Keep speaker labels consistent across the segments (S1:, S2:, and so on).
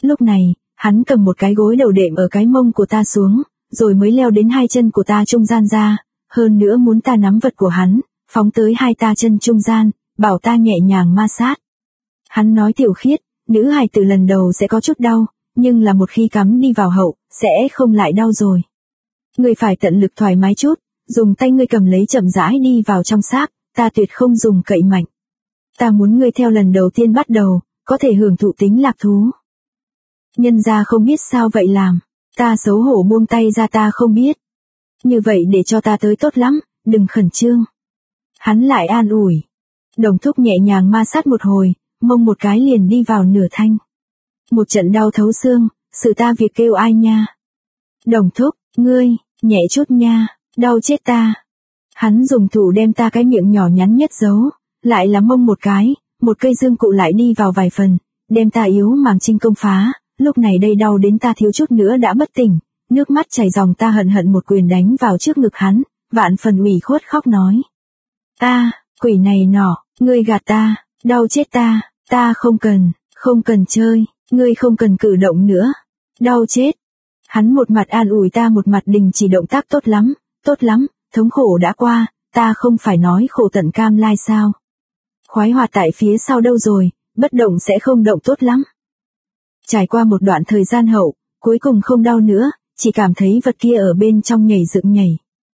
S1: Lúc này, hắn cầm một cái gối đầu đệm ở cái mông của ta xuống, rồi mới leo đến hai chân của ta trung gian ra, hơn nữa muốn ta nắm vật của hắn, phóng tới hai ta chân trung gian, bảo ta nhẹ nhàng ma sát. Hắn nói Tiểu Khiết, nữ hài tử lần đầu sẽ có chút đau, nhưng là một khi cắm đi vào hậu, sẽ không lại đau rồi. Ngươi phải tận lực thoải mái chút, dùng tay ngươi cầm lấy chậm rãi đi vào trong xác, ta tuyệt không dùng cậy mạnh. Ta muốn ngươi theo lần đầu tiên bắt đầu, có thể hưởng thụ tính lạc thú. Nhân gia không biết sao vậy làm, ta xấu hổ buông tay ra, ta không biết. Như vậy để cho ta tới tốt lắm, đừng khẩn trương. Hắn lại an ủi. Đồng Thúc nhẹ nhàng ma sát một hồi, mông một cái liền đi vào nửa thanh. Một trận đau thấu xương, sự ta việc kêu ai nha. Đồng Thúc, ngươi, nhẹ chút nha, đau chết ta. Hắn dùng thủ đem ta cái miệng nhỏ nhắn nhất giấu, lại là mông một cái, một cây dương cụ lại đi vào vài phần, đem ta yếu màng trinh công phá, lúc này đây đau đến ta thiếu chút nữa đã bất tỉnh, nước mắt chảy ròng, ta hận hận một quyền đánh vào trước ngực hắn, vạn phần ủy khuất khóc nói. Ta, quỷ này nọ, ngươi gạt ta, đau chết ta không cần chơi, ngươi không cần cử động nữa, đau chết. Hắn một mặt an ủi ta một mặt đình chỉ động tác. Tốt lắm, thống khổ đã qua, ta không phải nói khổ tận cam lai sao. Khoái hoạt tại phía sau đâu rồi, bất động sẽ không động tốt lắm. Trải qua một đoạn thời gian hậu, cuối cùng không đau nữa, chỉ cảm thấy vật kia ở bên trong nhảy dựng nhảy.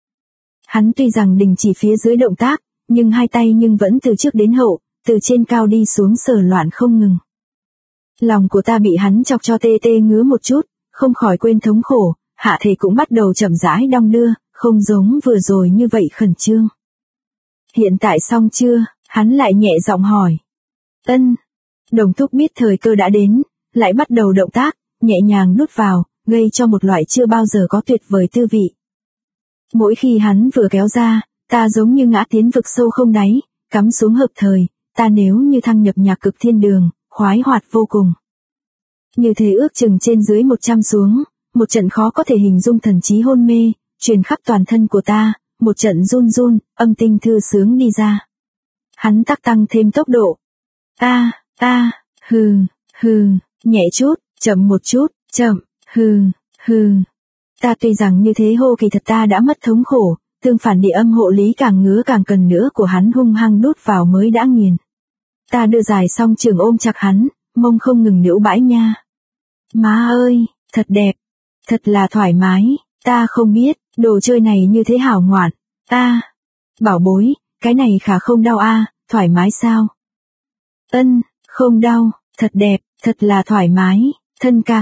S1: Hắn tuy rằng đình chỉ phía dưới động tác, nhưng hai tay nhưng vẫn từ trước đến hậu, từ trên cao đi xuống sờ loạn không ngừng. Lòng của ta bị hắn chọc cho tê tê ngứa một chút, không khỏi quên thống khổ, hạ thể cũng bắt đầu chậm rãi đong đưa, không giống vừa rồi như vậy khẩn trương. Hiện tại xong chưa? Hắn lại nhẹ giọng hỏi. Ân. Đồng Thúc biết thời cơ đã đến, lại bắt đầu động tác, nhẹ nhàng nuốt vào, gây cho một loại chưa bao giờ có tuyệt vời tư vị. Mỗi khi hắn vừa kéo ra, ta giống như ngã tiến vực sâu không đáy, cắm xuống hợp thời, ta nếu như thăng nhập nhạc cực thiên đường, khoái hoạt vô cùng. Như thế ước chừng trên dưới 100 xuống, một trận khó có thể hình dung thần trí hôn mê, truyền khắp toàn thân của ta, một trận run run, âm tinh thư sướng đi ra. Hắn tăng thêm tốc độ. Hừ, nhẹ chút, chậm một chút, chậm, hừ. Ta tuy rằng như thế hô kỳ thật ta đã mất thống khổ, tương phản địa âm hộ lý càng ngứa càng cần nữa của hắn hung hăng đút vào mới đã nghiền. Ta đưa dài xong trường ôm chặt hắn, mông không ngừng nhiễu bãi nha. Má ơi, thật đẹp, thật là thoải mái, ta không biết, đồ chơi này như thế hảo ngoạn, bảo bối, cái này khả không đau thoải mái sao? Ân, không đau, thật đẹp, thật là thoải mái, thân ca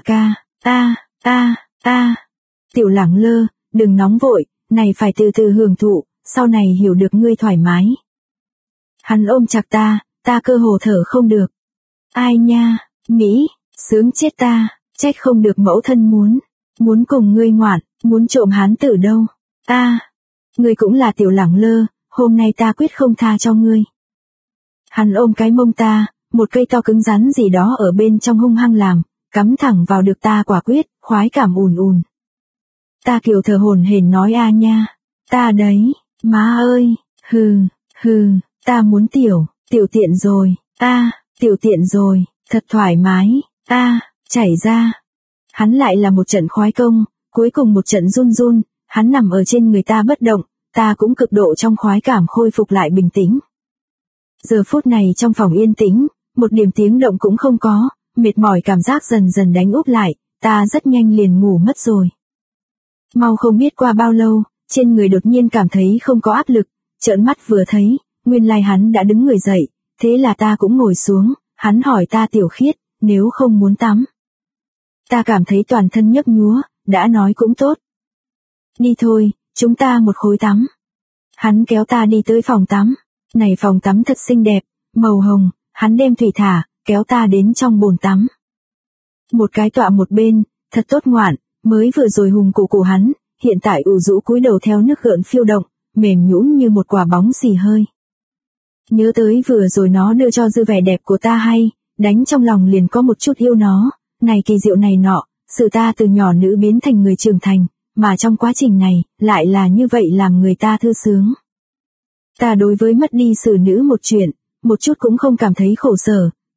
S1: ca, Tiểu Lẳng Lơ, đừng nóng vội, này phải từ từ hưởng thụ, sau này hiểu được ngươi thoải mái. Hắn ôm chặt ta cơ hồ thở không được. Ai nha, Mỹ, sướng chết ta, trách không được mẫu thân muốn cùng ngươi ngoạn, muốn trộm hán tử đâu. Ngươi cũng là Tiểu Lẳng Lơ, hôm nay ta quyết không tha cho ngươi. Hắn ôm cái mông ta, một cây to cứng rắn gì đó ở bên trong hung hăng làm, cắm thẳng vào được ta quả quyết, khoái cảm ùn ùn. Ta kiều thở hổn hển nói nha, ta đấy, má ơi, hừ, ta muốn tiểu tiện rồi, tiểu tiện rồi, thật thoải mái, chảy ra. Hắn lại là một trận khoái công, cuối cùng một trận run run, hắn nằm ở trên người ta bất động, ta cũng cực độ trong khoái cảm khôi phục lại bình tĩnh. Giờ phút này trong phòng yên tĩnh, một điểm tiếng động cũng không có, mệt mỏi cảm giác dần dần đánh úp lại, ta rất nhanh liền ngủ mất rồi. Mau không biết qua bao lâu, trên người đột nhiên cảm thấy không có áp lực, trợn mắt vừa thấy, nguyên lai hắn đã đứng người dậy, thế là ta cũng ngồi xuống, hắn hỏi ta Tiểu Khiết, nếu không muốn tắm. Ta cảm thấy toàn thân nhấp nhúa, đã nói cũng tốt. Đi thôi, chúng ta một khối tắm. Hắn kéo ta đi tới phòng tắm, này phòng tắm thật xinh đẹp, màu hồng, hắn đem thủy thả, kéo ta đến trong bồn tắm. Một cái tọa một bên, thật tốt ngoạn, mới vừa rồi hùng cụ hắn, hiện tại ủ rũ cúi đầu theo nước gợn phiêu động, mềm nhũn như một quả bóng xì hơi. Nhớ tới vừa rồi nó đưa cho dư vẻ đẹp của ta hay, đánh trong lòng liền có một chút yêu nó, này kỳ diệu này nọ, sự ta từ nhỏ nữ biến thành người trưởng thành, mà trong quá trình này, lại là như vậy làm người ta thư sướng. Ta đối với mất đi xử nữ một chuyện, một chút cũng không cảm thấy khổ sở,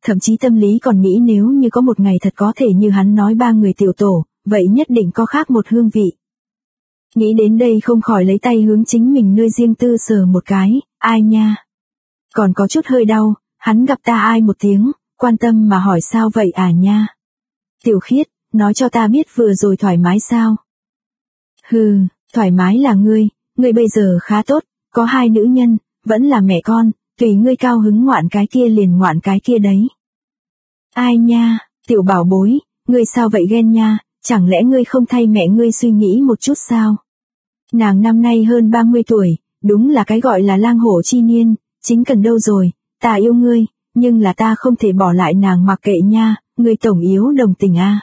S1: thậm chí tâm lý còn nghĩ nếu như có một ngày thật có thể như hắn nói 3 người tiểu tổ, vậy nhất định có khác một hương vị. Nghĩ đến đây không khỏi lấy tay hướng chính mình nơi riêng tư sờ một cái, ai nha. Còn có chút hơi đau, hắn gặp ta ai một tiếng, quan tâm mà hỏi sao vậy à nha. Tiểu Khiết, nói cho ta biết vừa rồi thoải mái sao? Hừ, thoải mái là ngươi bây giờ khá tốt, có 2 nữ nhân, vẫn là mẹ con, tùy ngươi cao hứng ngoạn cái kia liền ngoạn cái kia đấy. Ai nha, tiểu bảo bối, ngươi sao vậy ghen nha, chẳng lẽ ngươi không thay mẹ ngươi suy nghĩ một chút sao? Nàng năm nay hơn 30 tuổi, đúng là cái gọi là lang hổ chi niên, chính cần đâu rồi, ta yêu ngươi, nhưng là ta không thể bỏ lại nàng mặc kệ nha, ngươi tổng yếu đồng tình a.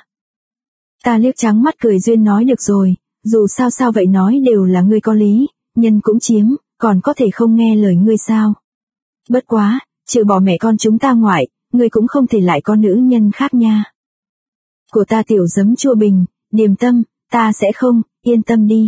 S1: Ta liếc trắng mắt cười duyên nói được rồi, dù sao vậy nói đều là ngươi có lý, nhân cũng chiếm, còn có thể không nghe lời ngươi sao. Bất quá, trừ bỏ mẹ con chúng ta ngoại, ngươi cũng không thể lại có nữ nhân khác nha. Của ta tiểu giấm chua bình, điềm tâm, ta sẽ không, yên tâm đi.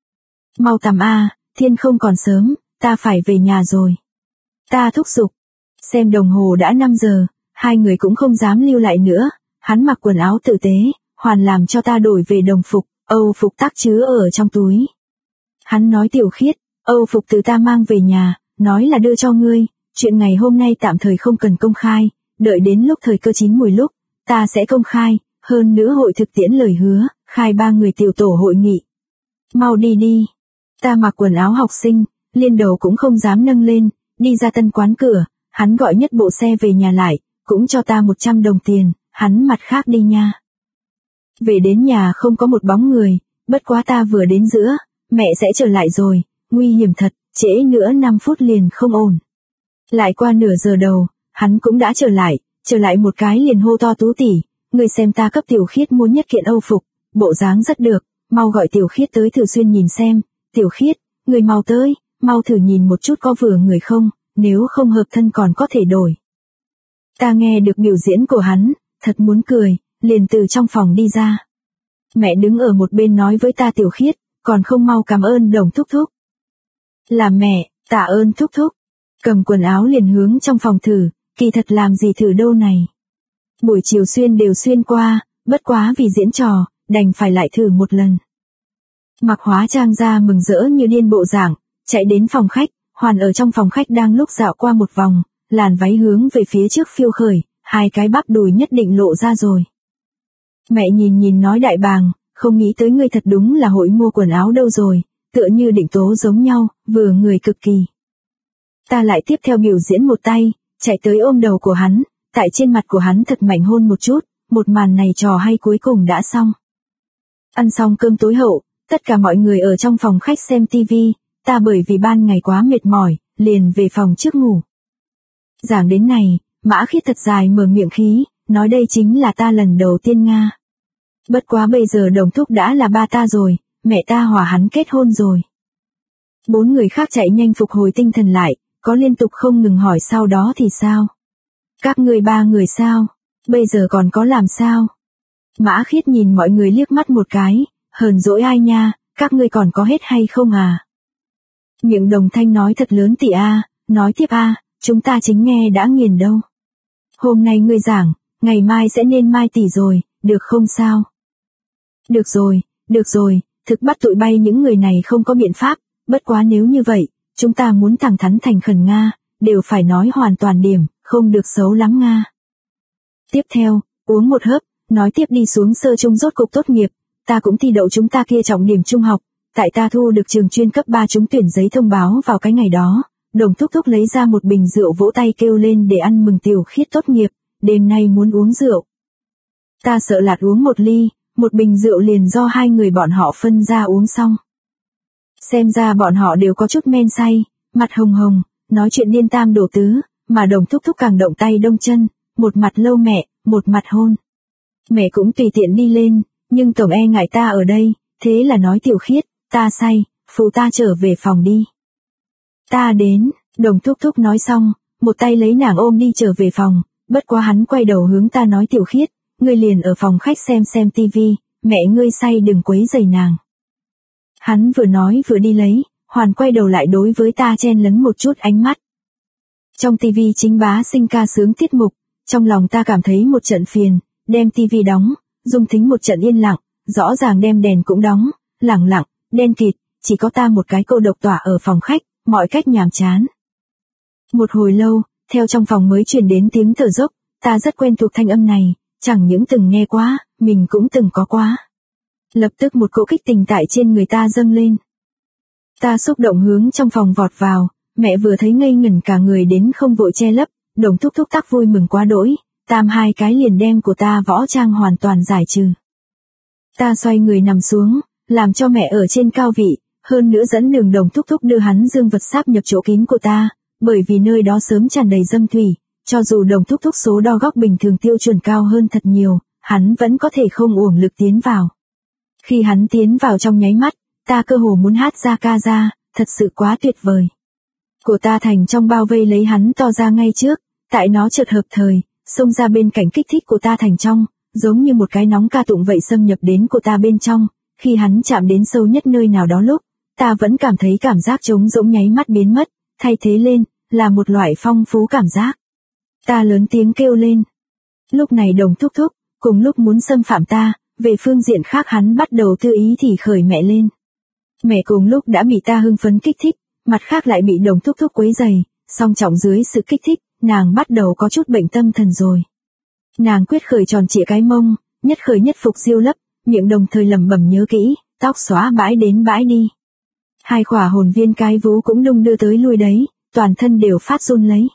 S1: Mau tắm a, thiên không còn sớm, ta phải về nhà rồi. Ta thúc giục. Xem đồng hồ đã 5 giờ, 2 người cũng không dám lưu lại nữa, hắn mặc quần áo tử tế, hoàn làm cho ta đổi về đồng phục, Âu phục tắc chứa ở trong túi. Hắn nói Tiểu Khiết, Âu phục từ ta mang về nhà, nói là đưa cho ngươi, chuyện ngày hôm nay tạm thời không cần công khai, đợi đến lúc thời cơ chín mùi lúc, ta sẽ công khai, hơn nữa hội thực tiễn lời hứa, khai 3 người tiểu tổ hội nghị. Mau đi đi. Ta mặc quần áo học sinh, liên đầu cũng không dám nâng lên, đi ra tân quán cửa, hắn gọi nhất bộ xe về nhà lại, cũng cho ta 100 đồng tiền, hắn mặt khác đi nha. Về đến nhà không có một bóng người, bất quá ta vừa đến giữa, mẹ sẽ trở lại rồi, nguy hiểm thật, trễ nữa 5 phút liền không ổn. Lại qua nửa giờ đầu, hắn cũng đã trở lại một cái liền hô to Tú tỷ, người xem ta cấp Tiểu Khiết mua nhất kiện Âu phục, bộ dáng rất được, mau gọi Tiểu Khiết tới Thường Xuyên nhìn xem, Tiểu Khiết, người mau tới, mau thử nhìn một chút có vừa người không, nếu không hợp thân còn có thể đổi. Ta nghe được biểu diễn của hắn, thật muốn cười, liền từ trong phòng đi ra. Mẹ đứng ở một bên nói với ta Tiểu Khiết, còn không mau cảm ơn Đồng thúc thúc. Là mẹ, tạ ơn thúc thúc. Cầm quần áo liền hướng trong phòng thử, kỳ thật làm gì thử đâu này. Buổi chiều xuyên đều xuyên qua, bất quá vì diễn trò, đành phải lại thử một lần. Mặc hóa trang ra mừng rỡ như điên bộ dạng, chạy đến phòng khách, Hoàn ở trong phòng khách đang lúc dạo qua một vòng, làn váy hướng về phía trước phiêu khởi, 2 cái bắp đùi nhất định lộ ra rồi. Mẹ nhìn nói đại bàng, không nghĩ tới ngươi thật đúng là hội mua quần áo đâu rồi, tựa như định tố giống nhau, vừa người cực kỳ. Ta lại tiếp theo biểu diễn một tay, chạy tới ôm đầu của hắn, tại trên mặt của hắn thật mạnh hôn một chút, một màn này trò hay cuối cùng đã xong. Ăn xong cơm tối hậu, tất cả mọi người ở trong phòng khách xem tivi, ta bởi vì ban ngày quá mệt mỏi, liền về phòng trước ngủ. Giảng đến này, Mã Khiết thật dài mở miệng khí, nói đây chính là ta lần đầu tiên Nga. Bất quá bây giờ Đồng thúc đã là ba ta rồi, mẹ ta hòa hắn kết hôn rồi. 4 người khác chạy nhanh phục hồi tinh thần lại, có liên tục không ngừng hỏi sau đó thì sao? Các ngươi 3 người sao? Bây giờ còn có làm sao? Mã Khiết nhìn mọi người liếc mắt một cái, hờn dỗi ai nha, các ngươi còn có hết hay không à? Miệng Đồng Thanh nói thật lớn tỷ a, nói tiếp a, chúng ta chính nghe đã nghiền đâu. Hôm nay ngươi giảng, ngày mai sẽ nên mai tỷ rồi, được không sao? Được rồi, thực bắt tụi bay những người này không có biện pháp, bất quá nếu như vậy, chúng ta muốn thẳng thắn thành khẩn Nga, đều phải nói hoàn toàn điểm, không được xấu lắm Nga. Tiếp theo, uống một hớp, nói tiếp đi xuống sơ trung rốt cục tốt nghiệp, ta cũng thi đậu chúng ta kia trọng điểm trung học, tại ta thu được trường chuyên cấp 3 trúng tuyển giấy thông báo vào cái ngày đó, Đồng thúc thúc lấy ra một bình rượu vỗ tay kêu lên để ăn mừng Tiểu Khiết tốt nghiệp, đêm nay muốn uống rượu. Ta sợ lạt uống một ly, một bình rượu liền do 2 người bọn họ phân ra uống xong. Xem ra bọn họ đều có chút men say, mặt hồng hồng, nói chuyện điên tam đổ tứ, mà Đồng thúc thúc càng động tay đông chân, một mặt lâu mẹ, một mặt hôn. Mẹ cũng tùy tiện đi lên, nhưng tổng e ngại ta ở đây, thế là nói Tiểu Khiết, ta say, phụ ta trở về phòng đi. Ta đến, Đồng thúc thúc nói xong, một tay lấy nàng ôm đi trở về phòng, bất quá hắn quay đầu hướng ta nói Tiểu Khiết, ngươi liền ở phòng khách xem tivi, mẹ ngươi say đừng quấy rầy nàng. Hắn vừa nói vừa đi lấy, Hoàn quay đầu lại đối với ta chen lấn một chút ánh mắt. Trong tivi chính bá sinh ca sướng tiết mục, Trong lòng ta cảm thấy một trận phiền, đem tivi đóng, Dung Thính một trận yên lặng, rõ ràng đem đèn cũng đóng, lẳng lặng, đen kịt, chỉ có ta một cái cô độc tỏa ở phòng khách, mọi cách nhàm chán. Một hồi lâu, theo trong phòng mới truyền đến tiếng thở dốc, ta rất quen thuộc thanh âm này, chẳng những từng nghe quá, mình cũng từng có quá. Lập tức một cỗ kích tình tại trên người ta dâng lên. Ta xúc động hướng trong phòng vọt vào, mẹ vừa thấy ngây ngẩn cả người đến không vội che lấp, Đồng thúc thúc tắc vui mừng quá đỗi, tam hai cái liền đem của ta võ trang hoàn toàn giải trừ. Ta xoay người nằm xuống, làm cho mẹ ở trên cao vị, hơn nữa dẫn đường Đồng thúc thúc đưa hắn dương vật sáp nhập chỗ kín của ta, bởi vì nơi đó sớm tràn đầy dâm thủy, cho dù Đồng thúc thúc số đo góc bình thường tiêu chuẩn cao hơn thật nhiều, hắn vẫn có thể không uổng lực tiến vào. Khi hắn tiến vào trong nháy mắt, ta cơ hồ muốn hát ra ca ra, thật sự quá tuyệt vời. Của ta thành trong bao vây lấy hắn to ra ngay trước, tại nó chợt hợp thời, xông ra bên cạnh kích thích của ta thành trong, giống như một cái nóng ca tụng vậy xâm nhập đến của ta bên trong, khi hắn chạm đến sâu nhất nơi nào đó lúc, ta vẫn cảm thấy cảm giác trống rỗng nháy mắt biến mất, thay thế lên, là một loại phong phú cảm giác. Ta lớn tiếng kêu lên. Lúc này Đồng thúc thúc, cùng lúc muốn xâm phạm ta, về phương diện khác hắn bắt đầu tư ý thì khởi mẹ lên. Mẹ cùng lúc đã bị ta hưng phấn kích thích, mặt khác lại bị Đồng thúc thúc quấy rầy, song trọng dưới sự kích thích, nàng bắt đầu có chút bệnh tâm thần rồi. Nàng quyết khởi tròn trịa cái mông, nhất khởi nhất phục diêu lấp, miệng đồng thời lẩm bẩm nhớ kỹ, tóc xóa bãi đến bãi đi. Hai khỏa hồn viên cái vú cũng đung đưa tới lui đấy, toàn thân đều phát run lấy.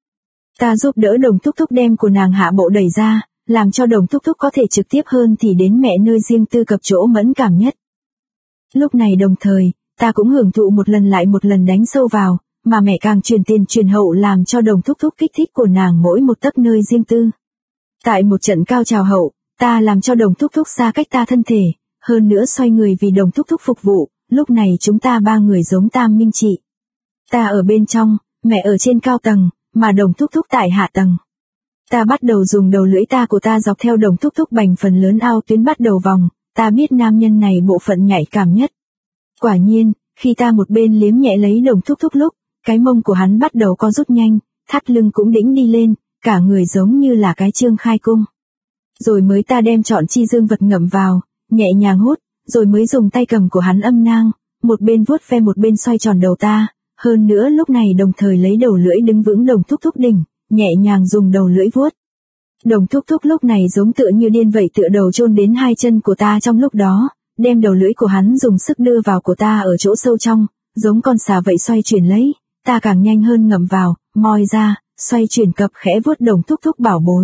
S1: Ta giúp đỡ Đồng thúc thúc đem của nàng hạ bộ đẩy ra, làm cho Đồng thúc thúc có thể trực tiếp hơn thì đến mẹ nơi riêng tư cập chỗ mẫn cảm nhất. Lúc này đồng thời, ta cũng hưởng thụ một lần lại một lần đánh sâu vào, mà mẹ càng truyền tiền truyền hậu làm cho Đồng thúc thúc kích thích của nàng mỗi một tấc nơi riêng tư. Tại một trận cao trào hậu, ta làm cho Đồng thúc thúc xa cách ta thân thể, hơn nữa xoay người vì Đồng thúc thúc phục vụ, lúc này chúng ta ba người giống tam minh trị. Ta ở bên trong, mẹ ở trên cao tầng, mà Đồng thúc thúc tại hạ tầng. Ta bắt đầu dùng đầu lưỡi ta của ta dọc theo Đồng thúc thúc bành phần lớn ao tuyến bắt đầu vòng, ta biết nam nhân này bộ phận nhạy cảm nhất. Quả nhiên, khi ta một bên liếm nhẹ lấy Đồng thúc thúc lúc, cái mông của hắn bắt đầu co rút nhanh, thắt lưng cũng đĩnh đi lên, cả người giống như là cái trương khai cung. Rồi mới ta đem trọn chi dương vật ngậm vào, nhẹ nhàng hút, rồi mới dùng tay cầm của hắn âm nang, một bên vuốt ve một bên xoay tròn đầu ta, hơn nữa lúc này đồng thời lấy đầu lưỡi đứng vững Đồng thúc thúc đỉnh, nhẹ nhàng dùng đầu lưỡi vuốt. Đồng thúc thúc lúc này giống tựa như điên vậy tựa đầu chôn đến hai chân của ta trong lúc đó, đem đầu lưỡi của hắn dùng sức đưa vào của ta ở chỗ sâu trong, giống con xà vậy xoay chuyển lấy, ta càng nhanh hơn ngậm vào, moi ra, xoay chuyển cập khẽ vuốt Đồng thúc thúc bảo bối.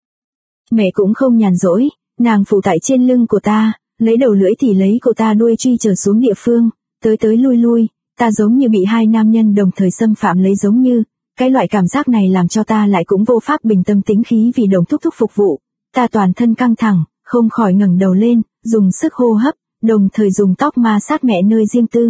S1: Mẹ cũng không nhàn rỗi, nàng phụ tại trên lưng của ta, lấy đầu lưỡi thì lấy của ta đuôi truy trở xuống địa phương, tới tới lui lui, ta giống như bị hai nam nhân đồng thời xâm phạm lấy giống như, cái loại cảm giác này làm cho ta lại cũng vô pháp bình tâm tĩnh khí vì Đồng thúc thúc phục vụ, ta toàn thân căng thẳng, không khỏi ngẩng đầu lên, dùng sức hô hấp, đồng thời dùng tóc ma sát mẹ nơi riêng tư.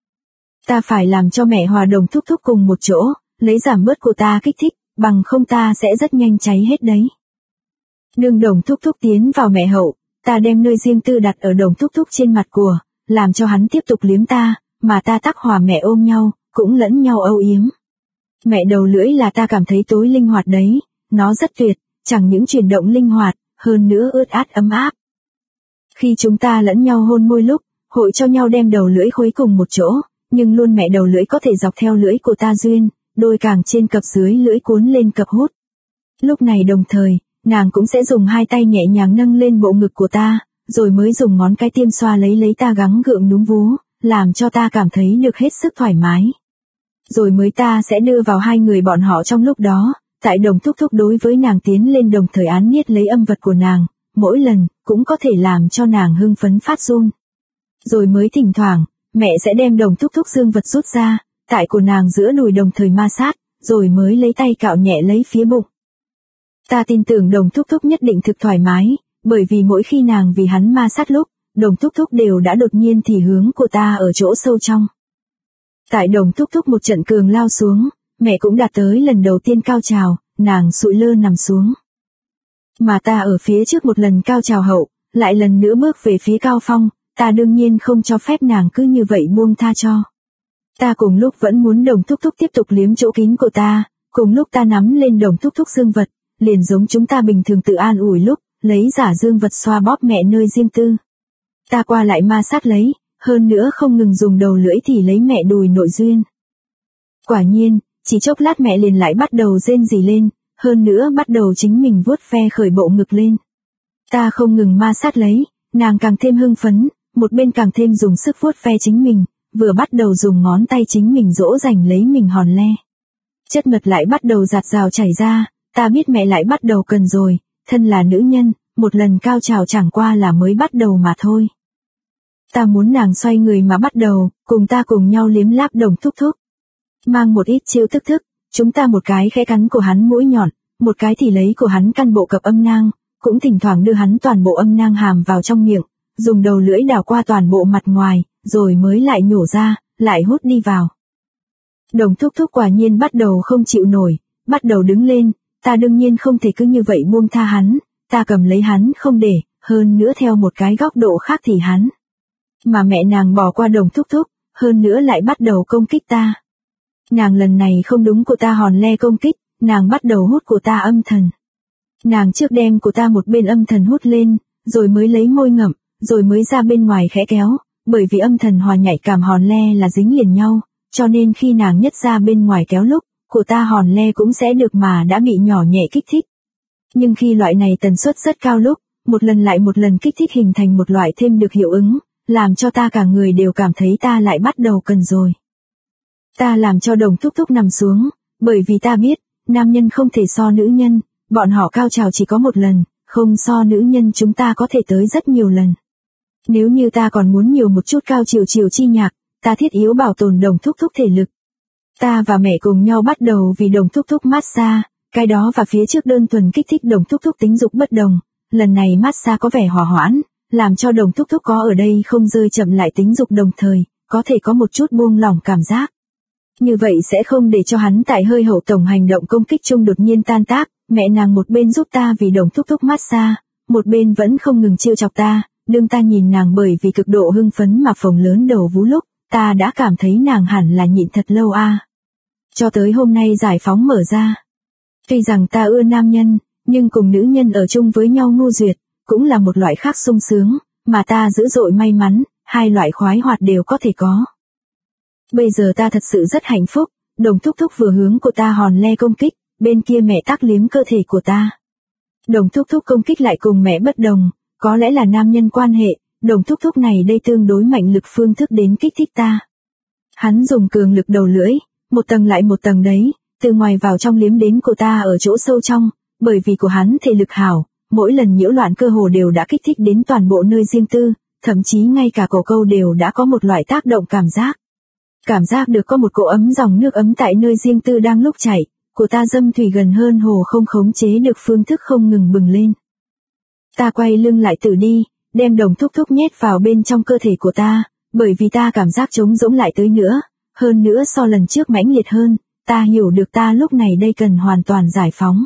S1: Ta phải làm cho mẹ hòa Đồng thúc thúc cùng một chỗ, lấy giảm bớt của ta kích thích, bằng không ta sẽ rất nhanh cháy hết đấy. Nương Đồng thúc thúc tiến vào mẹ hậu, ta đem nơi riêng tư đặt ở Đồng thúc thúc trên mặt của, làm cho hắn tiếp tục liếm ta, mà ta tắc hòa mẹ ôm nhau, cũng lẫn nhau âu yếm. Mẹ đầu lưỡi là ta cảm thấy tối linh hoạt đấy, nó rất tuyệt, chẳng những chuyển động linh hoạt, hơn nữa ướt át ấm áp. Khi chúng ta lẫn nhau hôn môi lúc, hội cho nhau đem đầu lưỡi khuấy cùng một chỗ, nhưng luôn mẹ đầu lưỡi có thể dọc theo lưỡi của ta duyên, đôi càng trên cặp dưới lưỡi cuốn lên cặp hút. Lúc này đồng thời, nàng cũng sẽ dùng hai tay nhẹ nhàng nâng lên bộ ngực của ta, rồi mới dùng ngón cái tiêm xoa lấy ta gắng gượng núm vú, làm cho ta cảm thấy được hết sức thoải mái. Rồi mới ta sẽ đưa vào hai người bọn họ trong lúc đó, tại Đồng thúc thúc đối với nàng tiến lên đồng thời án niết lấy âm vật của nàng, mỗi lần cũng có thể làm cho nàng hưng phấn phát run. Rồi mới thỉnh thoảng, mẹ sẽ đem Đồng thúc thúc dương vật rút ra, tại của nàng giữa đùi đồng thời ma sát, rồi mới lấy tay cạo nhẹ lấy phía bụng. Ta tin tưởng Đồng thúc thúc nhất định thực thoải mái, bởi vì mỗi khi nàng vì hắn ma sát lúc, Đồng thúc thúc đều đã đột nhiên thì hướng của ta ở chỗ sâu trong. Tại Đồng thúc thúc một trận cường lao xuống, mẹ cũng đạt tới lần đầu tiên cao trào, nàng sụi lơ nằm xuống. Mà ta ở phía trước một lần cao trào hậu, lại lần nữa bước về phía cao phong, ta đương nhiên không cho phép nàng cứ như vậy buông tha cho. Ta cùng lúc vẫn muốn Đồng thúc thúc tiếp tục liếm chỗ kín của ta, cùng lúc ta nắm lên Đồng thúc thúc dương vật, liền giống chúng ta bình thường tự an ủi lúc, lấy giả dương vật xoa bóp mẹ nơi riêng tư. Ta qua lại ma sát lấy, hơn nữa không ngừng dùng đầu lưỡi thì lấy mẹ đùi nội duyên. Quả nhiên, chỉ chốc lát mẹ liền lại bắt đầu rên rỉ lên, hơn nữa bắt đầu chính mình vuốt ve khởi bộ ngực lên. Ta không ngừng ma sát lấy, nàng càng thêm hưng phấn, một bên càng thêm dùng sức vuốt ve chính mình, vừa bắt đầu dùng ngón tay chính mình dỗ dành lấy mình hòn le. Chất mật lại bắt đầu giạt rào chảy ra, ta biết mẹ lại bắt đầu cần rồi, thân là nữ nhân, một lần cao trào chẳng qua là mới bắt đầu mà thôi. Ta muốn nàng xoay người mà bắt đầu, cùng ta cùng nhau liếm láp Đồng Thúc Thúc. Mang một ít chiêu thức, chúng ta một cái khẽ cắn của hắn mũi nhọn, một cái thì lấy của hắn căn bộ cặp âm nang, cũng thỉnh thoảng đưa hắn toàn bộ âm nang hàm vào trong miệng, dùng đầu lưỡi đào qua toàn bộ mặt ngoài, rồi mới lại nhổ ra, lại hút đi vào. Đồng Thúc Thúc quả nhiên bắt đầu không chịu nổi, bắt đầu đứng lên, ta đương nhiên không thể cứ như vậy buông tha hắn, ta cầm lấy hắn không để, hơn nữa theo một cái góc độ khác thì hắn. Mà mẹ nàng bỏ qua Đồng Thúc Thúc, hơn nữa lại bắt đầu công kích ta. Nàng lần này không đúng của ta hòn le công kích, nàng bắt đầu hút của ta âm thần. Nàng trước đem của ta một bên âm thần hút lên, rồi mới lấy môi ngậm, rồi mới ra bên ngoài khẽ kéo, bởi vì âm thần hòa nhạy cảm hòn le là dính liền nhau, cho nên khi nàng nhất ra bên ngoài kéo lúc, của ta hòn le cũng sẽ được mà đã bị nhỏ nhẹ kích thích. Nhưng khi loại này tần suất rất cao lúc, một lần lại một lần kích thích hình thành một loại thêm được hiệu ứng, làm cho ta cả người đều cảm thấy ta lại bắt đầu cần rồi. Ta làm cho Đồng Thúc Thúc nằm xuống, bởi vì ta biết, nam nhân không thể so nữ nhân, bọn họ cao trào chỉ có một lần, không so nữ nhân chúng ta có thể tới rất nhiều lần. Nếu như ta còn muốn nhiều một chút cao chiều chi nhạc, ta thiết yếu bảo tồn Đồng Thúc Thúc thể lực. Ta và mẹ cùng nhau bắt đầu vì Đồng Thúc Thúc massage, cái đó và phía trước đơn thuần kích thích Đồng Thúc Thúc tính dục bất đồng, lần này massage có vẻ hòa hoãn, làm cho Đồng Thúc Thúc có ở đây không rơi chậm lại tính dục đồng thời, có thể có một chút buông lỏng cảm giác. Như vậy sẽ không để cho hắn tại hơi hậu tổng hành động công kích chung đột nhiên tan tác, mẹ nàng một bên giúp ta vì Đồng Thúc Thúc massage, một bên vẫn không ngừng trêu chọc ta, đương ta nhìn nàng bởi vì cực độ hưng phấn mà phồng lớn đầu vú lúc, ta đã cảm thấy nàng hẳn là nhịn thật lâu a. Cho tới hôm nay giải phóng mở ra. Tuy rằng ta ưa nam nhân, nhưng cùng nữ nhân ở chung với nhau ngu duyệt, cũng là một loại khác sung sướng, mà ta dữ dội may mắn, hai loại khoái hoạt đều có thể có. Bây giờ ta thật sự rất hạnh phúc, Đồng Thúc Thúc vừa hướng của ta hòn le công kích, bên kia mẹ tác liếm cơ thể của ta. Đồng Thúc Thúc công kích lại cùng mẹ bất đồng, có lẽ là nam nhân quan hệ, Đồng Thúc Thúc này đây tương đối mạnh lực phương thức đến kích thích ta. Hắn dùng cường lực đầu lưỡi, một tầng lại một tầng đấy, từ ngoài vào trong liếm đến của ta ở chỗ sâu trong, bởi vì của hắn thể lực hảo, mỗi lần nhiễu loạn cơ hồ đều đã kích thích đến toàn bộ nơi riêng tư, thậm chí ngay cả cổ câu đều đã có một loại tác động cảm giác. Cảm giác được có một cỗ ấm dòng nước ấm tại nơi riêng tư đang lúc chảy, của ta dâm thủy gần hơn hồ không khống chế được phương thức không ngừng bừng lên. Ta quay lưng lại tự đi, đem Đồng Thúc Thúc nhét vào bên trong cơ thể của ta, bởi vì ta cảm giác trống rỗng lại tới nữa, hơn nữa so lần trước mãnh liệt hơn, ta hiểu được ta lúc này đây cần hoàn toàn giải phóng.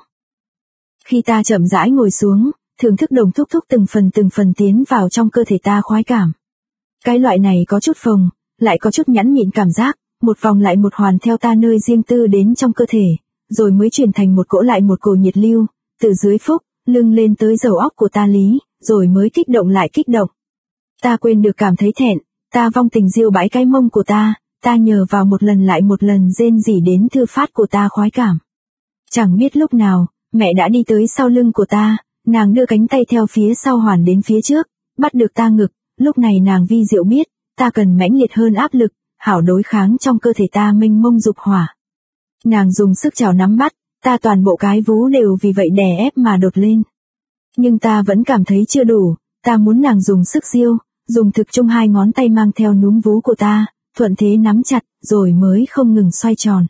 S1: Khi ta chậm rãi ngồi xuống, thưởng thức Đồng Thúc Thúc từng phần tiến vào trong cơ thể ta khoái cảm. Cái loại này có chút phồng, lại có chút nhẵn nhịn cảm giác, một vòng lại một hoàn theo ta nơi riêng tư đến trong cơ thể, rồi mới chuyển thành một cỗ lại một cỗ nhiệt lưu, từ dưới phúc, lưng lên tới đầu óc của ta lý, rồi mới kích động lại kích động. Ta quên được cảm thấy thẹn, ta vong tình diêu bãi cái mông của ta nhờ vào một lần lại một lần rên rỉ đến thư phát của ta khoái cảm. Chẳng biết lúc nào, mẹ đã đi tới sau lưng của ta, nàng đưa cánh tay theo phía sau hoàn đến phía trước, bắt được ta ngực, lúc này nàng vi diệu biết, ta cần mãnh liệt hơn áp lực, hảo đối kháng trong cơ thể ta mênh mông dục hỏa. Nàng dùng sức chảo nắm bắt, ta toàn bộ cái vú đều vì vậy đè ép mà đột lên. Nhưng ta vẫn cảm thấy chưa đủ, ta muốn nàng dùng sức diêu, dùng thực chung hai ngón tay mang theo núm vú của ta, thuận thế nắm chặt, rồi mới không ngừng xoay tròn.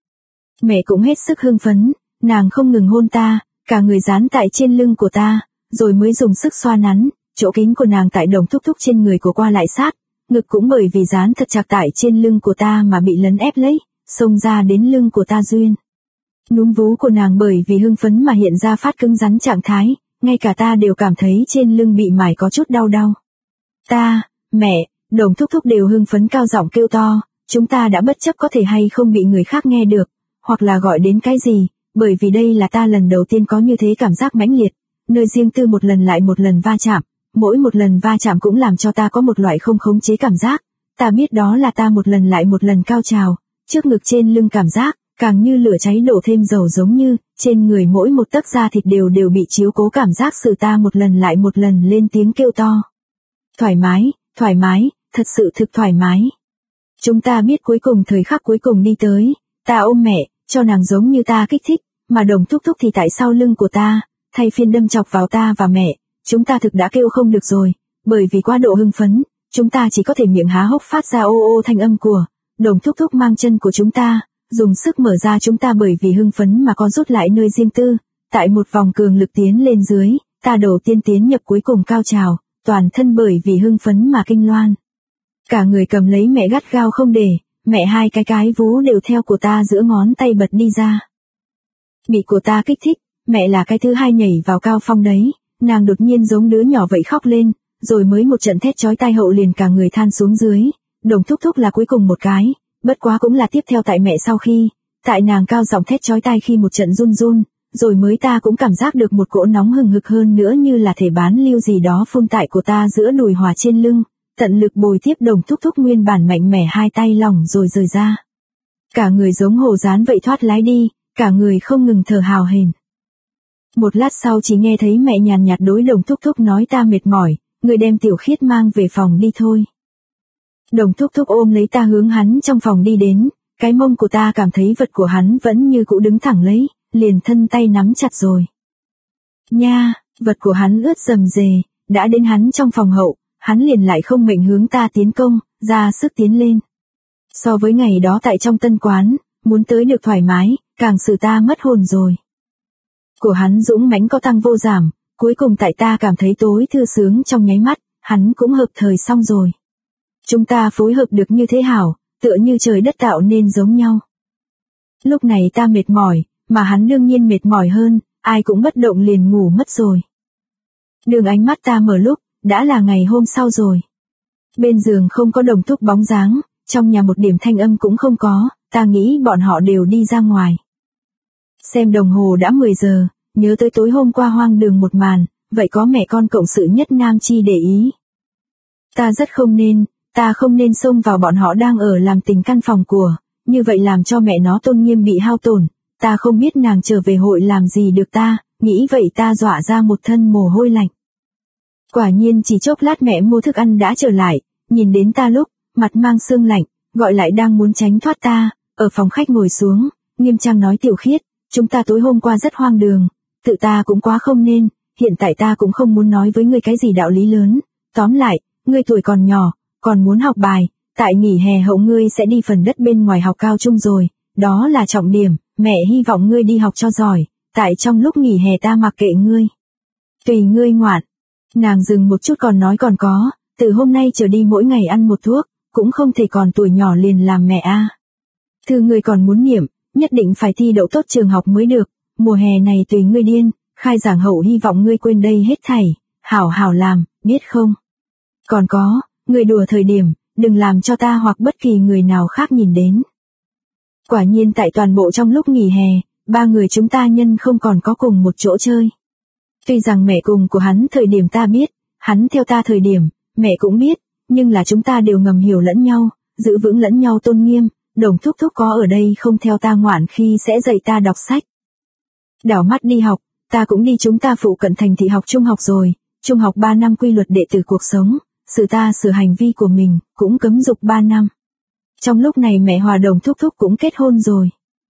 S1: Mẹ cũng hết sức hưng phấn, nàng không ngừng hôn ta, cả người dán tại trên lưng của ta, rồi mới dùng sức xoa nắn, chỗ kính của nàng tại Đồng Thúc Thúc trên người của qua lại sát, ngực cũng bởi vì dán thật chặt tại trên lưng của ta mà bị lấn ép lấy, xông ra đến lưng của ta duyên. Núm vú của nàng bởi vì hưng phấn mà hiện ra phát cứng rắn trạng thái, ngay cả ta đều cảm thấy trên lưng bị mải có chút đau đau. Ta, mẹ, Đồng Thúc Thúc đều hưng phấn cao giọng kêu to, chúng ta đã bất chấp có thể hay không bị người khác nghe được, hoặc là gọi đến cái gì, bởi vì đây là ta lần đầu tiên có như thế cảm giác mãnh liệt, nơi riêng tư một lần lại một lần va chạm, mỗi một lần va chạm cũng làm cho ta có một loại không khống chế cảm giác, ta biết đó là ta một lần lại một lần cao trào, trước ngực trên lưng cảm giác, càng như lửa cháy đổ thêm dầu giống như, trên người mỗi một tấc da thịt đều bị chiếu cố cảm giác sự ta một lần lại một lần lên tiếng kêu to. Thoải mái, thật sự thực thoải mái. Chúng ta biết cuối cùng thời khắc cuối cùng đi tới, ta ôm mẹ, cho nàng giống như ta kích thích, mà Đồng thúc thúc thì tại sau lưng của ta, thay phiên đâm chọc vào ta và mẹ, chúng ta thực đã kêu không được rồi, bởi vì quá độ hưng phấn, chúng ta chỉ có thể miệng há hốc phát ra ô ô thanh âm của, Đồng thúc thúc mang chân của chúng ta, dùng sức mở ra chúng ta bởi vì hưng phấn mà con rút lại nơi riêng tư, tại một vòng cường lực tiến lên dưới, ta đầu tiên tiến nhập cuối cùng cao trào, toàn thân bởi vì hưng phấn mà kinh loan. Cả người cầm lấy mẹ gắt gao không để, mẹ hai cái vú đều theo của ta giữa ngón tay bật đi ra. Bị của ta kích thích, mẹ là cái thứ hai nhảy vào cao phong đấy, nàng đột nhiên giống đứa nhỏ vậy khóc lên, rồi mới một trận thét chói tai hậu liền cả người than xuống dưới, Đồng thúc thúc là cuối cùng một cái, bất quá cũng là tiếp theo tại mẹ sau khi, tại nàng cao giọng thét chói tai khi một trận run run, rồi mới ta cũng cảm giác được một cỗ nóng hừng hực hơn nữa như là thể bán lưu gì đó phun tại của ta giữa đùi hòa trên lưng, tận lực bồi tiếp Đồng thúc thúc nguyên bản mạnh mẽ hai tay lỏng rồi rời ra. Cả người giống hồ dán vậy thoát lái đi, cả người không ngừng thở hào hển. Một lát sau chỉ nghe thấy mẹ nhàn nhạt đối Đồng thúc thúc nói ta mệt mỏi, người đem Tiểu Khiết mang về phòng đi thôi. Đồng thúc thúc ôm lấy ta hướng hắn trong phòng đi đến, cái mông của ta cảm thấy vật của hắn vẫn như cũ đứng thẳng lấy, liền thân tay nắm chặt rồi. Nha, vật của hắn ướt rầm rề, đã đến hắn trong phòng hậu, hắn liền lại không mệnh hướng ta tiến công, ra sức tiến lên. So với ngày đó tại trong tân quán, muốn tới được thoải mái, càng xử ta mất hồn rồi. Của hắn dũng mãnh có tăng vô giảm, cuối cùng tại ta cảm thấy tối thư sướng trong nháy mắt, hắn cũng hợp thời xong rồi. Chúng ta phối hợp được như thế hảo, tựa như trời đất tạo nên giống nhau. Lúc này ta mệt mỏi, mà hắn đương nhiên mệt mỏi hơn, ai cũng bất động liền ngủ mất rồi. Đường ánh mắt ta mở lúc, đã là ngày hôm sau rồi. Bên giường không có Đồng thúc bóng dáng, trong nhà một điểm thanh âm cũng không có, ta nghĩ bọn họ đều đi ra ngoài. Xem đồng hồ đã 10 giờ, nhớ tới tối hôm qua hoang đường một màn, vậy có mẹ con cộng sự nhất nam chi để ý. Ta không nên xông vào bọn họ đang ở làm tình căn phòng của, như vậy làm cho mẹ nó tôn nghiêm bị hao tổn, ta không biết nàng trở về hội làm gì được ta, nghĩ vậy ta dọa ra một thân mồ hôi lạnh. Quả nhiên chỉ chốc lát mẹ mua thức ăn đã trở lại, nhìn đến ta lúc, mặt mang sương lạnh, gọi lại đang muốn tránh thoát ta, ở phòng khách ngồi xuống, nghiêm trang nói Tiểu Khiết, chúng ta tối hôm qua rất hoang đường, tự ta cũng quá không nên, hiện tại ta cũng không muốn nói với ngươi cái gì đạo lý lớn, tóm lại, ngươi tuổi còn nhỏ, còn muốn học bài, tại nghỉ hè hậu ngươi sẽ đi phần đất bên ngoài học cao trung rồi, đó là trọng điểm, mẹ hy vọng ngươi đi học cho giỏi, tại trong lúc nghỉ hè ta mặc kệ ngươi. Tùy ngươi ngoạn. Nàng dừng một chút còn nói còn có, từ hôm nay trở đi mỗi ngày ăn một thuốc, cũng không thể còn tuổi nhỏ liền làm mẹ a. Thư ngươi còn muốn niệm, nhất định phải thi đậu tốt trường học mới được, mùa hè này tùy ngươi điên, khai giảng hậu hy vọng ngươi quên đây hết thảy, hảo hảo làm, biết không? Còn có, ngươi đùa thời điểm, đừng làm cho ta hoặc bất kỳ người nào khác nhìn đến. Quả nhiên tại toàn bộ trong lúc nghỉ hè, ba người chúng ta nhân không còn có cùng một chỗ chơi. Tuy rằng mẹ cùng của hắn thời điểm ta biết, hắn theo ta thời điểm, mẹ cũng biết, nhưng là chúng ta đều ngầm hiểu lẫn nhau, giữ vững lẫn nhau tôn nghiêm, Đồng thúc thúc có ở đây không theo ta ngoạn khi sẽ dạy ta đọc sách. Đảo mắt đi học, ta cũng đi chúng ta phụ cận thành thị học trung học rồi, trung học 3 năm quy luật đệ tử cuộc sống, sửa hành vi của mình, cũng cấm dục 3 năm. Trong lúc này mẹ hòa Đồng thúc thúc cũng kết hôn rồi.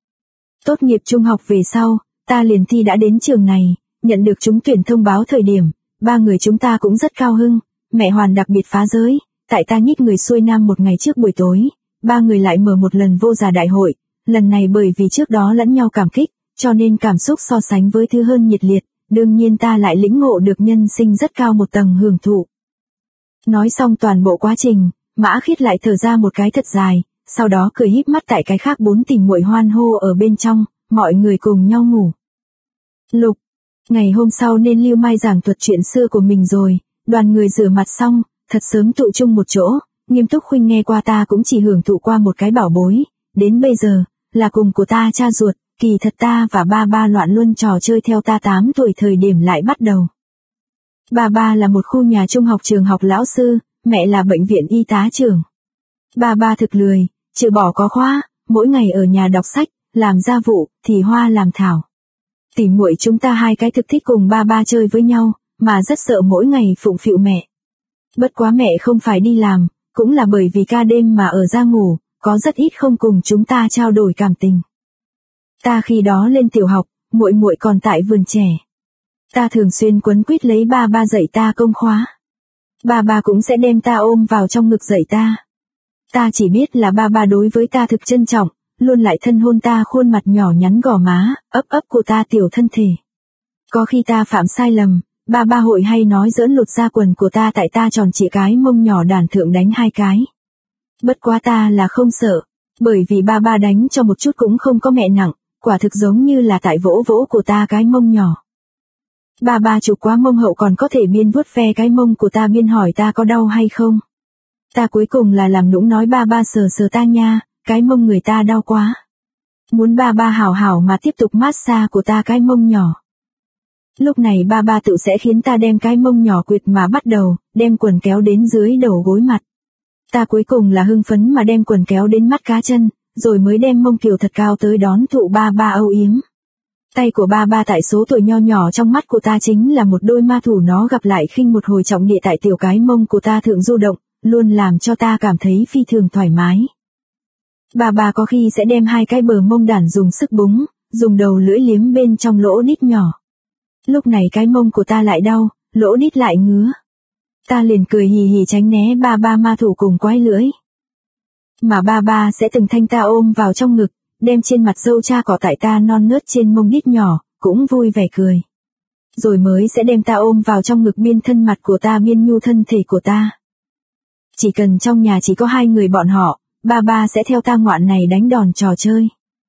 S1: Tốt nghiệp trung học về sau, ta liền thi đã đến trường này, nhận được trúng tuyển thông báo thời điểm, ba người chúng ta cũng rất cao hưng, mẹ Hoàn đặc biệt phá giới, tại ta nhích người xuôi nam một ngày trước buổi tối, ba người lại mở một lần vô giả đại hội, lần này bởi vì trước đó lẫn nhau cảm kích, cho nên cảm xúc so sánh với thứ hơn nhiệt liệt, đương nhiên ta lại lĩnh ngộ được nhân sinh rất cao một tầng hưởng thụ. Nói xong toàn bộ quá trình, Mã Khiết lại thở ra một cái thật dài, sau đó cười híp mắt tại cái khác 4 tìm muội hoan hô ở bên trong, mọi người cùng nhau ngủ. Lục, ngày hôm sau nên Lưu Mai giảng thuật chuyện xưa của mình rồi, đoàn người rửa mặt xong, thật sớm tụ chung một chỗ, nghiêm túc khuynh nghe qua ta cũng chỉ hưởng thụ qua một cái bảo bối, đến bây giờ, là cùng của ta cha ruột, kỳ thật ta và ba ba loạn luân trò chơi theo ta 8 tuổi thời điểm lại bắt đầu. Ba ba là một khu nhà trung học trường học lão sư, mẹ là bệnh viện y tá trưởng. Ba ba thực lười, trừ bỏ có khóa, mỗi ngày ở nhà đọc sách, làm gia vụ, thì hoa làm thảo. Tỉ muội chúng ta hai cái thực thích cùng ba ba chơi với nhau, mà rất sợ mỗi ngày phụng phịu mẹ. Bất quá mẹ không phải đi làm, cũng là bởi vì ca đêm mà ở ra ngủ, có rất ít không cùng chúng ta trao đổi cảm tình. Ta khi đó lên tiểu học, muội muội còn tại vườn trẻ. Ta thường xuyên quấn quýt lấy ba ba dạy ta công khóa. Ba ba cũng sẽ đem ta ôm vào trong ngực dạy ta. Ta chỉ biết là ba ba đối với ta thực trân trọng, luôn lại thân hôn ta khuôn mặt nhỏ nhắn gò má, ấp ấp của ta tiểu thân thể. Có khi ta phạm sai lầm, ba ba hội hay nói giỡn lột ra quần của ta tại ta tròn trịa cái mông nhỏ đàn thượng đánh 2 cái. Bất quá ta là không sợ, bởi vì ba ba đánh cho một chút cũng không có mẹ nặng, quả thực giống như là tại vỗ vỗ của ta cái mông nhỏ. Ba ba chụp quá mông hậu còn có thể biên vuốt ve cái mông của ta biên hỏi ta có đau hay không. Ta cuối cùng là làm nũng nói ba ba sờ sờ ta nha, cái mông người ta đau quá. Muốn ba ba hảo hảo mà tiếp tục massage của ta cái mông nhỏ. Lúc này ba ba tự sẽ khiến ta đem cái mông nhỏ quyệt mà bắt đầu, đem quần kéo đến dưới đầu gối mặt. Ta cuối cùng là hưng phấn mà đem quần kéo đến mắt cá chân, rồi mới đem mông kiều thật cao tới đón thụ ba ba âu yếm. Tay của ba ba tại số tuổi nho nhỏ trong mắt của ta chính là một đôi ma thủ, nó gặp lại khinh một hồi trọng địa tại tiểu cái mông của ta thượng du động, luôn làm cho ta cảm thấy phi thường thoải mái. Ba ba có khi sẽ đem 2 cái bờ mông đản dùng sức búng, dùng đầu lưỡi liếm bên trong lỗ đít nhỏ. Lúc này cái mông của ta lại đau, lỗ đít lại ngứa. Ta liền cười hì hì tránh né ba ba ma thủ cùng quái lưỡi. Mà ba ba sẽ từng thanh ta ôm vào trong ngực, đem trên mặt dâu cha cỏ tại ta non nớt trên mông đít nhỏ, cũng vui vẻ cười. Rồi mới sẽ đem ta ôm vào trong ngực biên thân mặt của ta biên nhu thân thể của ta. Chỉ cần trong nhà chỉ có 2 người bọn họ, ba ba sẽ theo ta ngoạn này đánh đòn trò chơi.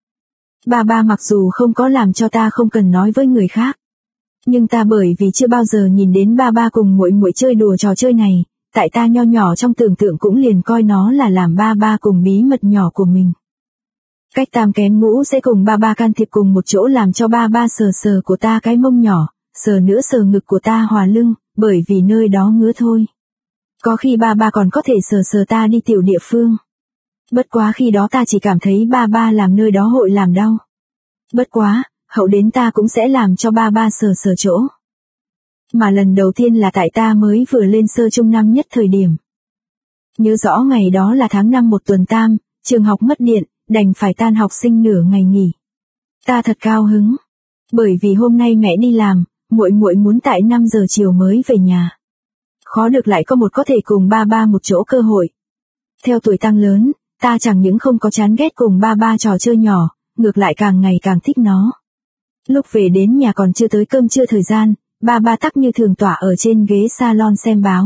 S1: Ba ba mặc dù không có làm cho ta không cần nói với người khác. Nhưng ta bởi vì chưa bao giờ nhìn đến ba ba cùng muội muội chơi đùa trò chơi này, tại ta nho nhỏ trong tưởng tượng cũng liền coi nó là làm ba ba cùng bí mật nhỏ của mình. Cách tam kém ngũ sẽ cùng ba ba can thiệp cùng một chỗ làm cho ba ba sờ sờ của ta cái mông nhỏ, sờ nữa sờ ngực của ta hòa lưng, bởi vì nơi đó ngứa thôi. Có khi ba ba còn có thể sờ sờ ta đi tiểu địa phương. Bất quá khi đó ta chỉ cảm thấy ba ba làm nơi đó hội làm đau. Bất quá, hậu đến ta cũng sẽ làm cho ba ba sờ sờ chỗ. Mà lần đầu tiên là tại ta mới vừa lên sơ trung năm nhất thời điểm. Nhớ rõ ngày đó là tháng 5 một tuần tam, trường học mất điện, đành phải tan học sinh nửa ngày nghỉ. Ta thật cao hứng, bởi vì hôm nay mẹ đi làm, muội muội muốn tại 5 giờ chiều mới về nhà. Khó được lại có một có thể cùng ba ba một chỗ cơ hội. Theo tuổi tăng lớn, ta chẳng những không có chán ghét cùng ba ba trò chơi nhỏ, ngược lại càng ngày càng thích nó. Lúc về đến nhà còn chưa tới cơm trưa thời gian, ba ba tắc như thường tỏa ở trên ghế salon xem báo.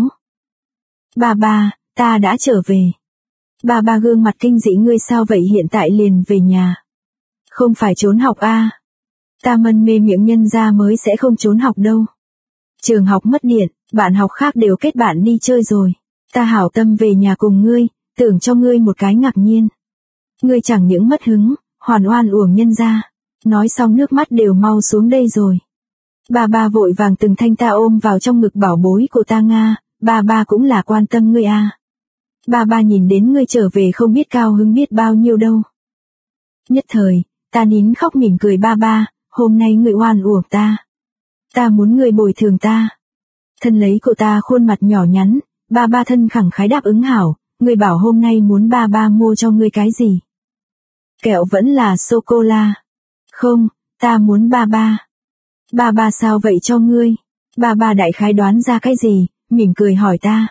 S1: Ba ba, ta đã trở về. Ba ba gương mặt kinh dị, ngươi sao vậy hiện tại liền về nhà? Không phải trốn học à? Ta mân mê miệng, nhân ra mới sẽ không trốn học đâu. Trường học mất điện, bạn học khác đều kết bạn đi chơi rồi. Ta hảo tâm về nhà cùng ngươi, tưởng cho ngươi một cái ngạc nhiên. Ngươi chẳng những mất hứng, hoàn oan uổng nhân ra. Nói xong nước mắt đều mau xuống đây rồi. Ba ba vội vàng từng thanh ta ôm vào trong ngực bảo bối của ta Nga, ba ba cũng là quan tâm ngươi à. Ba ba nhìn đến ngươi trở về không biết cao hứng biết bao nhiêu đâu. Nhất thời, ta nín khóc mỉm cười, ba ba, hôm nay ngươi oan uổng ta. Ta muốn ngươi bồi thường ta. Thân lấy của ta khuôn mặt nhỏ nhắn, ba ba thân khẳng khái đáp ứng hảo, ngươi bảo hôm nay muốn ba ba mua cho ngươi cái gì? Kẹo vẫn là sô-cô-la. Không, ta muốn ba ba. Ba ba sao vậy cho ngươi? Ba ba đại khái đoán ra cái gì, mỉm cười hỏi ta.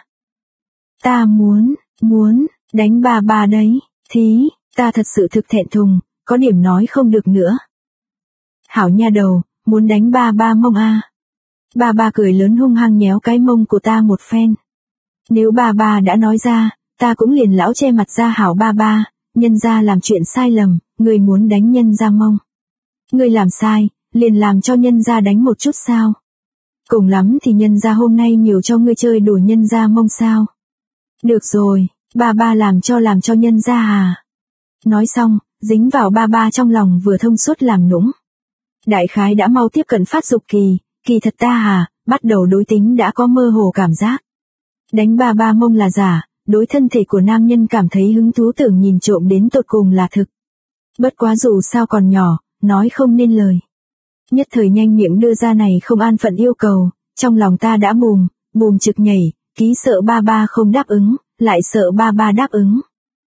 S1: Ta muốn, đánh ba ba đấy, thí, ta thật sự thực thẹn thùng, có điểm nói không được nữa. Hảo nha đầu, muốn đánh ba ba mông à? Ba ba cười lớn hung hăng nhéo cái mông của ta một phen. Nếu ba ba đã nói ra, ta cũng liền lão che mặt ra, hảo ba ba, nhân ra làm chuyện sai lầm, người muốn đánh nhân ra mông. Ngươi làm sai, liền làm cho nhân ra đánh một chút sao? Cùng lắm thì nhân ra hôm nay nhiều cho ngươi chơi đùa nhân ra mông sao? Được rồi, ba ba làm cho nhân ra à? Nói xong, dính vào ba ba trong lòng vừa thông suốt làm nũng. Đại khái đã mau tiếp cận phát dục kỳ thật ta bắt đầu đối tính đã có mơ hồ cảm giác. Đánh ba ba mông là giả, đối thân thể của nam nhân cảm thấy hứng thú tưởng nhìn trộm đến tột cùng là thực. Bất quá dù sao còn nhỏ, nói không nên lời. Nhất thời nhanh miệng đưa ra này không an phận yêu cầu, trong lòng ta đã bùm trực nhảy, ký sợ ba ba không đáp ứng, lại sợ ba ba đáp ứng.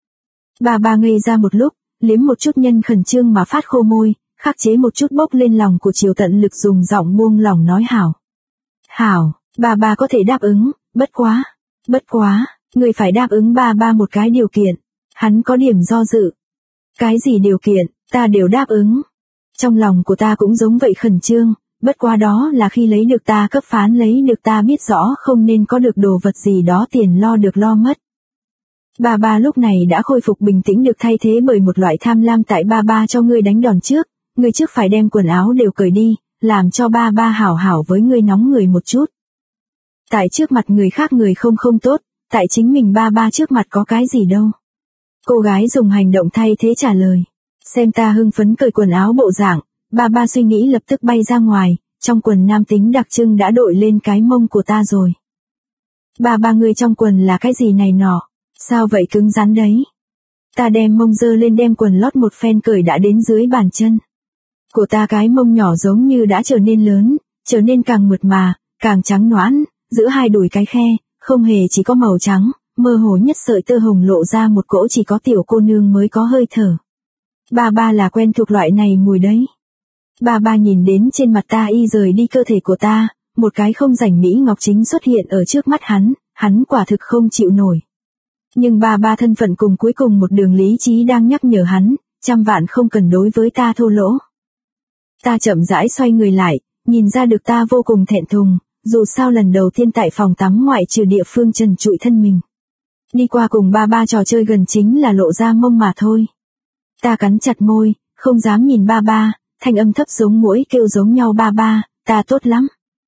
S1: Ba ba ngây ra một lúc, liếm một chút nhân khẩn trương mà phát khô môi, khắc chế một chút bốc lên lòng của chiều tận lực dùng giọng buông lòng nói hảo. Hảo, ba ba có thể đáp ứng, bất quá, người phải đáp ứng ba ba một cái điều kiện. Hắn có điểm do dự. Cái gì điều kiện, ta đều đáp ứng. Trong lòng của ta cũng giống vậy khẩn trương, bất quá đó là khi lấy được ta cấp phán lấy được ta biết rõ không nên có được đồ vật gì đó tiền lo được lo mất. Ba ba lúc này đã khôi phục bình tĩnh được thay thế bởi một loại tham lam tại ba ba cho ngươi đánh đòn trước, ngươi trước phải đem quần áo đều cởi đi, làm cho ba ba hảo hảo với ngươi nóng người một chút. Tại trước mặt người khác người không tốt, tại chính mình ba ba trước mặt có cái gì đâu. Cô gái dùng hành động thay thế trả lời. Xem ta hưng phấn cởi quần áo bộ dạng, ba ba suy nghĩ lập tức bay ra ngoài, trong quần nam tính đặc trưng đã đội lên cái mông của ta rồi. Ba ba ngươi trong quần là cái gì này nọ, sao vậy cứng rắn đấy. Ta đem mông dơ lên đem quần lót một phen cởi đã đến dưới bàn chân. Của ta cái mông nhỏ giống như đã trở nên lớn, trở nên càng mượt mà, càng trắng nõn, giữa hai đùi cái khe, không hề chỉ có màu trắng, mơ hồ nhất sợi tơ hồng lộ ra một cỗ chỉ có tiểu cô nương mới có hơi thở. Ba ba là quen thuộc loại này mùi đấy. Ba ba nhìn đến trên mặt ta y rời đi cơ thể của ta, một cái không rảnh mỹ ngọc chính xuất hiện ở trước mắt hắn quả thực không chịu nổi. Nhưng ba ba thân phận cùng cuối cùng một đường lý trí đang nhắc nhở hắn, trăm vạn không cần đối với ta thô lỗ. Ta chậm rãi xoay người lại, nhìn ra được ta vô cùng thẹn thùng, dù sao lần đầu tiên tại phòng tắm ngoại trừ địa phương trần trụi thân mình. Đi qua cùng ba ba trò chơi gần chính là lộ ra mông mà thôi. Ta cắn chặt môi, không dám nhìn ba ba, thanh âm thấp giống muỗi kêu giống nhau ba ba, ta tốt lắm.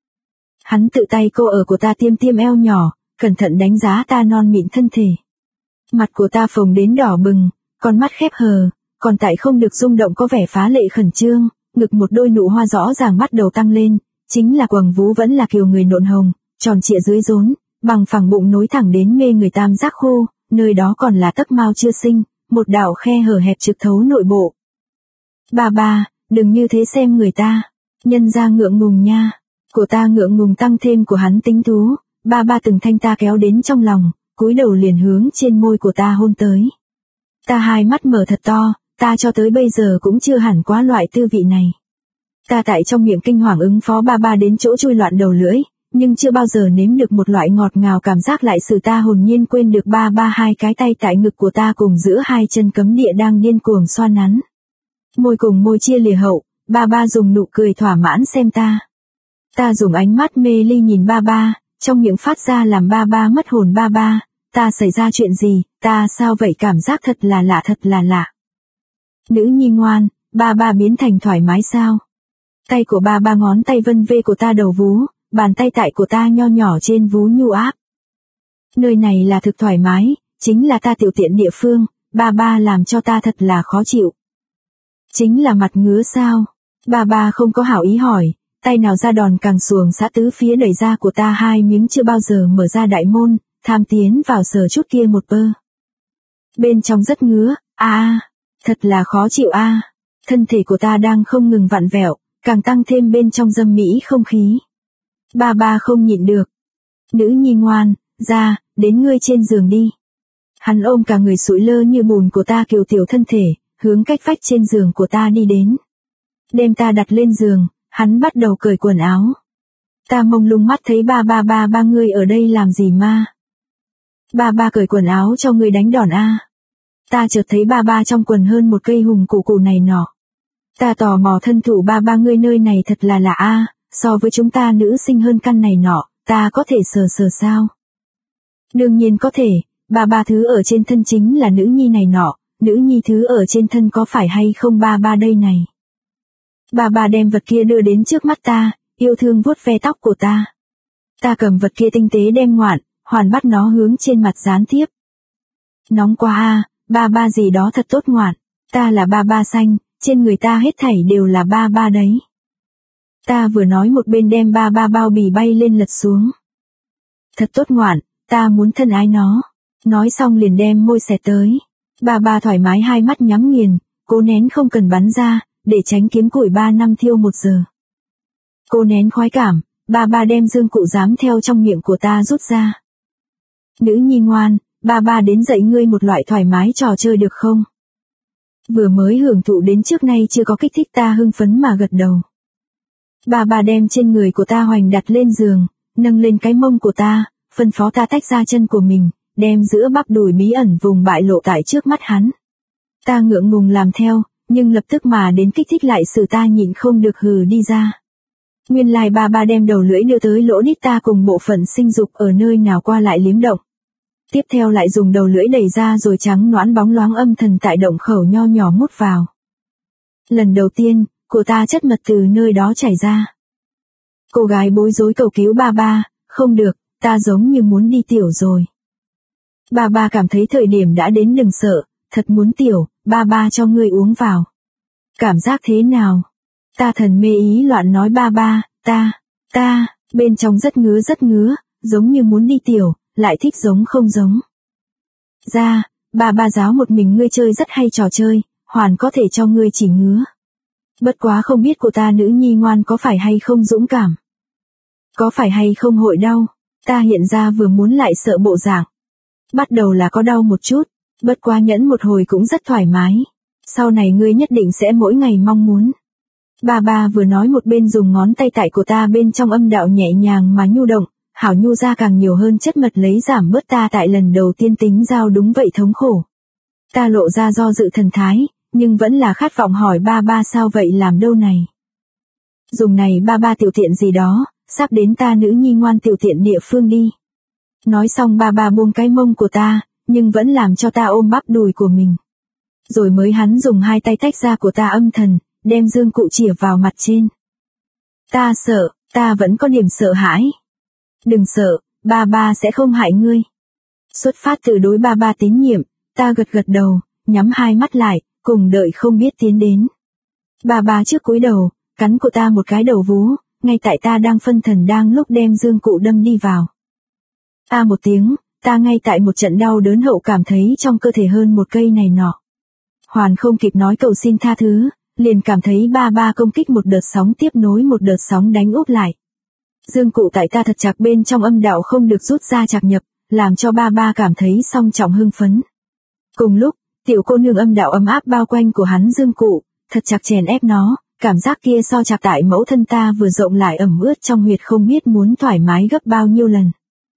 S1: Hắn tự tay cô ở của ta tiêm eo nhỏ, cẩn thận đánh giá ta non mịn thân thể. Mặt của ta phồng đến đỏ bừng, con mắt khép hờ, còn tại không được rung động có vẻ phá lệ khẩn trương, ngực một đôi nụ hoa rõ ràng bắt đầu tăng lên, chính là quầng vú vẫn là kiều người nộn hồng, tròn trịa dưới rốn, bằng phẳng bụng nối thẳng đến mê người tam giác khô, nơi đó còn là tấc mao chưa sinh, một đạo khe hở hẹp trực thấu nội bộ. Ba ba, đừng như thế xem người ta, nhân ra ngượng ngùng nha, của ta ngượng ngùng tăng thêm của hắn tính thú, ba ba từng thanh ta kéo đến trong lòng, cúi đầu liền hướng trên môi của ta hôn tới. Ta hai mắt mở thật to, ta cho tới bây giờ cũng chưa hẳn quá loại tư vị này. Ta tại trong miệng kinh hoàng ứng phó ba ba đến chỗ chui loạn đầu lưỡi, nhưng chưa bao giờ nếm được một loại ngọt ngào cảm giác lại xử ta hồn nhiên quên được ba ba hai cái tay tại ngực của ta cùng giữa hai chân cấm địa đang điên cuồng xoa nắn. Môi cùng môi chia lìa hậu, ba ba dùng nụ cười thỏa mãn xem ta. Ta dùng ánh mắt mê ly nhìn ba ba, trong miệng phát ra làm ba ba mất hồn ba ba, ta xảy ra chuyện gì, ta sao vậy cảm giác thật là lạ. Nữ nhi ngoan, ba ba biến thành thoải mái sao? Tay của ba ba ngón tay vân vê của ta đầu vú, bàn tay tại của ta nho nhỏ trên vú nhu áp. Nơi này là thực thoải mái, chính là ta tiểu tiện địa phương, ba ba làm cho ta thật là khó chịu. Chính là mặt ngứa sao? Ba ba không có hảo ý hỏi, tay nào ra đòn càng xuồng xã tứ phía đẩy ra của ta hai miếng chưa bao giờ mở ra đại môn, tham tiến vào sờ chút kia một bơ. Bên trong rất ngứa, thật là khó chịu thân thể của ta đang không ngừng vặn vẹo, càng tăng thêm bên trong dâm mỹ không khí. Ba ba không nhịn được. Nữ nhi ngoan, ra, đến ngươi trên giường đi. Hắn ôm cả người sụi lơ như bùn của ta kiều tiểu thân thể, hướng cách vách trên giường của ta đi đến. Đem ta đặt lên giường, hắn bắt đầu cởi quần áo. Ta mông lung mắt thấy ba ngươi ở đây làm gì ma? Ba ba cởi quần áo cho ngươi đánh đòn Ta chợt thấy ba ba trong quần hơn một cây hùng cụ này nọ. Ta tò mò thân thủ ba ngươi nơi này thật là lạ so với chúng ta nữ sinh hơn căn này nọ, ta có thể sờ sao? Đương nhiên có thể, ba thứ ở trên thân chính là nữ nhi này nọ, nữ nhi thứ ở trên thân có phải hay không ba đây này? Ba đem vật kia đưa đến trước mắt ta, yêu thương vuốt ve tóc của ta. Ta cầm vật kia tinh tế đem hoàn bắt nó hướng trên mặt dán tiếp. Nóng quá ba gì đó thật tốt ngoạn. Ta là ba ba xanh, trên người ta hết thảy đều là ba ba đấy. Ta vừa nói một bên đem ba ba bao bì bay lên lật xuống. Thật tốt ngoạn, ta muốn thân ái nó. Nói xong liền đem môi xẹt tới. Ba ba thoải mái hai mắt nhắm nghiền, cố nén không cần bắn ra, để tránh kiếm củi 3 năm thiêu 1 giờ. Cô nén khoái cảm, ba ba đem dương cụ dám theo trong miệng của ta rút ra. Nữ nhi ngoan, ba ba đến dạy ngươi một loại thoải mái trò chơi được không? Vừa mới hưởng thụ đến trước nay chưa có kích thích ta hưng phấn mà gật đầu. Ba ba đem trên người của ta hoành đặt lên giường, nâng lên cái mông của ta, phân phó ta tách ra chân của mình, đem giữa bắp đùi bí ẩn vùng bại lộ tại trước mắt hắn. Ta ngượng ngùng làm theo, nhưng lập tức mà đến kích thích lại sự ta nhịn không được hừ đi ra. Nguyên lai ba ba đem đầu lưỡi đưa tới lỗ đít ta cùng bộ phận sinh dục ở nơi nào qua lại liếm động. Tiếp theo lại dùng đầu lưỡi đẩy ra rồi trắng nõn bóng loáng âm thần tại động khẩu nho nhỏ mút vào. Lần đầu tiên, của ta chất mật từ nơi đó chảy ra. Cô gái bối rối cầu cứu ba ba, không được, ta giống như muốn đi tiểu rồi. Ba ba cảm thấy thời điểm đã đến đừng sợ, thật muốn tiểu, ba ba cho ngươi uống vào. Cảm giác thế nào? Ta thần mê ý loạn nói ba ba, ta, bên trong rất ngứa, giống như muốn đi tiểu, lại thích giống không giống. Ra, ba ba giáo một mình ngươi chơi rất hay trò chơi, hoàn có thể cho ngươi chỉ ngứa. Bất quá không biết của ta nữ nhi ngoan có phải hay không dũng cảm. Có phải hay không hội đau, ta hiện ra vừa muốn lại sợ bộ dạng. Bắt đầu là có đau một chút, bất quá nhẫn một hồi cũng rất thoải mái. Sau này ngươi nhất định sẽ mỗi ngày mong muốn. Ba ba vừa nói một bên dùng ngón tay tại của ta bên trong âm đạo nhẹ nhàng mà nhu động, hảo nhu ra càng nhiều hơn chất mật lấy giảm bớt ta tại lần đầu tiên tính giao đúng vậy thống khổ. Ta lộ ra do dự thần thái, nhưng vẫn là khát vọng hỏi ba ba sao vậy làm đâu này. Dùng này ba ba tiểu tiện gì đó, sắp đến ta nữ nhi ngoan tiểu tiện địa phương đi. Nói xong ba ba buông cái mông của ta, nhưng vẫn làm cho ta ôm bắp đùi của mình. Rồi mới hắn dùng hai tay tách ra của ta âm thần, đem dương cụ chĩa vào mặt trên. Ta sợ, ta vẫn có điểm sợ hãi. Đừng sợ, ba ba sẽ không hại ngươi. Xuất phát từ đối ba ba tín nhiệm, ta gật gật đầu, nhắm hai mắt lại, cùng đợi không biết tiến đến. Ba ba trước cúi đầu, cắn của ta một cái đầu vú, ngay tại ta đang phân thần đang lúc đem dương cụ đâm đi vào. A một tiếng, ta ngay tại một trận đau đớn hậu cảm thấy trong cơ thể hơn một cây này nọ. Hoàn không kịp nói cầu xin tha thứ, liền cảm thấy ba ba công kích một đợt sóng tiếp nối một đợt sóng đánh úp lại. Dương cụ tại ta thật chặt bên trong âm đạo không được rút ra chặt nhập, làm cho ba ba cảm thấy song trọng hưng phấn. Cùng lúc, tiểu cô nương âm đạo ấm áp bao quanh của hắn dương cụ, thật chặt chèn ép nó, cảm giác kia so chặt tại mẫu thân ta vừa rộng lại ẩm ướt trong huyệt không biết muốn thoải mái gấp bao nhiêu lần.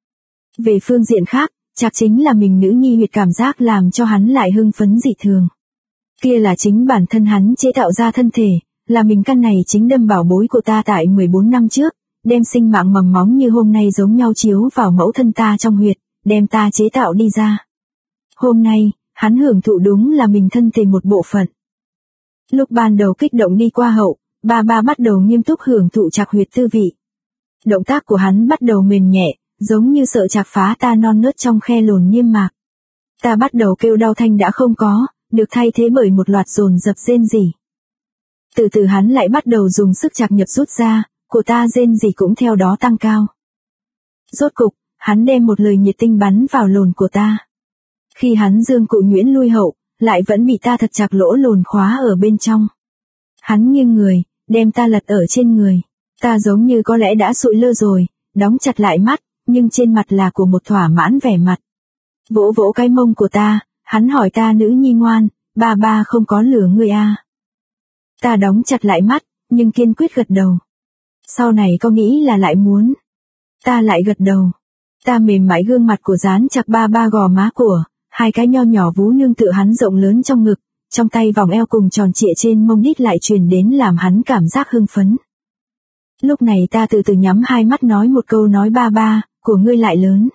S1: Về phương diện khác, chặt chính là mình nữ nhi huyệt cảm giác làm cho hắn lại hưng phấn dị thường. Kia là chính bản thân hắn chế tạo ra thân thể, là mình căn này chính đâm bảo bối của ta tại 14 năm trước, đem sinh mạng mầm móng như hôm nay giống nhau chiếu vào mẫu thân ta trong huyệt, đem ta chế tạo đi ra. Hôm nay, hắn hưởng thụ đúng là mình thân thể một bộ phận. Lúc ban đầu kích động đi qua hậu, ba ba bắt đầu nghiêm túc hưởng thụ chạc huyệt tư vị. Động tác của hắn bắt đầu mềm nhẹ, giống như sợ chạc phá ta non nớt trong khe lồn niêm mạc. Ta bắt đầu kêu đau thanh đã không có, được thay thế bởi một loạt dồn dập rên rỉ. Từ từ hắn lại bắt đầu dùng sức chạc nhập rút ra, của ta rên rỉ cũng theo đó tăng cao. Rốt cục, hắn đem một lời nhiệt tinh bắn vào lồn của ta. Khi hắn dương cụ nhuyễn lui hậu, lại vẫn bị ta thật chặt lỗ lồn khóa ở bên trong. Hắn nghiêng người, đem ta lật ở trên người. Ta giống như có lẽ đã sụi lơ rồi, đóng chặt lại mắt, nhưng trên mặt là của một thỏa mãn vẻ mặt. Vỗ vỗ cái mông của ta, hắn hỏi ta nữ nhi ngoan, ba ba không có lừa ngươi à. Ta đóng chặt lại mắt, nhưng kiên quyết gật đầu. Sau này có nghĩ là lại muốn. Ta lại gật đầu. Ta mềm mại gương mặt của dán chặt ba ba gò má của, hai cái nho nhỏ vú nương tựa hắn rộng lớn trong ngực, trong tay vòng eo cùng tròn trịa trên mông đít lại truyền đến làm hắn cảm giác hưng phấn. Lúc này ta từ từ nhắm hai mắt nói một câu nói ba ba, của ngươi lại lớn.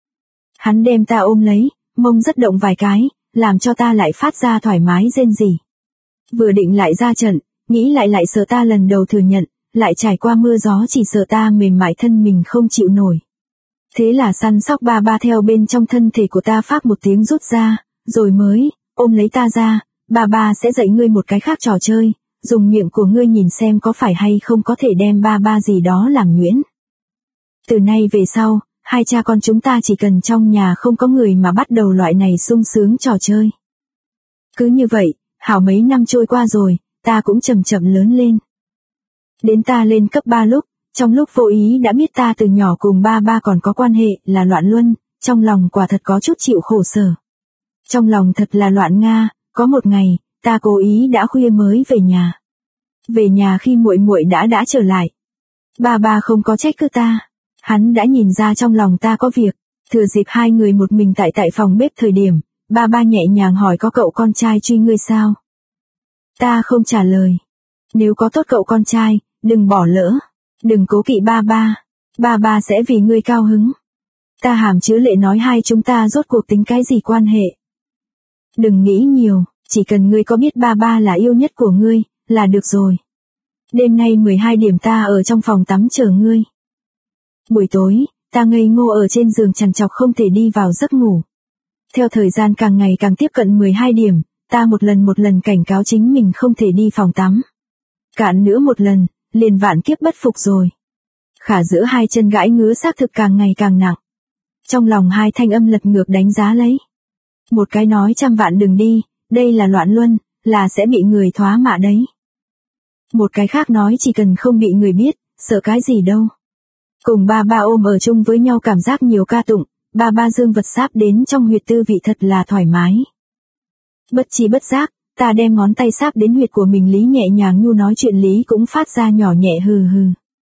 S1: Hắn đem ta ôm lấy, mông rất động vài cái, làm cho ta lại phát ra thoải mái rên rỉ. Vừa định lại ra trận, nghĩ lại sợ ta lần đầu thừa nhận, lại trải qua mưa gió chỉ sợ ta mềm mại thân mình không chịu nổi. Thế là săn sóc ba ba theo bên trong thân thể của ta phát một tiếng rút ra, rồi mới ôm lấy ta ra, ba sẽ dạy ngươi một cái khác trò chơi, dùng miệng của ngươi nhìn xem có phải hay không có thể đem ba gì đó làm nhuyễn. Từ nay về sau, hai cha con chúng ta chỉ cần trong nhà không có người mà bắt đầu loại này sung sướng trò chơi. Cứ như vậy, hảo mấy năm trôi qua rồi, ta cũng chậm chậm lớn lên. Đến ta lên cấp 3 lúc, trong lúc vô ý đã biết ta từ nhỏ cùng ba còn có quan hệ là Loạn Luân, trong lòng quả thật có chút chịu khổ sở. Trong lòng thật là loạn nga, có một ngày, ta cố ý đã khuya mới về nhà. Về nhà khi muội muội đã trở lại. Ba không có trách cứ ta. Hắn đã nhìn ra trong lòng ta có việc, thừa dịp hai người một mình tại phòng bếp thời điểm, ba nhẹ nhàng hỏi có cậu con trai truy ngươi sao? Ta không trả lời. Nếu có tốt cậu con trai, đừng bỏ lỡ, đừng cố kỵ ba sẽ vì ngươi cao hứng. Ta hàm chứa lệ nói hai chúng ta rốt cuộc tính cái gì quan hệ. Đừng nghĩ nhiều, chỉ cần ngươi có biết ba là yêu nhất của ngươi, là được rồi. Đêm nay 12 điểm ta ở trong phòng tắm chờ ngươi. Buổi tối, ta ngây ngô ở trên giường trằn trọc không thể đi vào giấc ngủ. Theo thời gian càng ngày càng tiếp cận 12 điểm, ta một lần cảnh cáo chính mình không thể đi phòng tắm. Cạn nữa một lần, liền vạn kiếp bất phục rồi. Khả giữa hai chân gãi ngứa xác thực càng ngày càng nặng. Trong lòng hai thanh âm lật ngược đánh giá lấy. Một cái nói trăm vạn đừng đi, đây là Loạn Luân, là sẽ bị người thoá mạ đấy. Một cái khác nói chỉ cần không bị người biết, sợ cái gì đâu. Cùng ba ôm ở chung với nhau cảm giác nhiều ca tụng, ba dương vật sáp đến trong huyệt tư vị thật là thoải mái. Bất chi bất giác, ta đem ngón tay sáp đến huyệt của mình Lý nhẹ nhàng nhu nói chuyện Lý cũng phát ra nhỏ nhẹ hừ hừ.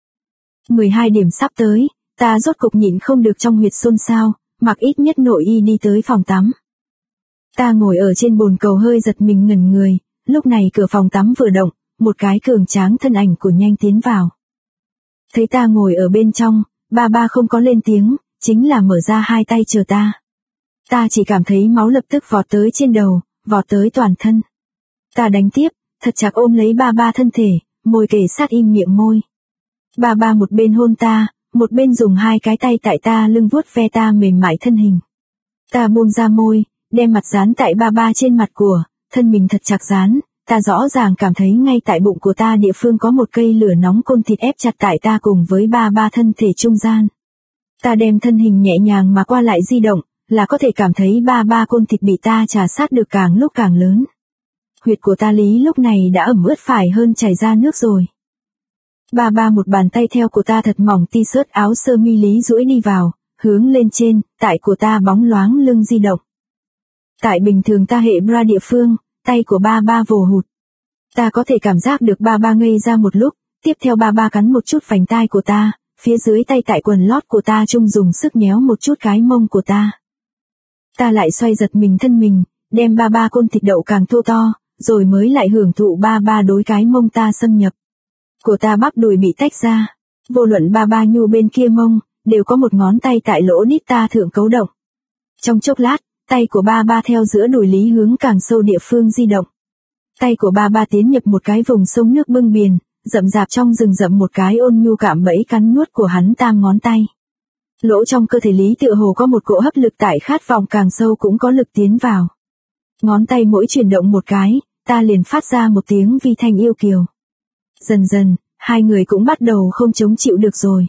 S1: 12 điểm sắp tới, ta rốt cục nhịn không được trong huyệt xôn xao, mặc ít nhất nội y đi tới phòng tắm. Ta ngồi ở trên bồn cầu hơi giật mình ngẩn người, lúc này cửa phòng tắm vừa động, một cái cường tráng thân ảnh của nhanh tiến vào. Thấy ta ngồi ở bên trong, ba không có lên tiếng, chính là mở ra hai tay chờ ta. Ta chỉ cảm thấy máu lập tức vọt tới trên đầu, vọt tới toàn thân. Ta đánh tiếp, thật chặt ôm lấy ba thân thể, môi kề sát im miệng môi. Ba một bên hôn ta, một bên dùng hai cái tay tại ta lưng vuốt ve ta mềm mại thân hình. Ta buông ra môi, đem mặt dán tại ba trên mặt của, thân mình thật chặt dán, ta rõ ràng cảm thấy ngay tại bụng của ta địa phương có một cây lửa nóng côn thịt ép chặt tại ta cùng với ba thân thể trung gian. Ta đem thân hình nhẹ nhàng mà qua lại di động, là có thể cảm thấy ba côn thịt bị ta trà sát được càng lúc càng lớn. Huyệt của ta Lý lúc này đã ẩm ướt phải hơn chảy ra nước rồi. Ba một bàn tay theo của ta thật mỏng t-shirt áo sơ mi Lý duỗi đi vào, hướng lên trên, tại của ta bóng loáng lưng di động. Tại bình thường ta hệ bra địa phương, tay của ba vồ hụt. Ta có thể cảm giác được ba ngây ra một lúc, tiếp theo ba cắn một chút vành tai của ta, phía dưới tay tại quần lót của ta chung dùng sức nhéo một chút cái mông của ta. Ta lại xoay giật mình thân mình, đem ba côn thịt đậu càng thô to, rồi mới lại hưởng thụ ba đối cái mông ta xâm nhập. Của ta bắp đùi bị tách ra, vô luận ba nhu bên kia mông, đều có một ngón tay tại lỗ nít ta thượng cấu động. Trong chốc lát, tay của ba theo giữa đùi Lý hướng càng sâu địa phương di động. Tay của ba tiến nhập một cái vùng sông nước bưng biển, rậm rạp trong rừng rậm một cái ôn nhu cạm bẫy cắn nuốt của hắn tam ngón tay. Lỗ trong cơ thể Lý tựa hồ có một cỗ hấp lực tại khát vọng càng sâu cũng có lực tiến vào. Ngón tay mỗi chuyển động một cái, ta liền phát ra một tiếng vi thanh yêu kiều. Dần dần, hai người cũng bắt đầu không chống chịu được rồi.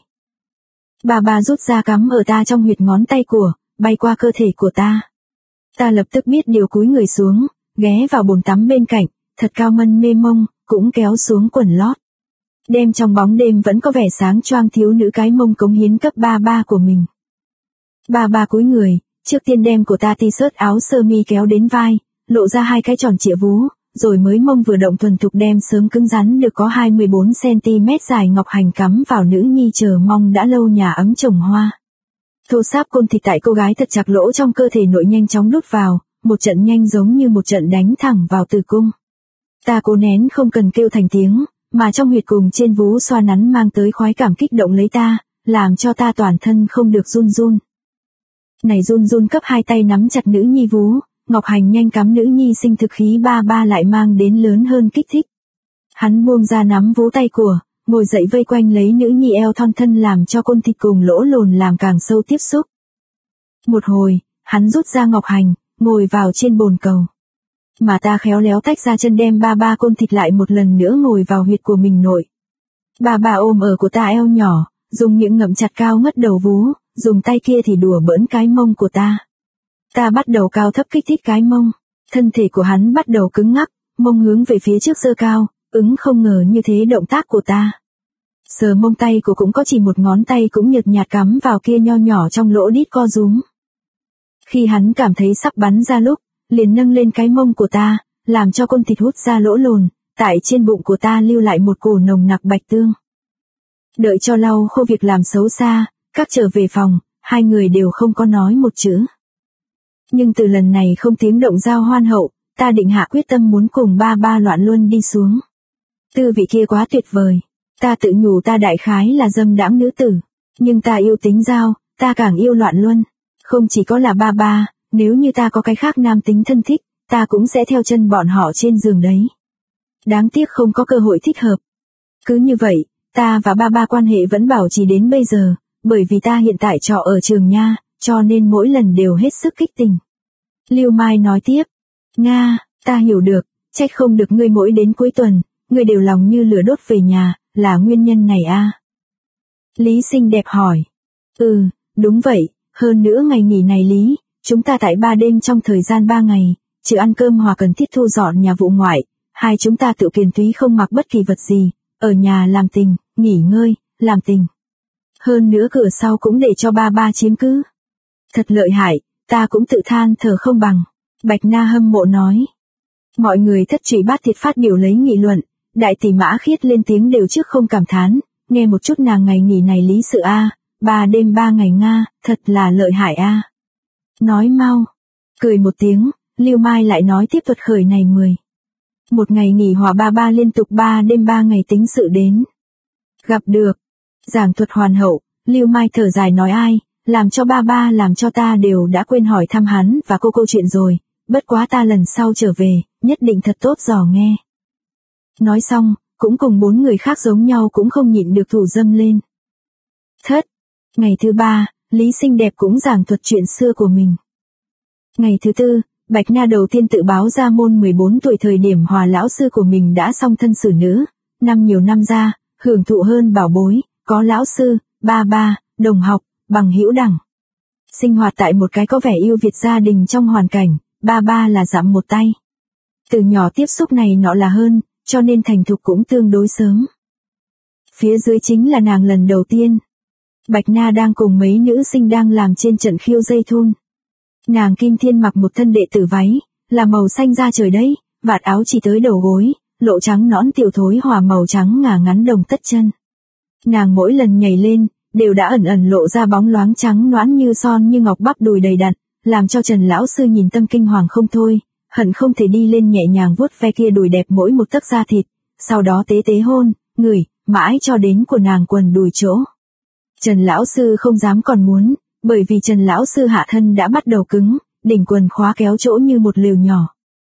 S1: Ba rút ra cắm ở ta trong huyệt ngón tay của, bay qua cơ thể của ta. Ta lập tức biết điều cúi người xuống, ghé vào bồn tắm bên cạnh, thật cao mân mê mông, cũng kéo xuống quần lót. Đem trong bóng đêm vẫn có vẻ sáng choang thiếu nữ cái mông cống hiến cấp ba của mình. Ba cúi người, trước tiên đem của ta t-shirt áo sơ mi kéo đến vai, lộ ra hai cái tròn trịa vú, rồi mới mông vừa động thuần thục đem sớm cứng rắn được có 24cm dài ngọc hành cắm vào nữ nhi chờ mong đã lâu nhà ấm trồng hoa. Thô sáp côn thịt tại cô gái thật chặt lỗ trong cơ thể nội nhanh chóng đút vào, một trận nhanh giống như một trận đánh thẳng vào tử cung. Ta cố nén không cần kêu thành tiếng, mà trong huyệt cùng trên vú xoa nắn mang tới khoái cảm kích động lấy ta, làm cho ta toàn thân không được run run. Này run cấp hai tay nắm chặt nữ nhi vú, ngọc hành nhanh cắm nữ nhi sinh thực khí ba lại mang đến lớn hơn kích thích. Hắn buông ra nắm vú tay của, ngồi dậy vây quanh lấy nữ nhi eo thon thân làm cho côn thịt cùng lỗ lồn làm càng sâu tiếp xúc. Một hồi, hắn rút ra ngọc hành, ngồi vào trên bồn cầu. Mà ta khéo léo tách ra chân đem ba côn thịt lại một lần nữa ngồi vào huyệt của mình nội. Ba ôm ở của ta eo nhỏ, dùng miệng ngậm chặt cao ngất đầu vú, dùng tay kia thì đùa bỡn cái mông của ta. Ta bắt đầu cao thấp kích thích cái mông, thân thể của hắn bắt đầu cứng ngắc, mông hướng về phía trước giơ cao, không ngờ như thế động tác của ta. Sờ mông tay của cũng có chỉ một ngón tay cũng nhợt nhạt cắm vào kia nho nhỏ trong lỗ đít co rúm. Khi hắn cảm thấy sắp bắn ra lúc, liền nâng lên cái mông của ta, làm cho côn thịt hút ra lỗ lồn, tại trên bụng của ta lưu lại một cổ nồng nặc bạch tương. Đợi cho lau khô việc làm xấu xa, các trở về phòng, hai người đều không có nói một chữ. Nhưng từ lần này không tiếng động giao hoan hậu, ta định hạ quyết tâm muốn cùng ba loạn luân đi xuống. Tư vị kia quá tuyệt vời, ta tự nhủ ta đại khái là dâm đãng nữ tử, nhưng ta yêu tính giao, ta càng yêu loạn luân. Không chỉ có là ba, nếu như ta có cái khác nam tính thân thích, ta cũng sẽ theo chân bọn họ trên giường đấy. Đáng tiếc không có cơ hội thích hợp. Cứ như vậy, ta và ba quan hệ vẫn bảo trì đến bây giờ, bởi vì ta hiện tại trọ ở trường nha, cho nên mỗi lần đều hết sức kích tình. Lưu Mai nói tiếp, Nga, ta hiểu được, trách không được ngươi mỗi đến cuối tuần, ngươi đều lòng như lửa đốt về nhà, là nguyên nhân này à? Lý xinh đẹp hỏi, đúng vậy, hơn nữa ngày nghỉ này Lý, chúng ta tại 3 đêm trong thời gian 3 ngày, trừ ăn cơm hoặc cần thiết thu dọn nhà vụ ngoại, hai chúng ta tự kiền túy không mặc bất kỳ vật gì, ở nhà làm tình, nghỉ ngơi, làm tình. Hơn nữa cửa sau cũng để cho ba chiếm cứ. Thật lợi hại, ta cũng tự than thở không bằng. Bạch Na hâm mộ nói. Mọi người thất trụy bát thiệt phát biểu lấy nghị luận, đại tỷ Mã Khiết lên tiếng đều trước không cảm thán, nghe một chút nàng ngày nghỉ này lý sự a, 3 đêm 3 ngày Nga, thật là lợi hại a. Nói mau. Cười một tiếng, Lưu Mai lại nói tiếp thuật khởi này 10. Một ngày nghỉ hòa ba liên tục 3 đêm 3 ngày tính sự đến. Gặp được. Giảng thuật hoàn hậu, Lưu Mai thở dài nói ai, làm cho ba làm cho ta đều đã quên hỏi thăm hắn và cô câu chuyện rồi, bất quá ta lần sau trở về, nhất định thật tốt dò nghe. Nói xong, cũng cùng 4 người khác giống nhau cũng không nhịn được thủ dâm lên. Thất. Ngày thứ 3, Lý xinh đẹp cũng giảng thuật chuyện xưa của mình. Ngày thứ 4, Bạch Na đầu tiên tự báo ra môn 14 tuổi thời điểm hòa lão sư của mình đã song thân xử nữ, nhiều năm ra, hưởng thụ hơn bảo bối, có lão sư, ba, đồng học, bằng hữu đẳng. Sinh hoạt tại một cái có vẻ yêu Việt gia đình trong hoàn cảnh, ba là dặm một tay. Từ nhỏ tiếp xúc này nọ là hơn, cho nên thành thục cũng tương đối sớm. Phía dưới chính là nàng lần đầu tiên. Bạch Na đang cùng mấy nữ sinh đang làm trên trận khiêu dây thun. Nàng Kim Thiên mặc một thân đệ tử váy, là màu xanh da trời đấy, vạt áo chỉ tới đầu gối, lộ trắng nõn tiểu thối hòa màu trắng ngà ngắn đồng tất chân. Nàng mỗi lần nhảy lên, đều đã ẩn lộ ra bóng loáng trắng nõn như son như ngọc bắp đùi đầy đặn, làm cho Trần lão sư nhìn tâm kinh hoàng không thôi, hận không thể đi lên nhẹ nhàng vuốt ve kia đùi đẹp mỗi một tấc da thịt, sau đó tế hôn, ngửi, mãi cho đến của nàng quần đùi chỗ. Trần lão sư không dám còn muốn, bởi vì Trần lão sư hạ thân đã bắt đầu cứng, đỉnh quần khóa kéo chỗ như một lều nhỏ.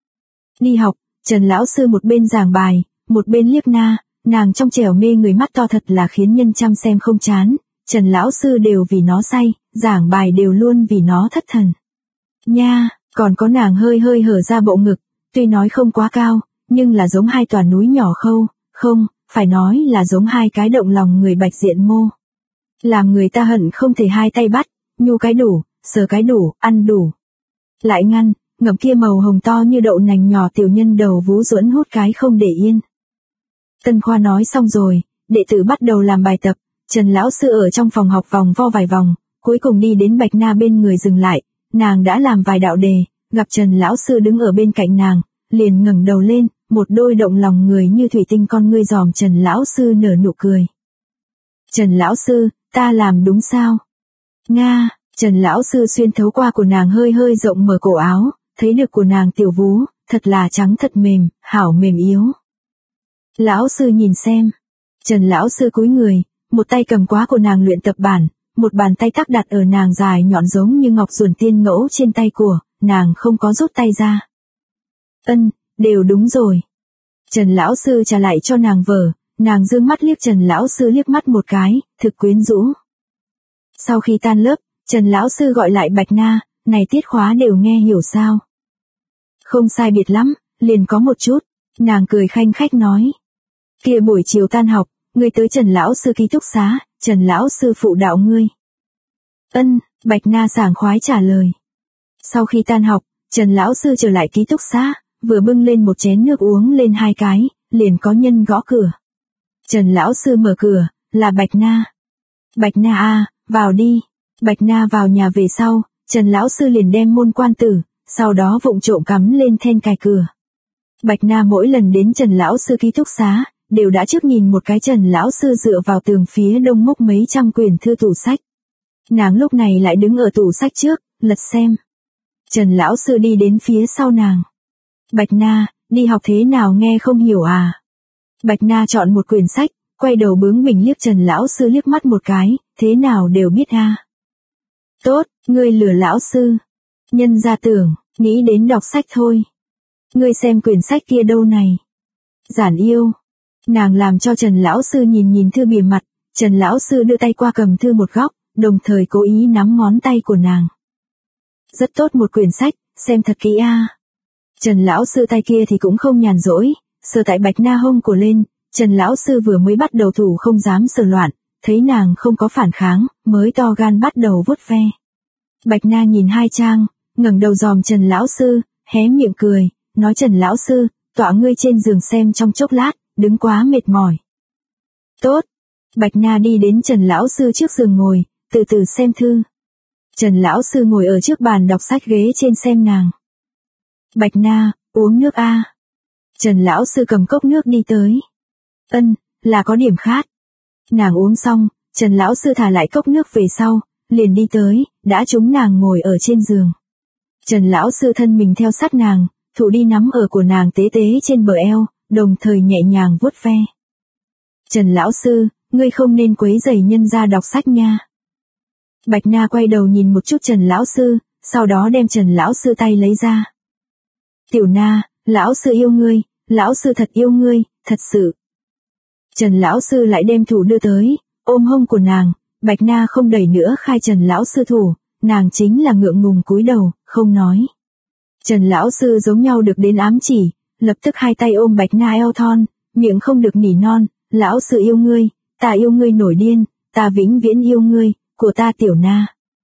S1: Đi học, Trần lão sư một bên giảng bài, một bên liếc Na, nàng trong trẻo mê người mắt to thật là khiến nhân chăm xem không chán, Trần lão sư đều vì nó say, giảng bài đều luôn vì nó thất thần. Nha, còn có nàng hơi hở ra bộ ngực, tuy nói không quá cao, nhưng là giống 2 tòa núi nhỏ khâu, không, phải nói là giống 2 cái động lòng người bạch diện mô. Làm người ta hận không thể 2 tay bắt, nhu cái đủ, sờ cái đủ, ăn đủ. Lại ngăn, ngậm kia màu hồng to như đậu nành nhỏ tiểu nhân đầu vú duẫn hút cái không để yên. Tân khoa nói xong rồi, đệ tử bắt đầu làm bài tập, Trần lão sư ở trong phòng học vòng vo vài vòng, cuối cùng đi đến Bạch Na bên người dừng lại, nàng đã làm vài đạo đề, gặp Trần lão sư đứng ở bên cạnh nàng, liền ngẩng đầu lên, một đôi động lòng người như thủy tinh con ngươi dòm Trần lão sư nở nụ cười. Trần lão sư, ta làm đúng sao? Nga, Trần lão sư xuyên thấu qua của nàng hơi rộng mở cổ áo, thấy được của nàng tiểu vú, thật là trắng thật mềm, hảo mềm yếu. Lão sư nhìn xem. Trần lão sư cúi người, một tay cầm quá của nàng luyện tập bản, một bàn tay tắc đặt ở nàng dài nhọn giống như ngọc ruồn tiên ngẫu trên tay của, nàng không có rút tay ra. Đều đúng rồi. Trần lão sư trả lại cho nàng vở, nàng dương mắt liếc Trần lão sư liếc mắt một cái, thực quyến rũ. Sau khi tan lớp, Trần lão sư gọi lại Bạch Na, này tiết khóa đều nghe hiểu sao? Không sai biệt lắm, liền có một chút. Nàng cười khanh khách nói. Kia buổi chiều tan học, ngươi tới Trần lão sư ký túc xá, Trần lão sư phụ đạo ngươi. Ân, Bạch Na sảng khoái trả lời. Sau khi tan học, Trần lão sư trở lại ký túc xá, vừa bưng lên một chén nước uống lên 2 cái, liền có nhân gõ cửa. Trần lão sư mở cửa, là Bạch Na. Bạch Na a, vào đi. Bạch Na vào nhà về sau, Trần lão sư liền đem môn quan tử, sau đó vụng trộm cắm lên then cài cửa. Bạch Na mỗi lần đến Trần lão sư ký túc xá, đều đã trước nhìn một cái Trần lão sư dựa vào tường phía đông múc mấy trăm quyển thư tủ sách. Nàng lúc này lại đứng ở tủ sách trước, lật xem. Trần lão sư đi đến phía sau nàng. Bạch Na, đi học thế nào nghe không hiểu à? Bạch Na chọn một quyển sách, quay đầu bướng bỉnh liếc Trần lão sư liếc mắt một cái, thế nào đều biết a. Tốt, ngươi lừa lão sư. Nhân ra tưởng, nghĩ đến đọc sách thôi. Ngươi xem quyển sách kia đâu này. Giản yêu. Nàng làm cho Trần lão sư nhìn thư bìa mặt, Trần lão sư đưa tay qua cầm thư một góc, đồng thời cố ý nắm ngón tay của nàng. Rất tốt một quyển sách, xem thật kỹ a. Trần lão sư tay kia thì cũng không nhàn rỗi, sờ tại Bạch Na hông cổ lên, Trần lão sư vừa mới bắt đầu thủ không dám sờ loạn, thấy nàng không có phản kháng, mới to gan bắt đầu vuốt ve. Bạch Na nhìn 2 trang, ngẩng đầu dòm Trần lão sư, hé miệng cười, nói Trần lão sư, tọa ngươi trên giường xem trong chốc lát, đứng quá mệt mỏi. Tốt. Bạch Na đi đến Trần lão sư trước giường ngồi, từ từ xem thư. Trần lão sư ngồi ở trước bàn đọc sách ghế trên xem nàng. Bạch Na, uống nước a. Trần lão sư cầm cốc nước đi tới. Ân, là có điểm khát. Nàng uống xong, Trần lão sư thả lại cốc nước về sau, liền đi tới, đã chúng nàng ngồi ở trên giường. Trần lão sư thân mình theo sát nàng, thủ đi nắm ở của nàng tế tế trên bờ eo, đồng thời nhẹ nhàng vuốt ve. Trần lão sư, ngươi không nên quấy rầy nhân gia đọc sách nha. Bạch Na quay đầu nhìn một chút Trần lão sư, sau đó đem Trần lão sư tay lấy ra. Tiểu Na, lão sư yêu ngươi, lão sư thật yêu ngươi, thật sự. Trần lão sư lại đem thủ đưa tới, ôm hông của nàng, Bạch Na không đẩy nữa khai Trần lão sư thủ, nàng chính là ngượng ngùng cúi đầu, không nói. Trần lão sư giống nhau được đến ám chỉ, lập tức 2 tay ôm Bạch Na eo thon, miệng không được nỉ non, lão sư yêu ngươi, ta yêu ngươi nổi điên, ta vĩnh viễn yêu ngươi, của ta Tiểu Na.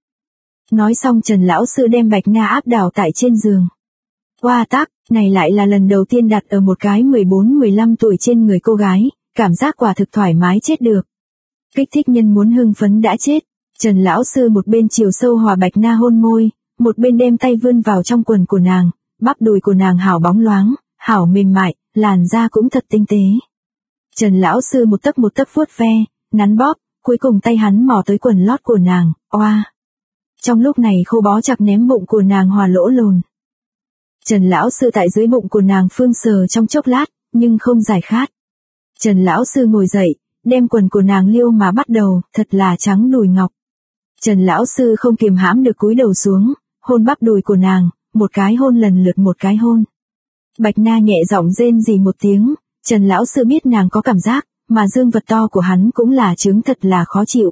S1: Nói xong Trần lão sư đem Bạch Na áp đảo tại trên giường. Hoa tác, này lại là lần đầu tiên đặt ở một cái 14-15 tuổi trên người cô gái, cảm giác quả thực thoải mái chết được. Kích thích nhân muốn hưng phấn đã chết, Trần lão sư một bên chiều sâu hòa Bạch Na hôn môi, một bên đem tay vươn vào trong quần của nàng, bắp đùi của nàng hảo bóng loáng, hảo mềm mại, làn da cũng thật tinh tế. Trần lão sư một tấc vuốt ve, nắn bóp, cuối cùng tay hắn mò tới quần lót của nàng, oa. Trong lúc này khô bó chặt ném bụng của nàng hòa lỗ lồn. Trần lão sư tại dưới bụng của nàng phương sờ trong chốc lát, nhưng không giải khát. Trần lão sư ngồi dậy, đem quần của nàng liêu mà bắt đầu, thật là trắng đùi ngọc. Trần lão sư không kiềm hãm được cúi đầu xuống, hôn bắp đùi của nàng, một cái hôn lần lượt một cái hôn. Bạch Na nhẹ giọng rên rỉ một tiếng, Trần lão sư biết nàng có cảm giác, mà dương vật to của hắn cũng là chứng thật là khó chịu.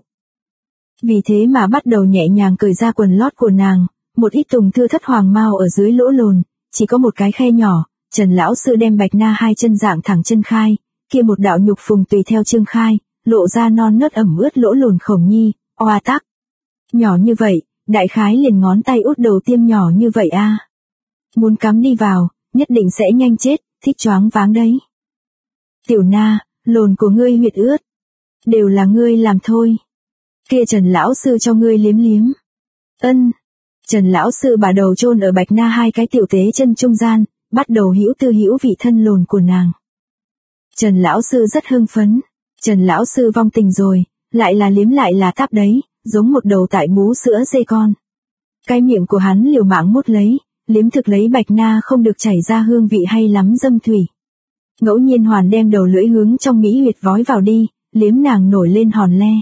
S1: Vì thế mà bắt đầu nhẹ nhàng cởi ra quần lót của nàng, một ít tùng thư thất hoàng mao ở dưới lỗ lồn, chỉ có một cái khe nhỏ, Trần lão sư đem Bạch Na 2 chân dạng thẳng chân khai, kia một đạo nhục phùng tùy theo trương khai, lộ ra non nớt ẩm ướt lỗ lồn khổng nhi, oa tắc. Nhỏ như vậy, đại khái liền ngón tay út đầu tiêm nhỏ như vậy a. Muốn cắm đi vào, nhất định sẽ nhanh chết, thích choáng váng đấy. Tiểu Na, lồn của ngươi huyệt ướt. Đều là ngươi làm thôi. Kia Trần lão sư cho ngươi liếm liếm. Ân. Trần lão sư bà đầu chôn ở Bạch Na 2 cái tiểu tế chân trung gian, bắt đầu hữu tư hữu vị thân lồn của nàng. Trần lão sư rất hưng phấn. Trần lão sư vong tình rồi, lại là liếm lại là táp đấy, giống một đầu tại bú sữa dê con. Cái miệng của hắn liều mạng mút lấy, liếm thực lấy Bạch Na không được chảy ra hương vị hay lắm dâm thủy. Ngẫu nhiên hoàn đem đầu lưỡi hướng trong mỹ huyệt vói vào đi, liếm nàng nổi lên hòn le.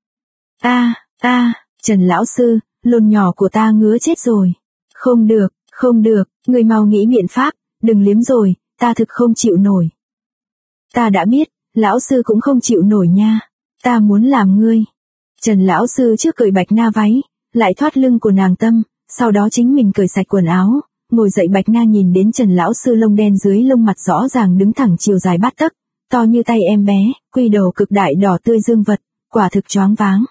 S1: Trần lão sư, lồn nhỏ của ta ngứa chết rồi. Không được, người mau nghĩ biện pháp, đừng liếm rồi, ta thực không chịu nổi. Ta đã biết, lão sư cũng không chịu nổi nha, ta muốn làm ngươi. Trần lão sư trước cởi Bạch Na váy, lại thoát lưng của nàng tâm, sau đó chính mình cởi sạch quần áo, Ngồi dậy Bạch Na nhìn đến Trần lão sư lông đen dưới lông mặt rõ ràng đứng thẳng chiều dài bát tấc, to như tay em bé, quy đầu cực đại đỏ tươi dương vật, quả thực choáng váng.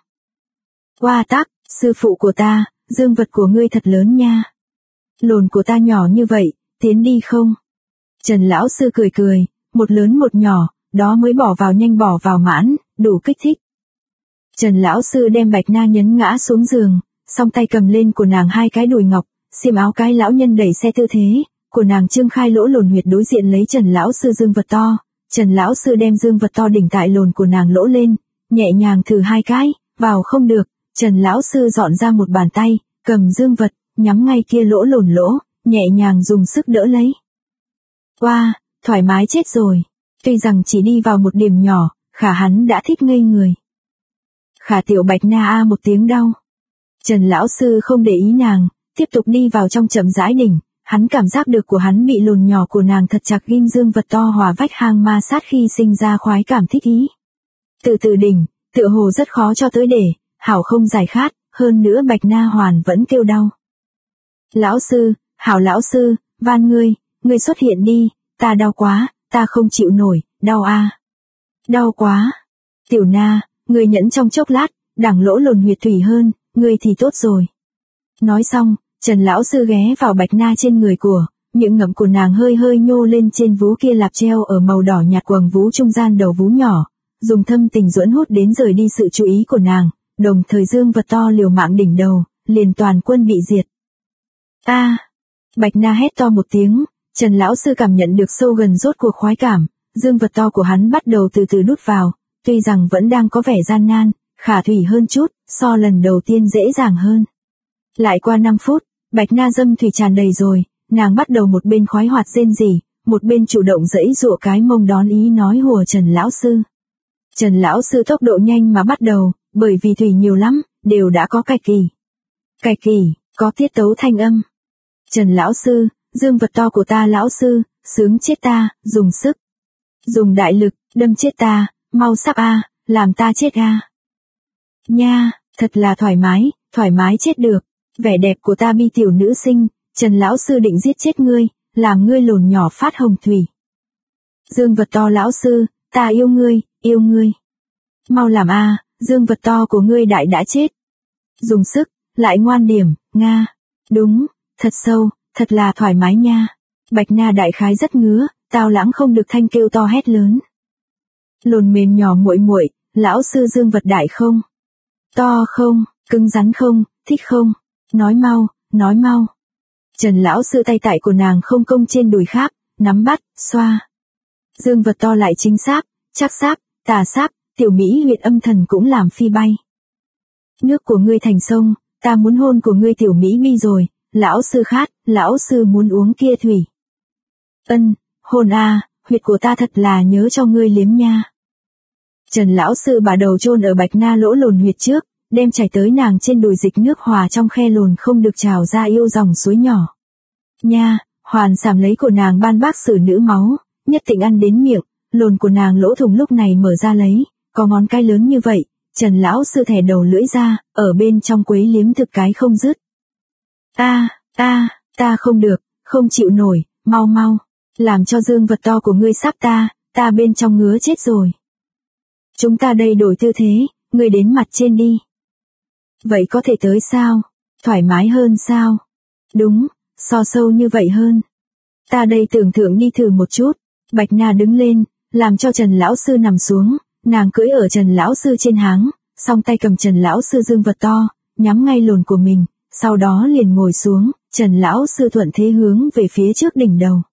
S1: Qua tắc, sư phụ của ta, dương vật của ngươi thật lớn nha. Lồn của ta nhỏ như vậy, tiến đi không? Trần lão sư cười cười, một lớn một nhỏ, đó mới bỏ vào nhanh bỏ vào mãn, đủ kích thích. Trần lão sư đem Bạch Na nhấn ngã xuống giường, song tay cầm lên của nàng hai cái đùi ngọc, xiêm áo cái lão nhân đẩy xe tư thế, của nàng trương khai lỗ lồn huyệt đối diện lấy Trần lão sư dương vật to. Trần lão sư đem dương vật to đỉnh tại lồn của nàng lỗ lên, nhẹ nhàng thử hai cái, vào không được, Trần lão sư dọn ra một bàn tay, cầm dương vật, nhắm ngay kia lỗ lồn lỗ, nhẹ nhàng dùng sức đỡ lấy. Qua, thoải mái chết rồi. Tuy rằng chỉ đi vào một điểm nhỏ, khả hắn đã thích ngây người. Khả tiểu Bạch Na a một tiếng đau. Trần lão sư không để ý nàng, tiếp tục đi vào trong chậm rãi đỉnh, hắn cảm giác được của hắn bị lồn nhỏ của nàng thật chặt ghim dương vật to hòa vách hang ma sát khi sinh ra khoái cảm thích ý. Từ từ đỉnh, tựa hồ rất khó cho tới để, hảo không giải khát, hơn nữa Bạch Na hoàn vẫn kêu đau. Lão sư, hảo lão sư, van ngươi xuất hiện đi, ta đau quá, ta không chịu nổi, đau a. Đau quá. Tiểu Na, ngươi nhẫn trong chốc lát, đẳng lỗ lồn huyệt thủy hơn, ngươi thì tốt rồi. Nói xong, Trần lão sư ghé vào Bạch Na trên người của, miệng ngậm của nàng hơi hơi nhô lên trên vú kia lạp treo ở màu đỏ nhạt quầng vú trung gian đầu vú nhỏ, dùng thâm tình duẫn hút đến rời đi sự chú ý của nàng, đồng thời dương vật to liều mạng đỉnh đầu, liền toàn quân bị diệt. A! Bạch Na hét to một tiếng, Trần lão sư cảm nhận được sâu gần rốt cuộc khoái cảm, dương vật to của hắn bắt đầu từ từ đút vào, tuy rằng vẫn đang có vẻ gian nan, khả thủy hơn chút, so lần đầu tiên dễ dàng hơn. Lại qua 5 phút, Bạch Na dâm thủy tràn đầy rồi, nàng bắt đầu một bên khoái hoạt rên rỉ, một bên chủ động giãy giụa cái mông đón ý nói hùa Trần lão sư. Trần lão sư tốc độ nhanh mà bắt đầu, bởi vì thủy nhiều lắm, đều đã có cạch kỳ. Cạch kỳ, có tiết tấu thanh âm. Trần lão sư, dương vật to của ta lão sư, sướng chết ta, dùng sức. Dùng đại lực, đâm chết ta, mau sắp a, làm ta chết a. Nha, thật là thoải mái chết được. Vẻ đẹp của ta bi tiểu nữ sinh, Trần lão sư định giết chết ngươi, làm ngươi lồn nhỏ phát hồng thủy. Dương vật to lão sư, ta yêu ngươi. Mau làm a, dương vật to của ngươi đại đã chết. Dùng sức, lại ngoan điểm, nga. Đúng, thật sâu, thật là thoải mái nha. Bạch Na đại khái rất ngứa, Tào Lãng không được thanh kêu to hét lớn. Lồn mềm nhỏ muội muội, lão sư dương vật đại không? To không, cứng rắn không, thích không? Nói mau. Trần lão sư tay tại của nàng không công trên đùi kháp, nắm bắt, xoa. Dương vật to lại chính xác, chắc sáp, tà sáp, tiểu mỹ huyệt âm thần cũng làm phi bay. Nước của ngươi thành sông, ta muốn hôn của ngươi tiểu mỹ bi rồi, lão sư khát, lão sư muốn uống kia thủy. Ân, hôn a, huyệt của ta thật là nhớ cho ngươi liếm nha. Trần lão sư bà đầu chôn ở Bạch Na lỗ lồn huyệt trước, đem chảy tới nàng trên đùi dịch nước hòa trong khe lồn không được trào ra yêu dòng suối nhỏ. Nha, hoàn sảm lấy của nàng ban bác sử nữ máu, nhất định ăn đến miệng, lồn của nàng lỗ thủng lúc này mở ra lấy, có ngón cái lớn như vậy, Trần lão sư thè đầu lưỡi ra, ở bên trong quấy liếm thực cái không dứt. Ta không được, không chịu nổi, mau, làm cho dương vật to của ngươi sắp ta bên trong ngứa chết rồi. Chúng ta đây đổi tư thế, ngươi đến mặt trên đi. Vậy có thể tới sao? Thoải mái hơn sao? Đúng, so sâu như vậy hơn. Ta đây tưởng thượng đi thử một chút. Bạch Na đứng lên, làm cho Trần lão sư nằm xuống, nàng cưỡi ở Trần lão sư trên háng, song tay cầm Trần lão sư dương vật to, nhắm ngay lồn của mình, sau đó liền ngồi xuống, Trần lão sư thuận thế hướng về phía trước đỉnh đầu.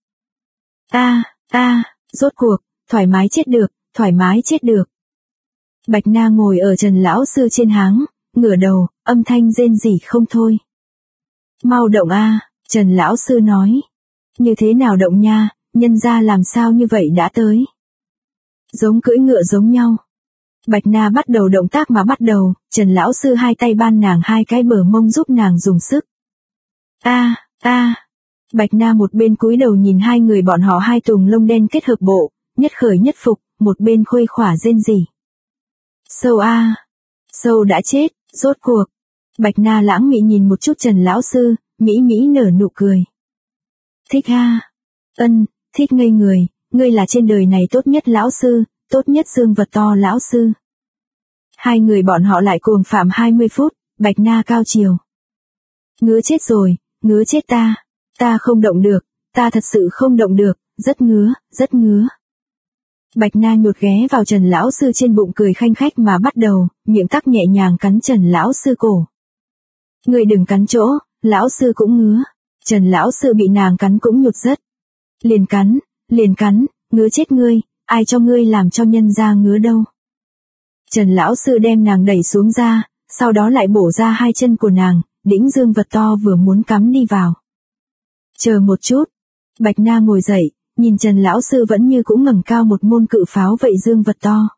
S1: Rốt cuộc, thoải mái chết được. Bạch Na ngồi ở Trần lão sư trên háng, ngửa đầu, âm thanh rên rỉ không thôi. Mau động a, Trần lão sư nói. Như thế nào động nha, nhân ra làm sao như vậy đã tới. Giống cưỡi ngựa giống nhau. Bạch Na bắt đầu động tác mà bắt đầu, Trần lão sư hai tay ban nàng hai cái bờ mông giúp nàng dùng sức. Bạch Na một bên cúi đầu nhìn hai người bọn họ hai tùng lông đen kết hợp bộ, nhất khởi nhất phục, một bên khuây khỏa rên rỉ. Sâu đã chết, rốt cuộc. Bạch Na lãng mị nhìn một chút Trần lão sư, mỹ nở nụ cười. Thích a. Thích ngây người, ngươi là trên đời này tốt nhất lão sư, tốt nhất dương vật to lão sư. Hai người bọn họ lại cuồng phạm 20 phút, Bạch Na cao chiều. Ngứa chết rồi, ngứa chết ta không động được, ta thật sự không động được, rất ngứa, rất ngứa. Bạch Na nhột ghé vào Trần lão sư trên bụng cười khanh khách mà bắt đầu, miệng tắc nhẹ nhàng cắn Trần lão sư cổ. Ngươi đừng cắn chỗ, lão sư cũng ngứa. Trần lão sư bị nàng cắn cũng nhột rất. Liền cắn, ngứa chết ngươi, ai cho ngươi làm cho nhân ra ngứa đâu. Trần lão sư đem nàng đẩy xuống ra, sau đó lại bổ ra hai chân của nàng, đĩnh dương vật to vừa muốn cắm đi vào. Chờ một chút. Bạch Na ngồi dậy, nhìn Trần lão sư vẫn như cũng ngẩng cao một môn cự pháo vậy dương vật to.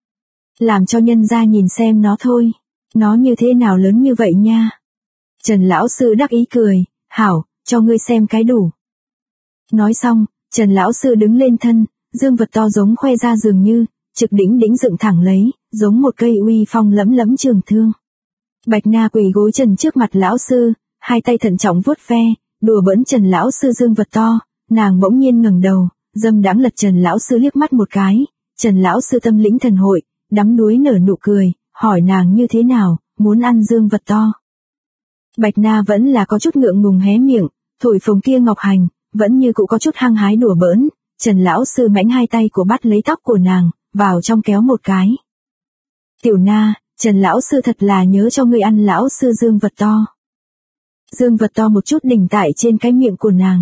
S1: Làm cho nhân ra nhìn xem nó thôi, nó như thế nào lớn như vậy nha. Trần lão sư đắc ý cười, hảo, cho ngươi xem cái đủ. Nói xong, Trần lão sư đứng lên thân, dương vật to giống khoe ra dường như, trực đĩnh dựng thẳng lấy, giống một cây uy phong lẫm trường thương. Bạch Na quỳ gối Trần trước mặt lão sư, hai tay thận trọng vuốt ve, đùa bỡn Trần lão sư dương vật to, nàng bỗng nhiên ngẩng đầu, dâm đãng lật Trần lão sư liếc mắt một cái, Trần lão sư tâm lĩnh thần hội, đắm đuối nở nụ cười, hỏi nàng như thế nào, muốn ăn dương vật to. Bạch Na vẫn là có chút ngượng ngùng hé miệng, thổi phồng kia ngọc hành, vẫn như cụ có chút hăng hái đùa bỡn, Trần lão sư mãnh hai tay của bắt lấy tóc của nàng, vào trong kéo một cái. Tiểu Na, Trần lão sư thật là nhớ cho ngươi ăn lão sư dương vật to. Dương vật to một chút đỉnh tại trên cái miệng của nàng.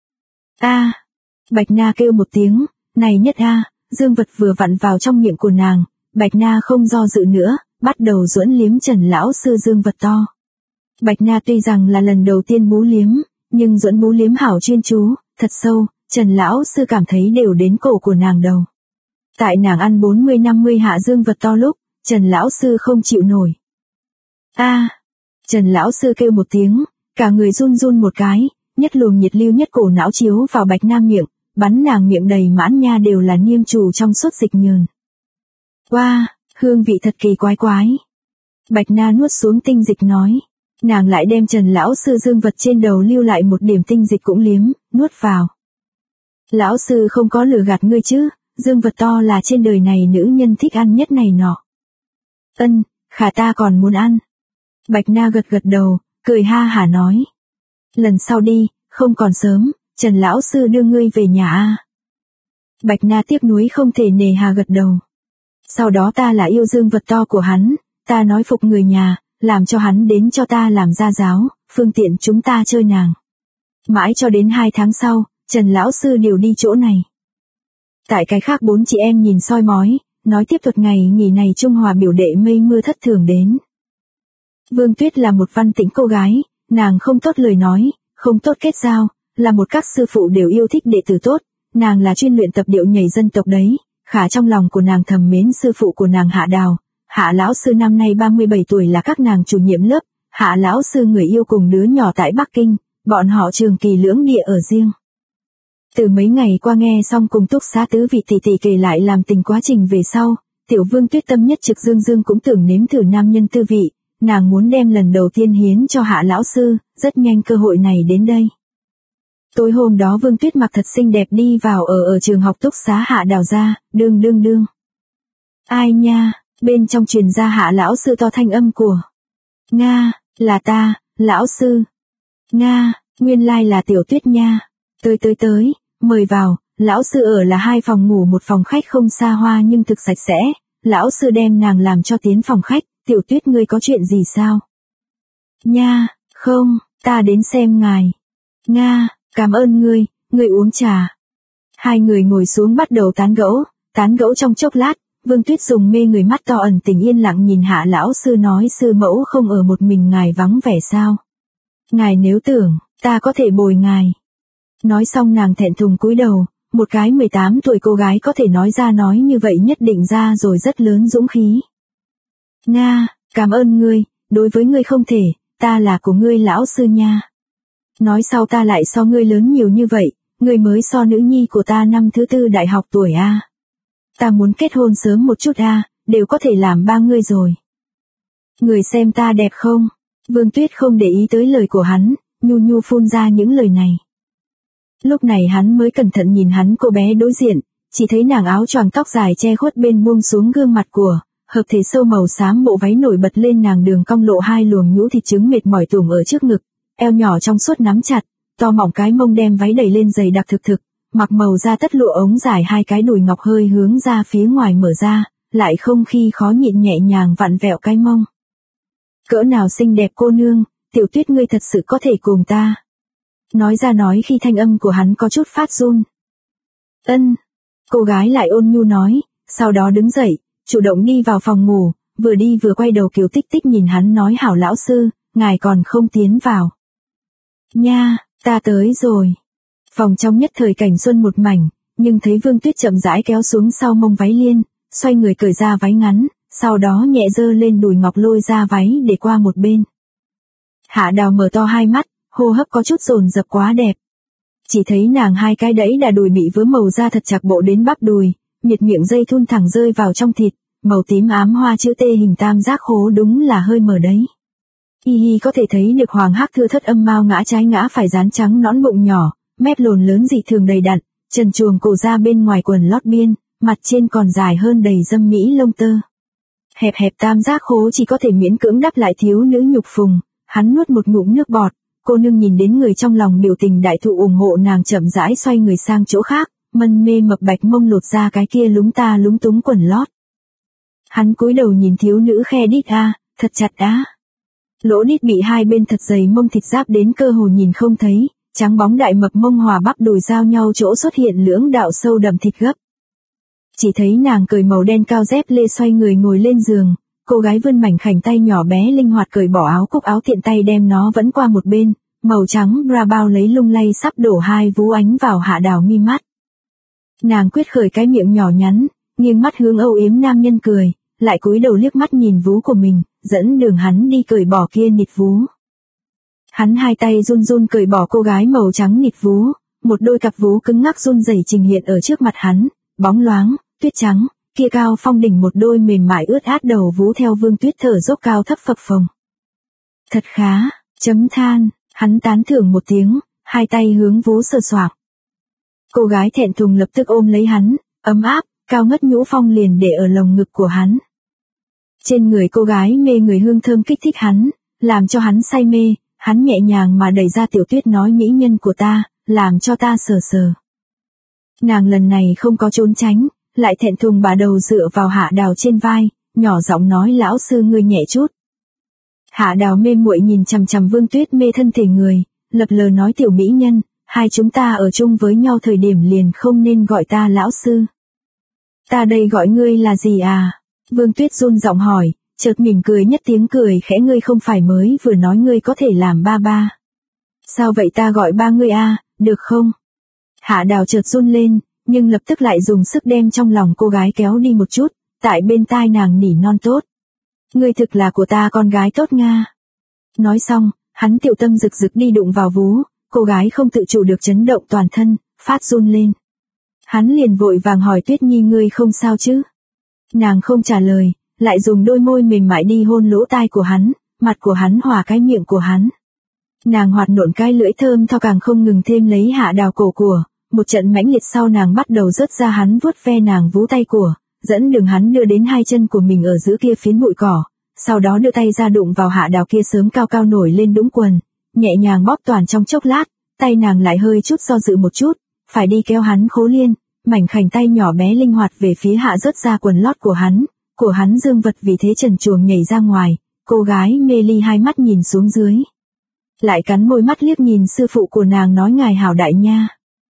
S1: A. Bạch Na kêu một tiếng, này nhất a, dương vật vừa vặn vào trong miệng của nàng, Bạch Na không do dự nữa, bắt đầu duỗi liếm Trần lão sư dương vật to. Bạch Na tuy rằng là lần đầu tiên bú liếm, nhưng duỗi bú liếm hảo chuyên chú, thật sâu, Trần lão sư cảm thấy đều đến cổ của nàng đầu. Tại nàng ăn 40-50 hạ dương vật to lúc, Trần lão sư không chịu nổi. A. Trần lão sư kêu một tiếng, cả người run một cái, nhất luồng nhiệt lưu nhất cổ não chiếu vào Bạch Na miệng, bắn nàng miệng đầy mãn nha đều là niêm trù trong suốt dịch nhờn. Wow, hương vị thật kỳ quái. Bạch Na nuốt xuống tinh dịch nói, nàng lại đem Trần lão sư dương vật trên đầu lưu lại một điểm tinh dịch cũng liếm, nuốt vào. Lão sư không có lừa gạt ngươi chứ, dương vật to là trên đời này nữ nhân thích ăn nhất này nọ. Khả ta còn muốn ăn. Bạch Na gật đầu, cười ha hả nói. Lần sau đi, không còn sớm, Trần lão sư đưa ngươi về nhà a. Bạch Na tiếc nuối không thể nề hà gật đầu. Sau đó ta là yêu dương vật to của hắn, ta nói phục người nhà, làm cho hắn đến cho ta làm gia giáo, phương tiện chúng ta chơi nàng. Mãi cho đến 2 tháng sau, Trần lão sư điều đi chỗ này. Tại cái khác 4 chị em nhìn soi mói, nói tiếp thuật ngày nghỉ này Trung Hòa biểu đệ mây mưa thất thường đến. Vương Tuyết là một văn tĩnh cô gái, nàng không tốt lời nói, không tốt kết giao, là một các sư phụ đều yêu thích đệ tử tốt, nàng là chuyên luyện tập điệu nhảy dân tộc đấy, khả trong lòng của nàng thầm mến sư phụ của nàng Hạ Đào. Hạ lão sư năm nay 37 tuổi là các nàng chủ nhiệm lớp, Hạ lão sư người yêu cùng đứa nhỏ tại Bắc Kinh, bọn họ trường kỳ lưỡng địa ở riêng. Từ mấy ngày qua nghe xong cùng Túc Xá tứ vị tỷ tỷ kể lại làm tình quá trình về sau, Tiểu Vương Tuyết tâm nhất trực dương cũng tưởng nếm thử nam nhân tư vị, nàng muốn đem lần đầu tiên hiến cho Hạ lão sư, rất nhanh cơ hội này đến đây. Tối hôm đó Vương Tuyết mặc thật xinh đẹp đi vào ở trường học Túc Xá Hạ Đào ra, đương. Ai nha, bên trong truyền ra Hạ lão sư to thanh âm của. Nga, là ta, lão sư. Nga, nguyên lai là Tiểu Tuyết nha. Tới, mời vào, lão sư ở là 2 phòng ngủ một phòng khách không xa hoa nhưng thực sạch sẽ, lão sư đem nàng làm cho tiến phòng khách, Tiểu Tuyết ngươi có chuyện gì sao? Nha, không, ta đến xem ngài. Nga, cảm ơn ngươi uống trà. Hai người ngồi xuống bắt đầu tán gẫu trong chốc lát, Vương Tuyết dùng mê người mắt to ẩn tình yên lặng nhìn Hạ lão sư nói sư mẫu không ở một mình ngài vắng vẻ sao? Ngài nếu tưởng, ta có thể bồi ngài. Nói xong nàng thẹn thùng cúi đầu, một cái 18 tuổi cô gái có thể nói ra nói như vậy nhất định ra rồi rất lớn dũng khí. Nga, cảm ơn ngươi, đối với ngươi không thể, ta là của ngươi lão sư nha. Nói sau ta lại so ngươi lớn nhiều như vậy, ngươi mới so nữ nhi của ta năm thứ 4 đại học tuổi a. Ta muốn kết hôn sớm một chút a, đều có thể làm ba ngươi rồi. Người xem ta đẹp không? Vương Tuyết không để ý tới lời của hắn, nhu phun ra những lời này. Lúc này hắn mới cẩn thận nhìn hắn cô bé đối diện, chỉ thấy nàng áo choàng tóc dài che khuất bên buông xuống gương mặt của, hợp thể sâu màu xám bộ váy nổi bật lên nàng đường cong lộ hai luồng nhũ thịt trứng mệt mỏi tủm ở trước ngực, eo nhỏ trong suốt nắm chặt, to mỏng cái mông đem váy đẩy lên dày đặc thực, mặc màu da tất lụa ống dài hai cái đùi ngọc hơi hướng ra phía ngoài mở ra, lại không khi khó nhịn nhẹ nhàng vặn vẹo cái mông. Cỡ nào xinh đẹp cô nương, Tiểu Tuyết ngươi thật sự có thể cùng ta. Nói ra nói khi thanh âm của hắn có chút phát run. Ân. Cô gái lại ôn nhu nói, sau đó đứng dậy, chủ động đi vào phòng ngủ, vừa đi vừa quay đầu Kiều Tích Tích nhìn hắn nói hảo lão sư, ngài còn không tiến vào. Nha, ta tới rồi. Phòng trong nhất thời cảnh xuân một mảnh, nhưng thấy Vương Tuyết chậm rãi kéo xuống sau mông váy liên, xoay người cởi ra váy ngắn, sau đó nhẹ dơ lên đùi ngọc lôi ra váy để qua một bên. Hạ Đào mở to hai mắt, hô hấp có chút dồn dập quá đẹp. Chỉ thấy nàng hai cái đẫy đà đùi bị vớ màu da thật chặt bộ đến bắp đùi, miệt miệng dây thun thẳng rơi vào trong thịt, màu tím ám hoa chữ T hình tam giác khố đúng là hơi mở đấy. Hi hi có thể thấy được hoàng hắc thưa thất âm mao ngã trái ngã phải dán trắng nõn bụng nhỏ, mép lồn lớn dị thường đầy đặn, trần truồng cổ ra bên ngoài quần lót biên, mặt trên còn dài hơn đầy dâm mỹ lông tơ. Hẹp hẹp tam giác khố chỉ có thể miễn cưỡng đắp lại thiếu nữ nhục phùng, hắn nuốt một ngụm nước bọt, cô nương nhìn đến người trong lòng biểu tình đại thụ ủng hộ nàng chậm rãi xoay người sang chỗ khác, mân mê mập bạch mông lột ra cái kia lúng ta lúng túng quần lót. Hắn cúi đầu nhìn thiếu nữ khe đít thật chặt á. Lỗ đít bị hai bên thật dày mông thịt giáp đến cơ hồ nhìn không thấy, trắng bóng đại mập mông hòa bắp đùi giao nhau chỗ xuất hiện lưỡng đạo sâu đậm thịt gấp. Chỉ thấy nàng cởi màu đen cao dép lê xoay người ngồi lên giường, cô gái vươn mảnh khảnh tay nhỏ bé linh hoạt cởi bỏ áo cúc áo tiện tay đem nó vẫn qua một bên, màu trắng bra bao lấy lung lay sắp đổ hai vú ánh vào Hạ Đào mi mắt. Nàng quyết khởi cái miệng nhỏ nhắn, nghiêng mắt hướng âu yếm nam nhân cười, lại cúi đầu liếc mắt nhìn vú của mình, dẫn đường hắn đi cởi bỏ kia nịt vú. Hắn hai tay run run cởi bỏ cô gái màu trắng nịt vú, một đôi cặp vú cứng ngắc run rẩy trình hiện ở trước mặt hắn, bóng loáng, tuyết trắng, kia cao phong đỉnh một đôi mềm mại ướt át đầu vú theo Vương Tuyết thở dốc cao thấp phập phồng. Thật khá, chấm than, hắn tán thưởng một tiếng, hai tay hướng vú sờ soạng. Cô gái thẹn thùng lập tức ôm lấy hắn, ấm áp, cao ngất nhũ phong liền để ở lồng ngực của hắn. Trên người cô gái mê người hương thơm kích thích hắn, làm cho hắn say mê, hắn nhẹ nhàng mà đẩy ra Tiểu Tuyết nói mỹ nhân của ta, làm cho ta sờ sờ. Nàng lần này không có trốn tránh, lại thẹn thùng bà đầu dựa vào Hạ Đào trên vai, nhỏ giọng nói lão sư ngươi nhẹ chút. Hạ Đào mê muội nhìn chằm chằm Vương Tuyết mê thân thể người, lập lờ nói tiểu mỹ nhân, hai chúng ta ở chung với nhau thời điểm liền không nên gọi ta lão sư. Ta đây gọi ngươi là gì à? Vương Tuyết run giọng hỏi, chợt mỉm cười nhất tiếng cười khẽ ngươi không phải mới vừa nói ngươi có thể làm ba ba. Sao vậy ta gọi ba ngươi được không? Hạ Đào chợt run lên, nhưng lập tức lại dùng sức đem trong lòng cô gái kéo đi một chút, tại bên tai nàng nỉ non tốt. Ngươi thực là của ta con gái tốt nga. Nói xong, hắn tiểu tâm rực rực đi đụng vào vú, cô gái không tự chủ được chấn động toàn thân, phát run lên. Hắn liền vội vàng hỏi Tuyết Nhi ngươi không sao chứ? Nàng không trả lời, lại dùng đôi môi mềm mại đi hôn lỗ tai của hắn, mặt của hắn hòa cái miệng của hắn. Nàng hoạt nộn cái lưỡi thơm tho càng không ngừng thêm lấy Hạ Đào cổ của, một trận mãnh liệt sau nàng bắt đầu rớt ra hắn vuốt ve nàng vú tay của, dẫn đường hắn đưa đến hai chân của mình ở giữa kia phiến bụi cỏ, sau đó đưa tay ra đụng vào Hạ Đào kia sớm cao cao nổi lên đũng quần, nhẹ nhàng bóp toàn trong chốc lát, tay nàng lại hơi chút do dự một chút, phải đi kéo hắn khố liên, mảnh khảnh tay nhỏ bé linh hoạt về phía hạ rớt ra quần lót của hắn dương vật vì thế trần truồng nhảy ra ngoài, cô gái mê ly hai mắt nhìn xuống dưới. Lại cắn môi mắt liếc nhìn sư phụ của nàng nói ngài hảo đại nha.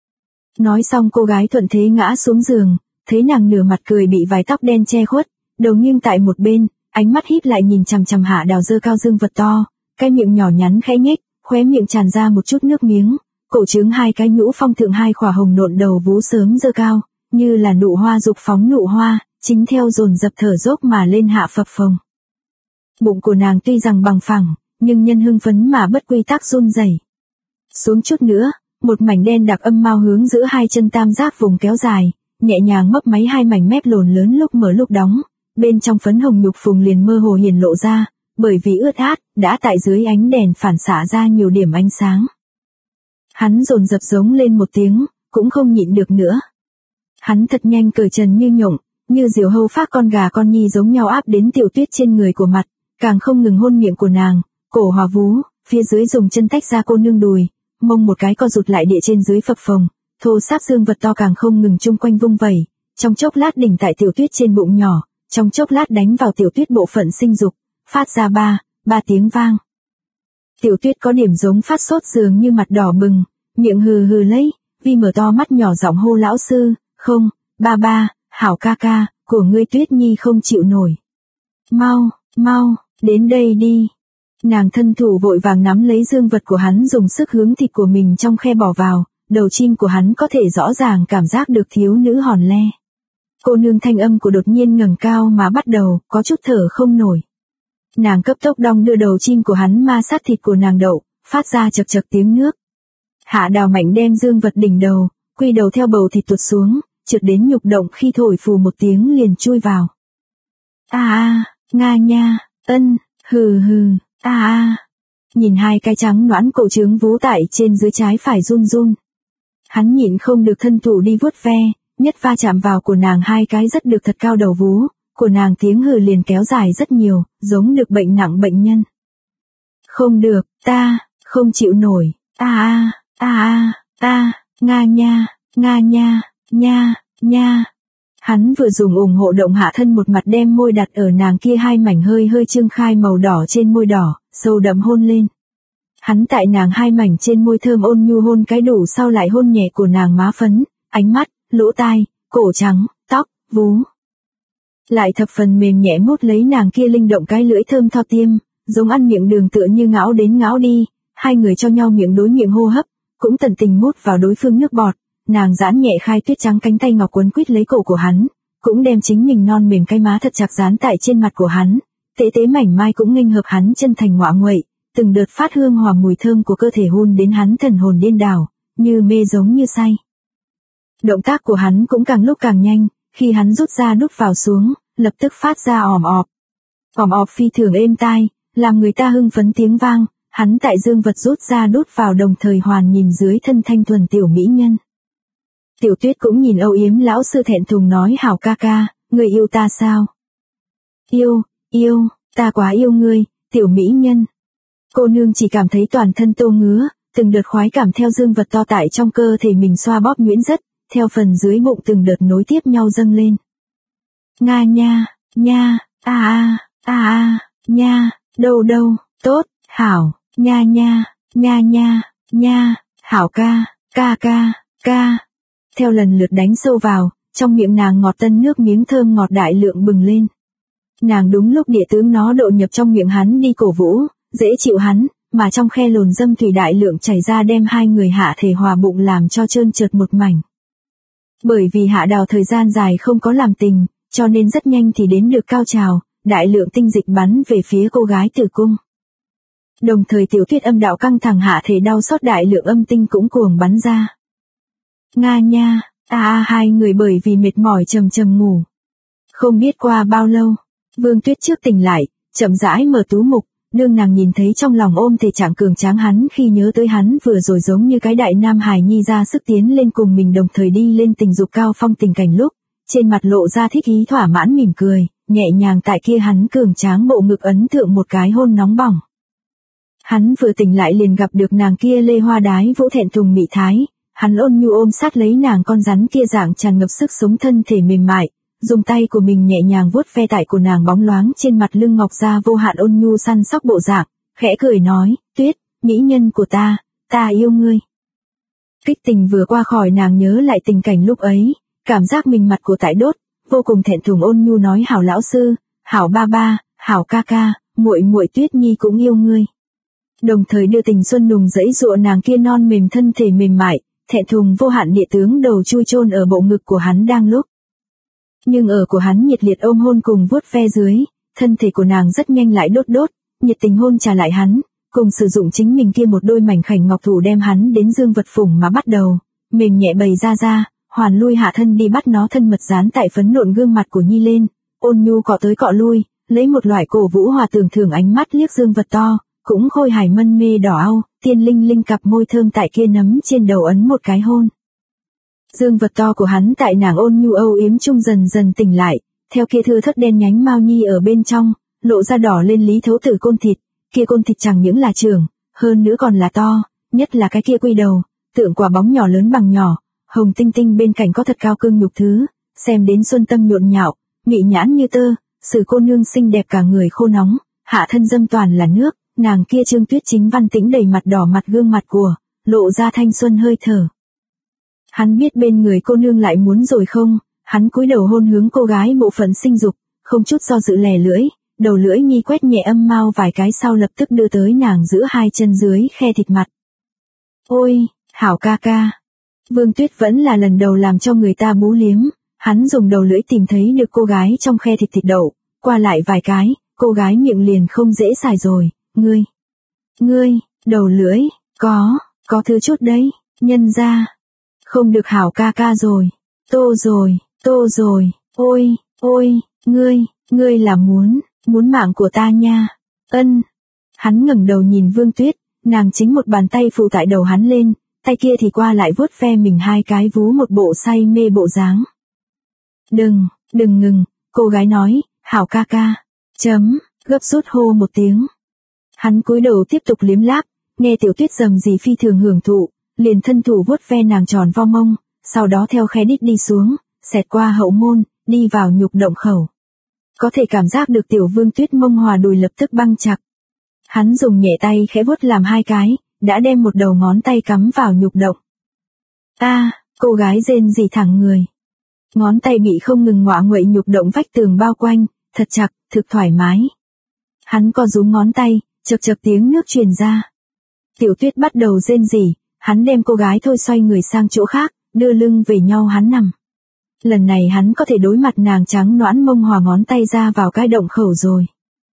S1: Nói xong cô gái thuận thế ngã xuống giường, thấy nàng nửa mặt cười bị vài tóc đen che khuất, đầu nghiêng tại một bên, ánh mắt híp lại nhìn chằm chằm Hạ Đào dơ cao dương vật to, cái miệng nhỏ nhắn khẽ nhếch, khóe miệng tràn ra một chút nước miếng, cổ trướng hai cái nhũ phong thượng hai khỏa hồng nộn đầu vú sớm dơ cao, như là nụ hoa dục phóng nụ hoa, chính theo dồn dập thở dốc mà lên hạ phập phồng. Bụng của nàng tuy rằng bằng phẳng, nhưng nhân hưng phấn mà bất quy tắc run rẩy. Xuống chút nữa, một mảnh đen đặc âm mao hướng giữa hai chân tam giác vùng kéo dài, nhẹ nhàng mấp máy hai mảnh mép lồn lớn lúc mở lúc đóng, bên trong phấn hồng nhục phùng liền mơ hồ hiển lộ ra, bởi vì ướt át, đã tại dưới ánh đèn phản xạ ra nhiều điểm ánh sáng. Hắn dồn dập giống lên một tiếng, cũng không nhịn được nữa. Hắn thật nhanh cởi trần như nhộng, như diều hâu phác con gà con nhi giống nhau áp đến Tiểu Tuyết trên người của mặt, càng không ngừng hôn miệng của nàng, cổ hòa vú, phía dưới dùng chân tách ra cô nương đùi, mông một cái co rụt lại địa trên dưới phập phồng, thô sáp dương vật to càng không ngừng chung quanh vung vẩy, trong chốc lát đỉnh tại Tiểu Tuyết trên bụng nhỏ, trong chốc lát đánh vào Tiểu Tuyết bộ phận sinh dục, phát ra ba tiếng vang. Tiểu Tuyết có điểm giống phát sốt dường như mặt đỏ bừng, miệng hừ hừ lấy, Vi mở to mắt nhỏ giọng hô lão sư, không, ba, hảo ca ca, của ngươi Tuyết Nhi không chịu nổi. Mau, đến đây đi. Nàng thân thủ vội vàng nắm lấy dương vật của hắn dùng sức hướng thịt của mình trong khe bỏ vào, đầu chim của hắn có thể rõ ràng cảm giác được thiếu nữ hòn le. Cô nương thanh âm của đột nhiên ngẩng cao mà bắt đầu, có chút thở không nổi. Nàng cấp tốc đong đưa đầu chim của hắn ma sát thịt của nàng đậu, phát ra chật chật tiếng nước. Hạ Đào mạnh đem dương vật đỉnh đầu, quy đầu theo bầu thịt tuột xuống, trượt đến nhục động khi thổi phù một tiếng liền chui vào. Nga nha, ân, hừ, Nhìn hai cái trắng nõn cổ trướng vú tại trên dưới trái phải run run. Hắn nhịn không được thân thủ đi vuốt ve, nhất va chạm vào của nàng hai cái rất được thật cao đầu vú, của nàng tiếng hừ liền kéo dài rất nhiều, giống được bệnh nặng bệnh nhân. Không được, ta, không chịu nổi, Nga nha. Hắn vừa dùng ủng hộ động hạ thân một mặt đem môi đặt ở nàng kia hai mảnh hơi trương khai màu đỏ trên môi đỏ, sâu đậm hôn lên. Hắn tại nàng hai mảnh trên môi thơm ôn nhu hôn cái đủ sau lại hôn nhẹ của nàng má phấn, ánh mắt, lỗ tai, cổ trắng, tóc, vú. Lại thập phần mềm nhẹ mút lấy nàng kia linh động cái lưỡi thơm tho tiêm, giống ăn miệng đường tựa như ngáo đến ngáo đi, hai người cho nhau miệng đối miệng hô hấp, cũng tận tình mút vào đối phương nước bọt. Nàng giãn nhẹ khai tuyết trắng cánh tay ngọc quấn quýt lấy cổ của hắn, cũng đem chính mình non mềm cái má thật chặt dán tại trên mặt của hắn, tế mảnh mai cũng nghênh hợp hắn chân thành ngoạ nguậy, từng đợt phát hương hòa mùi thơm của cơ thể hôn đến hắn thần hồn điên đảo, như mê giống như say. Động tác của hắn cũng càng lúc càng nhanh, khi hắn rút ra đút vào xuống, lập tức phát ra ỏm ọp phi thường êm tai, làm người ta hưng phấn tiếng vang, hắn tại dương vật rút ra đút vào đồng thời hoàn nhìn dưới thân thanh thuần tiểu mỹ nhân. Tiểu Tuyết cũng nhìn âu yếm lão sư thẹn thùng nói hảo ca ca, người yêu ta sao? Yêu, ta quá yêu ngươi, tiểu mỹ nhân. Cô nương chỉ cảm thấy toàn thân tô ngứa, từng đợt khoái cảm theo dương vật to tại trong cơ thể mình xoa bóp nhuyễn rất, theo phần dưới bụng từng đợt nối tiếp nhau dâng lên. Nga nha, nha, đâu, tốt, hảo, nha, hảo ca. Theo lần lượt đánh sâu vào, trong miệng nàng ngọt tân nước miếng thơm ngọt đại lượng bừng lên. Nàng đúng lúc địa tướng nó độ nhập trong miệng hắn đi cổ vũ, dễ chịu hắn, mà trong khe lồn dâm thủy đại lượng chảy ra đem hai người hạ thể hòa bụng làm cho trơn trượt một mảnh. Bởi vì Hạ Đào thời gian dài không có làm tình, cho nên rất nhanh thì đến được cao trào, đại lượng tinh dịch bắn về phía cô gái tử cung. Đồng thời Tiểu Tuyết âm đạo căng thẳng hạ thể đau xót đại lượng âm tinh cũng cuồng bắn ra. Nga nha, hai người bởi vì mệt mỏi trầm ngủ. Không biết qua bao lâu, Vương Tuyết trước tỉnh lại, chậm rãi mở tú mục, đương nàng nhìn thấy trong lòng ôm thể trạng cường tráng hắn khi nhớ tới hắn vừa rồi giống như cái đại nam hài nhi ra sức tiến lên cùng mình đồng thời đi lên tình dục cao phong tình cảnh lúc, trên mặt lộ ra thích ý thỏa mãn mỉm cười, nhẹ nhàng tại kia hắn cường tráng bộ ngực ấn thượng một cái hôn nóng bỏng. Hắn vừa tỉnh lại liền gặp được nàng kia lê hoa đái vũ thẹn thùng mị thái, hắn ôn nhu ôm sát lấy nàng con rắn kia dạng tràn ngập sức sống thân thể mềm mại, dùng tay của mình nhẹ nhàng vuốt ve tại của nàng bóng loáng trên mặt lưng ngọc ra vô hạn ôn nhu săn sóc bộ dạng, khẽ cười nói, Tuyết, mỹ nhân của ta yêu ngươi. Kích tình vừa qua khỏi nàng nhớ lại tình cảnh lúc ấy, cảm giác mình mặt của tại đốt, vô cùng thẹn thùng ôn nhu nói hảo lão sư, hảo ba, hảo ca ca, muội Tuyết Nhi cũng yêu ngươi. Đồng thời đưa tình xuân nùng dẫy dụa nàng kia non mềm thân thể mềm mại, thẹn thùng vô hạn địa tướng đầu chui chôn ở bộ ngực của hắn đang lúc. Nhưng ở của hắn nhiệt liệt ôm hôn cùng vuốt ve dưới, thân thể của nàng rất nhanh lại đốt, nhiệt tình hôn trả lại hắn, cùng sử dụng chính mình kia một đôi mảnh khảnh ngọc thủ đem hắn đến dương vật phủng mà bắt đầu, mềm nhẹ bày ra, hoàn lui hạ thân đi bắt nó thân mật dán tại phấn nộn gương mặt của Nhi lên, ôn nhu cọ tới cọ lui, lấy một loại cổ vũ hòa tưởng thưởng ánh mắt liếc dương vật to, cũng khôi hài mân mê đỏ au, Tiên Linh Linh cặp môi thơm tại kia nấm trên đầu ấn một cái hôn. Dương vật to của hắn tại nàng ôn nhu âu yếm chung dần dần tỉnh lại, theo kia thưa thớt đen nhánh mao nhi ở bên trong, lộ ra đỏ lên lý thấu tử côn thịt, kia côn thịt chẳng những là trưởng, hơn nữa còn là to, nhất là cái kia quy đầu, tượng quả bóng nhỏ lớn bằng nhỏ, hồng tinh tinh bên cạnh có thật cao cương nhục thứ, xem đến xuân tâm nhộn nhạo, mị nhãn như tơ, Sử cô nương xinh đẹp cả người khô nóng, hạ thân dâm toàn là nước, nàng kia Trương Tuyết chính văn tĩnh đầy mặt đỏ mặt gương mặt của, lộ ra thanh xuân hơi thở. Hắn biết bên người cô nương lại muốn rồi không, hắn cúi đầu hôn hướng cô gái bộ phận sinh dục, không chút do dự lè lưỡi, đầu lưỡi nhi quét nhẹ âm mao vài cái sau lập tức đưa tới nàng giữa hai chân dưới khe thịt mặt. Ôi, hảo ca ca. Vương Tuyết vẫn là lần đầu làm cho người ta bú liếm, hắn dùng đầu lưỡi tìm thấy được cô gái trong khe thịt thịt đậu, qua lại vài cái, cô gái miệng liền không dễ xài rồi, ngươi, đầu lưỡi, có thứ chút đấy, nhân ra. Không được hảo ca ca rồi, tô rồi, ôi, ngươi là muốn mạng của ta nha, ân. Hắn ngẩng đầu nhìn Vương Tuyết, nàng chính một bàn tay phụ tại đầu hắn lên, tay kia thì qua lại vuốt ve mình hai cái vú một bộ say mê bộ dáng. Đừng ngừng, cô gái nói, hảo ca ca, gấp rút hô một tiếng. Hắn cúi đầu tiếp tục liếm láp, nghe Tiểu Tuyết rầm rì phi thường hưởng thụ, liền thân thủ vuốt ve nàng tròn vo mông, sau đó theo khe đít đi xuống, xẹt qua hậu môn, đi vào nhục động khẩu. Có thể cảm giác được Tiểu Vương Tuyết mông hòa đùi lập tức băng chặt. Hắn dùng nhẹ tay khẽ vuốt làm hai cái, đã đem một đầu ngón tay cắm vào nhục động. Cô gái rên rỉ thẳng người. Ngón tay bị không ngừng ngoạ nguậy nhục động vách tường bao quanh, thật chặt, thực thoải mái. Hắn co rúm ngón tay, chật tiếng nước truyền ra. Tiểu Tuyết bắt đầu rên rỉ, hắn đem cô gái thôi xoay người sang chỗ khác, đưa lưng về nhau hắn nằm. Lần này hắn có thể đối mặt nàng trắng noãn mông hòa ngón tay ra vào cái động khẩu rồi.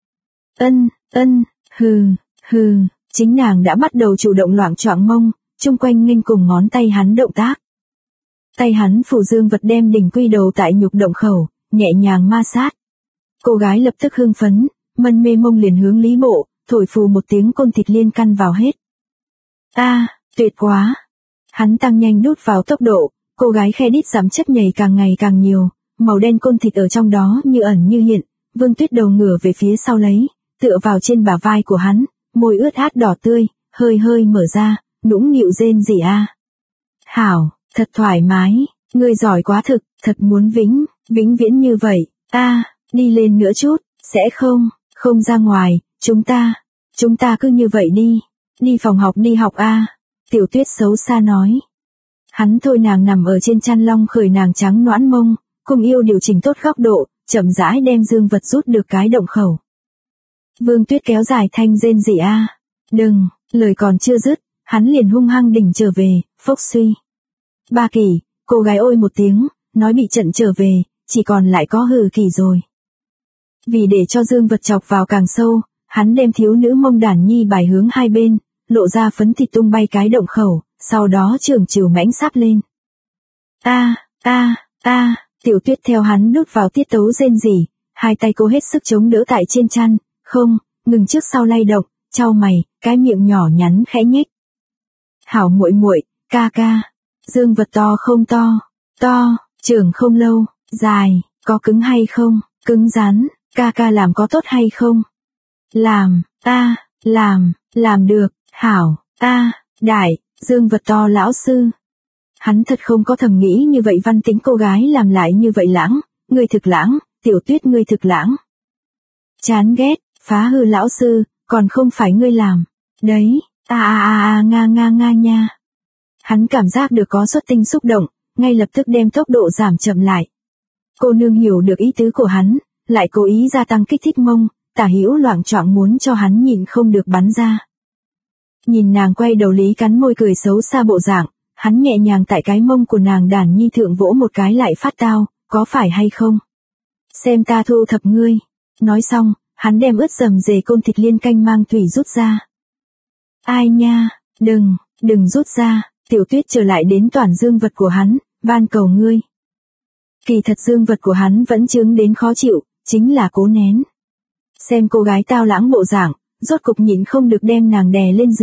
S1: Hừ, chính nàng đã bắt đầu chủ động loạng choạng mông, chung quanh nghênh cùng ngón tay hắn động tác. Tay hắn phủ dương vật đem đỉnh quy đầu tại nhục động khẩu, nhẹ nhàng ma sát. Cô gái lập tức hưng phấn, mân mê mông liền hướng lý bộ, thổi phù một tiếng côn thịt liên căn vào hết. Tuyệt quá. Hắn tăng nhanh đút vào tốc độ, cô gái khe đít giảm chất nhầy càng ngày càng nhiều, màu đen côn thịt ở trong đó như ẩn như hiện, Vương Tuyết đầu ngửa về phía sau lấy, tựa vào trên bả vai của hắn, môi ướt át đỏ tươi, hơi mở ra, nũng nịu rên rỉ Hảo, thật thoải mái, ngươi giỏi quá thực, thật muốn vĩnh viễn như vậy, đi lên nữa chút, sẽ không ra ngoài, chúng ta cứ như vậy đi phòng học đi học Tiểu Tuyết xấu xa nói. Hắn thôi nàng nằm ở trên chăn long khởi nàng trắng noãn mông, cùng yêu điều chỉnh tốt góc độ, chậm rãi đem dương vật rút được cái động khẩu. Vương Tuyết kéo dài thanh rên rỉ Đừng, lời còn chưa dứt, hắn liền hung hăng đỉnh trở về, phốc suy. Ba Kỳ, cô gái ôi một tiếng, nói bị trận trở về, chỉ còn lại có hừ Kỳ rồi. Vì để cho dương vật chọc vào càng sâu, hắn đem thiếu nữ mông đản nhi bài hướng hai bên, lộ ra phấn thịt tung bay cái động khẩu, sau đó trường chiều mãnh sáp lên. Tiểu Tuyết theo hắn đút vào tiết tấu rên rỉ, hai tay cô hết sức chống đỡ tại trên chăn, không, ngừng trước sau lay động, chau mày, cái miệng nhỏ nhắn khẽ nhếch. Hảo muội muội, ca ca, dương vật to không to, trưởng không lâu, dài, có cứng hay không, cứng rắn, ca ca làm có tốt hay không? Làm được, hảo, đại, dương vật to lão sư. Hắn thật không có thầm nghĩ như vậy văn tính cô gái làm lại như vậy lãng, ngươi thực lãng, Tiểu Tuyết ngươi thực lãng. Chán ghét, phá hư lão sư, còn không phải ngươi làm, đấy, nga nha. Hắn cảm giác được có xuất tinh xúc động, ngay lập tức đem tốc độ giảm chậm lại. Cô nương hiểu được ý tứ của hắn, lại cố ý gia tăng kích thích mông, tả hữu loạng choạng muốn cho hắn nhịn không được bắn ra. Nhìn nàng quay đầu lý cắn môi cười xấu xa bộ dạng, hắn nhẹ nhàng tại cái mông của nàng đàn nhi thượng vỗ một cái lại phát tao, có phải hay không? Xem ta thu thập ngươi. Nói xong, hắn đem ướt dầm dề côn thịt liên canh mang thủy rút ra. Ai nha, đừng rút ra, Tiểu Tuyết trở lại đến toàn dương vật của hắn, van cầu ngươi. Kỳ thật dương vật của hắn vẫn chứng đến khó chịu, chính là cố nén. Xem cô gái tao lãng bộ dạng, rốt cục nhịn không được đem nàng đè lên giường,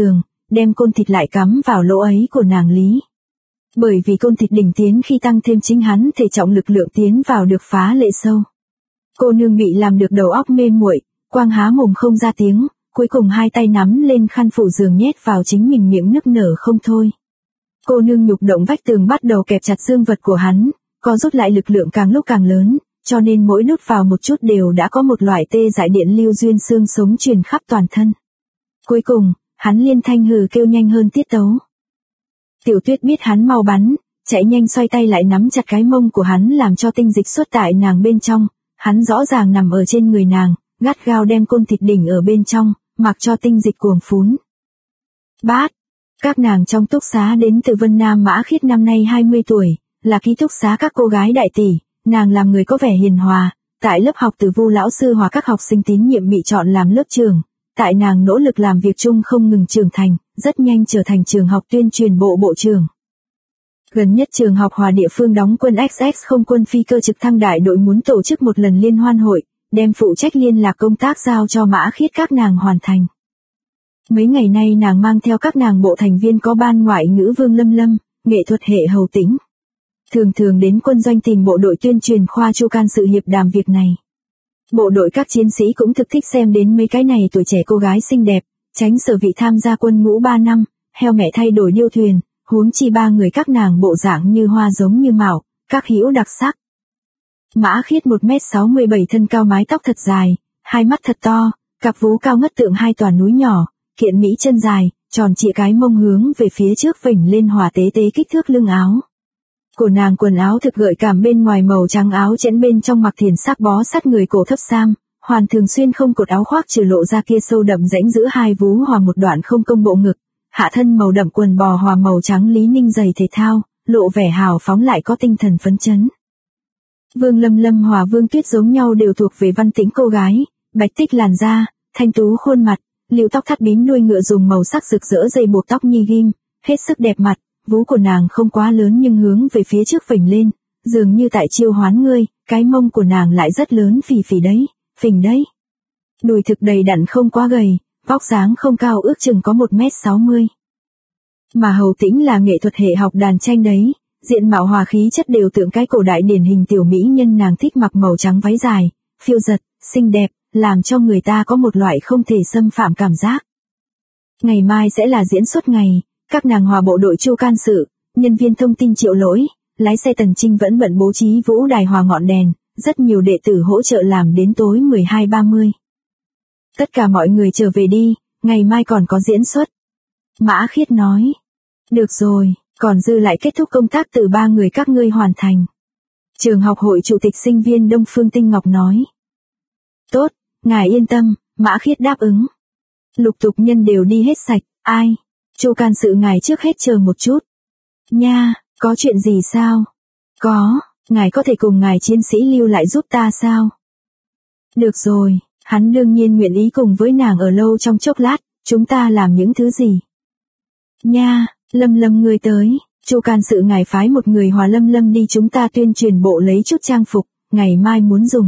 S1: đem côn thịt lại cắm vào lỗ ấy của nàng Lý. Bởi vì côn thịt đỉnh tiến khi tăng thêm chính hắn thể trọng lực lượng tiến vào được phá lệ sâu. Cô nương bị làm được đầu óc mê muội, quang há mồm không ra tiếng, cuối cùng hai tay nắm lên khăn phủ giường nhét vào chính mình miệng nức nở không thôi. Cô nương nhục động vách tường bắt đầu kẹp chặt dương vật của hắn, co rút lại lực lượng càng lúc càng lớn, cho nên mỗi nút vào một chút đều đã có một loại tê dại điện lưu duyên xương sống truyền khắp toàn thân. Cuối cùng, hắn liên thanh hừ kêu nhanh hơn tiết tấu. Tiểu Tuyết biết hắn mau bắn, chạy nhanh xoay tay lại nắm chặt cái mông của hắn làm cho tinh dịch xuất tại nàng bên trong, hắn rõ ràng nằm ở trên người nàng, gắt gao đem côn thịt đỉnh ở bên trong, mặc cho tinh dịch cuồng phún. Bát, các nàng trong túc xá đến từ Vân Nam Mã Khiết năm nay 20 tuổi, là ký túc xá các cô gái đại tỷ, nàng làm người có vẻ hiền hòa, tại lớp học từ Vu lão sư hòa các học sinh tín nhiệm bị chọn làm lớp trưởng, tại nàng nỗ lực làm việc chung không ngừng trưởng thành, rất nhanh trở thành trường học tuyên truyền bộ bộ trưởng. Gần nhất trường học hòa địa phương đóng quân XX không quân phi cơ trực thăng đại đội muốn tổ chức một lần liên hoan hội, đem phụ trách liên lạc công tác giao cho Mã Khiết các nàng hoàn thành. Mấy ngày nay nàng mang theo các nàng bộ thành viên có ban ngoại ngữ Vương Lâm Lâm, nghệ thuật hệ Hầu Tĩnh. Thường thường đến quân doanh tìm bộ đội tuyên truyền khoa Chu can sự hiệp đàm việc này. Bộ đội các chiến sĩ cũng thực thích xem đến mấy cái này tuổi trẻ cô gái xinh đẹp, tránh sở vị tham gia quân ngũ 3 năm, heo mẹ thay đổi điêu thuyền, huống chi ba người các nàng bộ dạng như hoa giống như mạo, các hữu đặc sắc. Mã Khiết 1m67 thân cao mái tóc thật dài, hai mắt thật to, cặp vú cao ngất tượng hai tòa núi nhỏ, kiện mỹ chân dài, tròn trịa cái mông hướng về phía trước vểnh lên hòa tế tế kích thước lưng áo. Của nàng quần áo thực gợi cảm bên ngoài màu trắng áo chẽn bên trong mặc thiền sắc bó sát người cổ thấp sam, hoàn thường xuyên không cột áo khoác trừ lộ ra kia sâu đậm rãnh giữa hai vú hòa một đoạn không công bộ ngực, hạ thân màu đậm quần bò hòa màu trắng Lý Ninh giày thể thao, lộ vẻ hào phóng lại có tinh thần phấn chấn. Vương Lâm Lâm hòa Vương Tuyết giống nhau đều thuộc về văn tĩnh cô gái, bạch tích làn da, thanh tú khuôn mặt, liu tóc thắt bím đuôi ngựa dùng màu sắc rực rỡ dây buộc tóc nhi ghim, hết sức đẹp mặt, vú của nàng không quá lớn nhưng hướng về phía trước phình lên, dường như tại chiêu hoán ngươi, cái mông của nàng lại rất lớn phì phì đấy, phình đấy. Đùi thực đầy đặn không quá gầy, vóc dáng không cao ước chừng có 1m60. Mà Hầu Tĩnh là nghệ thuật hệ học đàn tranh đấy, diện mạo hòa khí chất đều tượng cái cổ đại điển hình tiểu mỹ nhân, nàng thích mặc màu trắng váy dài, phiêu giật, xinh đẹp, làm cho người ta có một loại không thể xâm phạm cảm giác. Ngày mai sẽ là diễn xuất ngày, các nàng hòa bộ đội Chu can sự, nhân viên thông tin Triệu Lỗi, lái xe Tần Trinh vẫn bận bố trí vũ đài hòa ngọn đèn, rất nhiều đệ tử hỗ trợ làm đến tối 12:30. Tất cả mọi người trở về đi, ngày mai còn có diễn xuất. Mã Khiết nói. Được rồi, còn dư lại kết thúc công tác từ 3 người các ngươi hoàn thành. Trường học hội chủ tịch sinh viên Đông Phương Tinh Ngọc nói. Tốt, ngài yên tâm, Mã Khiết đáp ứng. Lục tục nhân đều đi hết sạch, ai? Chu can sự ngài trước hết chờ một chút. Nha, có chuyện gì sao? Có, ngài có thể cùng ngài chiến sĩ lưu lại giúp ta sao? Được rồi, hắn đương nhiên nguyện ý cùng với nàng ở lâu trong chốc lát, chúng ta làm những thứ gì? Nha, Lâm Lâm ngươi tới, Chu can sự ngài phái một người hòa Lâm Lâm đi chúng ta tuyên truyền bộ lấy chút trang phục, ngày mai muốn dùng.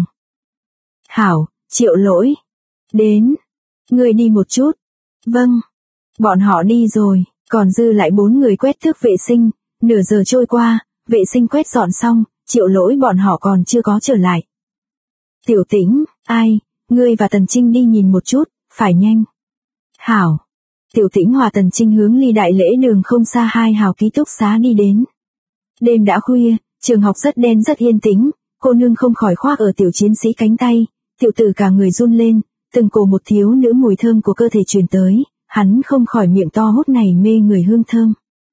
S1: Hảo, Triệu Lỗi. Đến. Ngươi đi một chút. Vâng. Bọn họ đi rồi, còn dư lại 4 người quét thước vệ sinh, nửa giờ trôi qua, vệ sinh quét dọn xong, Triệu Lỗi bọn họ còn chưa có trở lại. Tiểu Tĩnh, ai, ngươi và Tần Trinh đi nhìn một chút, phải nhanh. Hảo. Tiểu Tĩnh hòa Tần Trinh hướng ly đại lễ đường không xa hai hào ký túc xá đi đến. Đêm đã khuya, trường học rất đen rất yên tĩnh, cô nương không khỏi khoác ở tiểu chiến sĩ cánh tay, tiểu tử cả người run lên, từng cổ một thiếu nữ mùi thơm của cơ thể truyền tới, hắn không khỏi miệng to hút này mê người hương thơm.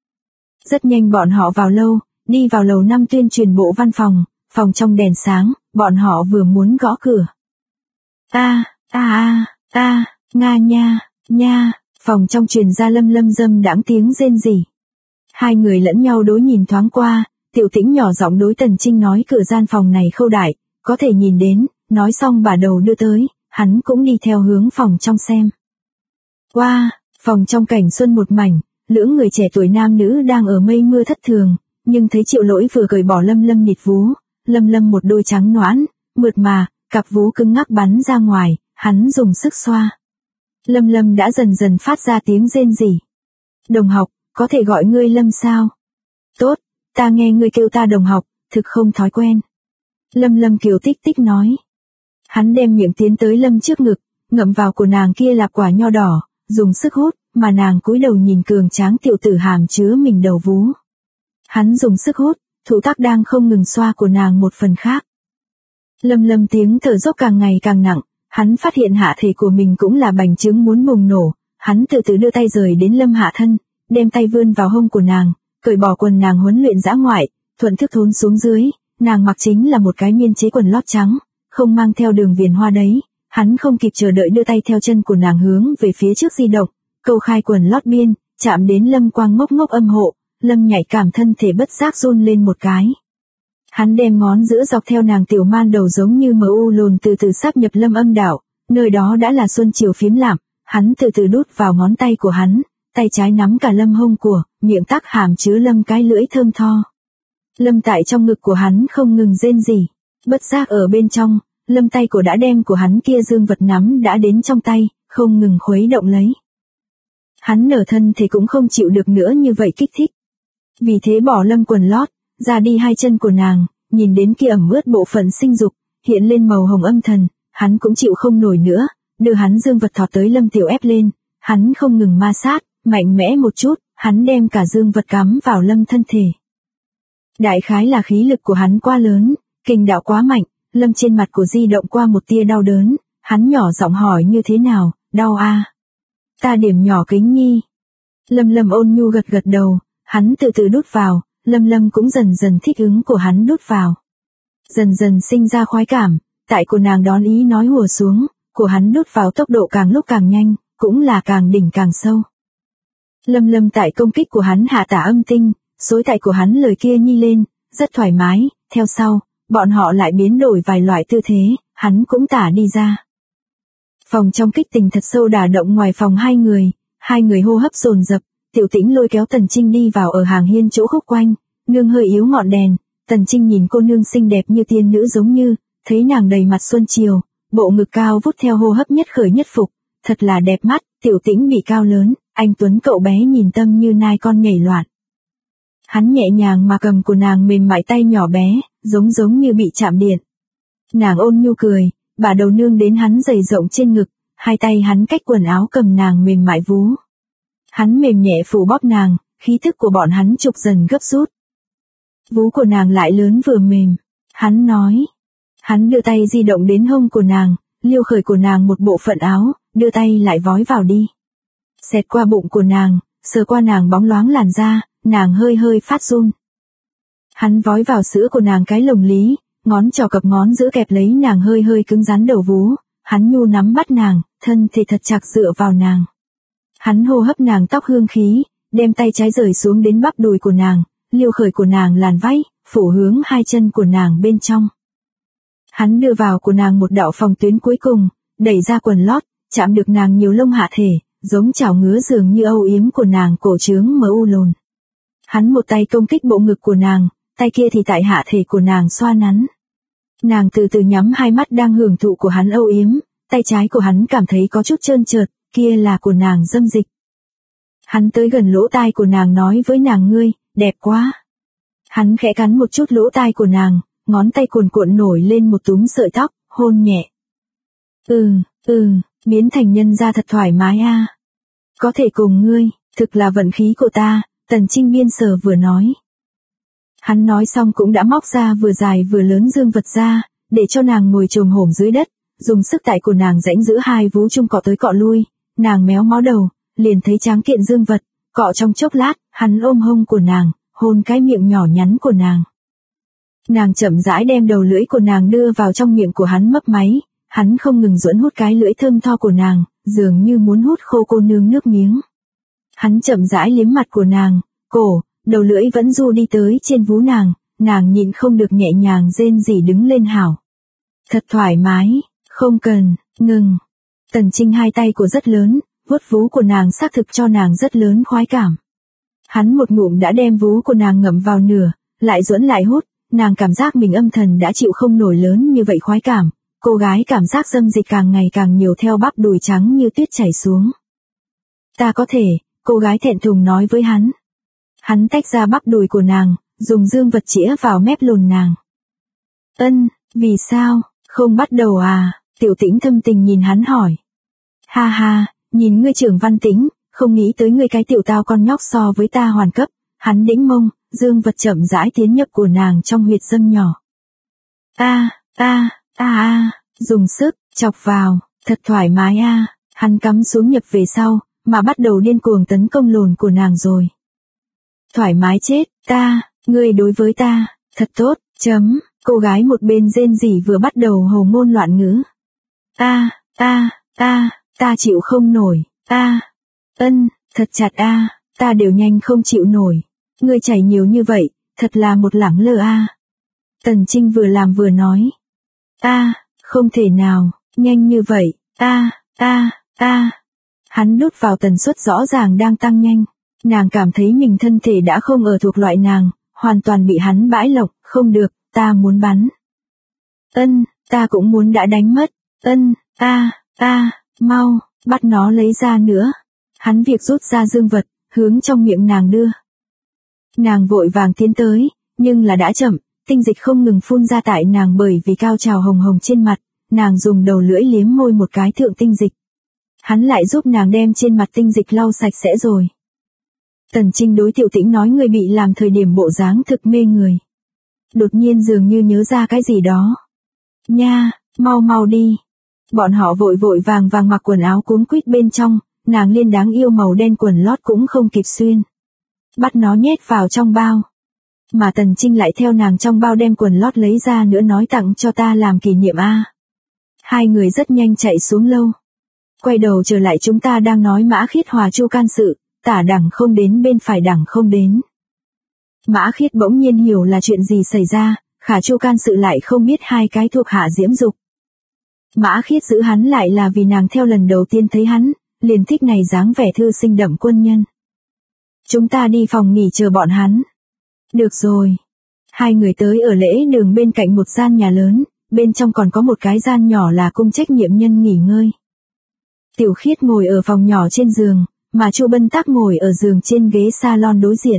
S1: Rất nhanh bọn họ vào lâu, đi vào lầu 5 tuyên truyền bộ văn phòng, phòng trong đèn sáng, bọn họ vừa muốn gõ cửa. Nga nha, phòng trong truyền ra Lâm Lâm dâm đãng tiếng rên rỉ. Hai người lẫn nhau đối nhìn thoáng qua, Tiểu Tĩnh nhỏ giọng đối Tần Trinh nói cửa gian phòng này khâu đại, có thể nhìn đến, nói xong bà đầu đưa tới, hắn cũng đi theo hướng phòng trong xem. Wow, phòng trong cảnh xuân một mảnh, lưỡng người trẻ tuổi nam nữ đang ở mây mưa thất thường, nhưng thấy Triệu Lỗi vừa cởi bỏ Lâm Lâm nịt vú, Lâm Lâm một đôi trắng nõn, mượt mà, cặp vú cứng ngắc bắn ra ngoài, hắn dùng sức xoa. Lâm Lâm đã dần dần phát ra tiếng rên rỉ. Đồng học, có thể gọi ngươi Lâm sao? Tốt, ta nghe ngươi kêu ta đồng học, thực không thói quen. Lâm Kiều tích tích nói. Hắn đem miệng tiến tới Lâm trước ngực, ngậm vào của nàng kia lạp quả nho đỏ, dùng sức hút, mà nàng cúi đầu nhìn cường tráng tiểu tử hàm chứa mình đầu vú. Hắn dùng sức hút, thủ tác đang không ngừng xoa của nàng một phần khác. Lâm tiếng thở dốc càng ngày càng nặng, hắn phát hiện hạ thể của mình cũng là bành trướng muốn bùng nổ, hắn từ từ đưa tay rời đến Lâm hạ thân, đem tay vươn vào hông của nàng, cởi bỏ quần nàng huấn luyện dã ngoại, thuận thức thốn xuống dưới, nàng mặc chính là một cái miên chế quần lót trắng, không mang theo đường viền hoa đấy, hắn không kịp chờ đợi đưa tay theo chân của nàng hướng về phía trước di động, câu khai quần lót biên, chạm đến Lâm quang ngốc ngốc âm hộ, Lâm nhạy cảm thân thể bất giác run lên một cái. Hắn đem ngón giữa dọc theo nàng tiểu man đầu giống như mờ u lùn từ từ sáp nhập Lâm âm đạo, nơi đó đã là xuân chiều phiếm lạm, hắn từ từ đút vào ngón tay của hắn, tay trái nắm cả Lâm hông của, miệng tắc hàm chứa Lâm cái lưỡi thơm tho. Lâm tại trong ngực của hắn không ngừng rên rỉ, bất giác ở bên trong, Lâm tay cổ đã đem của hắn kia dương vật nắm đã đến trong tay, không ngừng khuấy động lấy. Hắn nở thân thì cũng không chịu được nữa như vậy kích thích. Vì thế bỏ Lâm quần lót, ra đi hai chân của nàng, nhìn đến kia ẩm ướt bộ phận sinh dục, hiện lên màu hồng âm thần, hắn cũng chịu không nổi nữa, đưa hắn dương vật thọt tới Lâm tiểu ép lên, hắn không ngừng ma sát, mạnh mẽ một chút, hắn đem cả dương vật cắm vào Lâm thân thể. Đại khái là khí lực của hắn quá lớn, kình đạo quá mạnh, Lâm trên mặt của di động qua một tia đau đớn, hắn nhỏ giọng hỏi như thế nào, đau à? Ta điểm nhỏ kính nhi. Lâm ôn nhu gật gật đầu, hắn từ từ đút vào, Lâm cũng dần dần thích ứng của hắn đút vào. Dần dần sinh ra khoái cảm, tại của nàng đón ý nói hùa xuống, của hắn đút vào tốc độ càng lúc càng nhanh, cũng là càng đỉnh càng sâu. Lâm tại công kích của hắn hạ tả âm tinh, xối tại của hắn lời kia nhi lên, rất thoải mái, theo sau, bọn họ lại biến đổi vài loại tư thế, hắn cũng tả đi ra. Phòng trong kích tình thật sâu đả động ngoài phòng hai người hô hấp dồn dập, Tiểu Tĩnh lôi kéo Tần Trinh đi vào ở hàng hiên chỗ khúc quanh, nương hơi yếu ngọn đèn, Tần Trinh nhìn cô nương xinh đẹp như tiên nữ giống như, thấy nàng đầy mặt xuân chiều, bộ ngực cao vút theo hô hấp nhất khởi nhất phục, thật là đẹp mắt, Tiểu Tĩnh bị cao lớn, anh tuấn cậu bé nhìn tâm như nai con nhảy loạn. Hắn nhẹ nhàng mà cầm của nàng mềm mại tay nhỏ bé, giống như bị chạm điện. Nàng ôn nhu cười, bà đầu nương đến hắn dày rộng trên ngực, hai tay hắn cách quần áo cầm nàng mềm mại vú. Hắn mềm nhẹ phủ bóp nàng, khí thức của bọn hắn trục dần gấp rút. Vú của nàng lại lớn vừa mềm, hắn nói. Hắn đưa tay di động đến hông của nàng, liêu khởi của nàng một bộ phận áo, đưa tay lại vói vào đi. Xẹt qua bụng của nàng, sờ qua nàng bóng loáng làn da, nàng hơi phát run. Hắn vói vào sữa của nàng cái lồng lý, ngón trỏ cặp ngón giữa kẹp lấy nàng hơi cứng rắn đầu vú, hắn nhu nắm bắt nàng, thân thể thật chặt dựa vào nàng. Hắn hô hấp nàng tóc hương khí, đem tay trái rời xuống đến bắp đùi của nàng, liêu khởi của nàng làn váy, phủ hướng hai chân của nàng bên trong. Hắn đưa vào của nàng một đạo phòng tuyến cuối cùng, đẩy ra quần lót, chạm được nàng nhiều lông hạ thể, giống chảo ngứa dường như âu yếm của nàng cổ trướng mờ u lồn. Hắn một tay công kích bộ ngực của nàng, tay kia thì tại hạ thể của nàng xoa nắn. Nàng từ từ nhắm hai mắt đang hưởng thụ của hắn âu yếm, tay trái của hắn cảm thấy có chút trơn trượt, kia là của nàng dâm dịch. Hắn tới gần lỗ tai của nàng nói với nàng ngươi, đẹp quá. Hắn khẽ cắn một chút lỗ tai của nàng, ngón tay cuồn cuộn nổi lên một túm sợi tóc, hôn nhẹ. Biến thành nhân ra thật thoải mái a. Có thể cùng ngươi, thực là vận khí của ta, Tần Trinh biên sờ vừa nói. Hắn nói xong cũng đã móc ra vừa dài vừa lớn dương vật ra, để cho nàng ngồi chồm hổm dưới đất, dùng sức tại của nàng rãnh giữa hai vú chung cọ tới cọ lui, nàng méo mó đầu, liền thấy tráng kiện dương vật, cọ trong chốc lát, hắn ôm hông của nàng, hôn cái miệng nhỏ nhắn của nàng. Nàng chậm rãi đem đầu lưỡi của nàng đưa vào trong miệng của hắn mấp máy, hắn không ngừng duỗi hút cái lưỡi thơm tho của nàng, dường như muốn hút khô cô nương nước miếng. Hắn chậm rãi liếm mặt của nàng, cổ, đầu lưỡi vẫn du đi tới trên vú nàng nhịn không được nhẹ nhàng rên rỉ đứng lên hảo. Thật thoải mái, không cần, ngừng. Tần Trinh hai tay của rất lớn, vuốt vú của nàng xác thực cho nàng rất lớn khoái cảm. Hắn một ngụm đã đem vú của nàng ngậm vào nửa, lại duẫn lại hút, nàng cảm giác mình âm thần đã chịu không nổi lớn như vậy khoái cảm, cô gái cảm giác dâm dịch càng ngày càng nhiều theo bắp đùi trắng như tuyết chảy xuống. Ta có thể, cô gái thẹn thùng nói với hắn. Hắn tách ra bắp đùi của nàng, dùng dương vật chĩa vào mép lùn nàng. Vì sao, không bắt đầu à? Tiểu Tĩnh thâm tình nhìn hắn hỏi. Ha ha, nhìn ngươi trưởng Văn Tĩnh, không nghĩ tới ngươi cái tiểu tao con nhóc so với ta hoàn cấp. Hắn đĩnh mông, dương vật chậm rãi tiến nhập của nàng trong huyệt dâm nhỏ. Dùng sức, chọc vào, thật thoải mái a. Hắn cắm xuống nhập về sau, mà bắt đầu điên cuồng tấn công lồn của nàng rồi. Thoải mái chết, ngươi đối với ta, thật tốt, cô gái một bên rên rỉ vừa bắt đầu hồ ngôn loạn ngữ. Ta chịu không nổi, thật chặt ta đều nhanh không chịu nổi. Ngươi chảy nhiều như vậy, thật là một lẳng lơ a. Tần Trinh vừa làm vừa nói. Không thể nào, nhanh như vậy, Hắn đút vào tần suất rõ ràng đang tăng nhanh. Nàng cảm thấy mình thân thể đã không ở thuộc loại nàng, hoàn toàn bị hắn bãi lộng, không được, ta muốn bắn. Ta cũng muốn đã đánh mất. Mau, bắt nó lấy ra nữa. Hắn việc rút ra dương vật, hướng trong miệng nàng đưa. Nàng vội vàng tiến tới, nhưng là đã chậm, tinh dịch không ngừng phun ra tại nàng bởi vì cao trào hồng hồng trên mặt, nàng dùng đầu lưỡi liếm môi một cái thượng tinh dịch. Hắn lại giúp nàng đem trên mặt tinh dịch lau sạch sẽ rồi. Tần Trinh đối Tiểu Tĩnh nói người bị làm thời điểm bộ dáng thực mê người. Đột nhiên dường như nhớ ra cái gì đó. Nha, mau đi. Bọn họ vội vàng mặc quần áo cuống quýt bên trong, nàng liên đáng yêu màu đen quần lót cũng không kịp xuyên. Bắt nó nhét vào trong bao. Mà Tần Trinh lại theo nàng trong bao đem quần lót lấy ra nữa nói tặng cho ta làm kỷ niệm a. Hai người rất nhanh chạy xuống lâu. Quay đầu trở lại chúng ta đang nói Mã Khiết hòa Chu Can sự, tả đẳng không đến bên phải đẳng không đến. Mã Khiết bỗng nhiên hiểu là chuyện gì xảy ra, khả Chu Can sự lại không biết hai cái thuộc hạ diễm dục. Mã Khiết giữ hắn lại là vì nàng theo lần đầu tiên thấy hắn, liền thích này dáng vẻ thư sinh đậm quân nhân. Chúng ta đi phòng nghỉ chờ bọn hắn. Được rồi. Hai người tới ở lễ đường bên cạnh một gian nhà lớn, bên trong còn có một cái gian nhỏ là cung trách nhiệm nhân nghỉ ngơi. Tiểu Khiết ngồi ở phòng nhỏ trên giường, mà Chu Bân Tắc ngồi ở giường trên ghế salon đối diện.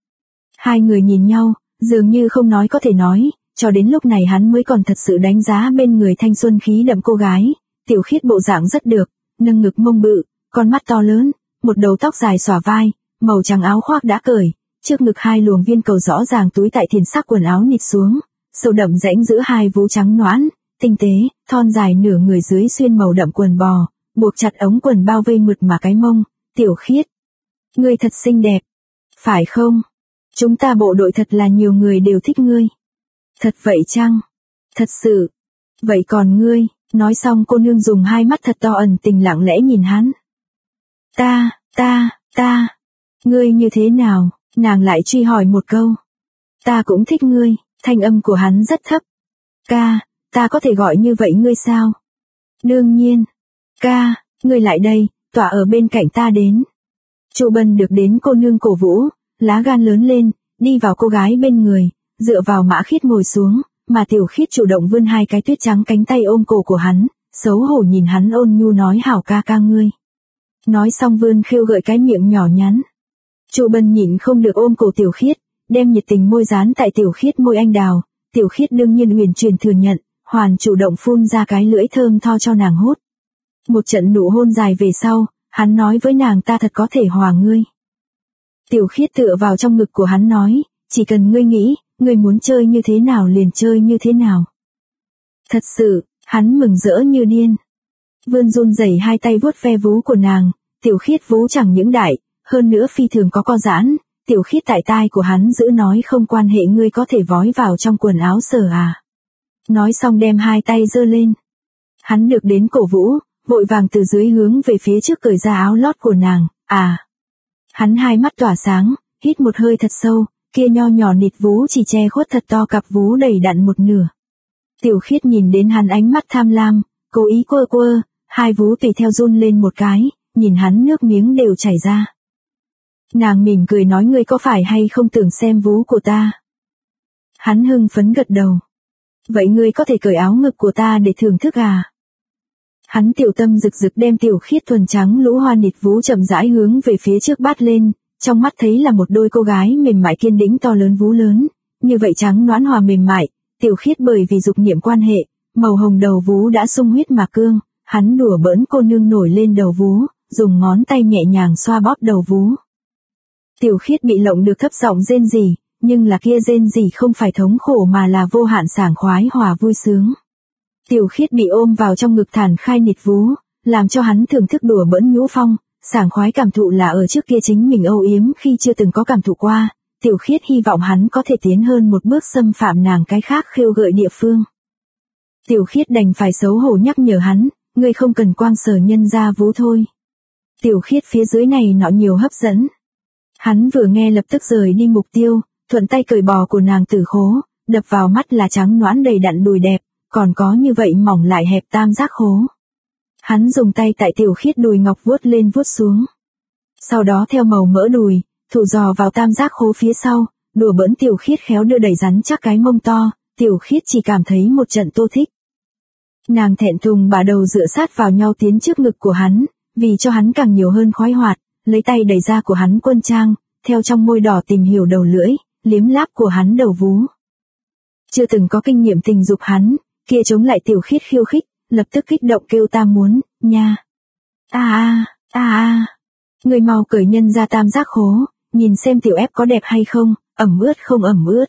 S1: Hai người nhìn nhau, dường như không nói có thể nói, cho đến lúc này hắn mới còn thật sự đánh giá bên người thanh xuân khí đậm cô gái. Tiểu Khiết bộ dạng rất được, nâng ngực mông bự, con mắt to lớn, một đầu tóc dài xõa vai, màu trắng áo khoác đã cởi, trước ngực hai luồng viên cầu rõ ràng túi tại thiền sắc quần áo nịt xuống, sâu đậm rãnh giữa hai vú trắng nõn, tinh tế, thon dài nửa người dưới xuyên màu đậm quần bò, buộc chặt ống quần bao vây mượt mà cái mông. Tiểu Khiết, ngươi thật xinh đẹp, phải không? Chúng ta bộ đội thật là nhiều người đều thích ngươi. Thật vậy chăng? Thật sự. Vậy còn ngươi? Nói xong cô nương dùng hai mắt thật to ẩn tình lặng lẽ nhìn hắn. Ta, ngươi như thế nào? Nàng lại truy hỏi một câu. Ta cũng thích ngươi, thanh âm của hắn rất thấp. Ta có thể gọi như vậy ngươi sao? Đương nhiên. Ngươi lại đây, tỏa ở bên cạnh ta đến. Chu Bân được đến cô nương cổ vũ, lá gan lớn lên, đi vào cô gái bên người, dựa vào Mã Khiết ngồi xuống, mà Tiểu Khiết chủ động vươn hai cái tuyết trắng cánh tay ôm cổ của hắn, xấu hổ nhìn hắn ôn nhu nói hảo ca ngươi. Nói xong vươn khêu gợi cái miệng nhỏ nhắn. Chu Bân nhịn không được ôm cổ Tiểu Khiết, đem nhiệt tình môi dán tại Tiểu Khiết môi anh đào, Tiểu Khiết đương nhiên uyển chuyển thừa nhận, hoàn chủ động phun ra cái lưỡi thơm tho cho nàng hút. Một trận nụ hôn dài về sau, hắn nói với nàng ta thật có thể hòa ngươi. Tiểu Khiết tựa vào trong ngực của hắn nói, chỉ cần ngươi nghĩ, ngươi muốn chơi như thế nào liền chơi như thế nào. Thật sự, hắn mừng rỡ như điên. Vươn run rẩy hai tay vuốt ve vú của nàng, Tiểu Khiết vú chẳng những đại, hơn nữa phi thường có co giãn, Tiểu Khiết tại tai của hắn giữ nói không quan hệ ngươi có thể vói vào trong quần áo sở à. Nói xong đem hai tay giơ lên. Hắn được đến cổ vũ, vội vàng từ dưới hướng về phía trước cởi ra áo lót của nàng, Hắn hai mắt tỏa sáng, hít một hơi thật sâu, kia nho nhỏ nịt vú chỉ che khuất thật to cặp vú đầy đặn một nửa. Tiểu Khiết nhìn đến hắn ánh mắt tham lam, cố ý quơ, hai vú tùy theo run lên một cái, nhìn hắn nước miếng đều chảy ra. Nàng mỉm cười nói ngươi có phải hay không tưởng xem vú của ta? Hắn hưng phấn gật đầu. Vậy ngươi có thể cởi áo ngực của ta để thưởng thức à? Hắn tiểu tâm rực rực đem tiểu khiết thuần trắng lũ hoa nịt vú chậm rãi hướng về phía trước bát lên, trong mắt thấy là một đôi cô gái mềm mại kiên đĩnh to lớn vú lớn, như vậy trắng nõn hòa mềm mại, tiểu khiết bởi vì dục niệm quan hệ, màu hồng đầu vú đã sung huyết mà cương, hắn đùa bỡn cô nương nổi lên đầu vú, dùng ngón tay nhẹ nhàng xoa bóp đầu vú. Tiểu khiết bị lộng được thấp giọng rên rỉ, nhưng là kia rên rỉ không phải thống khổ mà là vô hạn sảng khoái hòa vui sướng. Tiểu khiết bị ôm vào trong ngực thản khai nịt vú, làm cho hắn thưởng thức đùa bỡn nhũ phong, sảng khoái cảm thụ là ở trước kia chính mình âu yếm khi chưa từng có cảm thụ qua, tiểu khiết hy vọng hắn có thể tiến hơn một bước xâm phạm nàng cái khác khêu gợi địa phương. Tiểu khiết đành phải xấu hổ nhắc nhở hắn, ngươi không cần quang sở nhân ra vú thôi. Tiểu khiết phía dưới này nọ nhiều hấp dẫn. Hắn vừa nghe lập tức rời đi mục tiêu, thuận tay cởi bò của nàng tử khố, đập vào mắt là trắng nõn đầy đặn đùi đẹp, còn có như vậy mỏng lại hẹp tam giác khố. Hắn dùng tay tại tiểu khiết đùi ngọc vuốt lên vuốt xuống. Sau đó theo màu mỡ đùi, thủ dò vào tam giác khố phía sau, đùa bỡn tiểu khiết khéo đưa đẩy rắn chắc cái mông to, tiểu khiết chỉ cảm thấy một trận tô thích. Nàng thẹn thùng bả đầu dựa sát vào nhau tiến trước ngực của hắn, vì cho hắn càng nhiều hơn khoái hoạt, lấy tay đẩy ra của hắn quân trang, theo trong môi đỏ tìm hiểu đầu lưỡi, liếm láp của hắn đầu vú. Chưa từng có kinh nghiệm tình dục hắn, kia chống lại tiểu khiết khiêu khích, lập tức kích động kêu ta muốn, nha. Người mau cởi nhân ra tam giác khố, nhìn xem tiểu ép có đẹp hay không, ẩm ướt không ẩm ướt.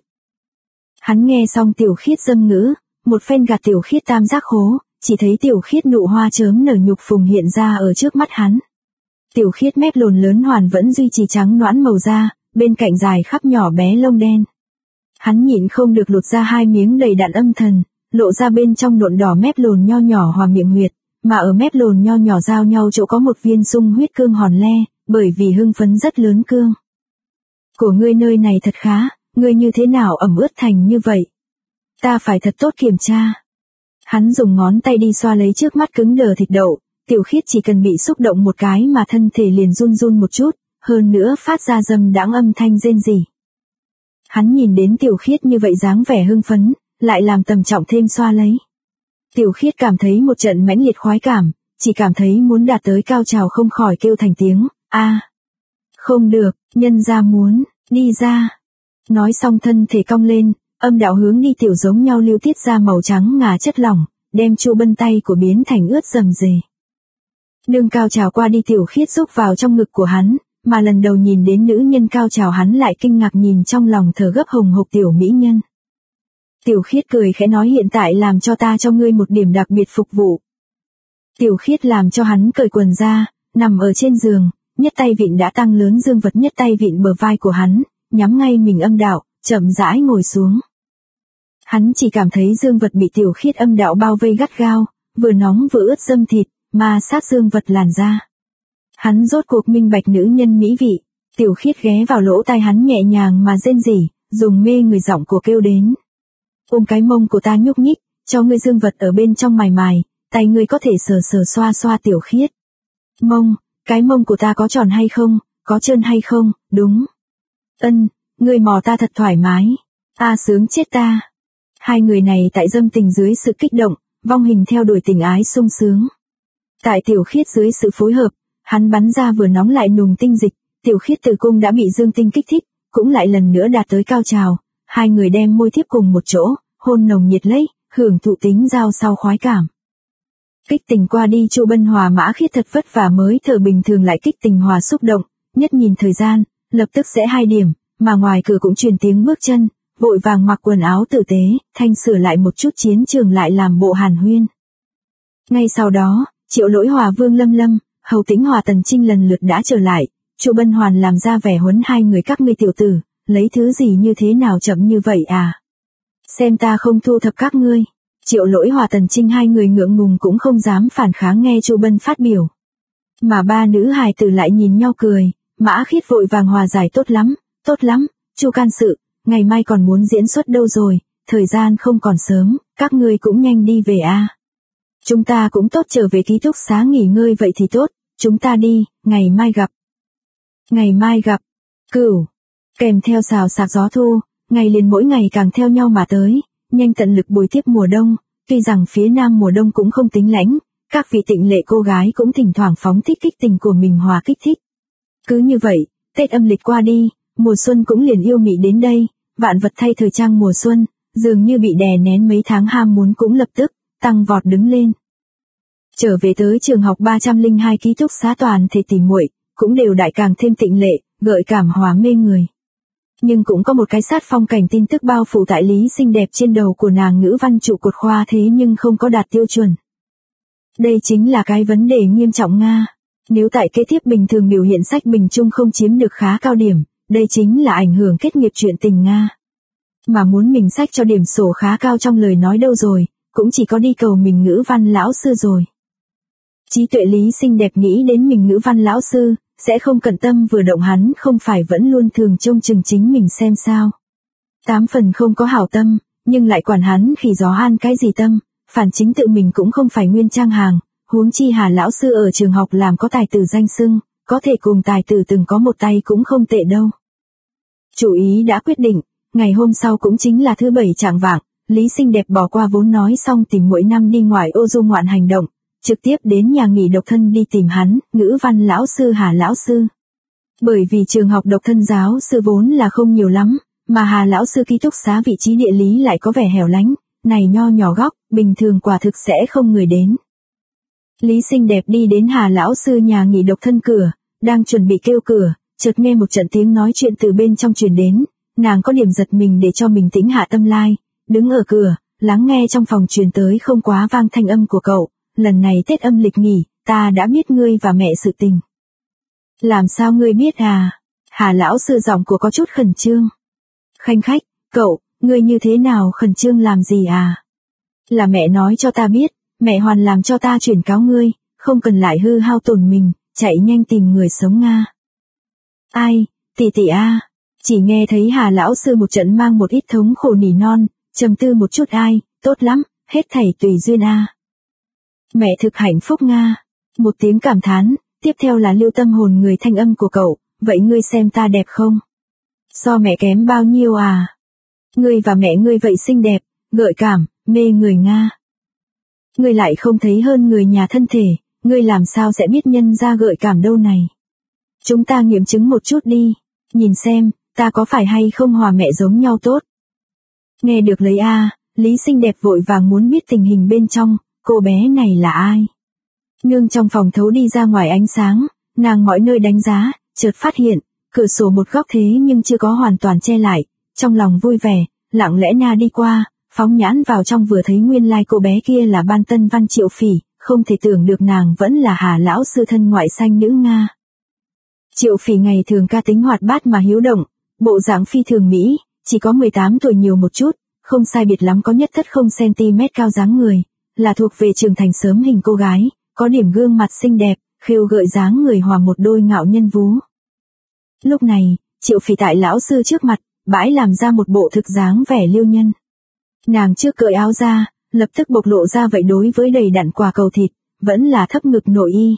S1: Hắn nghe xong tiểu khiết dâm ngữ, một phen gạt tiểu khiết tam giác khố, chỉ thấy tiểu khiết nụ hoa chớm nở nhục phùng hiện ra ở trước mắt hắn. Tiểu khiết mép lồn lớn hoàn vẫn duy trì trắng nõn màu da, bên cạnh dài khắp nhỏ bé lông đen. Hắn nhịn không được lột ra hai miếng đầy đặn âm thần, lộ ra bên trong nộn đỏ mép lồn nho nhỏ hòa miệng huyệt, mà ở mép lồn nho nhỏ giao nhau chỗ có một viên sung huyết cương hòn le, bởi vì hưng phấn rất lớn cương. Của ngươi nơi này thật khá, ngươi như thế nào ẩm ướt thành như vậy? Ta phải thật tốt kiểm tra. Hắn dùng ngón tay đi xoa lấy trước mắt cứng đờ thịt đậu, tiểu khiết chỉ cần bị xúc động một cái mà thân thể liền run run một chút, hơn nữa phát ra dâm đãng âm thanh rên rỉ. Hắn nhìn đến tiểu khiết như vậy dáng vẻ hưng phấn, lại làm tầm trọng thêm xoa lấy. Tiểu khiết cảm thấy một trận mãnh liệt khoái cảm, chỉ cảm thấy muốn đạt tới cao trào không khỏi kêu thành tiếng, không được, nhân ra muốn, đi ra. Nói xong thân thể cong lên, âm đạo hướng đi tiểu giống nhau lưu tiết ra màu trắng ngà chất lỏng, đem chu bân tay của biến thành ướt rầm rề. Nương cao trào qua đi tiểu khiết rúc vào trong ngực của hắn, mà lần đầu nhìn đến nữ nhân cao trào hắn lại kinh ngạc nhìn trong lòng thở gấp hồng hộc tiểu mỹ nhân. Tiểu khiết cười khẽ nói hiện tại làm cho ta cho ngươi một điểm đặc biệt phục vụ. Tiểu khiết làm cho hắn cởi quần ra, nằm ở trên giường, nhất tay vịn đã tăng lớn dương vật nhất tay vịn bờ vai của hắn, nhắm ngay mình âm đạo, chậm rãi ngồi xuống. Hắn chỉ cảm thấy dương vật bị tiểu khiết âm đạo bao vây gắt gao, vừa nóng vừa ướt dâm thịt, mà sát dương vật làn ra. Hắn rốt cuộc minh bạch nữ nhân mỹ vị, tiểu khiết ghé vào lỗ tai hắn nhẹ nhàng mà rên rỉ, dùng mê người giọng của kêu đến. Ôm cái mông của ta nhúc nhích, cho ngươi dương vật ở bên trong mài mài, tay ngươi có thể sờ sờ xoa xoa tiểu khiết. Mông, cái mông của ta có tròn hay không, có trơn hay không, đúng. Ngươi mò ta thật thoải mái. Sướng chết ta. Hai người này tại dâm tình dưới sự kích động, vong hình theo đuổi tình ái sung sướng. Tại tiểu khiết dưới sự phối hợp, hắn bắn ra vừa nóng lại nùng tinh dịch, tiểu khiết tử cung đã bị dương tinh kích thích, cũng lại lần nữa đạt tới cao trào. Hai người đem môi tiếp cùng một chỗ, hôn nồng nhiệt lấy, hưởng thụ tính giao sau khoái cảm. Kích tình qua đi Chu Bân Hòa Mã Khiết thật vất vả mới thở bình thường lại kích tình hòa xúc động, nhất nhìn thời gian, lập tức sẽ 2 điểm, mà ngoài cửa cũng truyền tiếng bước chân, vội vàng mặc quần áo tử tế, thanh sửa lại một chút chiến trường lại làm bộ hàn huyên. Ngay sau đó, Triệu Lỗi Hòa Vương Lâm Lâm, Hầu Tĩnh Hòa Tần Trinh lần lượt đã trở lại, Chu Bân Hoàn làm ra vẻ huấn hai người các ngươi tiểu tử, lấy thứ gì như thế nào chậm như vậy à? Xem ta không thu thập các ngươi. Triệu Lỗi Hòa Tần Trinh hai người ngượng ngùng cũng không dám phản kháng nghe Chu Bân phát biểu. Mà ba nữ hài tử lại nhìn nhau cười, Mã Khiết vội vàng hòa giải tốt lắm, Chu can sự, ngày mai còn muốn diễn xuất đâu rồi, thời gian không còn sớm, các ngươi cũng nhanh đi về a. Chúng ta cũng tốt trở về ký túc xá nghỉ ngơi vậy thì tốt, chúng ta đi, ngày mai gặp. Ngày mai gặp, Cửu, kèm theo xào xạc gió thu, ngày liền mỗi ngày càng theo nhau mà tới, nhanh tận lực bồi tiếp mùa đông, tuy rằng phía nam mùa đông cũng không tính lạnh, các vị tịnh lệ cô gái cũng thỉnh thoảng phóng thích kích tình của mình hòa kích thích. Cứ như vậy, Tết âm lịch qua đi, mùa xuân cũng liền yêu mị đến đây, vạn vật thay thời trang mùa xuân, dường như bị đè nén mấy tháng ham muốn cũng lập tức tăng vọt đứng lên. Trở về tới trường học 302 ký túc xá toàn thể tỉ muội, cũng đều đại càng thêm tịnh lệ, gợi cảm hòa mê người. Nhưng cũng có một cái sát phong cảnh tin tức bao phủ tại Lý xinh đẹp trên đầu của nàng ngữ văn trụ cột khoa thế nhưng không có đạt tiêu chuẩn. Đây chính là cái vấn đề nghiêm trọng Nga. Nếu tại kế tiếp bình thường biểu hiện sách bình chung không chiếm được khá cao điểm, đây chính là ảnh hưởng kết nghiệp chuyện tình Nga. Mà muốn mình sách cho điểm sổ khá cao trong lời nói đâu rồi, cũng chỉ có đi cầu mình ngữ văn lão sư rồi. Trí tuệ Lý xinh đẹp nghĩ đến mình ngữ văn lão sư, sẽ không cận tâm vừa động hắn không phải vẫn luôn thường trông chừng chính mình xem sao. 8 phần không có hảo tâm, nhưng lại quản hắn khỉ gió an cái gì tâm, phản chính tự mình cũng không phải nguyên trang hàng, huống chi Hà lão sư ở trường học làm có tài tử danh xưng, có thể cùng tài tử từng có một tay cũng không tệ đâu. Chủ ý đã quyết định, ngày hôm sau cũng chính là thứ 7 chạng vạng, Lý xinh đẹp bỏ qua vốn nói xong tìm mỗi năm đi ngoài ô du ngoạn hành động, trực tiếp đến nhà nghỉ độc thân đi tìm hắn, ngữ văn lão sư Hà lão sư. Bởi vì trường học độc thân giáo sư vốn là không nhiều lắm, mà Hà lão sư ký túc xá vị trí địa lý lại có vẻ hẻo lánh, này nho nhỏ góc, bình thường quả thực sẽ không người đến. Lý xinh đẹp đi đến Hà lão sư nhà nghỉ độc thân cửa, đang chuẩn bị kêu cửa, chợt nghe một trận tiếng nói chuyện từ bên trong truyền đến, nàng có điểm giật mình để cho mình tĩnh hạ tâm lai, đứng ở cửa, lắng nghe trong phòng truyền tới không quá vang thanh âm của cậu, lần này Tết âm lịch nghỉ, ta đã biết ngươi và mẹ sự tình. Làm sao ngươi biết à? Hà lão sư giọng của có chút khẩn trương. Khanh khách, cậu, ngươi như thế nào khẩn trương làm gì à? Là mẹ nói cho ta biết, mẹ hoàn làm cho ta chuyển cáo ngươi, không cần lại hư hao tổn mình, chạy nhanh tìm người sống Nga. Ai, tỷ tỷ a. Chỉ nghe thấy Hà lão sư một trận mang một ít thống khổ nỉ non, trầm tư một chút ai, tốt lắm, hết thảy tùy duyên a. Mẹ thực hạnh phúc Nga. Một tiếng cảm thán, tiếp theo là lưu tâm hồn người thanh âm của cậu, vậy ngươi xem ta đẹp không? So mẹ kém bao nhiêu à? Ngươi và mẹ ngươi vậy xinh đẹp, gợi cảm, mê người Nga. Ngươi lại không thấy hơn người nhà thân thể, ngươi làm sao sẽ biết nhân ra gợi cảm đâu này? Chúng ta nghiệm chứng một chút đi, nhìn xem, ta có phải hay không hòa mẹ giống nhau tốt? Nghe được lấy a, Lý xinh đẹp vội vàng muốn biết tình hình bên trong, cô bé này là ai? Nương trong phòng thấu đi ra ngoài ánh sáng, nàng mọi nơi đánh giá, chợt phát hiện, cửa sổ một góc thế nhưng chưa có hoàn toàn che lại, trong lòng vui vẻ, lặng lẽ na đi qua, phóng nhãn vào trong vừa thấy nguyên lai cô bé kia là Ban Tân Văn Triệu Phỉ, không thể tưởng được nàng vẫn là Hà lão sư thân ngoại xanh nữ Nga. Triệu Phỉ ngày thường ca tính hoạt bát mà hiếu động, bộ dạng phi thường mỹ, chỉ có 18 tuổi nhiều một chút, không sai biệt lắm có nhất thất 0cm cao dáng người, là thuộc về trưởng thành sớm hình cô gái, có điểm gương mặt xinh đẹp, khêu gợi dáng người hòa một đôi ngạo nhân vú. Lúc này, Triệu Phỉ tại lão sư trước mặt, bãi làm ra một bộ thực dáng vẻ liêu nhân. Nàng trước cởi áo ra, lập tức bộc lộ ra vậy đối với đầy đặn quả cầu thịt, vẫn là thấp ngực nội y.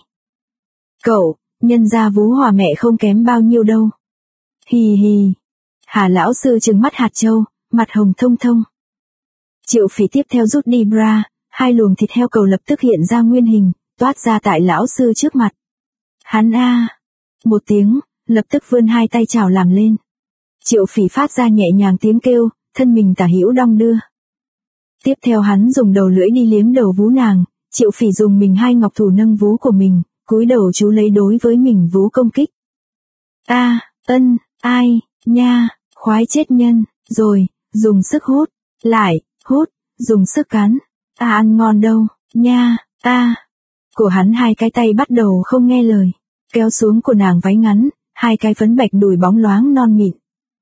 S1: Cậu, nhân ra vú hòa mẹ không kém bao nhiêu đâu. Hì hì. Hà lão sư trừng mắt hạt châu, mặt hồng thông thông. Triệu Phỉ tiếp theo rút đi bra, hai luồng thịt heo cầu lập tức hiện ra nguyên hình, toát ra tại lão sư trước mặt. Hắn a, một tiếng, lập tức vươn hai tay chào làm lên. Triệu Phỉ phát ra nhẹ nhàng tiếng kêu, thân mình tả hữu đong đưa. Tiếp theo hắn dùng đầu lưỡi đi liếm đầu vú nàng, Triệu Phỉ dùng mình hai ngọc thủ nâng vú của mình, cúi đầu chú lấy đối với mình vú công kích. A, ân, ai, nha, khoái chết nhân, rồi, dùng sức hút, lại, hút, dùng sức cắn. Ăn ngon đâu, nha, Của hắn hai cái tay bắt đầu không nghe lời, kéo xuống của nàng váy ngắn, hai cái phấn bạch đùi bóng loáng non mịn.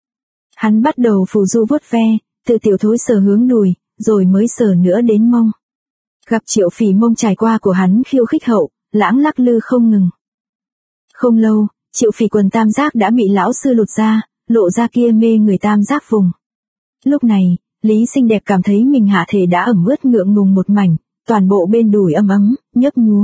S1: Hắn bắt đầu phù du vuốt ve, từ tiểu thối sờ hướng đùi, rồi mới sờ nữa đến mông. Gặp Triệu Phỉ mông trải qua của hắn khiêu khích hậu, lãng lắc lư không ngừng. Không lâu, Triệu Phỉ quần tam giác đã bị lão sư lột ra, lộ ra kia mê người tam giác vùng. Lúc này, Lý xinh đẹp cảm thấy mình hạ thể đã ẩm ướt ngượng ngùng một mảnh, toàn bộ bên đùi ấm ấm, nhấp nhúa.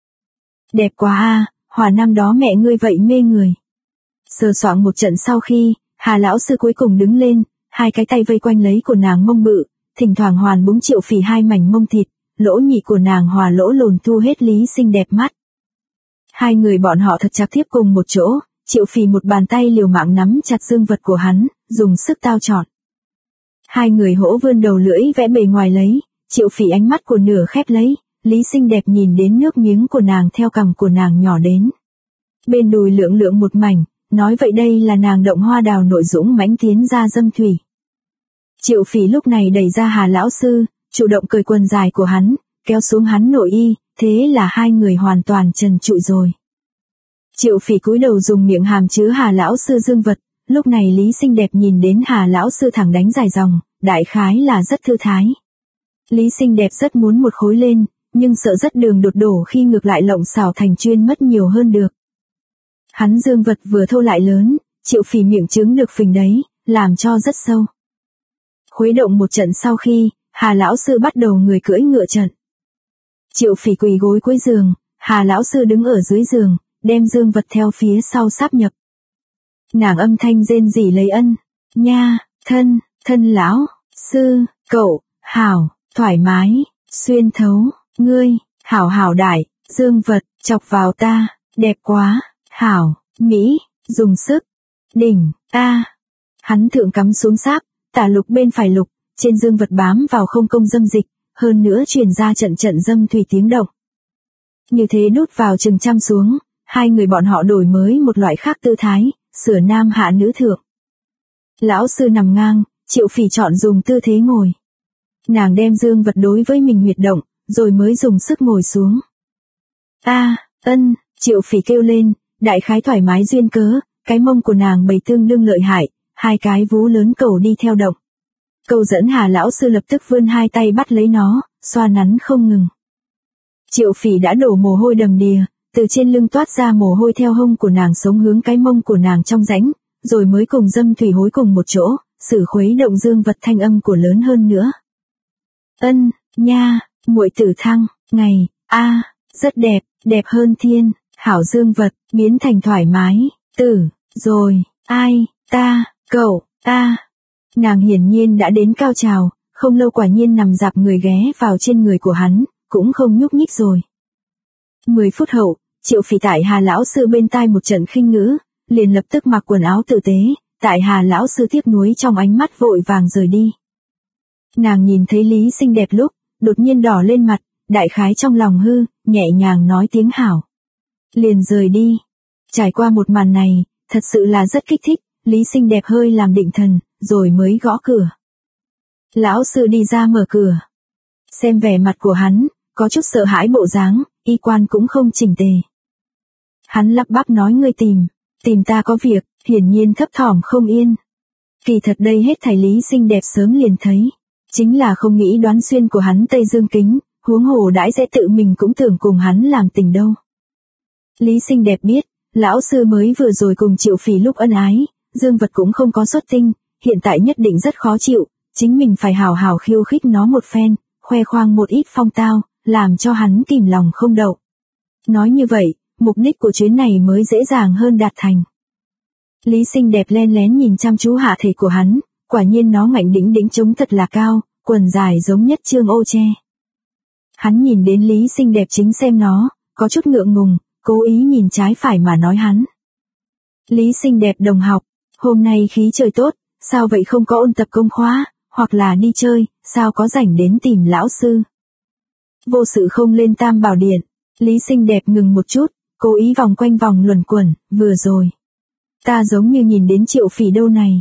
S1: Đẹp quá a, hòa năm đó mẹ ngươi vậy mê người. Sờ soạng một trận sau khi, Hà lão sư cuối cùng đứng lên, hai cái tay vây quanh lấy của nàng mông bự, thỉnh thoảng hoàn búng Triệu Phỉ hai mảnh mông thịt, lỗ nhị của nàng hòa lỗ lồn thu hết Lý Xinh Đẹp mắt. Hai người bọn họ thật chặt tiếp cùng một chỗ, Triệu Phỉ một bàn tay liều mạng nắm chặt dương vật của hắn, dùng sức tao chọn. Hai người hỗ vươn đầu lưỡi vẽ bề ngoài lấy, Triệu Phỉ ánh mắt của nửa khép lấy, Lý Xinh Đẹp nhìn đến nước miếng của nàng theo cằm của nàng nhỏ đến. Bên đùi lượng lượng một mảnh, nói vậy đây là nàng động hoa đào nội dũng mãnh tiến ra dâm thủy. Triệu Phỉ lúc này đẩy ra Hà lão sư, chủ động cởi quần dài của hắn, kéo xuống hắn nội y, thế là hai người hoàn toàn trần trụi rồi. Triệu Phỉ cúi đầu dùng miệng hàm chứa Hà lão sư dương vật, lúc này Lý Xinh Đẹp nhìn đến Hà lão sư thẳng đánh dài dòng, đại khái là rất thư thái. Lý Xinh Đẹp rất muốn một khối lên, nhưng sợ rất đường đột đổ khi ngược lại lộng xảo thành chuyên mất nhiều hơn được. Hắn dương vật vừa thô lại lớn, Triệu Phỉ miệng trứng được phình đấy, làm cho rất sâu. Khuấy động một trận sau khi, Hà lão sư bắt đầu người cưỡi ngựa trận. Triệu Phỉ quỳ gối cuối giường, Hà lão sư đứng ở dưới giường, đem dương vật theo phía sau sáp nhập. Nàng âm thanh rên rỉ lấy ân, nha, thân lão, sư, cậu, hảo, thoải mái, xuyên thấu, ngươi, hảo đại, dương vật, chọc vào ta, đẹp quá, hảo, mỹ, dùng sức, đỉnh, a. Hắn thượng cắm xuống sáp, tả lục bên phải lục, trên dương vật bám vào không công dâm dịch, hơn nữa truyền ra trận trận dâm thủy tiếng động. Như thế đút vào chừng trăm xuống, hai người bọn họ đổi mới một loại khác tư thái, sửa nam hạ nữ thượng. Lão sư nằm ngang, Triệu Phỉ chọn dùng tư thế ngồi. Nàng đem dương vật đối với mình huyệt động, rồi mới dùng sức ngồi xuống. Triệu Phỉ kêu lên, đại khái thoải mái duyên cớ, cái mông của nàng bầy tương đương lợi hại, hai cái vú lớn cầu đi theo động. Cầu dẫn Hà lão sư lập tức vươn hai tay bắt lấy nó, xoa nắn không ngừng. Triệu Phỉ đã đổ mồ hôi đầm đìa, từ trên lưng toát ra mồ hôi theo hông của nàng sống hướng cái mông của nàng trong rãnh, rồi mới cùng dâm thủy hối cùng một chỗ, sử khuấy động dương vật thanh âm của lớn hơn nữa. Nha, muội tử thăng, ngày, rất đẹp, đẹp hơn thiên, hảo dương vật, biến thành thoải mái, rồi, ai, ta, cậu, Nàng hiển nhiên đã đến cao trào, không lâu quả nhiên nằm dạp người ghé vào trên người của hắn, cũng không nhúc nhích rồi. 10 phút hậu, Triệu Phỉ tại Hà lão sư bên tai một trận khinh ngữ, liền lập tức mặc quần áo tử tế, tại Hà lão sư tiếc nuối trong ánh mắt vội vàng rời đi. Nàng nhìn thấy Lý Xinh Đẹp lúc, đột nhiên đỏ lên mặt, đại khái trong lòng hư, nhẹ nhàng nói tiếng hảo. Liền rời đi. Trải qua một màn này, thật sự là rất kích thích, Lý Xinh Đẹp hơi làm định thần, rồi mới gõ cửa. Lão sư đi ra mở cửa. Xem vẻ mặt của hắn, có chút sợ hãi bộ dáng, y quan cũng không chỉnh tề. Hắn lắp bắp nói ngươi tìm ta có việc, hiển nhiên thấp thỏm không yên. Kỳ thật đây hết thảy Lý Xinh Đẹp sớm liền thấy. Chính là không nghĩ đoán xuyên của hắn Tây Dương kính, huống hồ đãi sẽ tự mình cũng tưởng cùng hắn làm tình đâu. Lý Xinh Đẹp biết, lão sư mới vừa rồi cùng Triệu Phỉ lúc ân ái, dương vật cũng không có xuất tinh, hiện tại nhất định rất khó chịu, chính mình phải hào hào khiêu khích nó một phen, khoe khoang một ít phong tao, làm cho hắn kìm lòng không đậu. Nói như vậy, mục đích của chuyến này mới dễ dàng hơn đạt thành. Lý Xinh Đẹp len lén nhìn chăm chú hạ thể của hắn, quả nhiên nó ngạnh đĩnh trống thật là cao, quần dài giống nhất trương ô tre. Hắn nhìn đến Lý Xinh Đẹp chính xem nó, có chút ngượng ngùng, cố ý nhìn trái phải mà nói hắn. Lý Xinh Đẹp đồng học, hôm nay khí trời tốt, sao vậy không có ôn tập công khóa, hoặc là đi chơi, sao có rảnh đến tìm lão sư. Vô sự không lên Tam Bảo Điện, Lý Xinh Đẹp ngừng một chút, cố ý vòng quanh vòng luẩn quẩn, vừa rồi. Ta giống như nhìn đến Triệu Phỉ đâu này.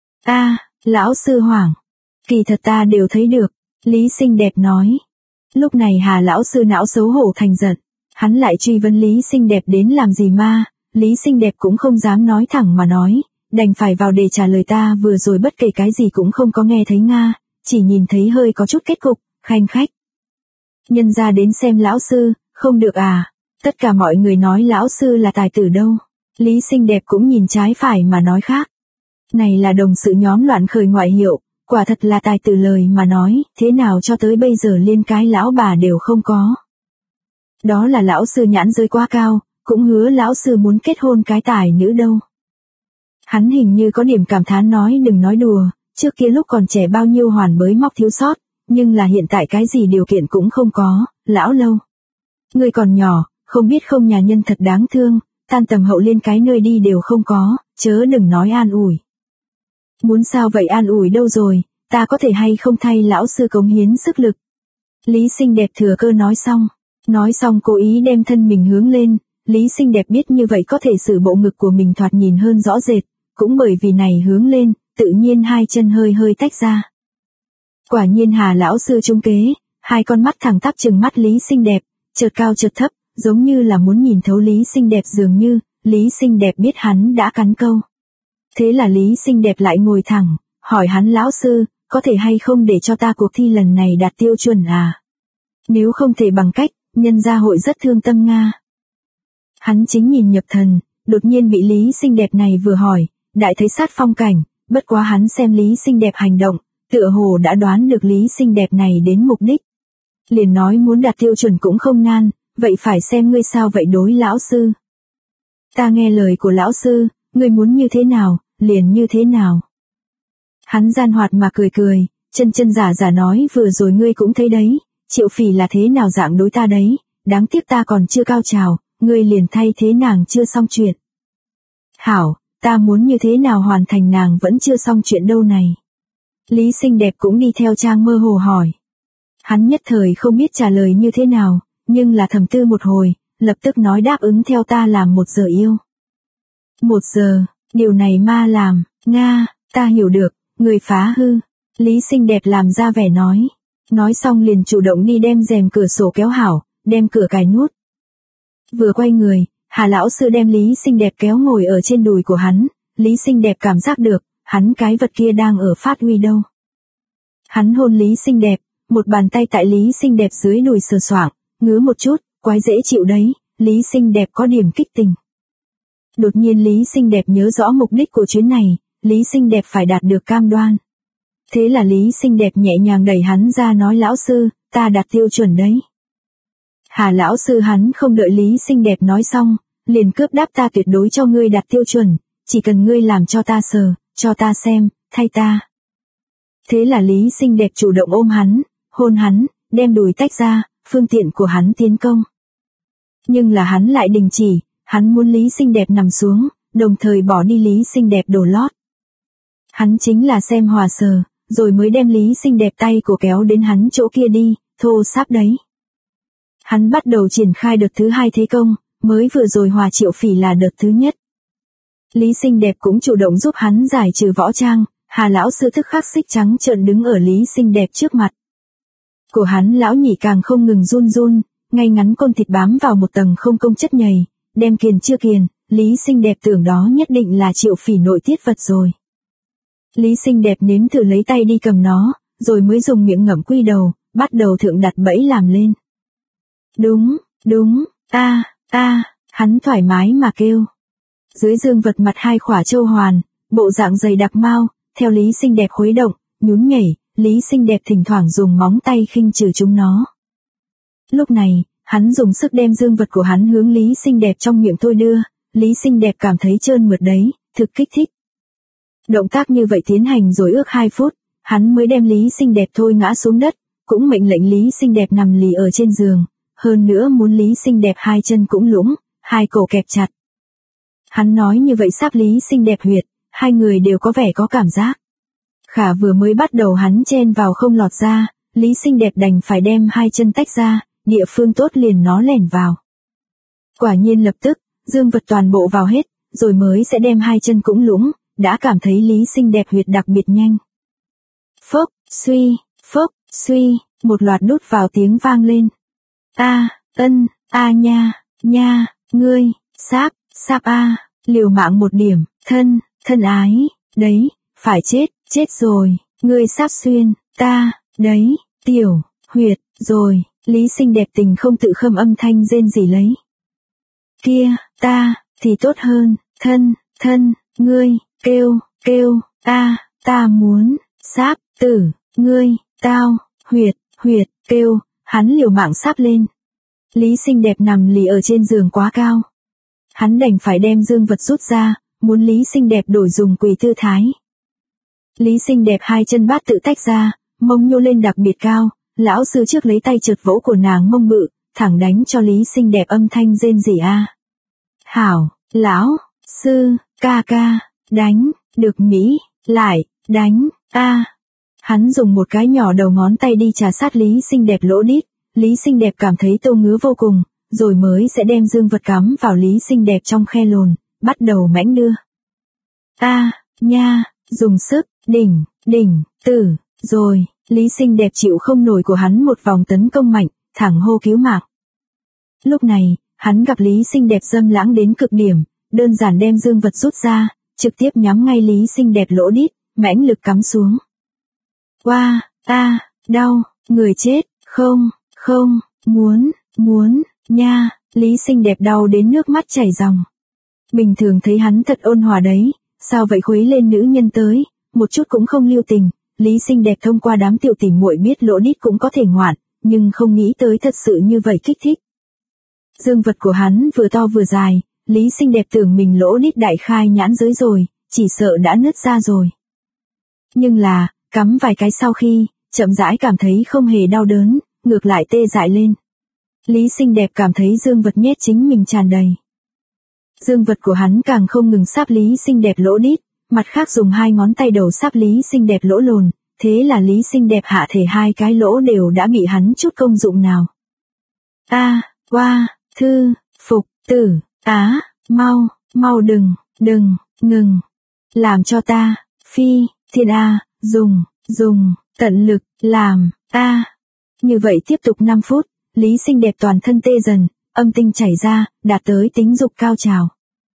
S1: Lão sư hoảng. Kỳ thật ta đều thấy được, Lý Xinh Đẹp nói. Lúc này Hà lão sư não xấu hổ thành giận, hắn lại truy vấn Lý Xinh Đẹp đến làm gì ma, Lý Xinh Đẹp cũng không dám nói thẳng mà nói, đành phải vào để trả lời ta vừa rồi bất kể cái gì cũng không có nghe thấy nga, chỉ nhìn thấy hơi có chút kết cục, khanh khách. Nhân ra đến xem lão sư, không được à, tất cả mọi người nói lão sư là tài tử đâu, Lý Xinh Đẹp cũng nhìn trái phải mà nói khác. Này là đồng sự nhóm loạn khởi ngoại hiệu, quả thật là tài tử lời mà nói, thế nào cho tới bây giờ liên cái lão bà đều không có. Đó là lão sư nhãn giới quá cao, cũng hứa lão sư muốn kết hôn cái tài nữ đâu. Hắn hình như có điểm cảm thán nói đừng nói đùa, trước kia lúc còn trẻ bao nhiêu hoàn bới móc thiếu sót, nhưng là hiện tại cái gì điều kiện cũng không có, lão Lâu. Ngươi còn nhỏ, không biết không nhà nhân thật đáng thương, tan tầm hậu liên cái nơi đi đều không có, chớ đừng nói an ủi. Muốn sao vậy an ủi đâu rồi, ta có thể hay không thay lão sư cống hiến sức lực. Lý Xinh Đẹp thừa cơ nói xong cố ý đem thân mình hướng lên, Lý Xinh Đẹp biết như vậy có thể sử bộ ngực của mình thoạt nhìn hơn rõ rệt, cũng bởi vì này hướng lên, tự nhiên hai chân hơi hơi tách ra. Quả nhiên Hà lão sư trúng kế, hai con mắt thẳng tắp trừng mắt Lý Xinh Đẹp, chợt cao chợt thấp, giống như là muốn nhìn thấu Lý Xinh Đẹp dường như, Lý Xinh Đẹp biết hắn đã cắn câu. Thế là Lý Xinh Đẹp lại ngồi thẳng, hỏi hắn lão sư, có thể hay không để cho ta cuộc thi lần này đạt tiêu chuẩn à? Nếu không thể bằng cách, nhân gia hội rất thương tâm Nga. Hắn chính nhìn nhập thần, đột nhiên bị Lý Xinh Đẹp này vừa hỏi, đại thấy sát phong cảnh, bất quá hắn xem Lý Xinh Đẹp hành động, tựa hồ đã đoán được Lý Xinh Đẹp này đến mục đích. Liền nói muốn đạt tiêu chuẩn cũng không nan, vậy phải xem ngươi sao vậy đối lão sư. Ta nghe lời của lão sư, ngươi muốn như thế nào, liền như thế nào. Hắn gian hoạt mà cười, chân giả nói vừa rồi ngươi cũng thấy đấy, Triệu Phỉ là thế nào dạng đối ta đấy, đáng tiếc ta còn chưa cao trào, ngươi liền thay thế nàng chưa xong chuyện. Hảo, ta muốn như thế nào hoàn thành nàng vẫn chưa xong chuyện đâu này. Lý Xinh Đẹp cũng đi theo trang mơ hồ hỏi. Hắn nhất thời không biết trả lời như thế nào, nhưng là thầm tư một hồi, lập tức nói đáp ứng theo ta làm 1 giờ yêu. 1 giờ, điều này ma làm, Nga, ta hiểu được, người phá hư. Lý Xinh Đẹp làm ra vẻ nói xong liền chủ động đi đem rèm cửa sổ kéo hảo, đem cửa cài nút. Vừa quay người, Hà lão sư đem Lý Xinh Đẹp kéo ngồi ở trên đùi của hắn, Lý Xinh Đẹp cảm giác được, hắn cái vật kia đang ở phát huy đâu. Hắn hôn Lý Xinh Đẹp, một bàn tay tại Lý Xinh Đẹp dưới đùi sờ soạng, ngứa một chút, quái dễ chịu đấy, Lý Xinh Đẹp có điểm kích tình. Đột nhiên Lý Xinh Đẹp nhớ rõ mục đích của chuyến này, Lý Xinh Đẹp phải đạt được cam đoan. Thế là Lý Xinh Đẹp nhẹ nhàng đẩy hắn ra nói lão sư, ta đạt tiêu chuẩn đấy. Hà lão sư hắn không đợi Lý Xinh Đẹp nói xong, liền cướp đáp ta tuyệt đối cho ngươi đạt tiêu chuẩn, chỉ cần ngươi làm cho ta sờ, cho ta xem, thay ta. Thế là Lý Xinh Đẹp chủ động ôm hắn, hôn hắn, đem đùi tách ra, phương tiện của hắn tiến công. Nhưng là hắn lại đình chỉ, hắn muốn Lý Xinh Đẹp nằm xuống, đồng thời bỏ đi Lý Xinh Đẹp đồ lót. Hắn chính là xem hòa sờ, rồi mới đem Lý Xinh Đẹp tay cổ kéo đến hắn chỗ kia đi, thô sáp đấy. Hắn bắt đầu triển khai đợt thứ 2 thế công, mới vừa rồi hòa Triệu Phỉ là đợt thứ nhất. Lý Xinh Đẹp cũng chủ động giúp hắn giải trừ võ trang, Hà lão sư thức khắc xích trắng trợn đứng ở Lý Xinh Đẹp trước mặt. Cổ hắn lão nhị càng không ngừng run, ngay ngắn côn thịt bám vào một tầng không công chất nhầy, đem kiền chưa kiền, Lý Xinh Đẹp tưởng đó nhất định là Triệu Phỉ nội tiết vật rồi. Lý Xinh Đẹp nếm thử lấy tay đi cầm nó, rồi mới dùng miệng ngậm quy đầu, bắt đầu thượng đặt bẫy làm lên. Đúng, hắn thoải mái mà kêu. Dưới dương vật mặt 2 khỏa châu hoàn, bộ dạng dày đặc mau, theo Lý Xinh Đẹp khuấy động, nhún nhảy, Lý Xinh Đẹp thỉnh thoảng dùng móng tay khinh trừ chúng nó. Lúc này, hắn dùng sức đem dương vật của hắn hướng Lý Xinh Đẹp trong miệng thôi đưa, Lý Xinh Đẹp cảm thấy trơn mượt đấy, thực kích thích. Động tác như vậy tiến hành rồi ước 2 phút, hắn mới đem Lý Xinh Đẹp thôi ngã xuống đất, cũng mệnh lệnh Lý Xinh Đẹp nằm lì ở trên giường, hơn nữa muốn Lý Xinh Đẹp 2 chân cũng lũng, 2 cổ kẹp chặt. Hắn nói như vậy sắp Lý Xinh Đẹp huyệt, 2 người đều có vẻ có cảm giác. Khả vừa mới bắt đầu hắn chen vào không lọt ra, Lý Xinh Đẹp đành phải đem 2 chân tách ra, địa phương tốt liền nó lẻn vào. Quả nhiên lập tức, dương vật toàn bộ vào hết, rồi mới sẽ đem 2 chân cũng lũng, đã cảm thấy Lý Xinh Đẹp huyệt đặc biệt nhanh. Phốc, suy, một loạt đút vào tiếng vang lên. Nha, ngươi, sáp liều mạng một điểm, thân ái, đấy, phải chết rồi, ngươi sáp xuyên, ta, đấy, tiểu, huyệt, rồi, Lý Xinh Đẹp tình không tự khâm âm thanh rên rỉ lấy. Kia, ta, thì tốt hơn, thân, ngươi, kêu, ta muốn, sáp, tử, ngươi, tao, huyệt, kêu, hắn liều mạng sáp lên. Lý Xinh Đẹp nằm lì ở trên giường quá cao. Hắn đành phải đem dương vật rút ra, muốn Lý Xinh Đẹp đổi dùng quỳ tư thái. Lý Xinh Đẹp 2 chân bát tự tách ra, mông nhô lên đặc biệt cao, lão sư trước lấy tay trượt vỗ của nàng mông bự, thẳng đánh cho Lý xinh đẹp âm thanh rên rỉ a. Hảo, lão sư, ca ca, đánh, được Mỹ, lại, đánh, a. Hắn dùng một cái nhỏ đầu ngón tay đi trà sát Lý xinh đẹp lỗ đít, Lý xinh đẹp cảm thấy tô ngứa vô cùng, rồi mới sẽ đem dương vật cắm vào Lý xinh đẹp trong khe lồn, bắt đầu mãnh đưa. A, nha, dùng sức, đỉnh, tử, rồi, Lý xinh đẹp chịu không nổi của hắn một vòng tấn công mạnh, thẳng hô cứu mạng. Lúc này, hắn gặp Lý xinh đẹp dâm lãng đến cực điểm, đơn giản đem dương vật rút ra, trực tiếp nhắm ngay Lý xinh đẹp lỗ đít, mãnh lực cắm xuống. Oa, a, đau, người chết, không, muốn, nha, Lý xinh đẹp đau đến nước mắt chảy ròng. Bình thường thấy hắn thật ôn hòa đấy, sao vậy khuấy lên nữ nhân tới, một chút cũng không lưu tình, Lý xinh đẹp thông qua đám tiểu tỉ muội biết lỗ đít cũng có thể ngoạn, nhưng không nghĩ tới thật sự như vậy kích thích. Dương vật của hắn vừa to vừa dài, Lý xinh đẹp tưởng mình lỗ đít đại khai nhãn giới rồi, chỉ sợ đã nứt ra rồi. Nhưng là, cắm vài cái sau khi, chậm rãi cảm thấy không hề đau đớn, ngược lại tê dại lên. Lý xinh đẹp cảm thấy dương vật nhét chính mình tràn đầy. Dương vật của hắn càng không ngừng sáp Lý xinh đẹp lỗ đít, mặt khác dùng hai ngón tay đầu sáp Lý xinh đẹp lỗ lồn, thế là Lý xinh đẹp hạ thể hai cái lỗ đều đã bị hắn chút công dụng nào. A, oa, thư, phục, tử, á, mau đừng, ngừng. Làm cho ta, phi, thiên a, dùng, tận lực, làm, a. Như vậy tiếp tục 5 phút, Lý xinh đẹp toàn thân tê dần, âm tinh chảy ra, đạt tới tính dục cao trào.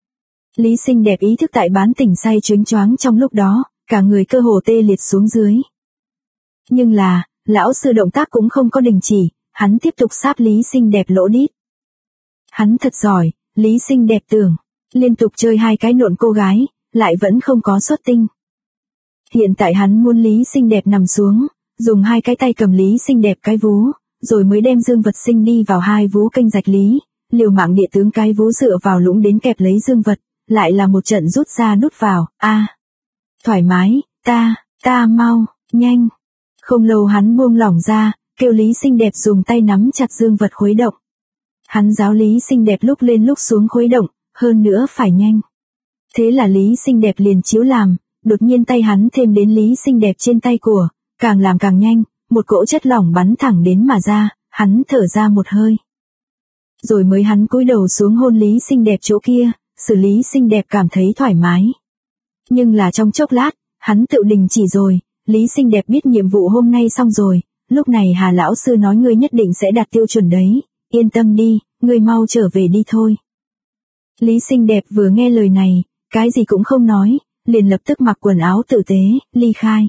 S1: Lý xinh đẹp ý thức tại bán tỉnh say choáng choáng trong lúc đó, cả người cơ hồ tê liệt xuống dưới. Nhưng là, lão sư động tác cũng không có đình chỉ, hắn tiếp tục sáp Lý xinh đẹp lỗ đít. Hắn thật giỏi, Lý xinh đẹp tưởng, liên tục chơi hai cái nộn cô gái, lại vẫn không có xuất tinh. Hiện tại hắn muốn Lý xinh đẹp nằm xuống, dùng hai cái tay cầm Lý xinh đẹp cái vú, rồi mới đem dương vật sinh đi vào hai vú kênh rạch Lý, liều mạng địa tướng cái vú dựa vào lũng đến kẹp lấy dương vật, lại là một trận rút ra đút vào, a. Thoải mái, ta mau, nhanh. Không lâu hắn buông lỏng ra, kêu Lý xinh đẹp dùng tay nắm chặt dương vật khuấy động. Hắn giáo Lý xinh đẹp lúc lên lúc xuống khuấy động, hơn nữa phải nhanh. Thế là Lý xinh đẹp liền chiếu làm, đột nhiên tay hắn thêm đến Lý xinh đẹp trên tay của, càng làm càng nhanh, một cỗ chất lỏng bắn thẳng đến mà ra, hắn thở ra một hơi. Rồi mới hắn cúi đầu xuống hôn Lý xinh đẹp chỗ kia, xử Lý xinh đẹp cảm thấy thoải mái. Nhưng là trong chốc lát, hắn tự đình chỉ rồi, Lý xinh đẹp biết nhiệm vụ hôm nay xong rồi, lúc này Hà lão sư nói ngươi nhất định sẽ đạt tiêu chuẩn đấy, yên tâm đi, ngươi mau trở về đi thôi. Lý xinh đẹp vừa nghe lời này, cái gì cũng không nói, liền lập tức mặc quần áo tử tế, ly khai.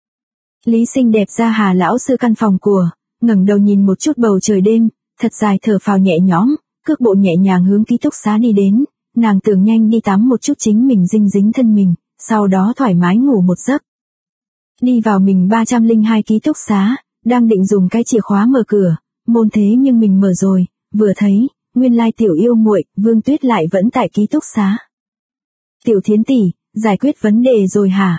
S1: Lý xinh đẹp ra Hà lão sư căn phòng của, ngẩng đầu nhìn một chút bầu trời đêm, thật dài thở phào nhẹ nhõm, cước bộ nhẹ nhàng hướng ký túc xá đi đến, nàng tưởng nhanh đi tắm một chút chính mình dinh dính thân mình, sau đó thoải mái ngủ một giấc. Đi vào mình 302 ký túc xá, đang định dùng cái chìa khóa mở cửa, môn thế nhưng mình mở rồi, vừa thấy, nguyên lai tiểu yêu muội, Vương Tuyết lại vẫn tại ký túc xá. Tiểu Thiến tỷ, giải quyết vấn đề rồi hả?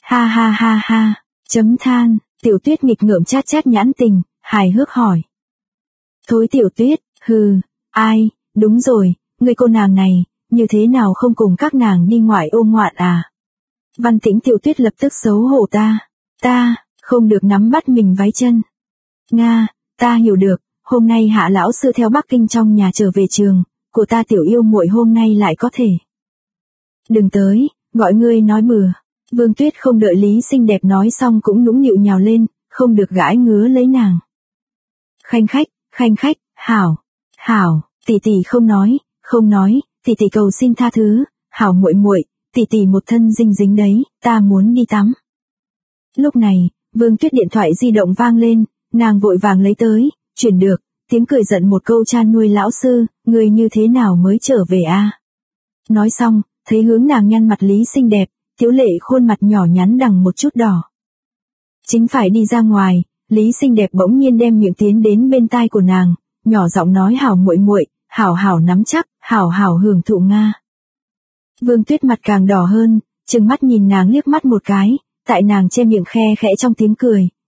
S1: Ha, chấm than, Tiểu Tuyết nghịch ngợm chát chát nhãn tình, hài hước hỏi. Thối Tiểu Tuyết, hừ, ai, đúng rồi, người cô nàng này, như thế nào không cùng các nàng đi ngoại ô ngoạn à? Văn Tĩnh Tiểu Tuyết lập tức xấu hổ ta, không được nắm bắt mình váy chân. Nga, ta hiểu được, hôm nay Hạ lão sư theo Bắc Kinh trong nhà trở về trường, của ta tiểu yêu muội hôm nay lại có thể. Đừng tới, gọi ngươi nói bừa. Vương Tuyết không đợi Lý xinh đẹp nói xong cũng nũng nịu nhào lên, không được gãi ngứa lấy nàng. Khanh khách, hảo, tỷ tỷ không nói, tỷ tỷ cầu xin tha thứ, hảo muội muội, tỷ tỷ một thân dinh dính đấy, ta muốn đi tắm. Lúc này, Vương Tuyết điện thoại di động vang lên, nàng vội vàng lấy tới, chuyển được, tiếng cười giận một câu cha nuôi lão sư, người như thế nào mới trở về a? Nói xong, thấy hướng nàng nhăn mặt Lý xinh đẹp, Tiếu Lệ khuôn mặt nhỏ nhắn đằng một chút đỏ. Chính phải đi ra ngoài, Lý xinh đẹp bỗng nhiên đem miệng tiến đến bên tai của nàng, nhỏ giọng nói hảo muội muội, hảo nắm chắc, hảo hưởng thụ nga. Vương Tuyết mặt càng đỏ hơn, trừng mắt nhìn nàng liếc mắt một cái, tại nàng che miệng khe khẽ trong tiếng cười,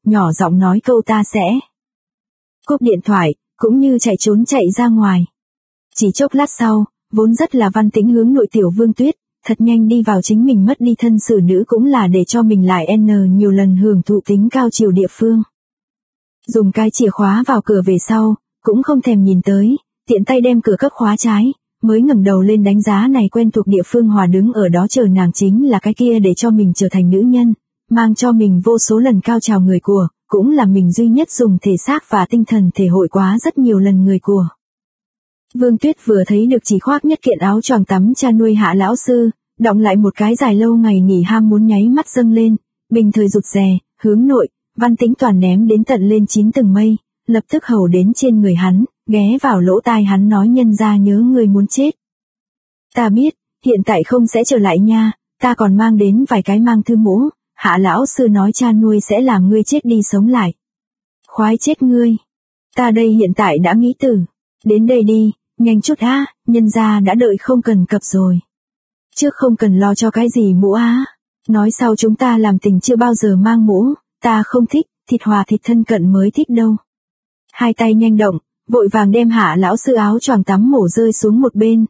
S1: nhỏ giọng nói câu ta sẽ cúp điện thoại, cũng như chạy trốn chạy ra ngoài. Chỉ chốc lát sau, vốn rất là văn tĩnh hướng nội tiểu Vương Tuyết, thật nhanh đi vào chính mình mất đi thân xử nữ cũng là để cho mình lại nhiều lần hưởng thụ tính cao chiều địa phương. Dùng cái chìa khóa vào cửa về sau, cũng không thèm nhìn tới, tiện tay đem cửa cấp khóa trái, mới ngẩng đầu lên đánh giá này quen thuộc địa phương Hòa đứng ở đó chờ nàng chính là cái kia để cho mình trở thành nữ nhân, mang cho mình vô số lần cao trào người của, cũng là mình duy nhất dùng thể xác và tinh thần thể hội quá rất nhiều lần người của. Vương Tuyết vừa thấy được chỉ khoác nhất kiện áo choàng tắm cha nuôi Hạ lão sư, đọng lại một cái dài lâu ngày nghỉ ham muốn nháy mắt dâng lên, bình thời rụt rè, hướng nội, văn tĩnh toàn ném đến tận lên 9 tầng mây, lập tức hầu đến trên người hắn, ghé vào lỗ tai hắn nói nhân ra nhớ người muốn chết. Ta biết, hiện tại không sẽ trở lại nha, ta còn mang đến vài cái mang thư mũ, Hạ lão sư nói cha nuôi sẽ làm ngươi chết đi sống lại. Khoái chết ngươi. Ta đây hiện tại đã nghĩ tử. Đến đây đi, nhanh chút á, nhân ra đã đợi không cần cập rồi. Trước không cần lo cho cái gì mũ á. Nói sau chúng ta làm tình chưa bao giờ mang mũ, ta không thích, thịt hòa thịt thân cận mới thích đâu. Hai tay nhanh động, vội vàng đem Hạ lão sư áo choàng tắm mổ rơi xuống một bên,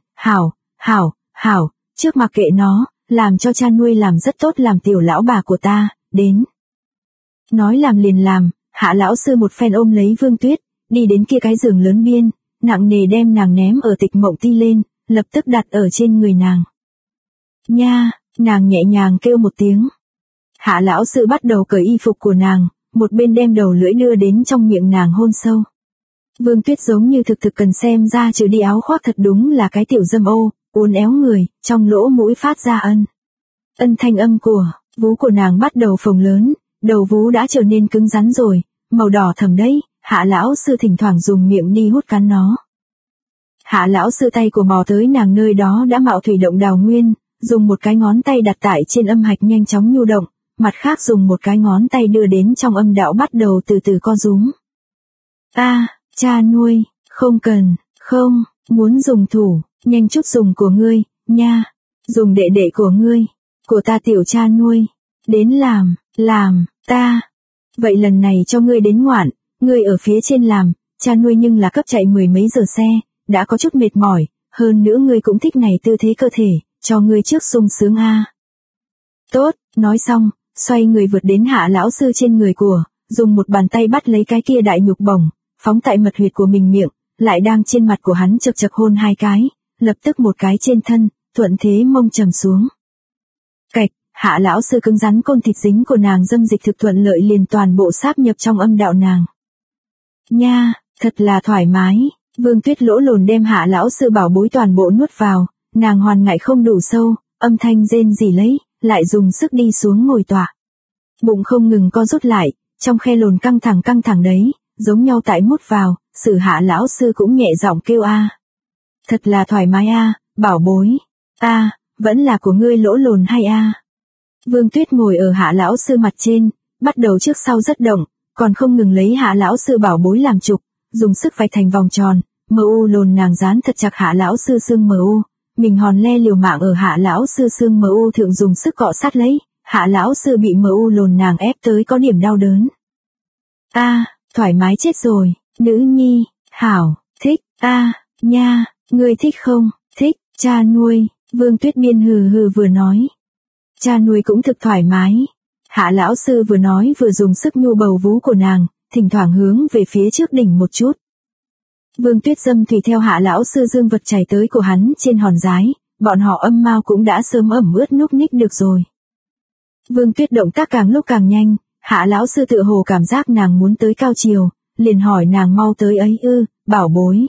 S1: hảo, trước mặc kệ nó, làm cho cha nuôi làm rất tốt làm tiểu lão bà của ta, đến. Nói làm liền làm, Hạ lão sư một phen ôm lấy Vương Tuyết, đi đến kia cái giường lớn biên, nặng nề đem nàng ném ở Tịch Mộng Ti lên, lập tức đặt ở trên người nàng. Nha, nàng nhẹ nhàng kêu một tiếng. Hạ lão sư bắt đầu cởi y phục của nàng, một bên đem đầu lưỡi đưa đến trong miệng nàng hôn sâu. Vương Tuyết giống như thực cần xem ra trừ đi áo khoác thật đúng là cái tiểu dâm ô, uốn éo người, trong lỗ mũi phát ra ân thanh âm của, vú của nàng bắt đầu phồng lớn, đầu vú đã trở nên cứng rắn rồi, màu đỏ thẫm đấy, Hạ lão sư thỉnh thoảng dùng miệng đi hút cắn nó. Hạ lão sư tay của mò tới nàng nơi đó đã mạo thủy động đào nguyên, dùng một cái ngón tay đặt tại trên âm hạch nhanh chóng nhu động, mặt khác dùng một cái ngón tay đưa đến trong âm đạo bắt đầu từ từ co rúm. Cha nuôi, không cần, không, muốn dùng thủ, nhanh chút dùng của ngươi, nha, dùng đệ đệ của ngươi, của ta tiểu cha nuôi, đến làm, ta. Vậy lần này cho ngươi đến ngoạn, ngươi ở phía trên làm, cha nuôi nhưng là cấp chạy 10 mấy giờ xe, đã có chút mệt mỏi, hơn nữa ngươi cũng thích này tư thế cơ thể, cho ngươi trước sung sướng a. Tốt, nói xong, xoay người vượt đến Hạ lão sư trên người của, dùng một bàn tay bắt lấy cái kia đại nhục bổng, phóng tại mật huyệt của mình miệng, lại đang trên mặt của hắn chật chật hôn hai cái, lập tức một cái trên thân, thuận thế mông trầm xuống. Cạch, Hạ lão sư cứng rắn côn thịt dính của nàng dâm dịch thực thuận lợi liền toàn bộ sáp nhập trong âm đạo nàng. Nha, thật là thoải mái, Vương Tuyết lỗ lồn đem Hạ lão sư bảo bối toàn bộ nuốt vào, nàng hoàn ngại không đủ sâu, âm thanh rên rỉ lấy, lại dùng sức đi xuống ngồi tọa. Bụng không ngừng co rút lại, trong khe lồn căng thẳng đấy, giống nhau tại mút vào, Sử Hạ lão sư cũng nhẹ giọng kêu a. Thật là thoải mái a, bảo bối. Vẫn là của ngươi lỗ lồn hay a. Vương Tuyết ngồi ở Hạ lão sư mặt trên, bắt đầu trước sau rất động, còn không ngừng lấy Hạ lão sư bảo bối làm trục, dùng sức vạch thành vòng tròn, mu lồn nàng dán thật chặt Hạ lão sư xương mu, mình hòn le liều mạng ở Hạ lão sư xương mu thượng dùng sức cọ sát lấy, Hạ lão sư bị mu lồn nàng ép tới có điểm đau đớn. Thoải mái chết rồi, nữ nhi, hảo, thích, nha, ngươi thích không, thích, cha nuôi, Vương Tuyết biên hừ vừa nói. Cha nuôi cũng thực thoải mái. Hạ lão sư vừa nói vừa dùng sức nhu bầu vú của nàng, thỉnh thoảng hướng về phía trước đỉnh một chút. Vương Tuyết dâm tùy theo Hạ lão sư dương vật chảy tới của hắn trên hòn giái, bọn họ âm mao cũng đã sớm ẩm ướt núc ních được rồi. Vương Tuyết động tác càng lúc càng nhanh, Hạ lão sư tựa hồ cảm giác nàng muốn tới cao chiều, liền hỏi nàng mau tới ấy bảo bối.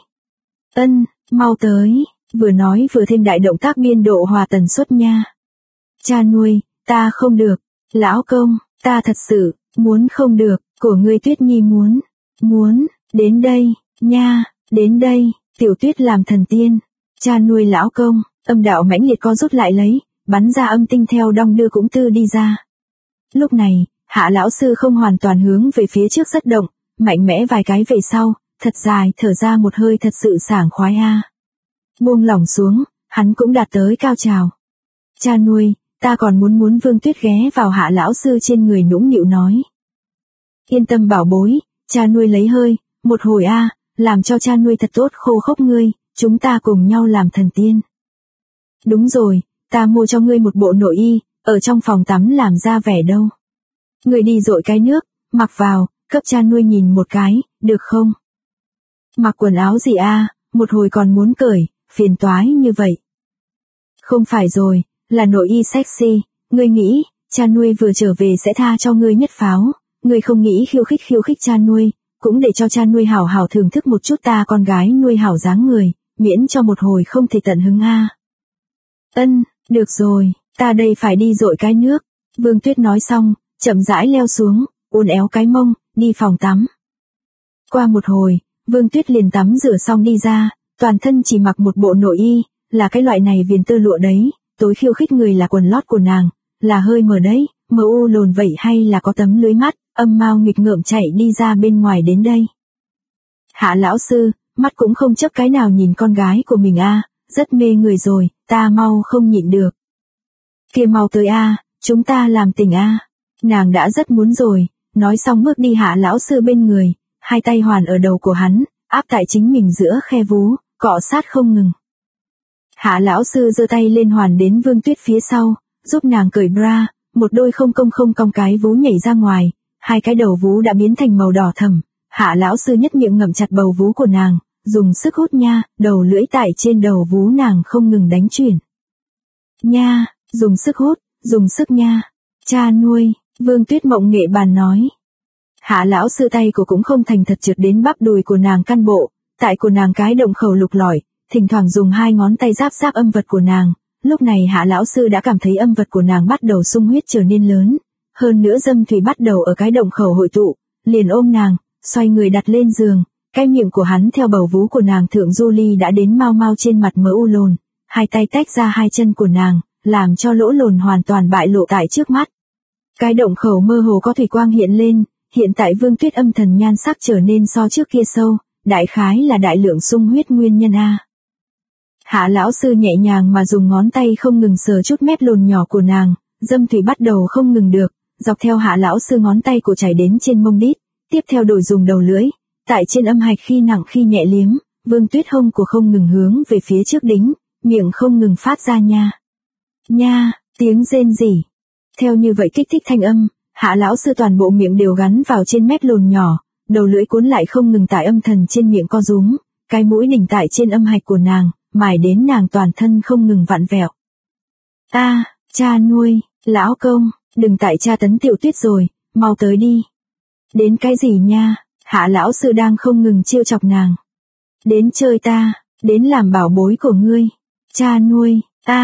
S1: Mau tới, vừa nói vừa thêm đại động tác biên độ hòa tần suất nha. Cha nuôi, ta không được, lão công, ta thật sự, muốn không được, của ngươi Tuyết nhi muốn, đến đây, nha, đến đây, tiểu Tuyết làm thần tiên, cha nuôi lão công, âm đạo mãnh liệt co rút lại lấy, bắn ra âm tinh theo đong đưa cũng tư đi ra. Lúc này, Hạ lão sư không hoàn toàn hướng về phía trước rất động, mạnh mẽ vài cái về sau, thật dài thở ra một hơi thật sự sảng khoái a. Buông lỏng xuống, hắn cũng đạt tới cao trào. Cha nuôi, ta còn muốn Vương Tuyết ghé vào Hạ lão sư trên người nũng nịu nói. Yên tâm bảo bối, cha nuôi lấy hơi, một hồi làm cho cha nuôi thật tốt khô khốc ngươi, chúng ta cùng nhau làm thần tiên. Đúng rồi, ta mua cho ngươi một bộ nội y, ở trong phòng tắm làm ra vẻ đâu. Ngươi đi dội cái nước, mặc vào, cấp cha nuôi nhìn một cái, được không? Mặc quần áo gì một hồi còn muốn cởi, phiền toái như vậy. Không phải rồi, là nội y sexy, ngươi nghĩ, cha nuôi vừa trở về sẽ tha cho ngươi nhất pháo, ngươi không nghĩ khiêu khích cha nuôi, cũng để cho cha nuôi hảo hảo thưởng thức một chút ta con gái nuôi hảo dáng người, miễn cho một hồi không thể tận hứng Ân, được rồi, ta đây phải đi dội cái nước. Vương Tuyết nói xong, chậm rãi leo xuống, uốn éo cái mông, đi phòng tắm. Qua một hồi, Vương Tuyết liền tắm rửa xong đi ra, toàn thân chỉ mặc một bộ nội y, là cái loại này viền tơ lụa đấy, tối khiêu khích người là quần lót của nàng, là hơi mờ đấy, mờ u lồn vậy hay là có tấm lưới mắt, âm mao nghịch ngợm chạy đi ra bên ngoài đến đây. Hạ lão sư, mắt cũng không chấp cái nào nhìn con gái của mình rất mê người rồi, ta mau không nhịn được. Kia mau tới chúng ta làm tình Nàng đã rất muốn rồi, nói xong bước đi hạ lão sư bên người, hai tay hoàn ở đầu của hắn, áp tại chính mình giữa khe vú, cọ sát không ngừng. Hạ lão sư giơ tay lên hoàn đến Vương Tuyết phía sau, giúp nàng cởi bra, một đôi không cong cái vú nhảy ra ngoài, hai cái đầu vú đã biến thành màu đỏ thẫm. Hạ lão sư nhất miệng ngậm chặt bầu vú của nàng, dùng sức hút đầu lưỡi tại trên đầu vú nàng không ngừng đánh chuyển. Dùng sức hút, dùng sức cha nuôi, Vương Tuyết mộng nghệ bàn nói. Hạ lão sư tay của cũng không thành thật trượt đến bắp đùi của nàng căn bộ, tại của nàng cái động khẩu lục lọi, thỉnh thoảng dùng hai ngón tay giáp âm vật của nàng. Lúc này hạ lão sư đã cảm thấy âm vật của nàng bắt đầu sung huyết trở nên lớn, hơn nữa dâm thủy bắt đầu ở cái động khẩu hội tụ, liền ôm nàng, xoay người đặt lên giường, cái miệng của hắn theo bầu vú của nàng thượng du ly đã đến mau trên mặt mỡ u lồn, hai tay tách ra hai chân của nàng, làm cho lỗ lồn hoàn toàn bại lộ tại trước mắt. Cái động khẩu mơ hồ có thủy quang hiện lên, hiện tại Vương Tuyết âm thần nhan sắc trở nên so trước kia sâu, đại khái là đại lượng sung huyết nguyên nhân Hạ lão sư nhẹ nhàng mà dùng ngón tay không ngừng sờ chút mép lồn nhỏ của nàng, dâm thủy bắt đầu không ngừng được, dọc theo hạ lão sư ngón tay của chảy đến trên mông đít, tiếp theo đổi dùng đầu lưỡi, tại trên âm hạch khi nặng khi nhẹ liếm, Vương Tuyết hông của không ngừng hướng về phía trước đính, miệng không ngừng phát ra tiếng rên rỉ. Theo như vậy kích thích thanh âm, hạ lão sư toàn bộ miệng đều gắn vào trên mép lồn nhỏ, đầu lưỡi cuốn lại không ngừng tại âm thần trên miệng co rúm, cái mũi đỉnh tại trên âm hạch của nàng, mài đến nàng toàn thân không ngừng vặn vẹo. Cha nuôi, lão công, đừng tại tra tấn Tiểu Tuyết rồi, mau tới đi. Đến cái gì hạ lão sư đang không ngừng trêu chọc nàng. Đến chơi ta, đến làm bảo bối của ngươi. Cha nuôi,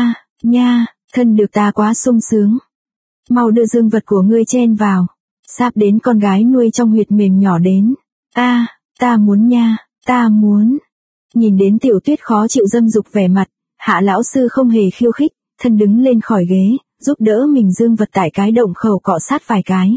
S1: thân được ta quá sung sướng. Mau đưa dương vật của ngươi chen vào, sáp đến con gái nuôi trong huyệt mềm nhỏ đến. Ta muốn ta muốn. Nhìn đến Tiểu Tuyết khó chịu dâm dục vẻ mặt, hạ lão sư không hề khiêu khích, thân đứng lên khỏi ghế, giúp đỡ mình dương vật tại cái động khẩu cọ sát vài cái.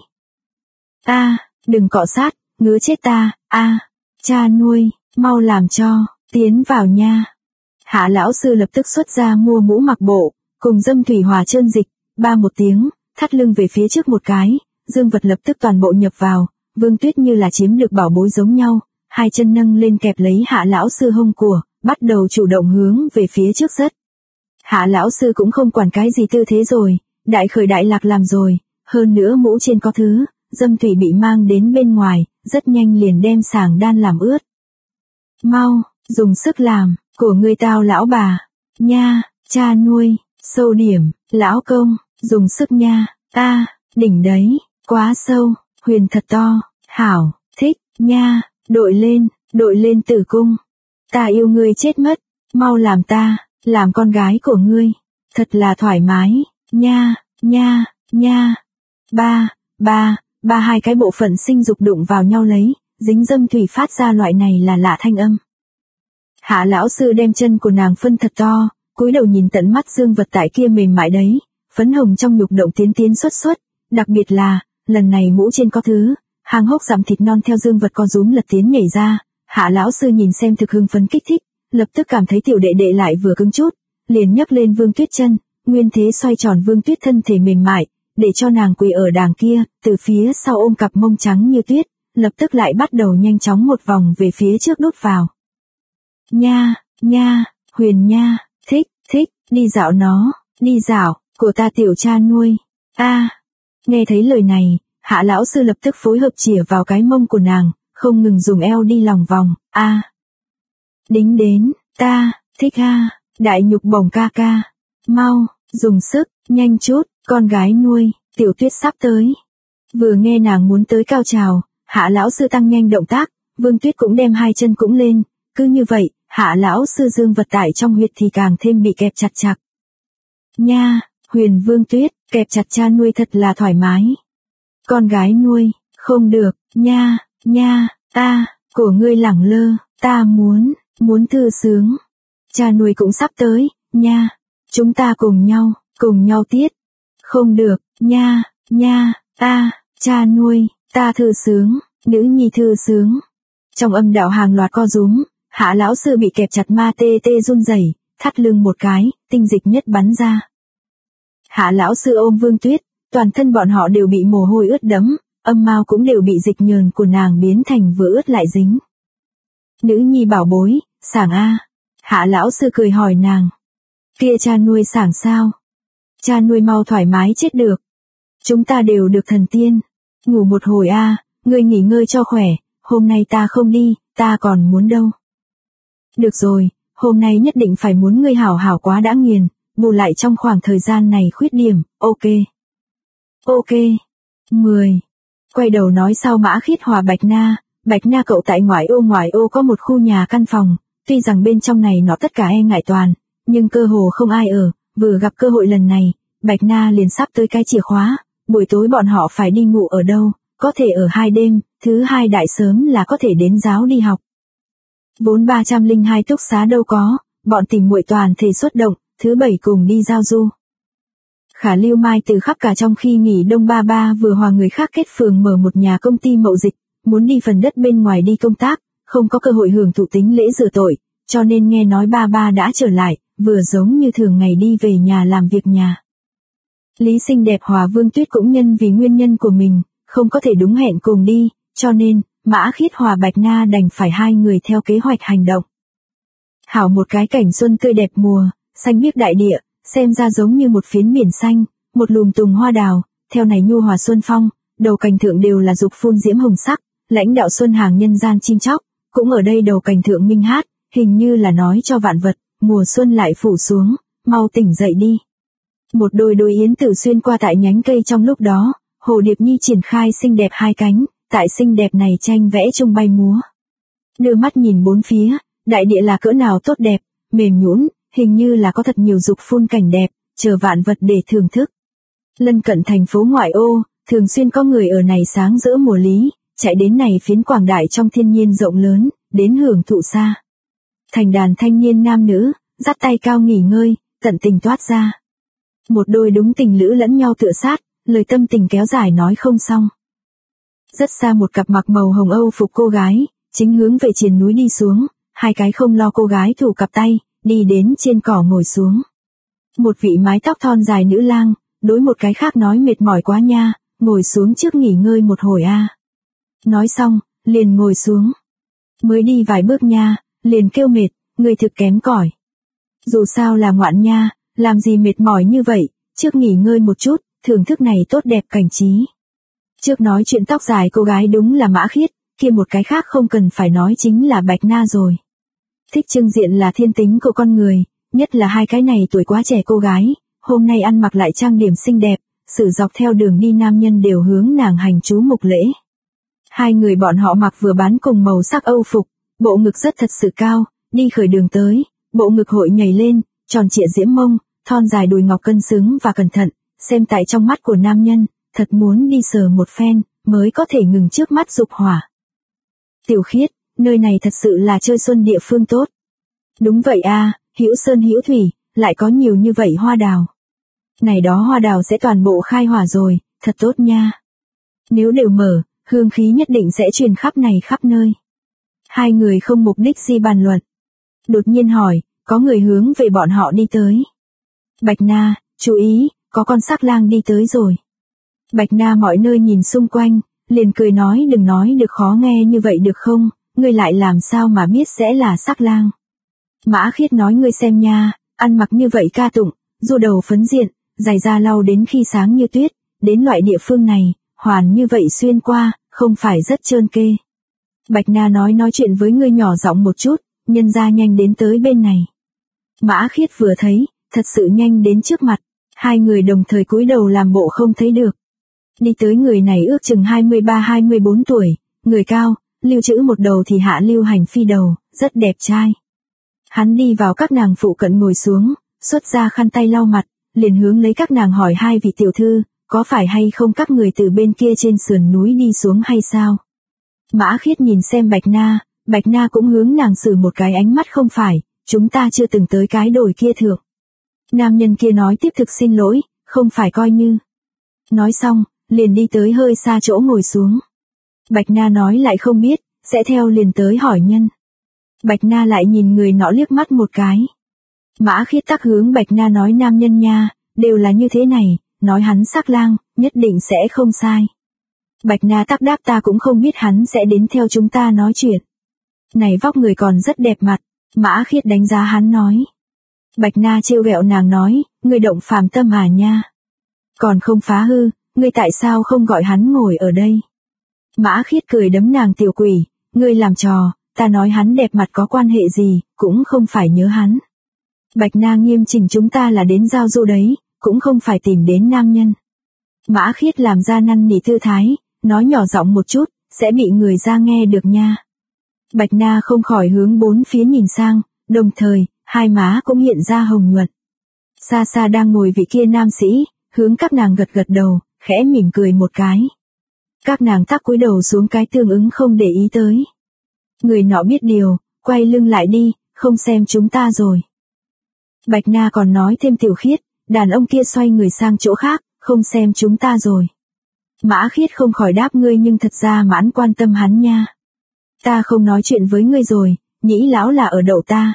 S1: Đừng cọ sát, ngứa chết ta, cha nuôi, mau làm cho, tiến vào Hạ lão sư lập tức xuất ra mua mũ mặc bộ, cùng dâm thủy hòa trơn dịch, ba một tiếng, thắt lưng về phía trước một cái, dương vật lập tức toàn bộ nhập vào, Vương Tuyết như là chiếm được bảo bối giống nhau, hai chân nâng lên kẹp lấy hạ lão sư hông của, bắt đầu chủ động hướng về phía trước rất. Hạ lão sư cũng không quản cái gì tư thế rồi, đại khởi đại lạc làm rồi, hơn nữa mũ trên có thứ, dâm thủy bị mang đến bên ngoài, rất nhanh liền đem sàng đan làm ướt. Mau, dùng sức làm, của ngươi tao lão bà, cha nuôi, sâu điểm, lão công, dùng sức đỉnh đấy, quá sâu, huyền thật to, hảo, thích, đội lên tử cung. Ta yêu ngươi chết mất, mau làm ta, làm con gái của ngươi, thật là thoải mái, ba hai cái bộ phận sinh dục đụng vào nhau lấy, dính dâm thủy phát ra loại này là lạ thanh âm. Hạ lão sư đem chân của nàng phân thật to, cúi đầu nhìn tận mắt dương vật tại kia mềm mại đấy, phấn hồng trong nhục động tiến xuất, đặc biệt là, lần này mũ trên có thứ, hang hốc giảm thịt non theo dương vật co rúm lật tiến nhảy ra, hạ lão sư nhìn xem thực hưng phấn kích thích, lập tức cảm thấy tiểu đệ đệ lại vừa cứng chút, liền nhấc lên Vương Tuyết chân, nguyên thế xoay tròn Vương Tuyết thân thể mềm mại, để cho nàng quỳ ở đàng kia, từ phía sau ôm cặp mông trắng như tuyết, lập tức lại bắt đầu nhanh chóng một vòng về phía trước đút vào. Nha, nha, Huyền nha, thích, đi dạo nó, đi dạo, của ta tiểu cha nuôi. Nghe thấy lời này, Hạ lão sư lập tức phối hợp chìa vào cái mông của nàng, không ngừng dùng eo đi lòng vòng. Đính đến, ta, thích đại nhục bổng ca ca. Mau, dùng sức, nhanh chút, con gái nuôi, Tiểu Tuyết sắp tới. Vừa nghe nàng muốn tới cao trào, Hạ lão sư tăng nhanh động tác, Vương Tuyết cũng đem hai chân cũng lên, cứ như vậy, Hạ lão sư dương vật tại trong huyệt thì càng thêm bị kẹp chặt chặt. Nha, Huyền Vương Tuyết, kẹp chặt cha nuôi thật là thoải mái. Con gái nuôi, không được, nha, cổ ngươi lẳng lơ, ta muốn thư sướng. Cha nuôi cũng sắp tới, nha, chúng ta cùng nhau tiết. Không được, nha, cha nuôi, ta thư sướng, nữ nhi thư sướng. Trong âm đạo hàng loạt co rúm, Hạ lão sư bị kẹp chặt ma tê run rẩy, thắt lưng một cái, tinh dịch nhất bắn ra. Hạ lão sư ôm Vương Tuyết, toàn thân bọn họ đều bị mồ hôi ướt đẫm, âm mao cũng đều bị dịch nhờn của nàng biến thành vừa ướt lại dính. Nữ nhi bảo bối, sảng Hạ lão sư cười hỏi nàng. Kia cha nuôi sảng sao? Cha nuôi mau thoải mái chết được. Chúng ta đều được thần tiên. Ngủ một hồi ngươi nghỉ ngơi cho khỏe, hôm nay ta không đi, ta còn muốn đâu. Được rồi, hôm nay nhất định phải muốn ngươi hảo hảo quá đã nghiền, bù lại trong khoảng thời gian này khuyết điểm, ok. 10. Quay đầu nói sau Mã Khiết hòa Bạch Na cậu tại ngoại ô có một khu nhà căn phòng, tuy rằng bên trong này nó tất cả e ngại toàn, nhưng cơ hồ không ai ở, vừa gặp cơ hội lần này, Bạch Na liền sắp tới cái chìa khóa, buổi tối bọn họ phải đi ngủ ở đâu, có thể ở 2 đêm, thứ 2 đại sớm là có thể đến giáo đi học. Vốn 302 túc xá đâu có, bọn tìm muội toàn thể xuất động, thứ 7 cùng đi giao du. Khả Lưu Mai từ khắp cả trong khi nghỉ đông ba vừa hòa người khác kết phường mở một nhà công ty mậu dịch, muốn đi phần đất bên ngoài đi công tác, không có cơ hội hưởng thụ tính lễ rửa tội, cho nên nghe nói ba đã trở lại, vừa giống như thường ngày đi về nhà làm việc nhà. Lý Xinh Đẹp hòa Vương Tuyết cũng nhân vì nguyên nhân của mình, không có thể đúng hẹn cùng đi, cho nên, Mã Khiết hòa Bạch Na đành phải hai người theo kế hoạch hành động. Hảo một cái cảnh xuân tươi đẹp mùa, xanh biếc đại địa, xem ra giống như một phiến biển xanh, một lùm tùng hoa đào, theo này nhu hòa xuân phong, đầu cành thượng đều là dục phun diễm hồng sắc, lãnh đạo xuân hàng nhân gian chim chóc, cũng ở đây đầu cành thượng minh hát, hình như là nói cho vạn vật, mùa xuân lại phủ xuống, mau tỉnh dậy đi. Một đôi yến tử xuyên qua tại nhánh cây trong lúc đó, Hồ Điệp Nhi triển khai xinh đẹp hai cánh, tại xinh đẹp này tranh vẽ chung bay múa. Đưa mắt nhìn bốn phía, đại địa là cỡ nào tốt đẹp, mềm nhũn, hình như là có thật nhiều dục phun cảnh đẹp, chờ vạn vật để thưởng thức. Lân cận thành phố ngoại ô, thường xuyên có người ở này sáng rỡ mùa lý, chạy đến này phiến quảng đại trong thiên nhiên rộng lớn, đến hưởng thụ xa. Thành đàn thanh niên nam nữ, dắt tay cao nghỉ ngơi, tận tình toát ra. Một đôi đúng tình lữ lẫn nhau tựa sát, lời tâm tình kéo dài nói không xong. Rất xa một cặp mặc màu hồng Âu phục cô gái, chính hướng về triền núi đi xuống, hai cái không lo cô gái thủ cặp tay, đi đến trên cỏ ngồi xuống. Một vị mái tóc thon dài nữ lang, đối một cái khác nói mệt mỏi quá nha, ngồi xuống trước nghỉ ngơi một hồi Nói xong, liền ngồi xuống. Mới đi vài bước nha, liền kêu mệt, người thực kém cỏi. Dù sao là ngoạn nha, làm gì mệt mỏi như vậy, trước nghỉ ngơi một chút, thưởng thức này tốt đẹp cảnh trí. Trước nói chuyện tóc dài cô gái đúng là Mã Khiết, kia một cái khác không cần phải nói chính là Bạch Na rồi. Thích trưng diện là thiên tính của con người, nhất là hai cái này tuổi quá trẻ cô gái, hôm nay ăn mặc lại trang điểm xinh đẹp, sử dọc theo đường đi nam nhân đều hướng nàng hành chú mục lễ. Hai người bọn họ mặc vừa bán cùng màu sắc Âu phục, bộ ngực rất thật sự cao, đi khởi đường tới, bộ ngực hội nhảy lên, tròn trịa diễm mông, thon dài đùi ngọc cân xứng và cẩn thận, xem tại trong mắt của nam nhân, thật muốn đi sờ một phen, mới có thể ngừng trước mắt dục hỏa. Tiểu Khiết, nơi này thật sự là chơi xuân địa phương tốt. Đúng vậy hữu sơn hữu thủy, lại có nhiều như vậy hoa đào. Này đó hoa đào sẽ toàn bộ khai hỏa rồi, thật tốt nha. Nếu đều mở, hương khí nhất định sẽ truyền khắp này khắp nơi. Hai người không mục đích gì bàn luận. Đột nhiên hỏi, có người hướng về bọn họ đi tới. Bạch Na, chú ý, có con sắc lang đi tới rồi. Bạch Na mọi nơi nhìn xung quanh, liền cười đừng nói được khó nghe như vậy được không, ngươi lại làm sao mà biết sẽ là sắc lang. Mã Khiết nói ngươi xem nha, ăn mặc như vậy ca tụng, dù đầu phấn diện, giày da lau đến khi sáng như tuyết, đến loại địa phương này, hoàn như vậy xuyên qua, không phải rất trơn kê. Bạch Na nói chuyện với ngươi nhỏ giọng một chút, nhân ra nhanh đến tới bên này. Mã Khiết vừa thấy, thật sự nhanh đến trước mặt, hai người đồng thời cúi đầu làm bộ không thấy được. Đi tới người này ước chừng 23-24 tuổi, người cao, lưu trữ một đầu thì hạ lưu hành phi đầu, rất đẹp trai. Hắn đi vào các nàng phụ cận ngồi xuống, xuất ra khăn tay lau mặt, liền hướng lấy các nàng hỏi hai vị tiểu thư, có phải hay không các người từ bên kia trên sườn núi đi xuống hay sao? Mã Khiết nhìn xem Bạch Na cũng hướng nàng xử một cái ánh mắt không phải, chúng ta chưa từng tới cái đồi kia thượng. Nam nhân kia nói tiếp thực xin lỗi, không phải coi như. Nói xong, liền đi tới hơi xa chỗ ngồi xuống. Bạch Na nói lại không biết, sẽ theo liền tới hỏi nhân. Bạch Na lại nhìn người nọ liếc mắt một cái. Mã Khiết tắc hướng Bạch Na nói nam nhân nha, đều là như thế này, nói hắn sắc lang, nhất định sẽ không sai. Bạch Na tắc đáp ta cũng không biết hắn sẽ đến theo chúng ta nói chuyện. Này vóc người còn rất đẹp mặt, Mã Khiết đánh giá hắn nói. Bạch Na trêu ghẹo nàng nói, ngươi động phàm tâm à nha. Còn không phá hư, ngươi tại sao không gọi hắn ngồi ở đây? Mã Khiết cười đấm nàng tiểu quỷ, ngươi làm trò, ta nói hắn đẹp mặt có quan hệ gì, cũng không phải nhớ hắn. Bạch Na nghiêm chỉnh chúng ta là đến giao du đấy, cũng không phải tìm đến nam nhân. Mã Khiết làm ra năn nỉ tư thái, nói nhỏ giọng một chút, sẽ bị người ra nghe được nha. Bạch Na không khỏi hướng bốn phía nhìn sang, đồng thời, hai má cũng hiện ra hồng nhuận. Xa xa đang ngồi vị kia nam sĩ, hướng các nàng gật gật đầu, khẽ mỉm cười một cái. Các nàng tắc cúi đầu xuống cái tương ứng không để ý tới. Người nọ biết điều, quay lưng lại đi, không xem chúng ta rồi. Bạch Na còn nói thêm Tiểu Khiết, đàn ông kia xoay người sang chỗ khác, không xem chúng ta rồi. Mã Khiết không khỏi đáp ngươi nhưng thật ra mãn quan tâm hắn nha. Ta không nói chuyện với ngươi rồi, nhĩ lão là ở đậu ta.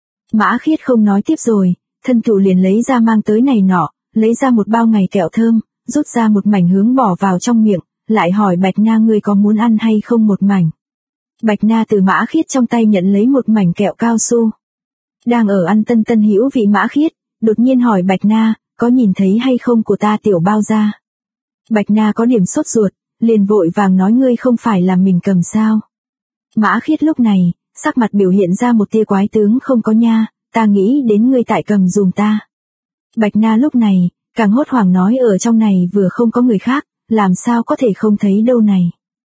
S1: Mã Khiết không nói tiếp rồi, thân thủ liền lấy ra mang tới này nọ, lấy ra một bao ngày kẹo thơm, rút ra một mảnh hướng bỏ vào trong miệng, lại hỏi Bạch Na ngươi có muốn ăn hay không một mảnh. Bạch Na từ Mã Khiết trong tay nhận lấy một mảnh kẹo cao su. Đang ở ăn tân hữu vị Mã Khiết, đột nhiên hỏi Bạch Na, có nhìn thấy hay không của ta tiểu bao ra. Bạch Na có điểm sốt ruột, liền vội vàng nói ngươi không phải là mình cầm sao. Mã Khiết lúc này, sắc mặt biểu hiện ra một tia quái tướng không có nha, ta nghĩ đến ngươi tại cầm dùm ta. Bạch Na lúc này, càng hốt hoảng nói ở trong này vừa không có người khác, làm sao có thể không thấy đâu này.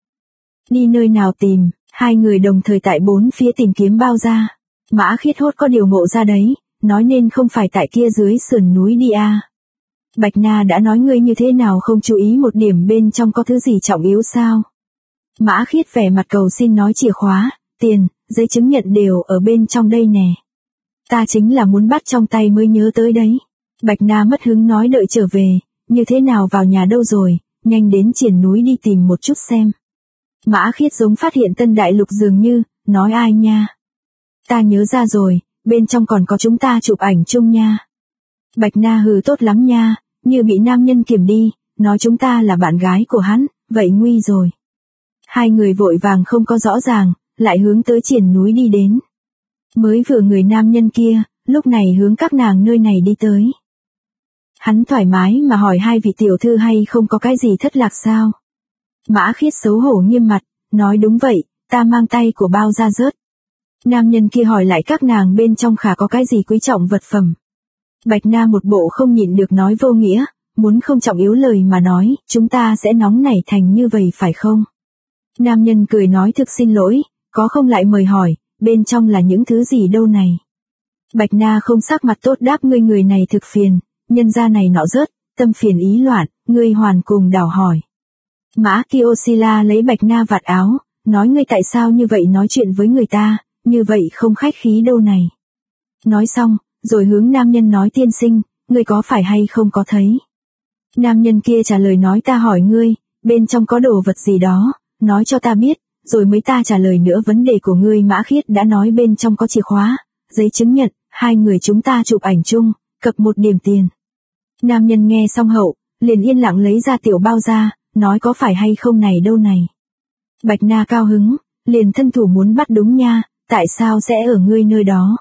S1: Đi nơi nào tìm, hai người đồng thời tại bốn phía tìm kiếm bao ra. Mã Khiết hốt có điều ngộ ra đấy, nói nên không phải tại kia dưới sườn núi đi à. Bạch Na đã nói ngươi như thế nào không chú ý một điểm bên trong có thứ gì trọng yếu sao. Mã Khiết vẻ mặt cầu xin nói chìa khóa, tiền, giấy chứng nhận đều ở bên trong đây nè. Ta chính là muốn bắt trong tay mới nhớ tới đấy. Bạch Na mất hứng nói đợi trở về, như thế nào vào nhà đâu rồi, nhanh đến triển núi đi tìm một chút xem. Mã Khiết giống phát hiện tân đại lục dường như, nói ai nha. Ta nhớ ra rồi, bên trong còn có chúng ta chụp ảnh chung nha. Bạch Na hừ tốt lắm nha, như bị nam nhân kiểm đi, nói chúng ta là bạn gái của hắn, vậy nguy rồi. Hai người vội vàng không có rõ ràng, lại hướng tới triển núi đi đến. Mới vừa người nam nhân kia, lúc này hướng các nàng nơi này đi tới. Hắn thoải mái mà hỏi hai vị tiểu thư hay không có cái gì thất lạc sao. Mã Khiết xấu hổ nghiêm mặt, nói đúng vậy, ta mang tay của bao ra rớt. Nam nhân kia hỏi lại các nàng bên trong khả có cái gì quý trọng vật phẩm. Bạch Na một bộ không nhịn được nói vô nghĩa, muốn không trọng yếu lời mà nói, chúng ta sẽ nóng nảy thành như vậy phải không? Nam nhân cười nói thực xin lỗi, có không lại mời hỏi, bên trong là những thứ gì đâu này. Bạch Na không sắc mặt tốt đáp ngươi người này thực phiền, nhân gia này nọ rớt, tâm phiền ý loạn, ngươi hoàn cùng đảo hỏi. Mã Kiosila lấy Bạch Na vạt áo, nói ngươi tại sao như vậy nói chuyện với người ta, như vậy không khách khí đâu này. Nói xong, rồi hướng nam nhân nói tiên sinh, ngươi có phải hay không có thấy. Nam nhân kia trả lời nói ta hỏi ngươi, bên trong có đồ vật gì đó, nói cho ta biết, rồi mới ta trả lời nữa vấn đề của ngươi. Mã Khiết đã nói bên trong có chìa khóa, giấy chứng nhận, hai người chúng ta chụp ảnh chung, cập một điểm tiền. Nam nhân nghe xong hậu, liền yên lặng lấy ra tiểu bao ra, nói có phải hay không này đâu này. Bạch Na cao hứng, liền thân thủ muốn bắt đúng nha, tại sao sẽ ở ngươi nơi đó.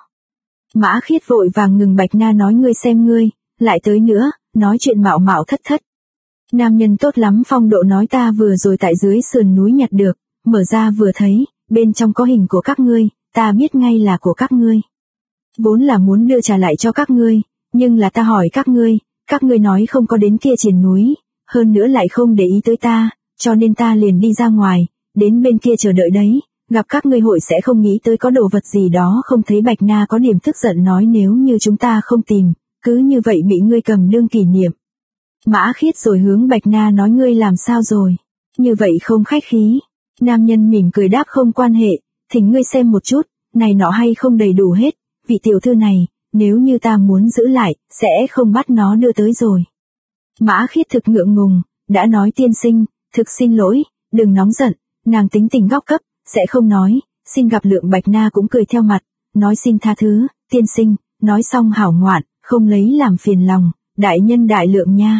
S1: Mã Khiết vội vàng ngừng Bạch Na nói ngươi xem ngươi, lại tới nữa, nói chuyện mạo mạo thất thất. Nam nhân tốt lắm phong độ nói ta vừa rồi tại dưới sườn núi nhặt được, mở ra vừa thấy, bên trong có hình của các ngươi, ta biết ngay là của các ngươi. Vốn là muốn đưa trả lại cho các ngươi, nhưng là ta hỏi các ngươi nói không có đến kia triền núi, hơn nữa lại không để ý tới ta, cho nên ta liền đi ra ngoài, đến bên kia chờ đợi đấy, gặp các ngươi hội sẽ không nghĩ tới có đồ vật gì đó không thấy. Bạch Na có điểm tức giận nói nếu như chúng ta không tìm, cứ như vậy bị ngươi cầm đương kỷ niệm. Mã Khiết rồi hướng Bạch Na nói ngươi làm sao rồi, như vậy không khách khí. Nam nhân mỉm cười đáp không quan hệ, thỉnh ngươi xem một chút, này nọ hay không đầy đủ hết, vị tiểu thư này, nếu như ta muốn giữ lại, sẽ không bắt nó đưa tới rồi. Mã Khiết thực ngượng ngùng, đã nói tiên sinh, thực xin lỗi, đừng nóng giận, nàng tính tình góc cấp, sẽ không nói, xin gặp lượng. Bạch Na cũng cười theo mặt, nói xin tha thứ, tiên sinh, nói xong hảo ngoạn, không lấy làm phiền lòng, đại nhân đại lượng nha.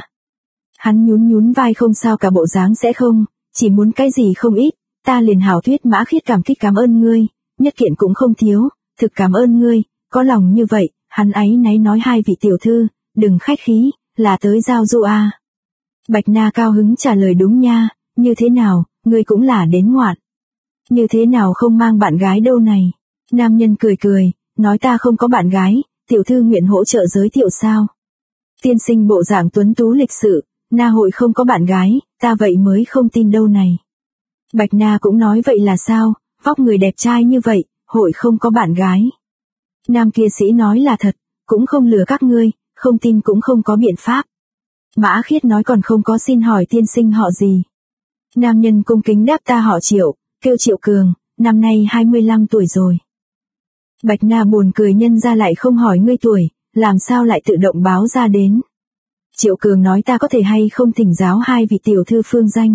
S1: Hắn nhún vai không sao cả bộ dáng sẽ không, chỉ muốn cái gì không ít, ta liền hảo thuyết. Mã Khiết cảm kích cảm ơn ngươi, nhất kiện cũng không thiếu, thực cảm ơn ngươi, có lòng như vậy, hắn áy náy nói hai vị tiểu thư, đừng khách khí, là tới giao du à. Bạch Na cao hứng trả lời đúng nha, như thế nào, ngươi cũng là đến ngoạn. Như thế nào không mang bạn gái đâu này. Nam nhân cười, nói ta không có bạn gái, tiểu thư nguyện hỗ trợ giới thiệu sao. Tiên sinh bộ dạng tuấn tú lịch sự, Na hội không có bạn gái, ta vậy mới không tin đâu này. Bạch Na cũng nói vậy là sao, vóc người đẹp trai như vậy, hội không có bạn gái. Nam kia sĩ nói là thật, cũng không lừa các ngươi, không tin cũng không có biện pháp. Mã Khiết nói còn không có, xin hỏi tiên sinh họ gì. Nam nhân cung kính đáp ta họ Triệu, kêu Triệu Cường, năm nay 25 tuổi rồi. Bạch Na buồn cười nhân ra lại không hỏi ngươi tuổi, làm sao lại tự động báo ra đến. Triệu Cường nói ta có thể hay không thỉnh giáo hai vị tiểu thư phương danh.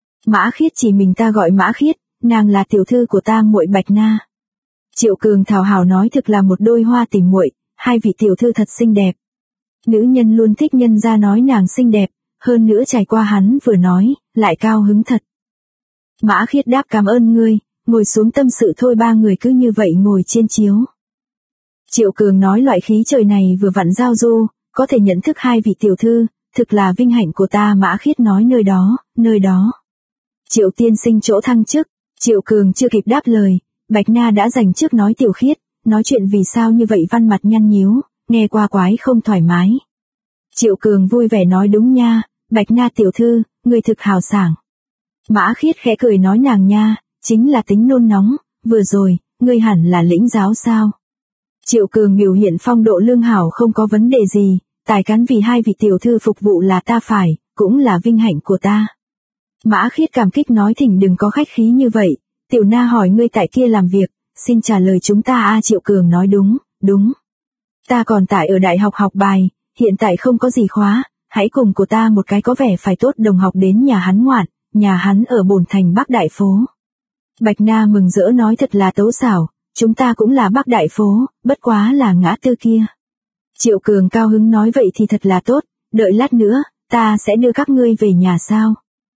S1: Mã Khiết chỉ mình ta gọi Mã Khiết, nàng là tiểu thư của ta muội Bạch Na. Triệu Cường thảo hảo nói thực là một đôi hoa tình muội, hai vị tiểu thư thật xinh đẹp. Nữ nhân luôn thích nhân ra nói nàng xinh đẹp, hơn nữa trải qua hắn vừa nói, lại cao hứng thật. Mã Khiết đáp cảm ơn ngươi, ngồi xuống tâm sự thôi. Ba người cứ như vậy ngồi trên chiếu. Triệu Cường nói loại khí trời này vừa vặn giao du, có thể nhận thức hai vị tiểu thư, thực là vinh hạnh của ta. Mã Khiết nói nơi đó. Triệu tiên sinh chỗ thăng chức. Triệu Cường chưa kịp đáp lời, Bạch Na đã giành trước nói Tiểu Khiết, nói chuyện vì sao như vậy văn mặt nhăn nhíu, nghe qua quái không thoải mái. Triệu Cường vui vẻ nói đúng nha, Bạch Na tiểu thư, người thực hào sảng. Mã Khiết khẽ cười nói nàng nha, chính là tính nôn nóng, vừa rồi, ngươi hẳn là lĩnh giáo sao. Triệu Cường biểu hiện phong độ lương hảo không có vấn đề gì, tài cán vì hai vị tiểu thư phục vụ là ta phải, cũng là vinh hạnh của ta. Mã Khiết cảm kích nói thỉnh đừng có khách khí như vậy, tiểu Na hỏi ngươi tại kia làm việc, xin trả lời chúng ta. Triệu Cường nói đúng. Ta còn tại ở đại học học bài, hiện tại không có gì khóa, hãy cùng của ta một cái có vẻ phải tốt đồng học đến nhà hắn ngoạn, nhà hắn ở Bồn Thành Bắc Đại Phố. Bạch Na mừng rỡ nói thật là tấu xảo, chúng ta cũng là Bắc Đại Phố, bất quá là ngã tư kia. Triệu Cường cao hứng nói vậy thì thật là tốt, đợi lát nữa, ta sẽ đưa các ngươi về nhà sao.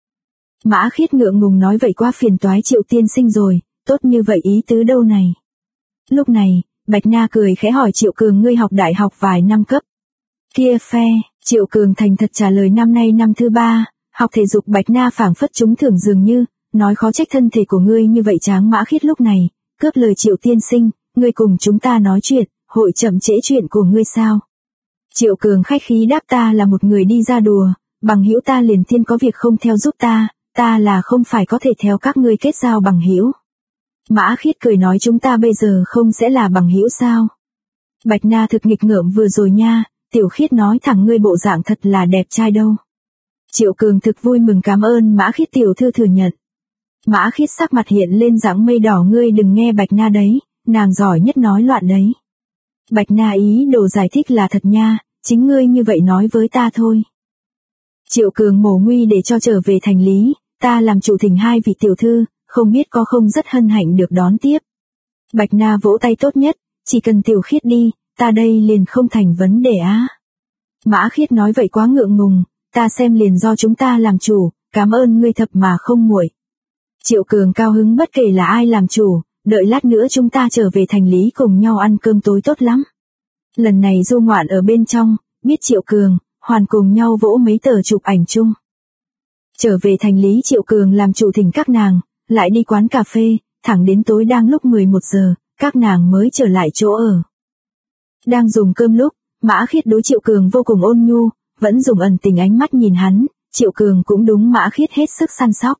S1: Mã Khiết ngượng ngùng nói vậy quá phiền toái Triệu tiên sinh rồi, tốt như vậy ý tứ đâu này. Lúc này, Bạch Na cười khẽ hỏi Triệu Cường ngươi học đại học vài năm cấp. Kia phe, Triệu Cường thành thật trả lời năm nay năm thứ 3, học thể dục. Bạch Na phảng phất trúng thưởng dường như, nói khó trách thân thể của ngươi như vậy tráng. Mã Khiết lúc này, cướp lời Triệu tiên sinh, ngươi cùng chúng ta nói chuyện, hội chậm trễ chuyện của ngươi sao. Triệu Cường khách khí đáp ta là một người đi ra đùa, bằng hữu ta liền thiên có việc không theo giúp ta là không phải có thể theo các ngươi kết giao bằng hữu. Mã Khiết cười nói chúng ta bây giờ không sẽ là bằng hữu sao. Bạch Na thực nghịch ngợm vừa rồi nha, Tiểu Khiết nói thẳng ngươi bộ dạng thật là đẹp trai đâu. Triệu Cường thực vui mừng cảm ơn Mã Khiết tiểu thư thừa nhận. Mã Khiết sắc mặt hiện lên dáng mây đỏ ngươi đừng nghe Bạch Na đấy, nàng giỏi nhất nói loạn đấy. Bạch Na ý đồ giải thích là thật nha, chính ngươi như vậy nói với ta thôi. Triệu Cường mổ nguy để cho trở về thành lý, ta làm chủ thỉnh hai vị tiểu thư, không biết có không rất hân hạnh được đón tiếp. Bạch Na vỗ tay tốt nhất, chỉ cần Tiểu Khiết đi, ta đây liền không thành vấn đề á. Mã Khiết nói vậy quá ngượng ngùng, ta xem liền do chúng ta làm chủ, cảm ơn ngươi thập mà không muội. Triệu Cường cao hứng bất kể là ai làm chủ, đợi lát nữa chúng ta trở về thành lý cùng nhau ăn cơm tối tốt lắm. Lần này Du Ngoạn ở bên trong, biết Triệu Cường, Hoàn cùng nhau vỗ mấy tờ chụp ảnh chung. Trở về thành lý Triệu Cường làm chủ thỉnh các nàng, lại đi quán cà phê, thẳng đến tối đang lúc 11 giờ, các nàng mới trở lại chỗ ở. Đang dùng cơm lúc, Mã Khiết đối Triệu Cường vô cùng ôn nhu, vẫn dùng ẩn tình ánh mắt nhìn hắn, Triệu Cường cũng đúng Mã Khiết hết sức săn sóc.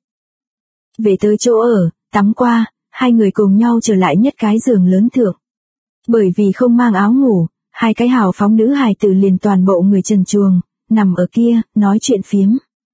S1: Về tới chỗ ở, tắm qua, hai người cùng nhau trở lại nhất cái giường lớn thượng. Bởi vì không mang áo ngủ, hai cái hào phóng nữ hài tử liền toàn bộ người trần truồng, nằm ở kia, nói chuyện phiếm.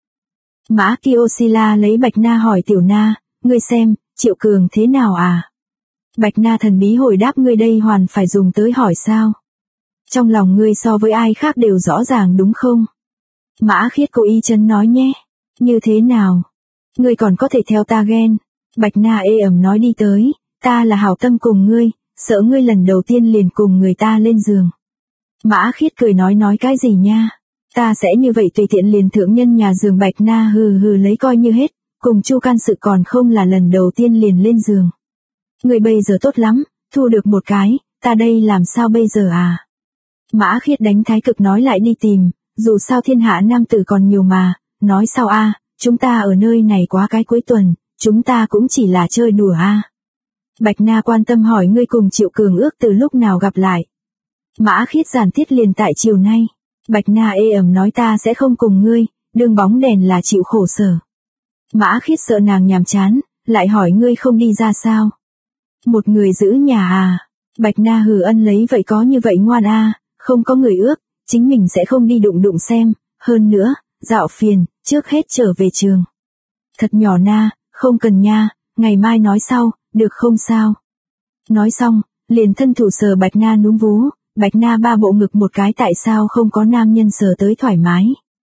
S1: Mã Kiosila lấy Bạch Na hỏi Tiểu Na, ngươi xem, Triệu Cường thế nào à? Bạch Na thần bí hồi đáp, ngươi đây hoàn phải dùng tới hỏi sao? Trong lòng ngươi so với ai khác đều rõ ràng đúng không? Mã Khiết cố ý chấn nói nhé. Như thế nào? Ngươi còn có thể theo ta ghen. Bạch Na ê ẩm nói, đi tới, ta là hảo tâm cùng ngươi, sợ ngươi lần đầu tiên liền cùng người ta lên giường. Mã Khiết cười nói cái gì nha? Ta sẽ như vậy tùy tiện liền thượng nhân nhà giường. Bạch Na hừ hừ lấy coi như hết, cùng Chu can sự còn không là lần đầu tiên liền lên giường. Ngươi bây giờ tốt lắm, thu được một cái, ta đây làm sao bây giờ à? Mã Khiết đánh thái cực nói, lại đi tìm, dù sao thiên hạ nam tử còn nhiều mà, nói sao a, chúng ta ở nơi này quá cái cuối tuần, chúng ta cũng chỉ là chơi đùa a. Bạch Na quan tâm hỏi, ngươi cùng Triệu Cường ước từ lúc nào gặp lại? Mã Khiết giản tiết liền tại chiều nay. Bạch Na ê ẩm nói, ta sẽ không cùng ngươi, đương bóng đèn là chịu khổ sở. Mã Khiết sợ nàng nhàm chán, lại hỏi, ngươi không đi ra sao? Một người giữ nhà à? Bạch Na hừ ân lấy, vậy có như vậy ngoan a, không có người ước, chính mình sẽ không đi đụng xem, hơn nữa, dạo phiền, trước hết trở về trường. Thật nhỏ Na, không cần nha, ngày mai nói sau, được không sao? Nói xong, liền thân thủ sờ Bạch Na núm vú, Bạch Na ba bộ ngực một cái, tại sao không có nam nhân sờ tới thoải mái?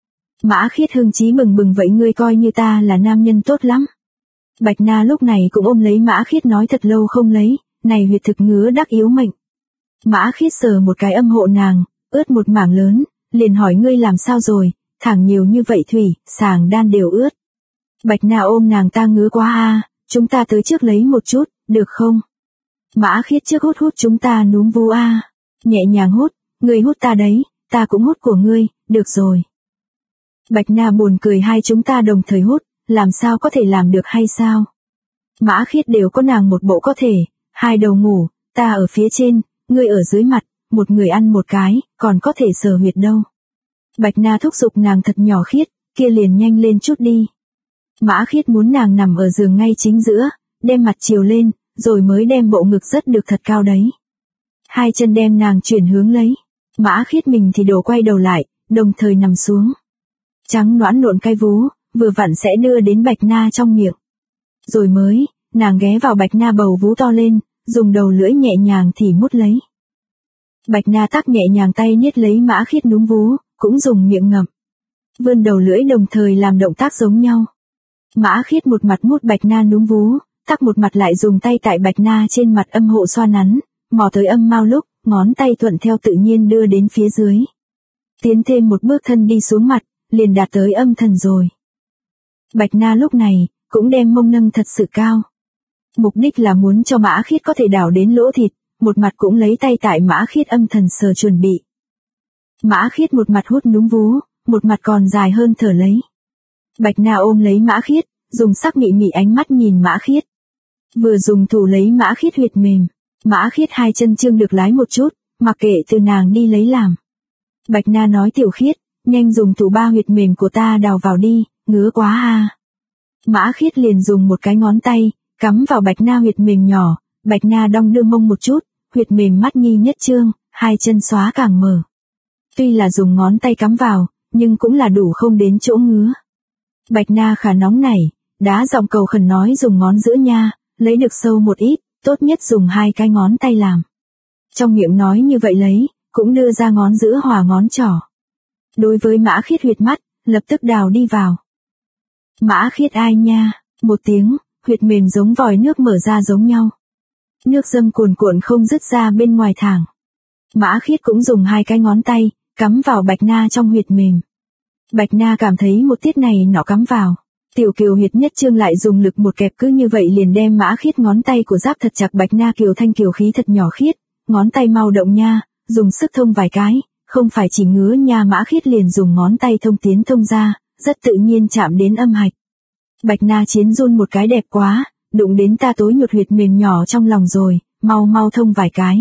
S1: Mã Khiết hưng chí bừng bừng, vậy ngươi coi như ta là nam nhân tốt lắm. Bạch Na lúc này cũng ôm lấy Mã Khiết nói, thật lâu không lấy, này huyệt thực ngứa đắc yếu mệnh. Mã Khiết sờ một cái âm hộ nàng, ướt một mảng lớn, liền hỏi, ngươi làm sao rồi, thẳng nhiều như vậy thủy, sàng đan đều ướt. Bạch Na ôm nàng, ta ngứa quá a, chúng ta tới trước lấy một chút, được không? Mã Khiết trước hút chúng ta núm vú a, nhẹ nhàng hút, ngươi hút ta đấy, ta cũng hút của ngươi, được rồi. Bạch Na buồn cười, hai chúng ta đồng thời hút, làm sao có thể làm được hay sao? Mã Khiết đều có nàng một bộ có thể, hai đầu ngủ, ta ở phía trên, ngươi ở dưới mặt, một người ăn một cái, còn có thể sờ huyệt đâu. Bạch Na thúc giục nàng thật nhỏ, Khiết, kia liền nhanh lên chút đi. Mã Khiết muốn nàng nằm ở giường ngay chính giữa, đem mặt chiều lên, rồi mới đem bộ ngực rất được thật cao đấy. Hai chân đem nàng chuyển hướng lấy. Mã Khiết mình thì đổ quay đầu lại, đồng thời nằm xuống. Trắng nõn nộn cái vú, vừa vặn sẽ đưa đến Bạch Na trong miệng. Rồi mới, nàng ghé vào Bạch Na bầu vú to lên, dùng đầu lưỡi nhẹ nhàng thì mút lấy. Bạch Na tắc nhẹ nhàng tay niết lấy Mã Khiết núm vú, cũng dùng miệng ngậm. Vươn đầu lưỡi đồng thời làm động tác giống nhau. Mã Khiết một mặt mút Bạch Na núm vú, tắc một mặt lại dùng tay tại Bạch Na trên mặt âm hộ xoa nắn, mò tới âm mao lúc, ngón tay thuận theo tự nhiên đưa đến phía dưới. Tiến thêm một bước thân đi xuống mặt, liền đạt tới âm thần rồi. Bạch Na lúc này, cũng đem mông nâng thật sự cao. Mục đích là muốn cho Mã Khiết có thể đảo đến lỗ thịt, một mặt cũng lấy tay tại Mã Khiết âm thần sờ chuẩn bị. Mã Khiết một mặt hút núm vú, một mặt còn dài hơn thở lấy. Bạch Na ôm lấy Mã Khiết, dùng sắc mị mị ánh mắt nhìn Mã Khiết. Vừa dùng thủ lấy Mã Khiết huyệt mềm, Mã Khiết hai chân chương được lái một chút, mặc kệ từ nàng đi lấy làm. Bạch Na nói, Tiểu Khiết, nhanh dùng thủ ba huyệt mềm của ta đào vào đi, ngứa quá ha. Mã Khiết liền dùng một cái ngón tay, cắm vào Bạch Na huyệt mềm nhỏ, Bạch Na đong đưa mông một chút, huyệt mềm mắt nhi nhất trương, hai chân xóa càng mở. Tuy là dùng ngón tay cắm vào, nhưng cũng là đủ không đến chỗ ngứa. Bạch Na khá nóng nảy, đá giọng cầu khẩn nói, dùng ngón giữa nha, lấy được sâu một ít, tốt nhất dùng hai cái ngón tay làm. Trong miệng nói như vậy lấy, cũng đưa ra ngón giữa hòa ngón trỏ. Đối với Mã Khiết huyệt mắt, lập tức đào đi vào. Mã Khiết ai nha, một tiếng, huyệt mềm giống vòi nước mở ra giống nhau. Nước dâm cuồn cuộn không dứt ra bên ngoài thẳng. Mã Khiết cũng dùng hai cái ngón tay, cắm vào Bạch Na trong huyệt mềm. Bạch Na cảm thấy một tiết này nọ cắm vào. Tiểu Kiều huyệt nhất trương lại dùng lực một kẹp, cứ như vậy liền đem Mã Khiết ngón tay của giáp thật chặt. Bạch Na kiều thanh kiều khí thật nhỏ khiết, ngón tay mau động nha, dùng sức thông vài cái, không phải chỉ ngứa nha. Mã Khiết liền dùng ngón tay thông tiến thông ra, rất tự nhiên chạm đến âm hạch. Bạch Na chiến run một cái, đẹp quá, đụng đến ta tối nhột huyệt mềm nhỏ trong lòng rồi, mau mau thông vài cái.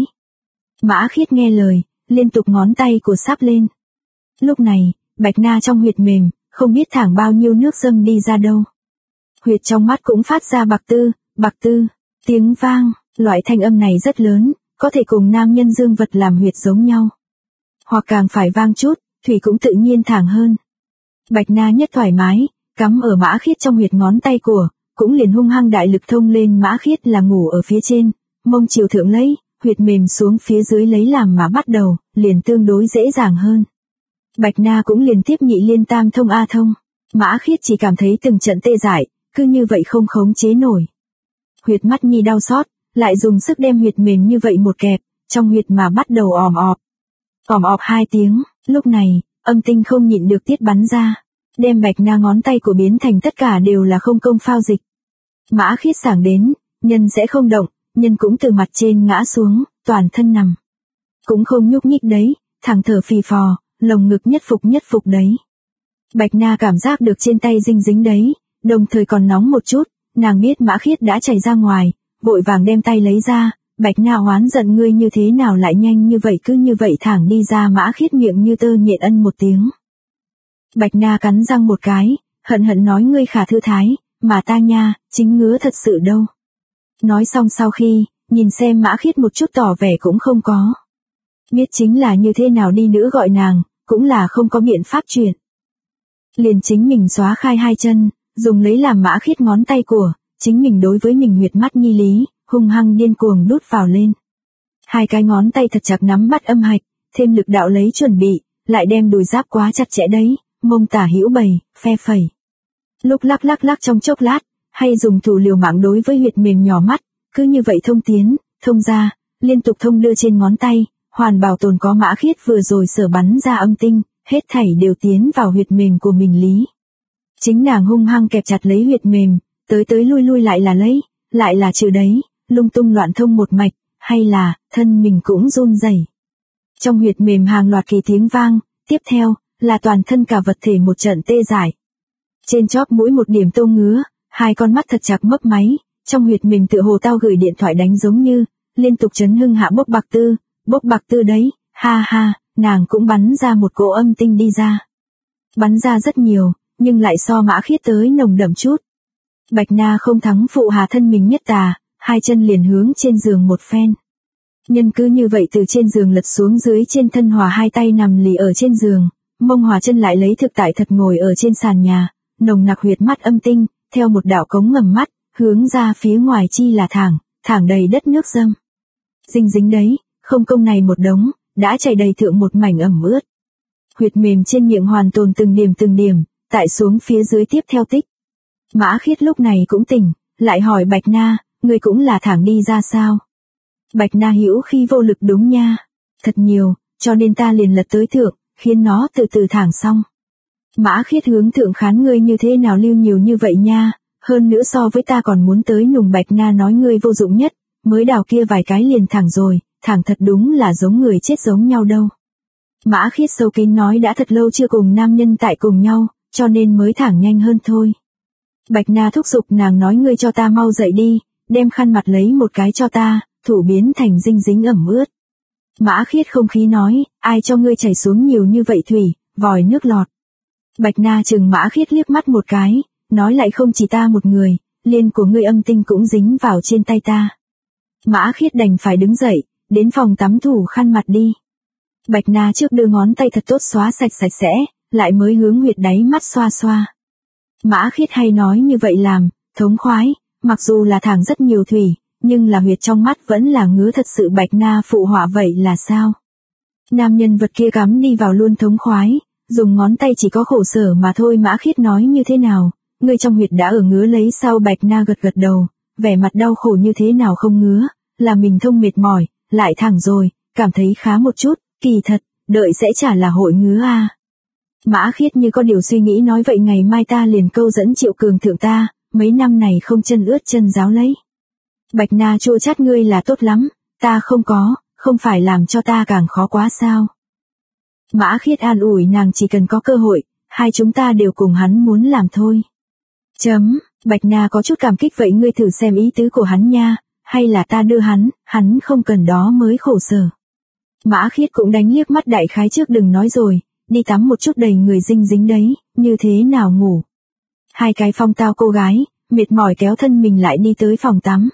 S1: Mã Khiết nghe lời, liên tục ngón tay của sáp lên. Lúc này, Bạch Na trong huyệt mềm, không biết thẳng bao nhiêu nước dâng đi ra đâu. Huyệt trong mắt cũng phát ra bạc tư, tiếng vang, loại thanh âm này rất lớn, có thể cùng nam nhân dương vật làm huyệt giống nhau. Hoặc càng phải vang chút, thủy cũng tự nhiên thẳng hơn. Bạch Na nhất thoải mái, cắm ở Mã Khiết trong huyệt ngón tay của, cũng liền hung hăng đại lực thông lên. Mã Khiết là ngủ ở phía trên, mông chiều thượng lấy, huyệt mềm xuống phía dưới lấy làm mà bắt đầu, liền tương đối dễ dàng hơn. Bạch Na cũng liền tiếp nhị liên tam thông a thông. Mã Khiết chỉ cảm thấy từng trận tê dại, cứ như vậy không khống chế nổi. Huyệt mắt nhi đau xót, lại dùng sức đem huyệt mềm như vậy một kẹp, trong huyệt mà bắt đầu òm ọp. Òm ọp 2 tiếng, lúc này, âm tinh không nhịn được tiết bắn ra, đem Bạch Na ngón tay của biến thành tất cả đều là không công phao dịch. Mã Khiết sảng đến, nhân sẽ không động, nhân cũng từ mặt trên ngã xuống, toàn thân nằm. Cũng không nhúc nhích đấy, thẳng thở phì phò, lồng ngực nhất phục đấy. Bạch Na cảm giác được trên tay dinh dính đấy, đồng thời còn nóng một chút, nàng biết Mã Khiết đã chảy ra ngoài, vội vàng đem tay lấy ra. Bạch Na oán giận, ngươi như thế nào lại nhanh như vậy, cứ như vậy thẳng đi ra. Mã Khiết miệng như tơ nhện ân một tiếng. Bạch Na cắn răng một cái, hận hận nói, ngươi khả thư thái, mà ta nha, chính ngứa thật sự đâu. Nói xong sau khi, nhìn xem Mã Khiết một chút tỏ vẻ cũng không có. Biết chính là như thế nào đi nữa gọi nàng, cũng là không có biện pháp chuyện. Liền chính mình xóa khai 2 chân, dùng lấy làm Mã Khiết ngón tay của, chính mình đối với mình huyệt mắt nhi lý, hung hăng điên cuồng đút vào lên. 2 cái ngón tay thật chặt nắm bắt âm hạch, thêm lực đạo lấy chuẩn bị, lại đem đùi giáp quá chặt chẽ đấy, mông tả hữu bầy, phe phẩy. Lúc lắc trong chốc lát, hay dùng thủ liều mạng đối với huyệt mềm nhỏ mắt, cứ như vậy thông tiến, thông ra, liên tục thông đưa trên ngón tay, hoàn bảo tồn có Mã Khiết vừa rồi sở bắn ra âm tinh, hết thảy đều tiến vào huyệt mềm của mình lý. Chính nàng hung hăng kẹp chặt lấy huyệt mềm, tới lui lại là lấy, lại là trừ đấy, lung tung loạn thông một mạch, hay là, thân mình cũng run rẩy. Trong huyệt mềm hàng loạt kỳ tiếng vang, tiếp theo, là toàn thân cả vật thể một trận tê dại. Trên chóp mũi một điểm tô ngứa, 2 con mắt thật chặt mấp máy, trong huyệt mềm tựa hồ tao gửi điện thoại đánh giống như, liên tục chấn hưng hạ bốc bạc tư đấy, ha ha, nàng cũng bắn ra một cỗ âm tinh đi ra. Bắn ra rất nhiều, nhưng lại so Mã Khiết tới nồng đậm chút. Bạch Na không thắng phụ hà thân mình nhất tà, 2 chân liền hướng trên giường một phen. Nhân cứ như vậy từ trên giường lật xuống dưới, trên thân hòa 2 tay nằm lì ở trên giường, mông hòa chân lại lấy thực tại thật ngồi ở trên sàn nhà, nồng nặc huyệt mắt âm tinh, theo một đạo cống ngầm mắt, hướng ra phía ngoài chi là thẳng đầy đất nước dâm. Dinh dính đấy, không công này một đống, đã chảy đầy thượng một mảnh ẩm ướt. Huyệt mềm trên miệng hoàn tồn từng điểm, tại xuống phía dưới tiếp theo tích. Mã Khiết lúc này cũng tỉnh, lại hỏi Bạch Na, ngươi cũng là thẳng đi ra sao? Bạch Na hữu khi vô lực, đúng nha, thật nhiều, cho nên ta liền lật tới thượng, khiến nó từ từ thẳng xong. Mã Khiết hướng thượng khán, ngươi như thế nào lưu nhiều như vậy nha, hơn nữa so với ta còn muốn tới nùng. Bạch Na nói, ngươi vô dụng nhất, mới đào kia vài cái liền thẳng rồi, thẳng thật đúng là giống người chết giống nhau đâu. Mã Khiết sâu kín nói, đã thật lâu chưa cùng nam nhân tại cùng nhau, cho nên mới thẳng nhanh hơn thôi. Bạch Na thúc giục nàng nói, ngươi cho ta mau dậy đi, đem khăn mặt lấy một cái cho ta, thủ biến thành dinh dính ẩm ướt. Mã Khiết không khí nói, ai cho ngươi chảy xuống nhiều như vậy thủy, vòi nước lọt. Bạch Na chừng Mã Khiết liếc mắt một cái, nói, lại không chỉ ta một người, liên của ngươi âm tinh cũng dính vào trên tay ta. Mã Khiết đành phải đứng dậy, đến phòng tắm thủ khăn mặt đi. Bạch Na trước đưa ngón tay thật tốt xóa sạch sẽ, lại mới hướng huyệt đáy mắt xoa xoa. Mã Khiết hay nói như vậy làm, thống khoái, mặc dù là thẳng rất nhiều thủy, nhưng là huyệt trong mắt vẫn là ngứa thật sự. Bạch Na phụ họa, vậy là sao? Nam nhân vật kia cắm đi vào luôn thống khoái, dùng ngón tay chỉ có khổ sở mà thôi. Mã Khiết nói, như thế nào, ngươi trong huyệt đã ở ngứa lấy sao? Bạch Na gật đầu, vẻ mặt đau khổ, như thế nào không ngứa, là mình thông mệt mỏi, lại thẳng rồi, cảm thấy khá một chút, kỳ thật, đợi sẽ chả là hội ngứa a. Mã Khiết như có điều suy nghĩ nói vậy ngày mai ta liền câu dẫn Triệu Cường thượng ta, mấy năm này không chân ướt chân ráo lấy. Bạch Na chua chát ngươi là tốt lắm, ta không phải làm cho ta càng khó quá sao. Mã Khiết an ủi nàng chỉ cần có cơ hội, hai chúng ta đều cùng hắn muốn làm thôi. Bạch Na có chút cảm kích vậy ngươi thử xem ý tứ của hắn nha, hay là ta đưa hắn không cần đó mới khổ sở. Mã Khiết cũng đánh liếc mắt đại khái trước đừng nói rồi, đi tắm một chút đầy người dinh dính đấy, như thế nào ngủ. Hai cái phong tao cô gái, mệt mỏi kéo thân mình lại đi tới phòng tắm.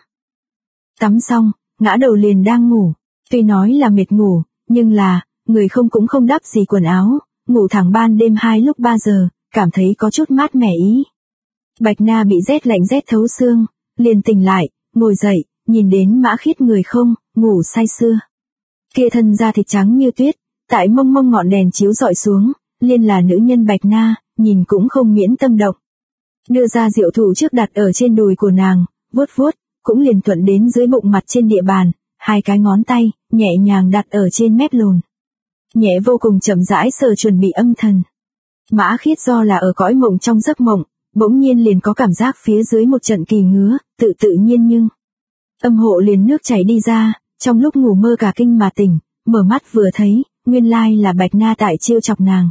S1: Tắm xong, ngã đầu liền đang ngủ, tuy nói là mệt ngủ, nhưng là, người không cũng không đắp gì quần áo, ngủ thẳng ban đêm 2 lúc 3 giờ, cảm thấy có chút mát mẻ ý. Bạch Na bị rét lạnh rét thấu xương, liền tỉnh lại, ngồi dậy, nhìn đến Mã Khiết người không, ngủ say sưa. Kia thân da thịt trắng như tuyết, tại mông ngọn đèn chiếu dọi xuống, liên là nữ nhân Bạch Na, nhìn cũng không miễn tâm động. Đưa ra diệu thủ trước đặt ở trên đùi của nàng, vuốt, cũng liền thuận đến dưới bụng mặt trên địa bàn, hai cái ngón tay, nhẹ nhàng đặt ở trên mép lồn. Nhẹ vô cùng chậm rãi sờ chuẩn bị âm thần. Mã Khiết do là ở cõi mộng trong giấc mộng, bỗng nhiên liền có cảm giác phía dưới một trận kỳ ngứa, tự nhiên nhưng. Âm hộ liền nước chảy đi ra, trong lúc ngủ mơ cả kinh mà tỉnh, mở mắt vừa thấy, nguyên lai là Bạch Na tại trêu chọc nàng.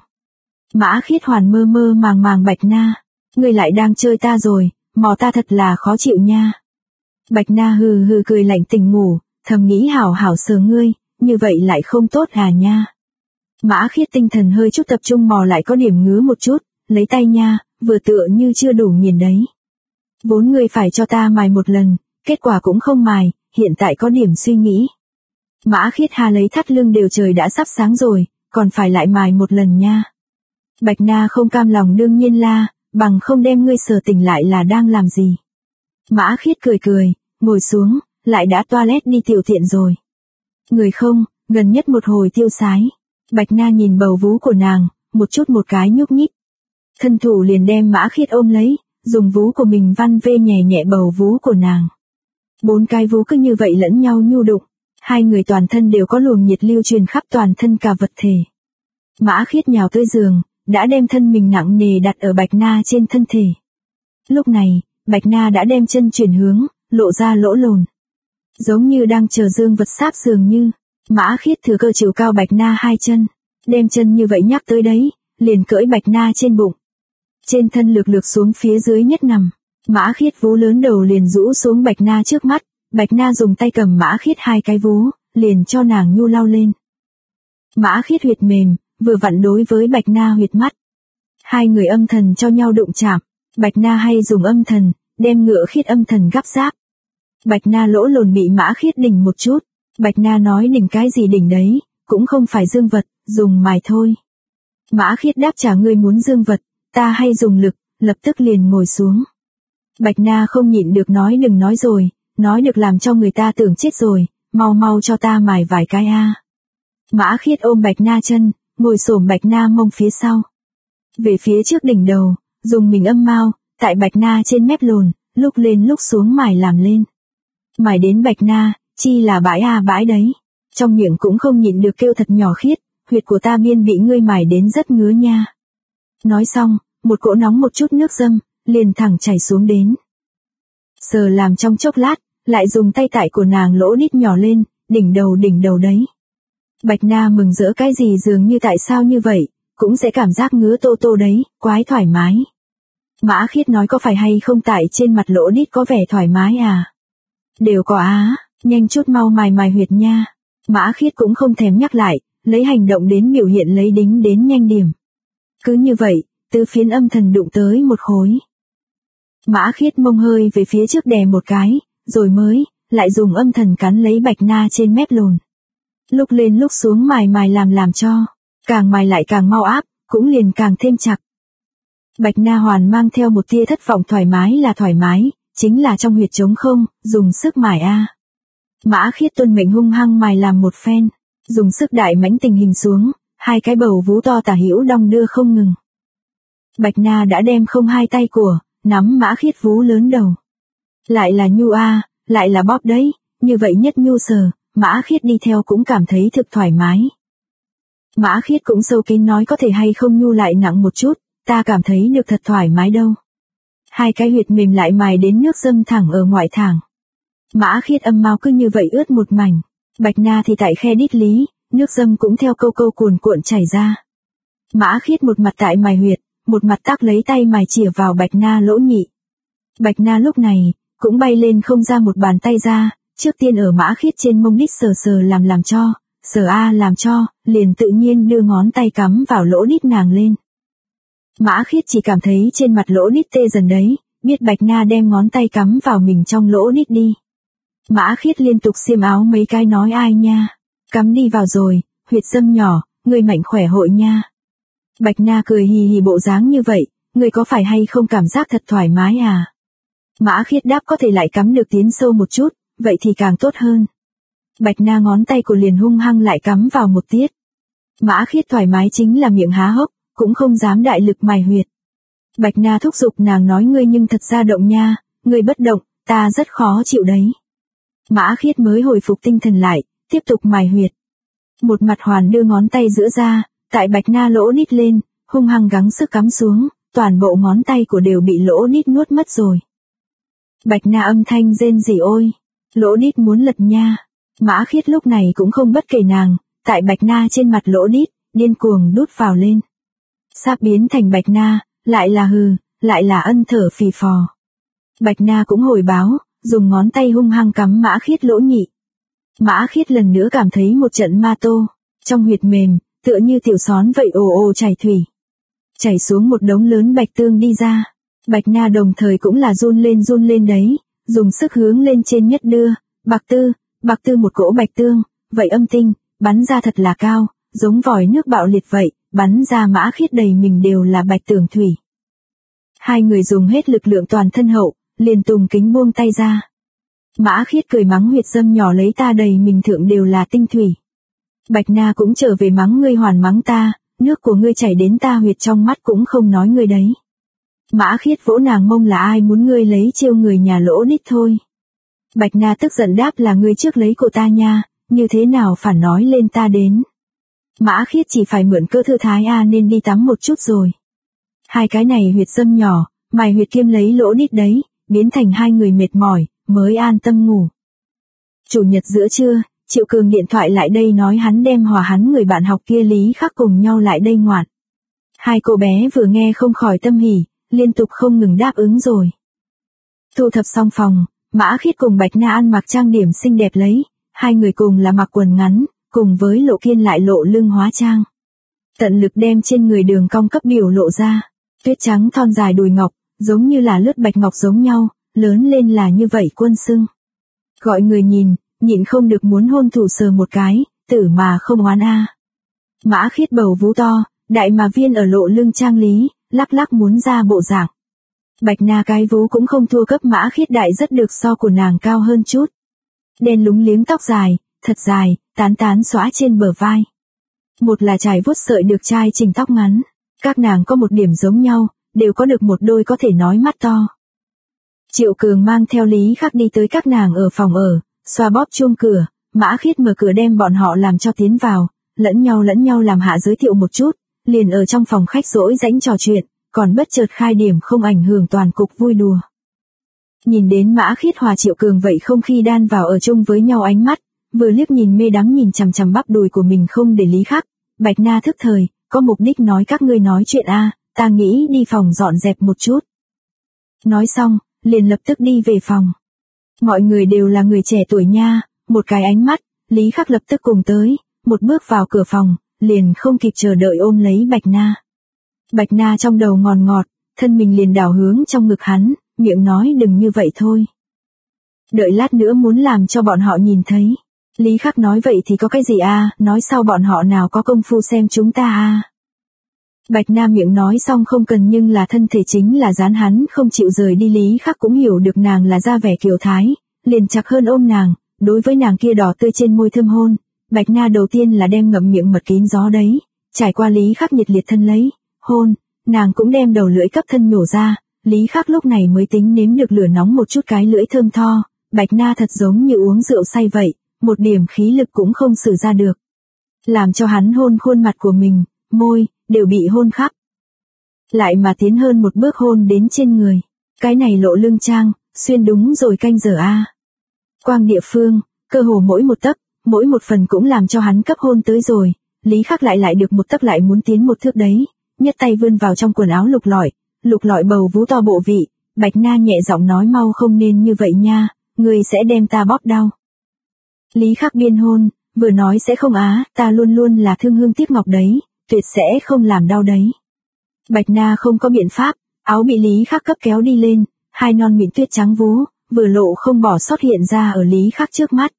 S1: Mã Khiết hoàn mơ màng Bạch Na, ngươi lại đang chơi ta rồi, mò ta thật là khó chịu nha. Bạch Na hừ cười lạnh tỉnh ngủ, thầm nghĩ hảo sờ ngươi, như vậy lại không tốt à nha. Mã Khiết tinh thần hơi chút tập trung mò lại có điểm ngứa một chút, lấy tay nha, vừa tựa như chưa đủ nghiền đấy. Vốn ngươi phải cho ta mài một lần, kết quả cũng không mài, hiện tại có điểm suy nghĩ. Mã Khiết hà lấy thắt lưng đều trời đã sắp sáng rồi, còn phải lại mài một lần nha. Bạch Na không cam lòng đương nhiên la, bằng không đem ngươi sờ tỉnh lại là đang làm gì. Mã Khiết cười, ngồi xuống, lại đã toilet đi tiểu thiện rồi. Người không, gần nhất một hồi tiêu sái. Bạch Na nhìn bầu vú của nàng, một cái nhúc nhích. Thân thủ liền đem Mã Khiết ôm lấy, dùng vú của mình văn vê nhẹ bầu vú của nàng. 4 cái vú cứ như vậy lẫn nhau nhu đụng, hai người toàn thân đều có luồng nhiệt lưu truyền khắp toàn thân cả vật thể. Mã Khiết nhào tới giường, đã đem thân mình nặng nề đặt ở Bạch Na trên thân thể. Lúc này, Bạch Na đã đem chân chuyển hướng, lộ ra lỗ lồn. Giống như đang chờ dương vật sáp dường như, Mã Khiết thừa cơ chiều cao Bạch Na 2 chân, đem chân như vậy nhắc tới đấy, liền cưỡi Bạch Na trên bụng. Trên thân lược xuống phía dưới nhất nằm, Mã Khiết vú lớn đầu liền rũ xuống Bạch Na trước mắt, Bạch Na dùng tay cầm Mã Khiết 2 cái vú, liền cho nàng nhu lau lên. Mã Khiết huyệt mềm, vừa vặn đối với Bạch Na huyệt mắt. Hai người âm thần cho nhau đụng chạm, Bạch Na hay dùng âm thần, đem ngựa Khiết âm thần gắp giáp. Bạch Na lỗ lồn bị Mã Khiết đỉnh một chút, Bạch Na nói đỉnh cái gì đỉnh đấy, cũng không phải dương vật, dùng mài thôi. Mã Khiết đáp trả ngươi muốn dương vật, ta hay dùng lực, lập tức liền ngồi xuống. Bạch Na không nhịn được nói đừng nói rồi, nói được làm cho người ta tưởng chết rồi, mau cho ta mài vài cái a. Mã Khiết ôm Bạch Na chân, ngồi xổm Bạch Na mông phía sau. Về phía trước đỉnh đầu, dùng mình âm mao, tại Bạch Na trên mép lồn, lúc lên lúc xuống mài làm lên. Mài đến Bạch Na, chi là bãi đấy. Trong miệng cũng không nhịn được kêu thật nhỏ Khiết, huyệt của ta biên bị ngươi mài đến rất ngứa nha. Nói xong, một cỗ nóng một chút nước dâm, liền thẳng chảy xuống đến. Sờ làm trong chốc lát, lại dùng tay tại của nàng lỗ đít nhỏ lên, đỉnh đầu đấy. Bạch Na mừng rỡ cái gì dường như tại sao như vậy, cũng sẽ cảm giác ngứa tô đấy, quái thoải mái. Mã Khiết nói có phải hay không tại trên mặt lỗ đít có vẻ thoải mái à? Đều có á, nhanh chút mau mài huyệt nha. Mã Khiết cũng không thèm nhắc lại, lấy hành động đến biểu hiện lấy đính đến nhanh điểm. Cứ như vậy, tứ phiến âm thần đụng tới một khối. Mã Khiết mông hơi về phía trước đè một cái, rồi mới, lại dùng âm thần cắn lấy Bạch Na trên mép lồn. Lúc lên lúc xuống mài làm cho, càng mài lại càng mau áp, cũng liền càng thêm chặt. Bạch Na hoàn mang theo một tia thất vọng thoải mái, chính là trong huyệt trống không, dùng sức mài a. Mã Khiết tuân mệnh hung hăng mài làm một phen, dùng sức đại mãnh tình hình xuống, hai cái bầu vú to tả hữu đong đưa không ngừng. Bạch Na đã đem không hai tay của, nắm Mã Khiết vú lớn đầu. Lại là nhu a, lại là bóp đấy, như vậy nhất nhu sờ, Mã Khiết đi theo cũng cảm thấy thực thoải mái. Mã Khiết cũng sâu kín nói có thể hay không nhu lại nặng một chút, ta cảm thấy được thật thoải mái đâu. Hai cái huyệt mềm lại mài đến nước dâm thẳng ở ngoại thẳng. Mã Khiết âm mao cứ như vậy ướt một mảnh. Bạch Na thì tại khe đít lý, nước dâm cũng theo câu câu cuồn cuộn chảy ra. Mã Khiết một mặt tại mài huyệt, một mặt tác lấy tay mài chìa vào Bạch Na lỗ nhị. Bạch Na lúc này, cũng bay lên không ra một bàn tay ra, trước tiên ở Mã Khiết trên mông đít sờ sờ làm cho, sờ làm cho, liền tự nhiên đưa ngón tay cắm vào lỗ đít nàng lên. Mã Khiết chỉ cảm thấy trên mặt lỗ đít tê dần đấy, biết Bạch Na đem ngón tay cắm vào mình trong lỗ đít đi. Mã Khiết liên tục xiêm áo mấy cái nói ai nha, cắm đi vào rồi, huyệt dâm nhỏ, người mạnh khỏe hội nha. Bạch Na cười hì hì bộ dáng như vậy, người có phải hay không cảm giác thật thoải mái à? Mã Khiết đáp có thể lại cắm được tiến sâu một chút, vậy thì càng tốt hơn. Bạch Na ngón tay của liền hung hăng lại cắm vào một tiết. Mã Khiết thoải mái chính là miệng há hốc, cũng không dám đại lực mài huyệt. Bạch Na thúc giục nàng nói ngươi nhưng thật ra động nha, ngươi bất động, ta rất khó chịu đấy. Mã Khiết mới hồi phục tinh thần lại, tiếp tục mài huyệt. Một mặt hoàn đưa ngón tay giữa ra, tại Bạch Na lỗ đít lên, hung hăng gắng sức cắm xuống, toàn bộ ngón tay của đều bị lỗ đít nuốt mất rồi. Bạch Na âm thanh rên rỉ ôi, lỗ đít muốn lật nha. Mã Khiết lúc này cũng không bất kể nàng, tại Bạch Na trên mặt lỗ đít, điên cuồng đút vào lên. Sắp biến thành Bạch Na, lại là hừ, lại là ân thở phì phò. Bạch Na cũng hồi báo, dùng ngón tay hung hăng cắm Mã Khiết lỗ nhị. Mã Khiết lần nữa cảm thấy một trận ma tô, trong huyệt mềm, tựa như tiểu xón vậy ồ ồ chảy thủy. Chảy xuống một đống lớn bạch tương đi ra. Bạch Na đồng thời cũng là run lên đấy, dùng sức hướng lên trên nhất đưa, bạc tư một cỗ bạch tương, vậy âm tinh, bắn ra thật là cao, giống vòi nước bạo liệt vậy, bắn ra Mã Khiết đầy mình đều là bạch tường thủy. Hai người dùng hết lực lượng toàn thân hậu, liền tùng kính buông tay ra. Mã Khiết cười mắng huyệt dâm nhỏ lấy ta đầy mình thượng đều là tinh thủy. Bạch Na cũng trở về mắng ngươi hoàn mắng ta, nước của ngươi chảy đến ta huyệt trong mắt cũng không nói ngươi đấy. Mã Khiết vỗ nàng mông là ai muốn ngươi lấy trêu người nhà lỗ đít thôi. Bạch Na tức giận đáp là ngươi trước lấy của ta nha, như thế nào phản nói lên ta đến. Mã Khiết chỉ phải mượn cơ thư thái nên đi tắm một chút rồi. Hai cái này huyệt dâm nhỏ, mài huyệt kiêm lấy lỗ đít đấy, biến thành hai người mệt mỏi, mới an tâm ngủ. Chủ nhật giữa trưa, Triệu Cường điện thoại lại đây nói hắn đem hòa hắn người bạn học kia Lý Khắc cùng nhau lại đây ngoạn. Hai cô bé vừa nghe không khỏi tâm hỉ, liên tục không ngừng đáp ứng rồi. Thu thập xong phòng, Mã Khiết cùng Bạch Na ăn mặc trang điểm xinh đẹp lấy, hai người cùng là mặc quần ngắn, cùng với Lộ Kiên lại lộ lưng hóa trang. Tận lực đem trên người đường cong cấp biểu lộ ra, tuyết trắng thon dài đùi ngọc, giống như là lướt bạch ngọc giống nhau, lớn lên là như vậy quân sưng. Gọi người nhìn, nhịn không được muốn hôn thủ sờ một cái, tử mà không oán a. Mã Khiết bầu vú to, đại mà viên ở lộ lưng trang lý, lắc lắc muốn ra bộ dạng. Bạch Na cái vú cũng không thua cấp Mã Khiết đại rất được so của nàng cao hơn chút. Đen lúng liếng tóc dài, thật dài, tán xõa trên bờ vai. Một là trải vuốt sợi được trai chỉnh tóc ngắn. Các nàng có một điểm giống nhau, đều có được một đôi có thể nói mắt to. Triệu Cường mang theo Lý Khắc đi tới các nàng ở phòng ở, xoa bóp chuông cửa, Mã Khiết mở cửa đem bọn họ làm cho tiến vào, lẫn nhau làm hạ giới thiệu một chút, liền ở trong phòng khách rỗi rãnh trò chuyện, còn bất chợt khai điểm không ảnh hưởng toàn cục vui đùa. Nhìn đến Mã Khiết hòa Triệu Cường vậy không khi đan vào ở chung với nhau ánh mắt, vừa liếc nhìn mê đắm nhìn chằm chằm bắp đùi của mình không để Lý Khắc, Bạch Na thức thời, có mục đích nói các ngươi nói chuyện ta nghĩ đi phòng dọn dẹp một chút. Nói xong, liền lập tức đi về phòng. Mọi người đều là người trẻ tuổi nha, một cái ánh mắt, Lý Khắc lập tức cùng tới, một bước vào cửa phòng, liền không kịp chờ đợi ôm lấy Bạch Na. Bạch Na trong đầu ngọt, thân mình liền đảo hướng trong ngực hắn, miệng nói đừng như vậy thôi. Đợi lát nữa muốn làm cho bọn họ nhìn thấy. Lý Khắc nói vậy thì có cái gì nói sau bọn họ nào có công phu xem chúng ta Bạch Na miệng nói xong không cần nhưng là thân thể chính là dán hắn không chịu rời đi. Lý Khắc cũng hiểu được nàng là ra vẻ kiều thái, liền chặt hơn ôm nàng, đối với nàng kia đỏ tươi trên môi thơm hôn. Bạch Na đầu tiên là đem ngậm miệng mật kín gió đấy, trải qua Lý Khắc nhiệt liệt thân lấy, hôn, nàng cũng đem đầu lưỡi cấp thân nhổ ra, Lý Khắc lúc này mới tính nếm được lửa nóng một chút cái lưỡi thơm tho, Bạch Na thật giống như uống rượu say vậy, một điểm khí lực cũng không sử ra được. làm cho hắn hôn khuôn mặt của mình, môi, đều bị hôn khắp. Lại mà tiến hơn một bước hôn đến trên người. Cái này lộ lưng trang, xuyên đúng rồi canh giờ a. Quang địa phương, cơ hồ mỗi một tấc, mỗi một phần cũng làm cho hắn cấp hôn tới rồi, Lý Khắc lại được một tấc lại muốn tiến một thước đấy, nhất tay vươn vào trong quần áo lục lọi bầu vú to bộ vị, Bạch Na nhẹ giọng nói mau không nên như vậy nha, ngươi sẽ đem ta bóp đau. Lý Khắc biên hôn, vừa nói sẽ không á, ta luôn luôn là thương hương tiếc ngọc đấy, tuyệt sẽ không làm đau đấy. Bạch Na không có biện pháp, áo bị Lý Khắc cấp kéo đi lên, hai non mịn tuyết trắng vú, vừa lộ không bỏ sót hiện ra ở Lý Khắc trước mắt.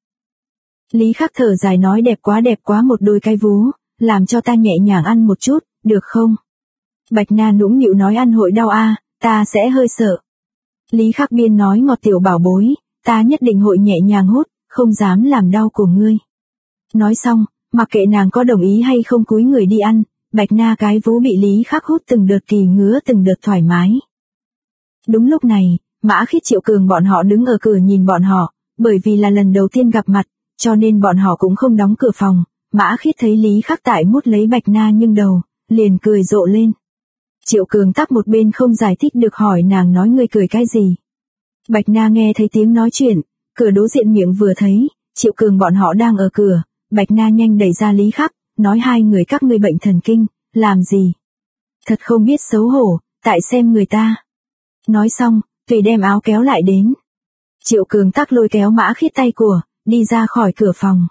S1: Lý Khắc thở dài nói đẹp quá một đôi cái vú, làm cho ta nhẹ nhàng ăn một chút, được không? Bạch Na nũng nịu nói ăn hội đau a, ta sẽ hơi sợ. Lý Khắc biên nói ngọt tiểu bảo bối, ta nhất định hội nhẹ nhàng hút, không dám làm đau của ngươi. Nói xong, mặc kệ nàng có đồng ý hay không cúi người đi ăn, Bạch Na cái vú bị Lý Khắc hút từng đợt kỳ ngứa từng đợt thoải mái. Đúng lúc này, Mã Khiết Triệu Cường bọn họ đứng ở cửa nhìn bọn họ, bởi vì là lần đầu tiên gặp mặt, cho nên bọn họ cũng không đóng cửa phòng. Mã Khiết thấy Lý Khắc tại mút lấy Bạch Na nhưng đầu, liền cười rộ lên. Triệu Cường tắc một bên không giải thích được hỏi nàng nói ngươi cười cái gì. Bạch Na nghe thấy tiếng nói chuyện, cửa đối diện miệng vừa thấy, Triệu Cường bọn họ đang ở cửa, Bạch Na nhanh đẩy ra Lý Khắc, nói hai người các ngươi bệnh thần kinh, làm gì? Thật không biết xấu hổ, tại xem người ta. Nói xong, tùy đem áo kéo lại đến. Triệu Cường tắc lôi kéo Mã Khiết tay của, đi ra khỏi cửa phòng.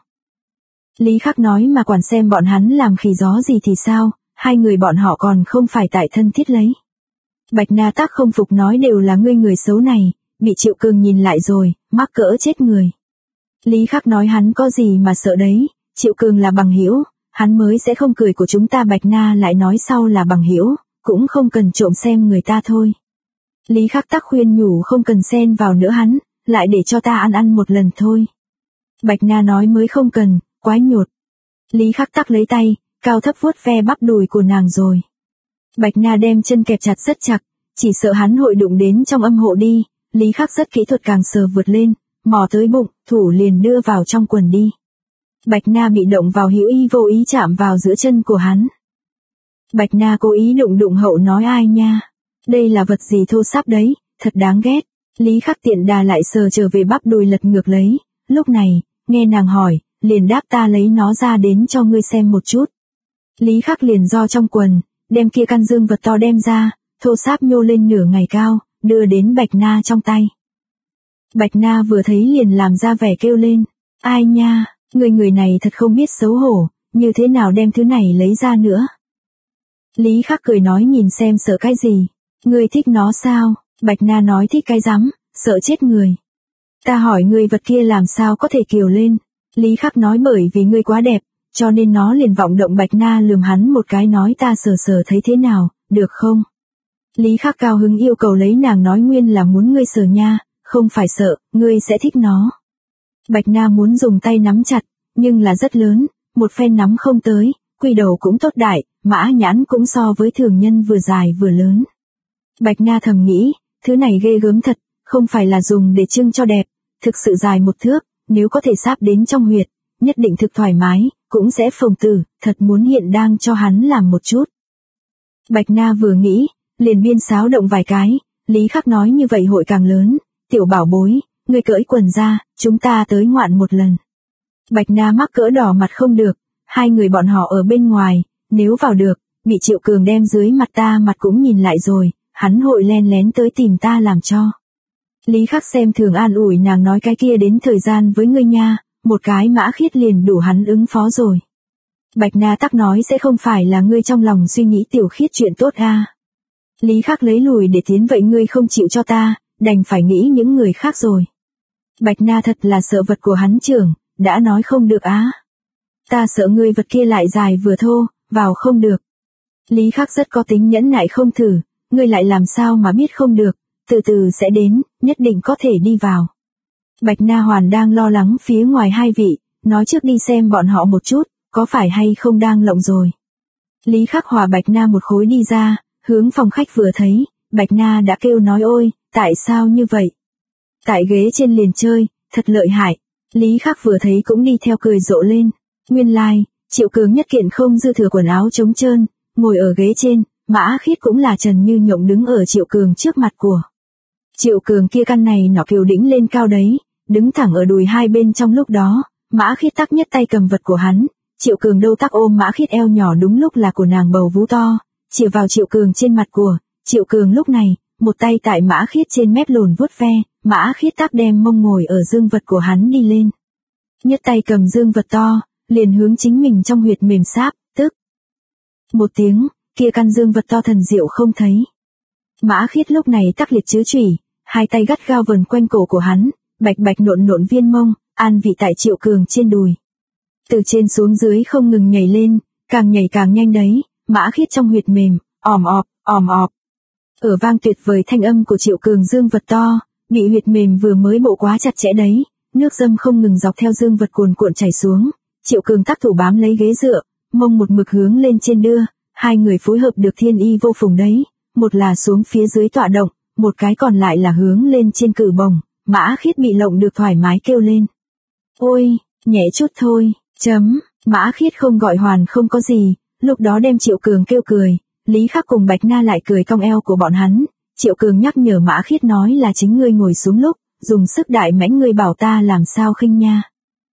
S1: Lý Khắc nói mà quản xem bọn hắn làm khỉ gió gì thì sao, hai người bọn họ còn không phải tại thân thiết lấy. Bạch Na tắc không phục nói đều là ngươi người xấu này, bị Triệu Cường nhìn lại rồi, mắc cỡ chết người. Lý Khắc nói hắn có gì mà sợ đấy, Triệu Cường là bằng hữu, hắn mới sẽ không cười của chúng ta. Bạch Na lại nói sau là bằng hữu, cũng không cần trộm xem người ta thôi. Lý Khắc tắc khuyên nhủ không cần xen vào nữa hắn, lại để cho ta ăn một lần thôi. Bạch Na nói mới không cần, quái nhột. Lý Khắc tắc lấy tay, cao thấp vuốt ve bắp đùi của nàng rồi. Bạch Na đem chân kẹp chặt rất chặt, chỉ sợ hắn hội đụng đến trong âm hộ đi, Lý Khắc rất kỹ thuật càng sờ vượt lên, mò tới bụng, thủ liền đưa vào trong quần đi. Bạch Na bị động vào hữu ý vô ý chạm vào giữa chân của hắn. Bạch Na cố ý đụng hậu nói ai nha, đây là vật gì thô sáp đấy, thật đáng ghét. Lý Khắc tiện đà lại sờ trở về bắp đùi lật ngược lấy, lúc này, nghe nàng hỏi, liền đáp ta lấy nó ra đến cho ngươi xem một chút. Lý Khắc liền do trong quần, đem kia căn dương vật to đem ra, thô sáp nhô lên nửa ngày cao, đưa đến Bạch Na trong tay. Bạch Na vừa thấy liền làm ra vẻ kêu lên, ai nha, người này thật không biết xấu hổ, như thế nào đem thứ này lấy ra nữa. Lý Khắc cười nói nhìn xem sợ cái gì, ngươi thích nó sao? Bạch Na nói thích cái rắm, sợ chết người. Ta hỏi ngươi vật kia làm sao có thể kiều lên. Lý Khắc nói bởi vì ngươi quá đẹp, cho nên nó liền vọng động. Bạch Na lườm hắn một cái nói ta sờ thấy thế nào, được không? Lý Khắc cao hứng yêu cầu lấy nàng nói nguyên là muốn ngươi sờ nha, không phải sợ, ngươi sẽ thích nó. Bạch Na muốn dùng tay nắm chặt, nhưng là rất lớn, một phen nắm không tới, quy đầu cũng tốt đại, mã nhãn cũng so với thường nhân vừa dài vừa lớn. Bạch Na thầm nghĩ, thứ này ghê gớm thật, không phải là dùng để trưng cho đẹp, thực sự dài một thước, nếu có thể sáp đến trong huyệt, nhất định thực thoải mái, cũng sẽ phồng tử, thật muốn hiện đang cho hắn làm một chút. Bạch Na vừa nghĩ, liền biên sáo động vài cái, Lý Khắc nói như vậy hội càng lớn, tiểu bảo bối, ngươi cởi quần ra, chúng ta tới ngoạn một lần. Bạch Na mắc cỡ đỏ mặt không được, hai người bọn họ ở bên ngoài, nếu vào được, bị Triệu Cường đem dưới mặt ta mặt cũng nhìn lại rồi, hắn hội len lén tới tìm ta làm cho. Lý Khắc xem thường an ủi nàng nói cái kia đến thời gian với ngươi nha, một cái Mã Khiết liền đủ hắn ứng phó rồi. Bạch Na tắc nói sẽ không phải là ngươi trong lòng suy nghĩ tiểu Khiết chuyện tốt a. Lý Khắc lấy lùi để tiến vậy ngươi không chịu cho ta, đành phải nghĩ những người khác rồi. Bạch Na thật là sợ vật của hắn trưởng, đã nói không được á. Ta sợ ngươi vật kia lại dài vừa thô, vào không được. Lý Khắc rất có tính nhẫn nại không thử, ngươi lại làm sao mà biết không được, từ từ sẽ đến, nhất định có thể đi vào. Bạch Na Hoàn đang lo lắng phía ngoài hai vị, nói trước đi xem bọn họ một chút, có phải hay không đang lộng rồi. Lý Khắc hòa Bạch Na một khối đi ra, hướng phòng khách vừa thấy, Bạch Na đã kêu nói ôi, tại sao như vậy? Tại ghế trên liền chơi, thật lợi hại. Lý Khắc vừa thấy cũng đi theo cười rộ lên. Nguyên lai, Triệu Cường nhất kiện không dư thừa quần áo trống trơn, ngồi ở ghế trên, Mã Khiết cũng là trần như nhộng đứng ở Triệu Cường trước mặt của. Triệu Cường kia căn này nọ kiều đĩnh lên cao đấy, đứng thẳng ở đùi hai bên trong lúc đó, Mã Khiết tắc nhất tay cầm vật của hắn, Triệu Cường đâu tắc ôm Mã Khiết eo nhỏ đúng lúc là của nàng bầu vú to, chìa vào Triệu Cường trên mặt của, Triệu Cường lúc này, một tay tại Mã Khiết trên mép lồn vuốt ve, Mã Khiết tắc đem mông ngồi ở dương vật của hắn đi lên. Nhất tay cầm dương vật to, liền hướng chính mình trong huyệt mềm sáp, tức. Một tiếng, kia căn dương vật to thần diệu không thấy. Mã Khiết lúc này tắc liệt chứa chủy, hai tay gắt gao vần quanh cổ của hắn, bạch bạch nộn nộn viên mông, an vị tại Triệu Cường trên đùi. Từ trên xuống dưới không ngừng nhảy lên, càng nhảy càng nhanh đấy, Mã Khiết trong huyệt mềm, ỏm ọp. Ở vang tuyệt vời thanh âm của Triệu Cường dương vật to, bị huyệt mềm vừa mới bộ quá chặt chẽ đấy, nước dâm không ngừng dọc theo dương vật cuồn cuộn chảy xuống, Triệu Cường tắc thủ bám lấy ghế dựa, mông một mực hướng lên trên đưa, hai người phối hợp được thiên y vô phùng đấy, một là xuống phía dưới tọa động, một cái còn lại là hướng lên trên cử bồng, Mã Khiết bị lộng được thoải mái kêu lên. Ôi, nhẹ chút thôi, Mã Khiết không gọi hoàn không có gì, lúc đó đem Triệu Cường kêu cười, Lý Khắc cùng Bạch Na lại cười cong eo của bọn hắn, Triệu Cường nhắc nhở Mã Khiết nói là chính ngươi ngồi xuống lúc, dùng sức đại mãnh ngươi bảo ta làm sao khinh nha.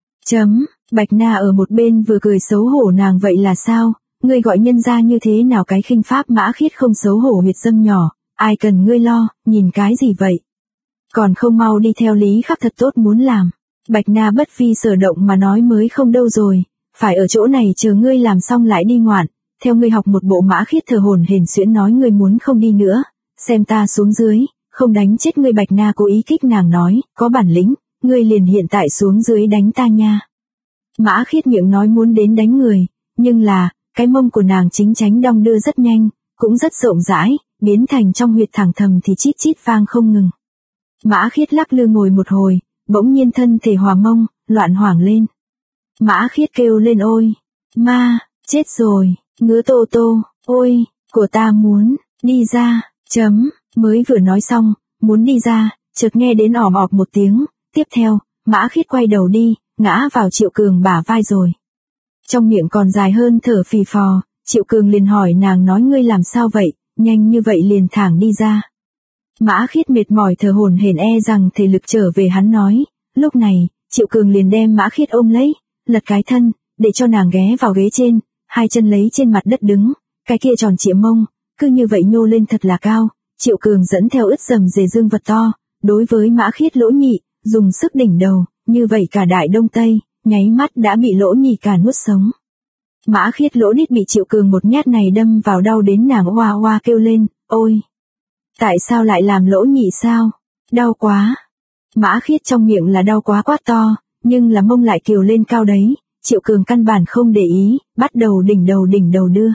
S1: Bạch Na ở một bên vừa cười xấu hổ nàng vậy là sao, ngươi gọi nhân ra như thế nào cái khinh pháp. Mã Khiết không xấu hổ huyệt dâm nhỏ, ai cần ngươi lo, nhìn cái gì vậy. Còn không mau đi theo Lý Khắc thật tốt muốn làm. Bạch Na bất vi sở động mà nói mới không đâu rồi, phải ở chỗ này chờ ngươi làm xong lại đi ngoạn, theo ngươi học một bộ. Mã Khiết thở hổn hển xuyễn nói ngươi muốn không đi nữa, xem ta xuống dưới, không đánh chết ngươi. Bạch Na cố ý kích nàng nói, có bản lĩnh, ngươi liền hiện tại xuống dưới đánh ta nha. Mã Khiết miệng nói muốn đến đánh người, nhưng là, cái mông của nàng chính tránh đong đưa rất nhanh, cũng rất rộng rãi, biến thành trong huyệt thẳng thầm thì chít chít vang không ngừng. Mã Khiết lắc lư ngồi một hồi, bỗng nhiên thân thể hòa mông, loạn hoảng lên. Mã Khiết kêu lên ôi, ma, chết rồi, ngứa tô tô, ôi, của ta muốn, đi ra, mới vừa nói xong, muốn đi ra, chợt nghe đến ỏm ọp một tiếng, tiếp theo, Mã Khiết quay đầu đi, ngã vào Triệu Cường bả vai rồi. Trong miệng còn dài hơn thở phì phò, Triệu Cường liền hỏi nàng nói ngươi làm sao vậy, nhanh như vậy liền thẳng đi ra. Mã Khiết mệt mỏi thở hổn hển rằng thể lực trở về hắn nói, lúc này, Triệu Cường liền đem Mã Khiết ôm lấy, lật cái thân, để cho nàng ghé vào ghế trên, hai chân lấy trên mặt đất đứng, cái kia tròn trịa mông, cứ như vậy nhô lên thật là cao, Triệu Cường dẫn theo ướt dầm dề dương vật to, đối với Mã Khiết lỗ nhị, dùng sức đỉnh đầu, như vậy cả đại đông tây, nháy mắt đã bị lỗ nhị cả nuốt sống. Mã Khiết lỗ đít bị Triệu Cường một nhát này đâm vào đau đến nàng oa oa kêu lên, ôi! Tại sao lại làm lỗ nhị sao? Đau quá! Mã Khiết trong miệng là đau quá quát to, nhưng là mông lại kiều lên cao đấy, Triệu Cường căn bản không để ý, bắt đầu đỉnh đầu đưa.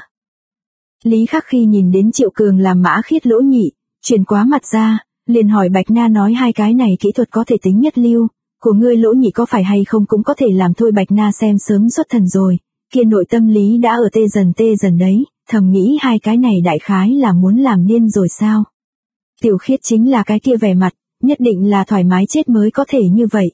S1: Lý Khắc khi nhìn đến Triệu Cường làm Mã Khiết lỗ nhị, chuyển quá mặt ra, liền hỏi Bạch Na nói hai cái này kỹ thuật có thể tính nhất lưu, của ngươi lỗ nhị có phải hay không cũng có thể làm thôi. Bạch Na xem sớm xuất thần rồi, kia nội tâm lý đã ở tê dần đấy, thầm nghĩ hai cái này đại khái là muốn làm điên rồi sao. Tiểu Khiết chính là cái kia vẻ mặt, nhất định là thoải mái chết mới có thể như vậy.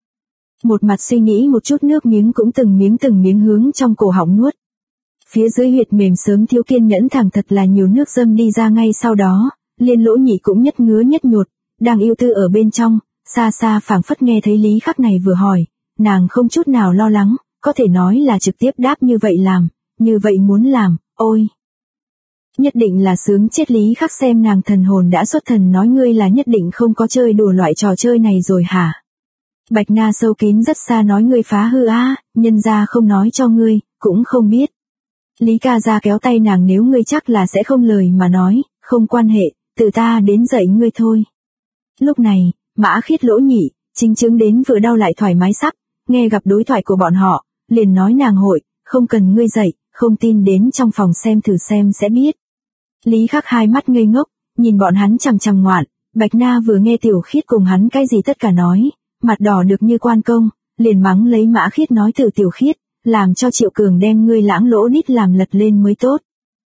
S1: Một mặt suy nghĩ một chút nước miếng cũng từng miếng hướng trong cổ họng nuốt. Phía dưới huyệt mềm sớm thiếu kiên nhẫn thẳng thật là nhiều nước dâm đi ra ngay sau đó, liên lỗ nhị cũng nhất ngứa nhất nhột, đang yêu tư ở bên trong, xa xa phảng phất nghe thấy Lý Khắc này vừa hỏi, nàng không chút nào lo lắng, có thể nói là trực tiếp đáp như vậy làm, như vậy muốn làm, ôi. Nhất định là sướng chết. Lý Khắc xem nàng thần hồn đã xuất thần nói ngươi là nhất định không có chơi đùa loại trò chơi này rồi hả? Bạch Na sâu kín rất xa nói ngươi phá hư á, nhân ra không nói cho ngươi, cũng không biết. Lý ca ra kéo tay nàng nếu ngươi chắc là sẽ không lời mà nói, không quan hệ, từ ta đến dạy ngươi thôi. Lúc này, Mã Khiết lỗ nhị, chính chứng đến vừa đau lại thoải mái sắp, nghe gặp đối thoại của bọn họ, liền nói nàng hội, không cần ngươi dạy, không tin đến trong phòng xem thử xem sẽ biết. Lý Khắc hai mắt ngây ngốc, nhìn bọn hắn chằm chằm ngoạn, Bạch Na vừa nghe Tiểu Khiết cùng hắn cái gì tất cả nói, mặt đỏ được như quan công, liền mắng lấy Mã Khiết nói từ Tiểu Khiết, làm cho Triệu Cường đem ngươi lãng lỗ đít làm lật lên mới tốt.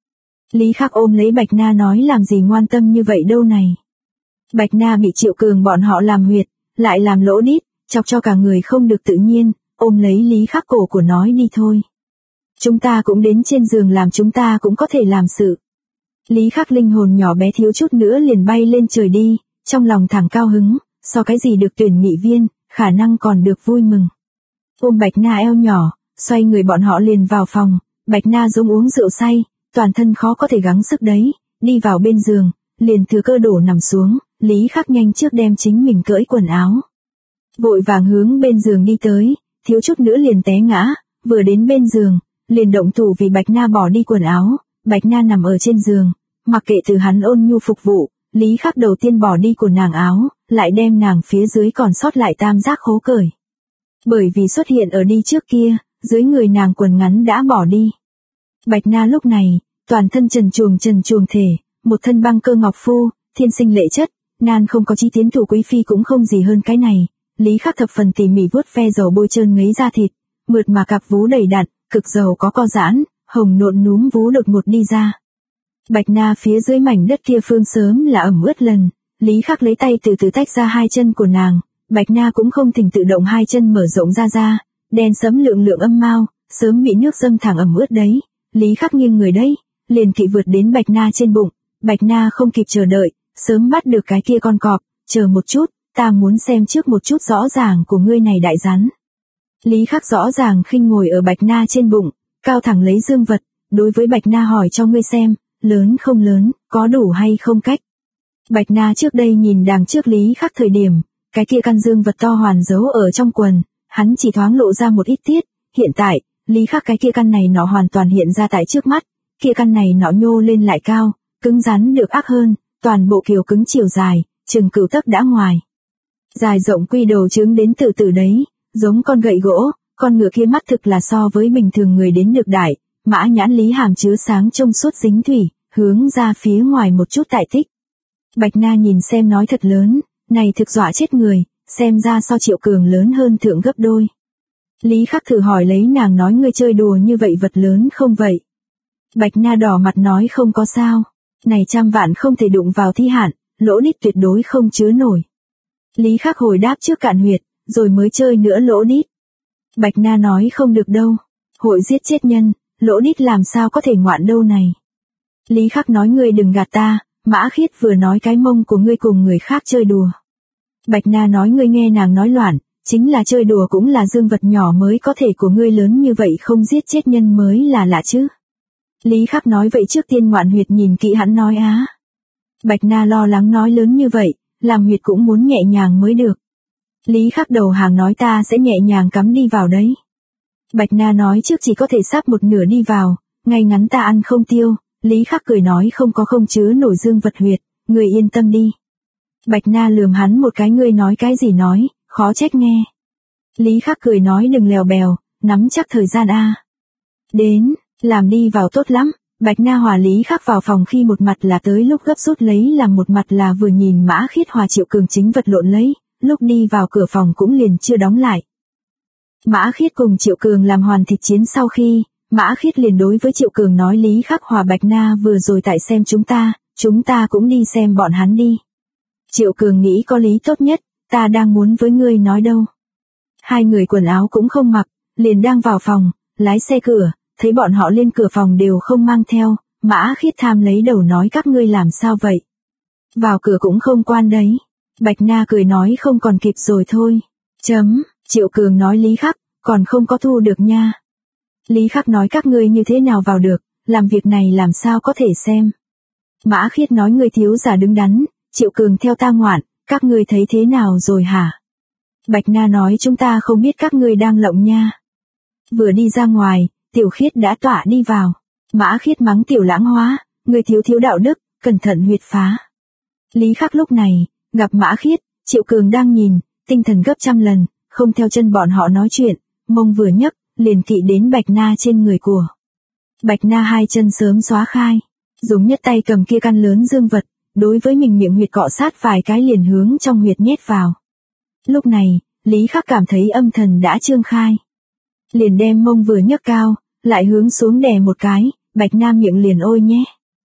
S1: Lý Khắc ôm lấy Bạch Na nói làm gì ngoan tâm như vậy đâu này. Bạch Na bị Triệu Cường bọn họ làm huyệt, lại làm lỗ đít, chọc cho cả người không được tự nhiên, ôm lấy Lý Khắc cổ của nói đi thôi. chúng ta cũng đến trên giường làm, chúng ta cũng có thể làm sự. Lý Khắc linh hồn nhỏ bé thiếu chút nữa liền bay lên trời đi, trong lòng thẳng cao hứng, so cái gì được tuyển nghị viên, khả năng còn được vui mừng. Ôm Bạch Na eo nhỏ, xoay người bọn họ liền vào phòng, Bạch Na giống uống rượu say, toàn thân khó có thể gắng sức đấy, đi vào bên giường, liền thừa cơ đổ nằm xuống, Lý Khắc nhanh trước đem chính mình cởi quần áo. Vội vàng hướng bên giường đi tới, thiếu chút nữa liền té ngã, vừa đến bên giường, liền động thủ vì Bạch Na bỏ đi quần áo, Bạch Na nằm ở trên giường, mặc kệ từ hắn ôn nhu phục vụ, Lý Khắc đầu tiên bỏ đi của nàng áo, lại đem nàng phía dưới còn sót lại tam giác khố cởi. Bởi vì xuất hiện ở đi trước kia, dưới người nàng quần ngắn đã bỏ đi. Bạch Na lúc này, toàn thân trần truồng thể, một thân băng cơ ngọc phu, thiên sinh lệ chất, nan không có chi tiến thủ quý phi cũng không gì hơn cái này. Lý Khắc thập phần tỉ mỉ vuốt ve dầu bôi trơn ngấy da thịt, mượt mà cặp vú đầy đặn, cực dầu có co giãn, hồng nộn núm vú đột ngột đi ra. Bạch Na phía dưới mảnh đất kia phương sớm là ẩm ướt lần, Lý Khắc lấy tay từ từ tách ra hai chân của nàng, Bạch Na cũng không thỉnh tự động hai chân mở rộng ra, đen sẫm lượng âm mao, sớm bị nước dâng thẳng ẩm ướt đấy. Lý Khắc nghiêng người đấy, liền kỵ vượt đến Bạch Na trên bụng, Bạch Na không kịp chờ đợi, sớm bắt được cái kia con cọp, chờ một chút, ta muốn xem trước một chút rõ ràng của ngươi này đại rắn. Lý Khắc rõ ràng khinh ngồi ở Bạch Na trên bụng, cao thẳng lấy dương vật, đối với Bạch Na hỏi cho ngươi xem, lớn không lớn, có đủ hay không cách. Bạch Na trước đây nhìn đằng trước Lý Khắc thời điểm, cái kia căn dương vật to hoàn giấu ở trong quần, hắn chỉ thoáng lộ ra một ít tiết, hiện tại, Lý Khắc cái kia căn này nó hoàn toàn hiện ra tại trước mắt, kia căn này nó nhô lên lại cao, cứng rắn được ác hơn, toàn bộ kiều cứng chiều dài, chừng cửu tấc đã ngoài. Dài rộng quy đầu trứng đến từ đấy, giống con gậy gỗ, con ngựa kia mắt thực là so với bình thường người đến được đại, mã nhãn Lý hàm chứa sáng trong suốt dính thủy, hướng ra phía ngoài một chút tại tích. Bạch Na nhìn xem nói thật lớn, này thực dọa chết người, xem ra so Triệu Cường lớn hơn thượng gấp đôi. Lý Khắc thử hỏi lấy nàng nói ngươi chơi đùa như vậy vật lớn không vậy? Bạch Na đỏ mặt nói không có sao, này trăm vạn không thể đụng vào thi hạn, lỗ đít tuyệt đối không chứa nổi. Lý Khắc hồi đáp trước cạn huyệt, rồi mới chơi nữa lỗ đít. Bạch Na nói không được đâu, hội giết chết nhân, lỗ đít làm sao có thể ngoạn đâu này. Lý Khắc nói ngươi đừng gạt ta, Mã Khiết vừa nói cái mông của ngươi cùng người khác chơi đùa. Bạch Na nói ngươi nghe nàng nói loạn, chính là chơi đùa cũng là dương vật nhỏ mới có thể của ngươi lớn như vậy không giết chết nhân mới là lạ chứ. Lý Khắc nói vậy trước tiên ngoạn huyệt nhìn kỹ hắn nói á. Bạch Na lo lắng nói lớn như vậy, làm huyệt cũng muốn nhẹ nhàng mới được. Lý Khắc đầu hàng nói ta sẽ nhẹ nhàng cắm đi vào đấy. Bạch Na nói trước chỉ có thể sắp một nửa đi vào, ngay ngắn ta ăn không tiêu. Lý Khắc cười nói không có không chứa nổi dương vật huyệt, người yên tâm đi. Bạch Na lườm hắn một cái ngươi nói cái gì nói, khó trách nghe. Lý Khắc cười nói đừng lèo bèo, nắm chắc thời gian a. Đến, làm đi vào tốt lắm. Bạch Na hòa Lý Khắc vào phòng khi một mặt là tới lúc gấp rút lấy làm một mặt là vừa nhìn Mã Khiết hòa Triệu Cường chính vật lộn lấy, lúc đi vào cửa phòng cũng liền chưa đóng lại. Mã Khiết cùng Triệu Cường làm hoàn thịt chiến sau khi, Mã Khiết liền đối với Triệu Cường nói Lý Khắc hòa Bạch Na vừa rồi tại xem chúng ta cũng đi xem bọn hắn đi. Triệu Cường nghĩ có lý tốt nhất, ta đang muốn với ngươi nói đâu. Hai người quần áo cũng không mặc, liền đang vào phòng, lái xe cửa, thấy bọn họ lên cửa phòng đều không mang theo, Mã Khiết tham lấy đầu nói các ngươi làm sao vậy. Vào cửa cũng không quan đấy. Bạch Na cười nói không còn kịp rồi thôi. Triệu Cường nói Lý Khắc, còn không có thu được nha. Lý Khắc nói các ngươi như thế nào vào được, làm việc này làm sao có thể xem. Mã Khiết nói ngươi thiếu giả đứng đắn, Triệu Cường theo ta ngoạn, các ngươi thấy thế nào rồi hả? Bạch Na nói chúng ta không biết các ngươi đang lộng nha. Vừa đi ra ngoài, Tiểu Khiết đã tỏa đi vào. Mã Khiết mắng Tiểu Lãng Hóa, ngươi thiếu đạo đức, cẩn thận huyệt phá. Lý Khắc lúc này, gặp Mã Khiết, Triệu Cường đang nhìn, tinh thần gấp trăm lần, không theo chân bọn họ nói chuyện, mông vừa nhấc, liền kỵ đến Bạch Na trên người của. Bạch Na hai chân sớm xóa khai, dùng nhất tay cầm kia căn lớn dương vật, đối với mình miệng huyệt cọ sát vài cái liền hướng trong huyệt nhét vào. Lúc này, Lý Khắc cảm thấy âm thần đã trương khai. Liền đem mông vừa nhấc cao, lại hướng xuống đè một cái, Bạch Na miệng liền ôi nhé.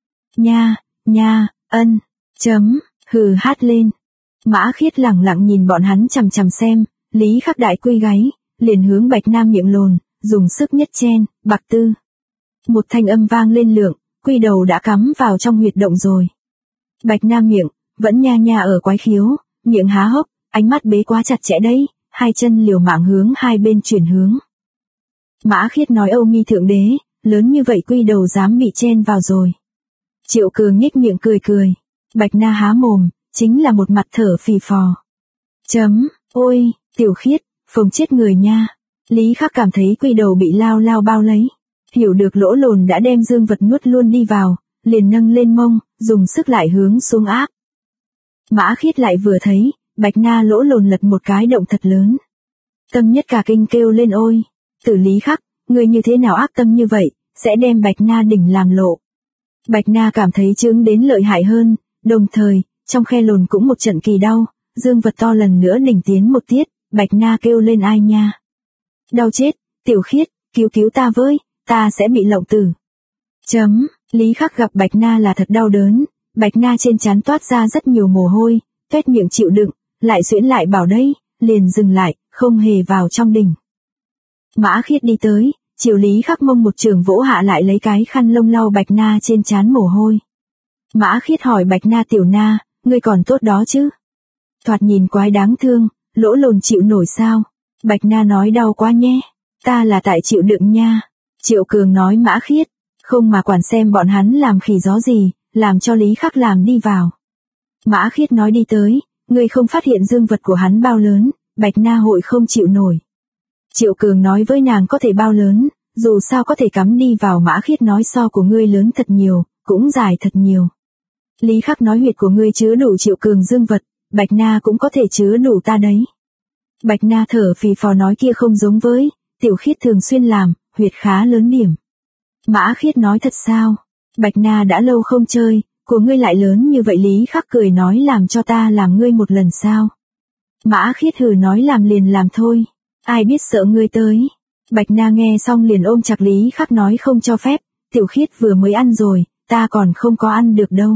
S1: Nha, hừ hát lên. Mã Khiết lẳng lặng nhìn bọn hắn chằm chằm xem, Lý Khắc đại quy gáy, liền hướng Bạch Na miệng lồn, dùng sức nhất chen, bạc tư. Một thanh âm vang lên lượng, quy đầu đã cắm vào trong huyệt động rồi. Bạch Na miệng, vẫn nha nha ở quái khiếu, miệng há hốc, ánh mắt bế quá chặt chẽ đấy, hai chân liều mạng hướng hai bên chuyển hướng. Mã Khiết nói Âu Mi thượng đế, lớn như vậy quy đầu dám bị chen vào rồi. Triệu Cường nhếch miệng cười cười. Bạch Na há mồm, chính là một mặt thở phì phò. Ôi, Tiểu Khiết, phồng chết người nha. Lý Khắc cảm thấy quy đầu bị lao lao bao lấy. Hiểu được lỗ lồn đã đem dương vật nuốt luôn đi vào, liền nâng lên mông, dùng sức lại hướng xuống áp. Mã Khiết lại vừa thấy, Bạch Na lỗ lồn lật một cái động thật lớn. Tâm nhất cả kinh kêu lên ôi. Tử Lý Khắc, người như thế nào ác tâm như vậy, sẽ đem Bạch Na đỉnh làm lộ. Bạch Na cảm thấy chướng đến lợi hại hơn, đồng thời, trong khe lồn cũng một trận kỳ đau, dương vật to lần nữa đỉnh tiến một tiết, Bạch Na kêu lên ai nha. Đau chết, Tiểu Khiết, cứu ta với, ta sẽ bị lộng tử. Lý Khắc gặp Bạch Na là thật đau đớn, Bạch Na trên trán toát ra rất nhiều mồ hôi, tuét miệng chịu đựng, lại xuyễn lại bảo đây, liền dừng lại, không hề vào trong đỉnh. Mã Khiết đi tới, chiều Lý Khắc mông một trường vỗ hạ lại lấy cái khăn lông lau Bạch Na trên trán mồ hôi. Mã Khiết hỏi Bạch Na tiểu na, ngươi còn tốt đó chứ? Thoạt nhìn quái đáng thương, lỗ lồn chịu nổi sao? Bạch Na nói đau quá nhé, ta là tại chịu đựng nha. Triệu Cường nói Mã Khiết, không mà quản xem bọn hắn làm khỉ gió gì, làm cho Lý Khắc làm đi vào. Mã Khiết nói đi tới, ngươi không phát hiện dương vật của hắn bao lớn, Bạch Na hội không chịu nổi. Triệu Cường nói với nàng có thể bao lớn, dù sao có thể cắm đi vào. Mã Khiết nói so của ngươi lớn thật nhiều, cũng dài thật nhiều. Lý Khắc nói huyệt của ngươi chứa đủ Triệu Cường dương vật, Bạch Na cũng có thể chứa đủ ta đấy. Bạch Na thở phì phò nói kia không giống với, Tiểu Khiết thường xuyên làm, huyệt khá lớn điểm. Mã Khiết nói thật sao? Bạch Na đã lâu không chơi, của ngươi lại lớn như vậy. Lý Khắc cười nói làm cho ta làm ngươi một lần sao? Mã Khiết hừ nói làm liền làm thôi, ai biết sợ ngươi tới. Bạch Na nghe xong liền ôm chặt Lý Khắc nói không cho phép, Tiểu Khiết vừa mới ăn rồi, ta còn không có ăn được đâu.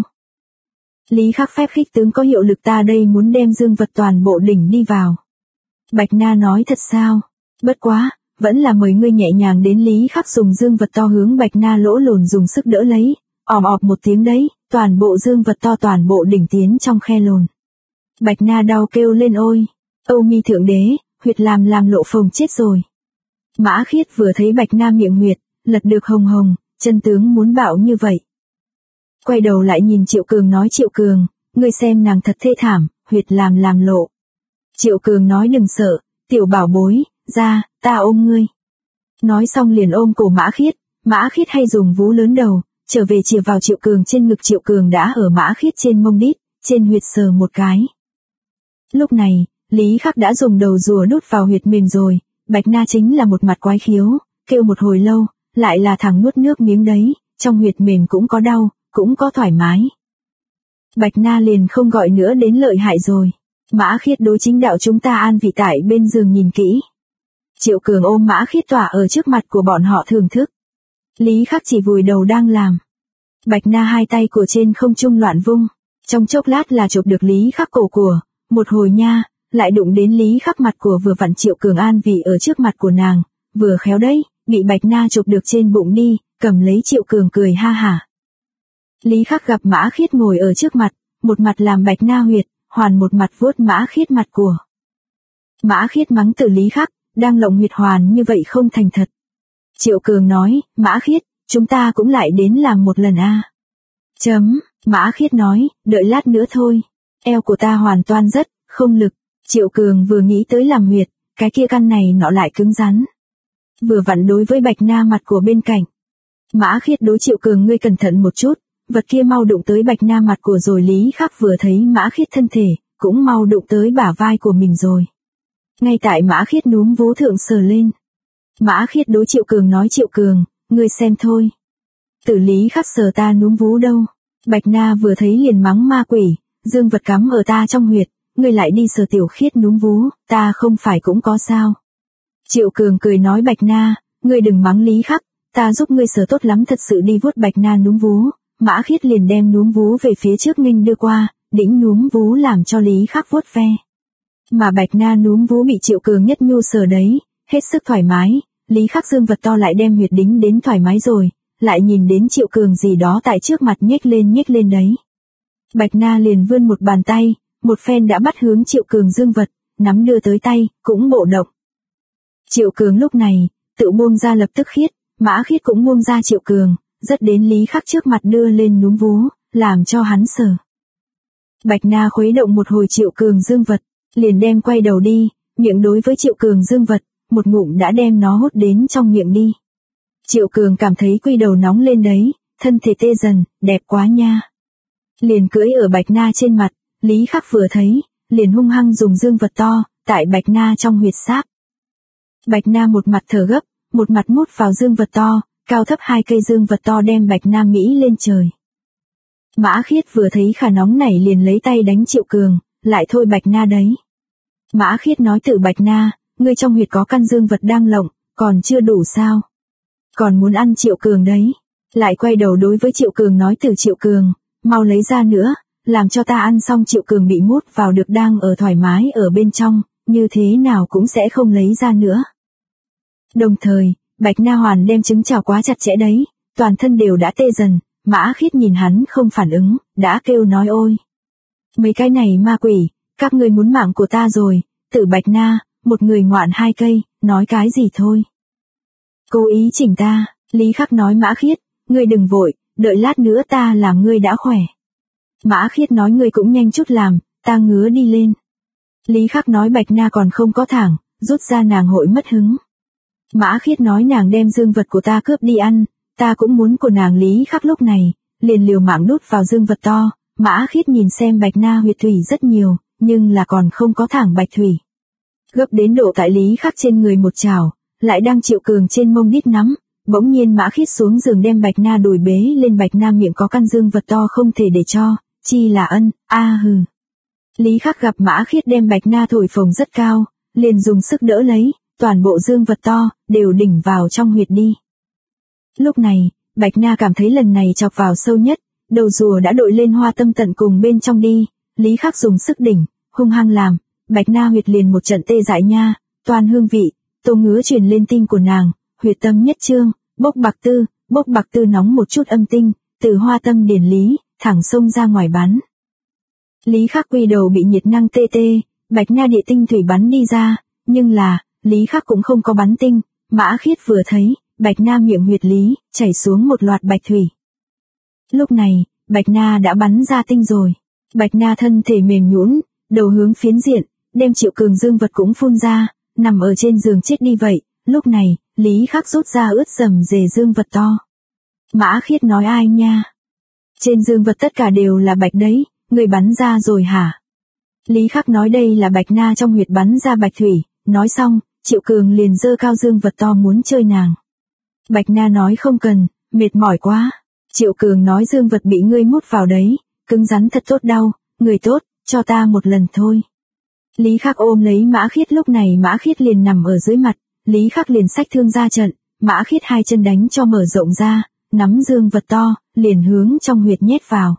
S1: Lý Khắc phép khích tướng có hiệu lực, ta đây muốn đem dương vật toàn bộ đỉnh đi vào. Bạch Na nói thật sao? Bất quá, vẫn là mời ngươi nhẹ nhàng đến. Lý Khắc dùng dương vật to hướng Bạch Na lỗ lồn dùng sức đỡ lấy, òm ọp một tiếng đấy, toàn bộ dương vật to toàn bộ đỉnh tiến trong khe lồn. Bạch Na đau kêu lên ôi, Âu Mi thượng đế, huyệt làm lộ phồng chết rồi. Mã Khiết vừa thấy Bạch Na miệng huyệt, lật được hồng hồng, chân tướng muốn bạo như vậy. Quay đầu lại nhìn Triệu Cường nói Triệu Cường, ngươi xem nàng thật thê thảm, huyệt làm lộ. Triệu Cường nói đừng sợ, tiểu bảo bối, ra, ta ôm ngươi. Nói xong liền ôm cổ Mã Khiết hay dùng vú lớn đầu, trở về chìa vào Triệu Cường trên ngực. Triệu Cường đã ở Mã Khiết trên mông đít, trên huyệt sờ một cái. Lúc này, Lý Khắc đã dùng đầu rùa đút vào huyệt mềm rồi, Bạch Na chính là một mặt quái khiếu, kêu một hồi lâu, lại là thằng nuốt nước miếng đấy, trong huyệt mềm cũng có đau, cũng có thoải mái. Bạch Na liền không gọi nữa đến lợi hại rồi. Mã Khiết đối chính đạo chúng ta an vị tại bên giường nhìn kỹ. Triệu Cường ôm Mã Khiết tỏa ở trước mặt của bọn họ thưởng thức. Lý Khắc chỉ vùi đầu đang làm. Bạch Na hai tay của trên không trung loạn vung, trong chốc lát là chụp được Lý Khắc cổ của, một hồi nha, lại đụng đến Lý Khắc mặt của vừa vặn. Triệu Cường an vị ở trước mặt của nàng, vừa khéo đấy, bị Bạch Na chụp được trên bụng đi, cầm lấy. Triệu Cường cười ha hả. Lý Khắc gặp Mã Khiết ngồi ở trước mặt, một mặt làm Bạch Na huyệt, hoàn một mặt vuốt Mã Khiết mặt của. Mã Khiết mắng từ Lý Khắc, đang lộng huyệt hoàn như vậy không thành thật. Triệu Cường nói, Mã Khiết, chúng ta cũng lại đến làm một lần a. Mã Khiết nói, đợi lát nữa thôi, eo của ta hoàn toàn rất, không lực. Triệu Cường vừa nghĩ tới làm huyệt, cái kia căn này nọ lại cứng rắn. Vừa vặn đối với Bạch Na mặt của bên cạnh. Mã Khiết đối Triệu Cường ngươi cẩn thận một chút, vật kia mau đụng tới Bạch Na mặt của rồi. Lý Khắc vừa thấy Mã Khiết thân thể, cũng mau đụng tới bả vai của mình rồi. Ngay tại Mã Khiết núm vú thượng sờ lên. Mã Khiết đối Triệu Cường nói Triệu Cường, ngươi xem thôi. Tử Lý Khắc sờ ta núm vú đâu. Bạch Na vừa thấy liền mắng ma quỷ, dương vật cắm ở ta trong huyệt, ngươi lại đi sờ Tiểu Khiết núm vú, ta không phải cũng có sao. Triệu Cường cười nói Bạch Na, ngươi đừng mắng Lý Khắc, ta giúp ngươi sờ tốt lắm thật sự đi vuốt Bạch Na núm vú. Mã Khiết liền đem núm vú về phía trước nghênh đưa qua, đĩnh núm vú làm cho Lý Khắc vuốt ve. Mà Bạch Na núm vú bị Triệu Cường nhất nhu sờ đấy, hết sức thoải mái, Lý Khắc dương vật to lại đem huyệt đính đến thoải mái rồi, lại nhìn đến Triệu Cường gì đó tại trước mặt nhếch lên đấy. Bạch Na liền vươn một bàn tay, một phen đã bắt hướng Triệu Cường dương vật, nắm đưa tới tay, cũng bộ động. Triệu Cường lúc này, tự buông ra lập tức khiết, Mã Khiết cũng buông ra Triệu Cường, rất đến Lý Khắc trước mặt đưa lên núm vú, làm cho hắn sờ. Bạch Na khuấy động một hồi Triệu Cường dương vật, liền đem quay đầu đi, miệng đối với Triệu Cường dương vật, một ngụm đã đem nó hút đến trong miệng đi. Triệu Cường cảm thấy quy đầu nóng lên đấy, thân thể tê dần, đẹp quá nha. Liền cưỡi ở Bạch Na trên mặt, Lý Khắc vừa thấy, liền hung hăng dùng dương vật to, tại Bạch Na trong huyệt sáp. Bạch Na một mặt thở gấp, một mặt mút vào dương vật to, cao thấp hai cây dương vật to đem Bạch Na Mỹ lên trời. Mã Khiết vừa thấy khả nóng này liền lấy tay đánh Triệu Cường, lại thôi Bạch Na đấy. Mã Khiết nói tự Bạch Na, ngươi trong huyệt có căn dương vật đang lộng, còn chưa đủ sao? Còn muốn ăn Triệu Cường đấy. Lại quay đầu đối với Triệu Cường nói từ Triệu Cường, mau lấy ra nữa, làm cho ta ăn xong. Triệu Cường bị mút vào được đang ở thoải mái ở bên trong, như thế nào cũng sẽ không lấy ra nữa. Đồng thời, Bạch Na Hoàn đem trứng chảo quá chặt chẽ đấy, toàn thân đều đã tê dần, Mã Khiết nhìn hắn không phản ứng, đã kêu nói ôi. Mấy cái này ma quỷ, các ngươi muốn mạng của ta rồi, tự Bạch Na, một người ngoạn hai cây, nói cái gì thôi. Cố ý chỉnh ta, Lý Khắc nói Mã Khiết, ngươi đừng vội, đợi lát nữa ta làm ngươi đã khỏe. Mã Khiết nói ngươi cũng nhanh chút làm, ta ngứa đi lên. Lý Khắc nói Bạch Na còn không có thẳng, rút ra nàng hội mất hứng. Mã Khiết nói nàng đem dương vật của ta cướp đi ăn, ta cũng muốn của nàng. Lý Khắc lúc này, liền liều mạng đút vào dương vật to, Mã Khiết nhìn xem Bạch Na huyệt thủy rất nhiều, nhưng là còn không có thẳng bạch thủy. Gấp đến độ tại Lý Khắc trên người một chảo, lại đang Triệu Cường trên mông đít nắm, bỗng nhiên Mã Khiết xuống giường đem Bạch Na đùi bế lên. Bạch Na miệng có căn dương vật to không thể để cho, chi là ân, hừ. Lý Khắc gặp Mã Khiết đem Bạch Na thổi phồng rất cao, liền dùng sức đỡ lấy, toàn bộ dương vật to, đều đỉnh vào trong huyệt đi. Lúc này, Bạch Na cảm thấy lần này chọc vào sâu nhất, đầu rùa đã đội lên hoa tâm tận cùng bên trong đi, Lý Khắc dùng sức đỉnh, hung hăng làm, Bạch Na huyệt liền một trận tê dại nha, toàn hương vị, tô ngứa truyền lên tinh của nàng, huyệt tâm nhất trương, bốc bạc tư nóng một chút âm tinh, từ hoa tâm điển lý, thẳng xông ra ngoài bắn. Lý Khắc quy đầu bị nhiệt năng tê tê, Bạch Na địa tinh thủy bắn đi ra, nhưng là, Lý Khắc cũng không có bắn tinh, Mã Khiết vừa thấy, Bạch Na miệng huyệt lý, chảy xuống một loạt bạch thủy. Lúc này, Bạch Na đã bắn ra tinh rồi. Bạch Na thân thể mềm nhũn, đầu hướng phiến diện, đem Triệu Cường dương vật cũng phun ra, nằm ở trên giường chết đi vậy. Lúc này, Lý Khắc rút ra ướt rầm rề dương vật to. Mã Khiết nói ai nha? Trên dương vật tất cả đều là bạch đấy, người bắn ra rồi hả? Lý Khắc nói đây là Bạch Na trong huyệt bắn ra bạch thủy, nói xong, Triệu Cường liền giơ cao dương vật to muốn chơi nàng. Bạch Na nói không cần, mệt mỏi quá. Triệu Cường nói dương vật bị ngươi mút vào đấy, cứng rắn thật tốt đau, người tốt, cho ta một lần thôi. Lý Khắc ôm lấy Mã Khiết. Lúc này Mã Khiết liền nằm ở dưới mặt, Lý Khắc liền xách thương ra trận, Mã Khiết hai chân đánh cho mở rộng ra, nắm dương vật to, liền hướng trong huyệt nhét vào.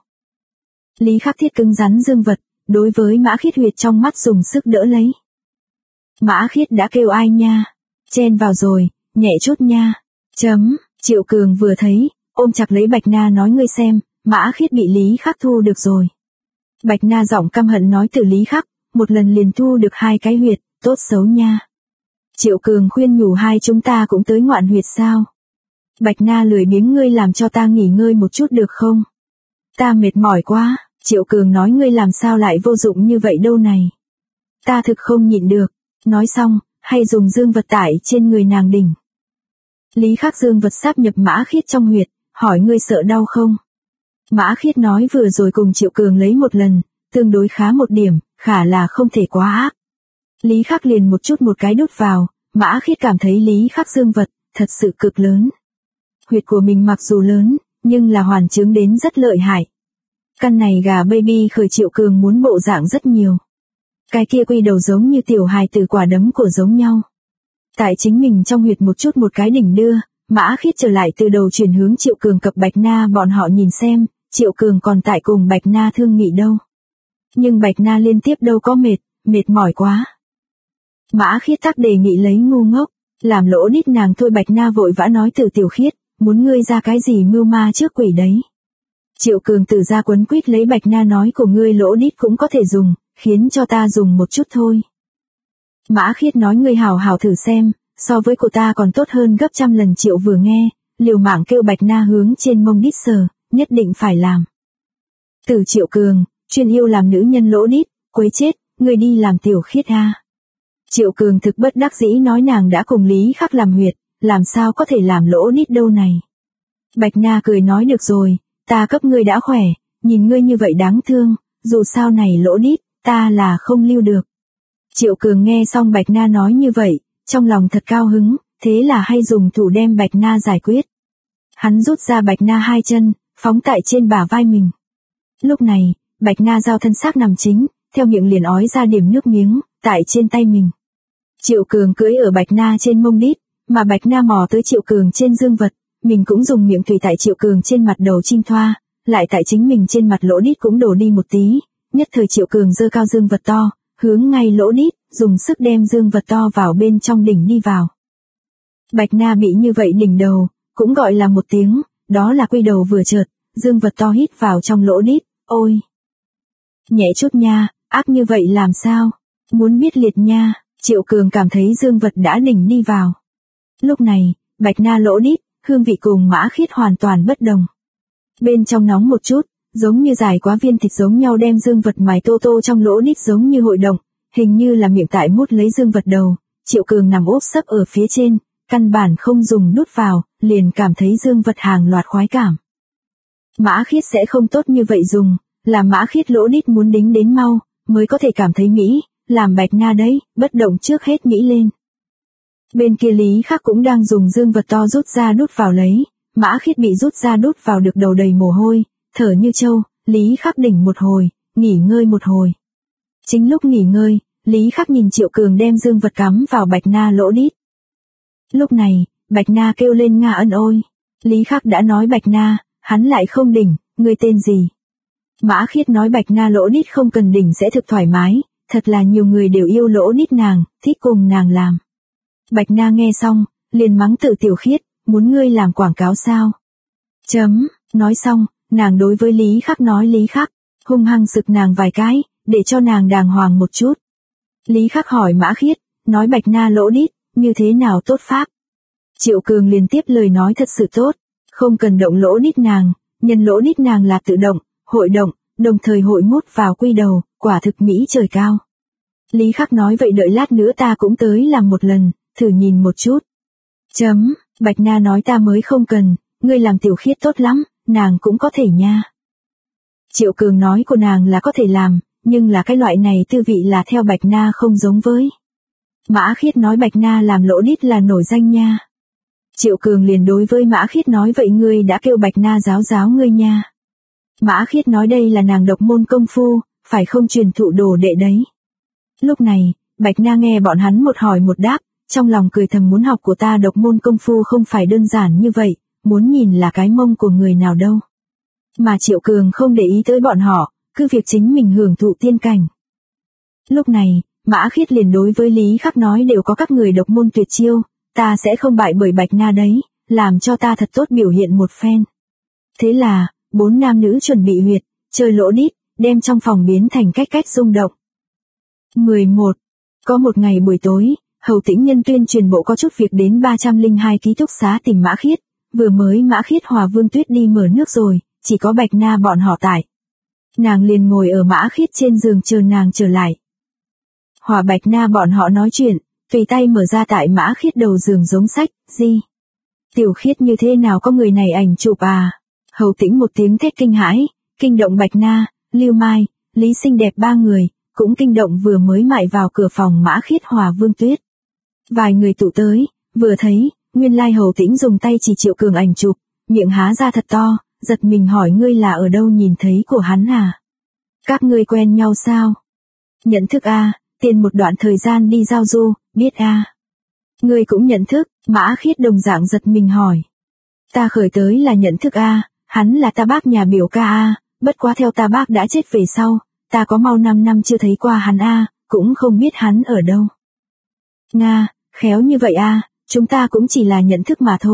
S1: Lý Khắc thiết cứng rắn dương vật, đối với Mã Khiết huyệt trong mắt dùng sức đỡ lấy. Mã Khiết đã kêu ai nha, chen vào rồi, nhẹ chút nha. Triệu Cường vừa thấy, ôm chặt lấy Bạch Na nói ngươi xem, Mã Khiết bị Lý Khắc thu được rồi. Bạch Na giọng căm hận nói từ Lý Khắc, một lần liền thu được hai cái huyệt, tốt xấu nha. Triệu Cường khuyên nhủ hai chúng ta cũng tới ngoạn huyệt sao. Bạch Na lười biếng ngươi làm cho ta nghỉ ngơi một chút được không? Ta mệt mỏi quá. Triệu Cường nói ngươi làm sao lại vô dụng như vậy đâu này. Ta thực không nhịn được. Nói xong, hay dùng dương vật tải trên người nàng đỉnh. Lý Khắc dương vật sáp nhập Mã Khiết trong huyệt, hỏi ngươi sợ đau không? Mã Khiết nói vừa rồi cùng Triệu Cường lấy một lần, tương đối khá một điểm, khả là không thể quá ác. Lý Khắc liền một chút một cái đút vào, Mã Khiết cảm thấy Lý Khắc dương vật, thật sự cực lớn. Huyệt của mình mặc dù lớn, nhưng là hoàn chứng đến rất lợi hại. Căn này gà baby khởi Triệu Cường muốn bộ dạng rất nhiều. Cái kia quy đầu giống như tiểu hài từ quả đấm của giống nhau. Tại chính mình trong huyệt một chút một cái đỉnh đưa, Mã Khiết trở lại từ đầu chuyển hướng Triệu Cường cập Bạch Na bọn họ nhìn xem, Triệu Cường còn tại cùng Bạch Na thương nghị đâu. Nhưng Bạch Na liên tiếp đâu có mệt mỏi quá. Mã Khiết tắc đề nghị lấy ngu ngốc, làm lỗ đít nàng thôi. Bạch Na vội vã nói từ Tiểu Khiết, muốn ngươi ra cái gì mưu ma trước quỷ đấy. Triệu Cường từ ra quấn quýt lấy Bạch Na nói của ngươi lỗ đít cũng có thể dùng, khiến cho ta dùng một chút thôi. Mã Khiết nói ngươi hảo hảo thử xem, so với của ta còn tốt hơn gấp trăm lần. Triệu vừa nghe, liều mạng kêu Bạch Na hướng trên mông đít sờ, nhất định phải làm. Từ Triệu Cường, chuyên yêu làm nữ nhân lỗ đít, quấy chết, ngươi đi làm Tiểu Khiết a. Triệu Cường thực bất đắc dĩ nói nàng đã cùng Lý Khắc làm huyệt, làm sao có thể làm lỗ đít đâu này. Bạch Na cười nói được rồi, ta cấp ngươi đã khỏe, nhìn ngươi như vậy đáng thương, dù sao này lỗ đít, ta là không lưu được. Triệu Cường nghe xong Bạch Na nói như vậy, trong lòng thật cao hứng, thế là hay dùng thủ đem Bạch Na giải quyết. Hắn rút ra Bạch Na hai chân, phóng tại trên bả vai mình. Lúc này, Bạch Na giao thân xác nằm chính, theo miệng liền ói ra điểm nước miếng, tại trên tay mình. Triệu Cường cưỡi ở Bạch Na trên mông đít, mà Bạch Na mò tới Triệu Cường trên dương vật, mình cũng dùng miệng thủy tại Triệu Cường trên mặt đầu chinh thoa, lại tại chính mình trên mặt lỗ đít cũng đổ đi một tí, nhất thời Triệu Cường giơ cao dương vật to, hướng ngay lỗ đít, dùng sức đem dương vật to vào bên trong đỉnh đi vào. Bạch Na bị như vậy đỉnh đầu, cũng gọi là một tiếng, đó là quy đầu vừa chợt, dương vật to hít vào trong lỗ đít, ôi. Nhẹ chút nha, ác như vậy làm sao, muốn biết liệt nha. Triệu Cường cảm thấy dương vật đã đỉnh đi vào. Lúc này, Bạch Na lỗ đít, hương vị cùng Mã Khiết hoàn toàn bất đồng. Bên trong nóng một chút, giống như dài quá viên thịt giống nhau đem dương vật mài tô tô trong lỗ đít giống như hội động, hình như là miệng tại mút lấy dương vật đầu. Triệu Cường nằm úp sấp ở phía trên, căn bản không dùng nút vào, liền cảm thấy dương vật hàng loạt khoái cảm. Mã Khiết sẽ không tốt như vậy dùng, là Mã Khiết lỗ đít muốn đính đến mau, mới có thể cảm thấy mỹ. Làm Bạch Na đấy, bất động trước hết nghĩ lên. Bên kia Lý Khắc cũng đang dùng dương vật to rút ra đút vào lấy, Mã Khiết bị rút ra đút vào được đầu đầy mồ hôi, thở như trâu, Lý Khắc đỉnh một hồi, nghỉ ngơi một hồi. Chính lúc nghỉ ngơi, Lý Khắc nhìn Triệu Cường đem dương vật cắm vào Bạch Na lỗ đít. Lúc này, Bạch Na kêu lên nga ân ôi. Lý Khắc đã nói Bạch Na, hắn lại không đỉnh, ngươi tên gì? Mã Khiết nói Bạch Na lỗ đít không cần đỉnh sẽ thực thoải mái. Thật là nhiều người đều yêu lỗ đít nàng, thích cùng nàng làm. Bạch Na nghe xong, liền mắng tự Tiểu Khiết, muốn ngươi làm quảng cáo sao? Nói xong, nàng đối với Lý Khắc nói Lý Khắc, hung hăng sực nàng vài cái, để cho nàng đàng hoàng một chút. Lý Khắc hỏi Mã Khiết, nói Bạch Na lỗ đít, như thế nào tốt pháp? Triệu Cường liền tiếp lời nói thật sự tốt, không cần động lỗ đít nàng, nhân lỗ đít nàng là tự động, hội động, đồng thời hội mút vào quy đầu, quả thực mỹ trời cao. Lý Khắc nói vậy đợi lát nữa ta cũng tới làm một lần, thử nhìn một chút. Bạch Na nói ta mới không cần, ngươi làm Tiểu Khiết tốt lắm, nàng cũng có thể nha. Triệu Cường nói của nàng là có thể làm, nhưng là cái loại này tư vị là theo Bạch Na không giống với. Mã Khiết nói Bạch Na làm lỗ đít là nổi danh nha. Triệu Cường liền đối với Mã Khiết nói vậy ngươi đã kêu Bạch Na giáo ngươi nha. Mã Khiết nói đây là nàng độc môn công phu, phải không truyền thụ đồ đệ đấy. Lúc này, Bạch Na nghe bọn hắn một hỏi một đáp, trong lòng cười thầm muốn học của ta độc môn công phu không phải đơn giản như vậy, muốn nhìn là cái mông của người nào đâu. Mà Triệu Cường không để ý tới bọn họ, cứ việc chính mình hưởng thụ tiên cảnh. Lúc này, Mã Khiết liền đối với Lý Khắc nói đều có các người độc môn tuyệt chiêu, ta sẽ không bại bởi Bạch Na đấy, làm cho ta thật tốt biểu hiện một phen. Thế là, 4 nam nữ chuẩn bị huyệt, chơi lỗ đít, đem trong phòng biến thành cách rung động. 11. Có một ngày buổi tối, Hầu Tĩnh Nhân tuyên truyền bộ có chút việc đến 302 ký túc xá tìm Mã Khiết, vừa mới Mã Khiết hòa Vương Tuyết đi mở nước rồi, chỉ có Bạch Na bọn họ tại. Nàng liền ngồi ở Mã Khiết trên giường chờ nàng trở lại. Hòa Bạch Na bọn họ nói chuyện, tùy tay mở ra tại Mã Khiết đầu giường giống sách, gì? Tiểu Khiết như thế nào có người này ảnh chụp à? Hầu Tĩnh một tiếng thét kinh hãi, kinh động Bạch Na, Lưu Mai, Lý xinh đẹp ba người, cũng kinh động vừa mới mại vào cửa phòng Mã Khiết hòa Vương Tuyết. Vài người tụ tới, vừa thấy, nguyên lai Hầu Tĩnh dùng tay chỉ Triệu Cường ảnh chụp, miệng há ra thật to, giật mình hỏi ngươi là ở đâu nhìn thấy của hắn à? Các ngươi quen nhau sao? Nhận thức a, tiền một đoạn thời gian đi giao du, biết a. Ngươi cũng nhận thức, Mã Khiết đồng dạng giật mình hỏi. Ta khởi tới là nhận thức a, hắn là ta bác nhà biểu ca a, bất quá theo ta bác đã chết về sau, ta có mau 5 năm chưa thấy qua hắn a, cũng không biết hắn ở đâu. Nga, khéo như vậy a, chúng ta cũng chỉ là nhận thức mà thôi,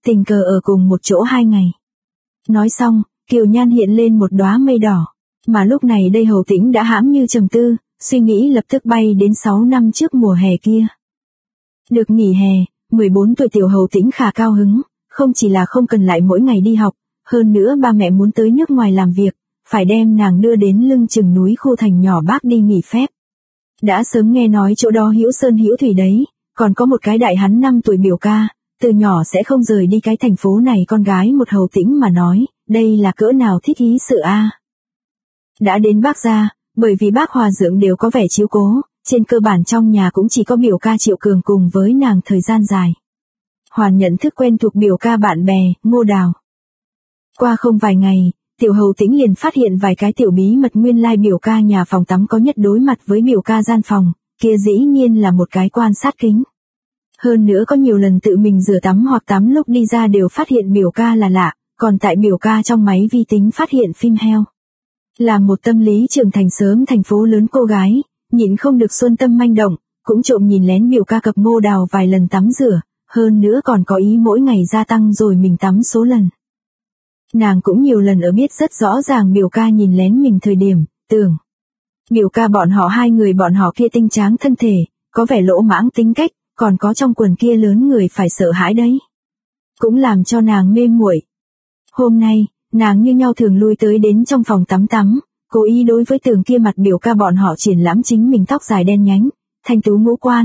S1: tình cờ ở cùng một chỗ 2 ngày. Nói xong, Kiều Nhan hiện lên một đóa mây đỏ, mà lúc này đây Hầu Tĩnh đã hãm như trầm tư, suy nghĩ lập tức bay đến 6 năm trước mùa hè kia. Được nghỉ hè, 14 tuổi tiểu Hầu Tĩnh khá cao hứng, không chỉ là không cần lại mỗi ngày đi học, hơn nữa ba mẹ muốn tới nước ngoài làm việc, phải đem nàng đưa đến lưng chừng núi khu thành nhỏ Bác đi nghỉ phép. Đã sớm nghe nói chỗ đó hữu sơn hữu thủy đấy, còn có một cái đại hắn 5 tuổi biểu ca, từ nhỏ sẽ không rời đi cái thành phố này. Con gái một Hầu Tĩnh mà nói, đây là cỡ nào thích ý sự a. Đã đến Bác gia, bởi vì bác Hòa Dượng đều có vẻ chiếu cố, trên cơ bản trong nhà cũng chỉ có biểu ca Triệu Cường cùng với nàng thời gian dài. Hoàn nhận thức quen thuộc biểu ca bạn bè, Ngô Đào. Qua không vài ngày, tiểu Hầu Tĩnh liền phát hiện vài cái tiểu bí mật. Nguyên lai biểu ca nhà phòng tắm có nhất đối mặt với biểu ca gian phòng, kia dĩ nhiên là một cái quan sát kính. Hơn nữa có nhiều lần tự mình rửa tắm hoặc tắm lúc đi ra đều phát hiện biểu ca là lạ, còn tại biểu ca trong máy vi tính phát hiện phim heo. Là một tâm lý trưởng thành sớm thành phố lớn cô gái, nhịn không được xuân tâm manh động, cũng trộm nhìn lén biểu ca cặp Ngô Đào vài lần tắm rửa, hơn nữa còn có ý mỗi ngày gia tăng rồi mình tắm số lần. Nàng cũng nhiều lần ở biết rất rõ ràng biểu ca nhìn lén mình thời điểm, tưởng. Biểu ca bọn họ hai người bọn họ kia tinh tráng thân thể, có vẻ lỗ mãng tính cách, còn có trong quần kia lớn người phải sợ hãi đấy. Cũng làm cho nàng mê muội. Hôm nay, nàng như nhau thường lui tới đến trong phòng tắm, cố ý đối với tường kia mặt biểu ca bọn họ triển lãm chính mình tóc dài đen nhánh, thanh tú ngũ quan,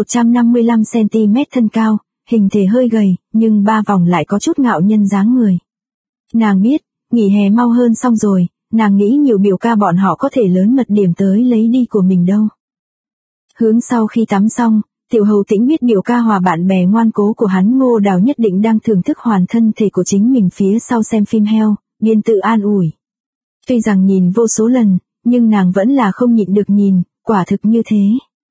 S1: 155cm thân cao, hình thể hơi gầy, nhưng ba vòng lại có chút ngạo nhân dáng người. Nàng biết, nghỉ hè mau hơn xong rồi, nàng nghĩ nhiều biểu ca bọn họ có thể lớn mật điểm tới lấy đi của mình đâu. Hướng sau khi tắm xong, tiểu Hầu Tĩnh biết biểu ca Hòa bạn bè ngoan cố của hắn Ngô Đào nhất định đang thưởng thức hoàn thân thể của chính mình phía sau xem phim heo, biên tự an ủi. Tuy rằng nhìn vô số lần, nhưng nàng vẫn là không nhịn được nhìn, quả thực như thế.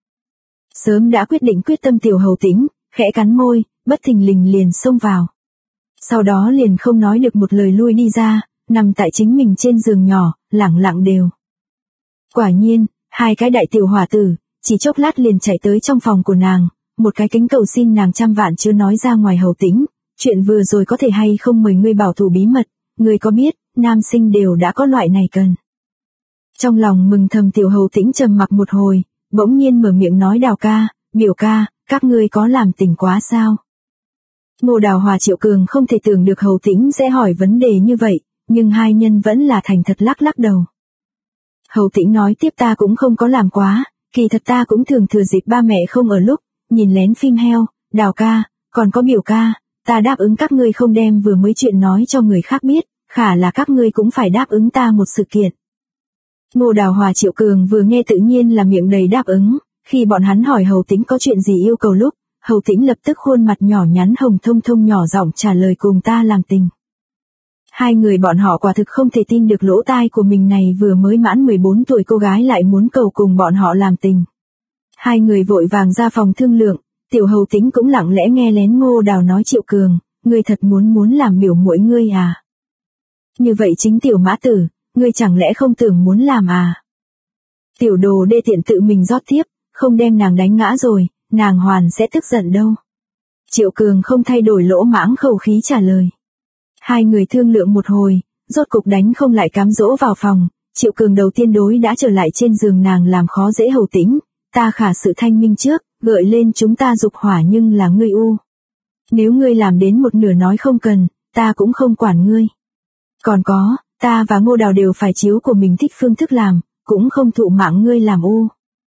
S1: Sớm đã quyết định quyết tâm tiểu Hầu Tĩnh, khẽ cắn môi, bất thình lình liền xông vào. Sau đó liền không nói được một lời lui đi ra, nằm tại chính mình trên giường nhỏ, lẳng lặng đều. Quả nhiên, hai cái đại tiểu hỏa tử, chỉ chốc lát liền chạy tới trong phòng của nàng, một cái kính cầu xin nàng trăm vạn chưa nói ra ngoài. Hầu Tĩnh, chuyện vừa rồi có thể hay không mời ngươi bảo thủ bí mật, ngươi có biết, nam sinh đều đã có loại này cần. Trong lòng mừng thầm tiểu Hầu Tĩnh trầm mặc một hồi, bỗng nhiên mở miệng nói Đào ca, biểu ca, các ngươi có làm tình quá sao? Ngô Đào Hòa Triệu Cường không thể tưởng được Hầu Tĩnh sẽ hỏi vấn đề như vậy, nhưng hai nhân vẫn là thành thật lắc lắc đầu. Hầu Tĩnh nói tiếp ta cũng không có làm quá, kỳ thật ta cũng thường thừa dịp ba mẹ không ở lúc, nhìn lén phim heo. Đào ca, còn có biểu ca, ta đáp ứng các ngươi không đem vừa mới chuyện nói cho người khác biết, khả là các ngươi cũng phải đáp ứng ta một sự kiện. Ngô Đào Hòa Triệu Cường vừa nghe tự nhiên là miệng đầy đáp ứng, khi bọn hắn hỏi Hầu Tĩnh có chuyện gì yêu cầu lúc, Hầu Tĩnh lập tức khuôn mặt nhỏ nhắn hồng thông thông nhỏ giọng trả lời cùng ta làm tình. Hai người bọn họ quả thực không thể tin được lỗ tai của mình này vừa mới mãn 14 tuổi cô gái lại muốn cầu cùng bọn họ làm tình. Hai người vội vàng ra phòng thương lượng, tiểu Hầu Tĩnh cũng lặng lẽ nghe lén Ngô Đào nói Triệu Cường, ngươi thật muốn làm biểu muội ngươi à? Như vậy chính tiểu mã tử, ngươi chẳng lẽ không tưởng muốn làm à? Tiểu đồ đê tiện tự mình rót tiếp, không đem nàng đánh ngã rồi, nàng hoàn sẽ tức giận đâu. Triệu Cường không thay đổi lỗ mãng khẩu khí trả lời. Hai người thương lượng một hồi, rốt cục đánh không lại cám dỗ vào phòng, Triệu Cường đầu tiên đối đã trở lại trên giường nàng làm khó dễ Hầu Tĩnh, ta khả sự thanh minh trước, gợi lên chúng ta dục hỏa nhưng là ngươi u. Nếu ngươi làm đến một nửa nói không cần, ta cũng không quản ngươi. Còn có, ta và Ngô Đào đều phải chiếu của mình thích phương thức làm, cũng không thụ mạng ngươi làm u.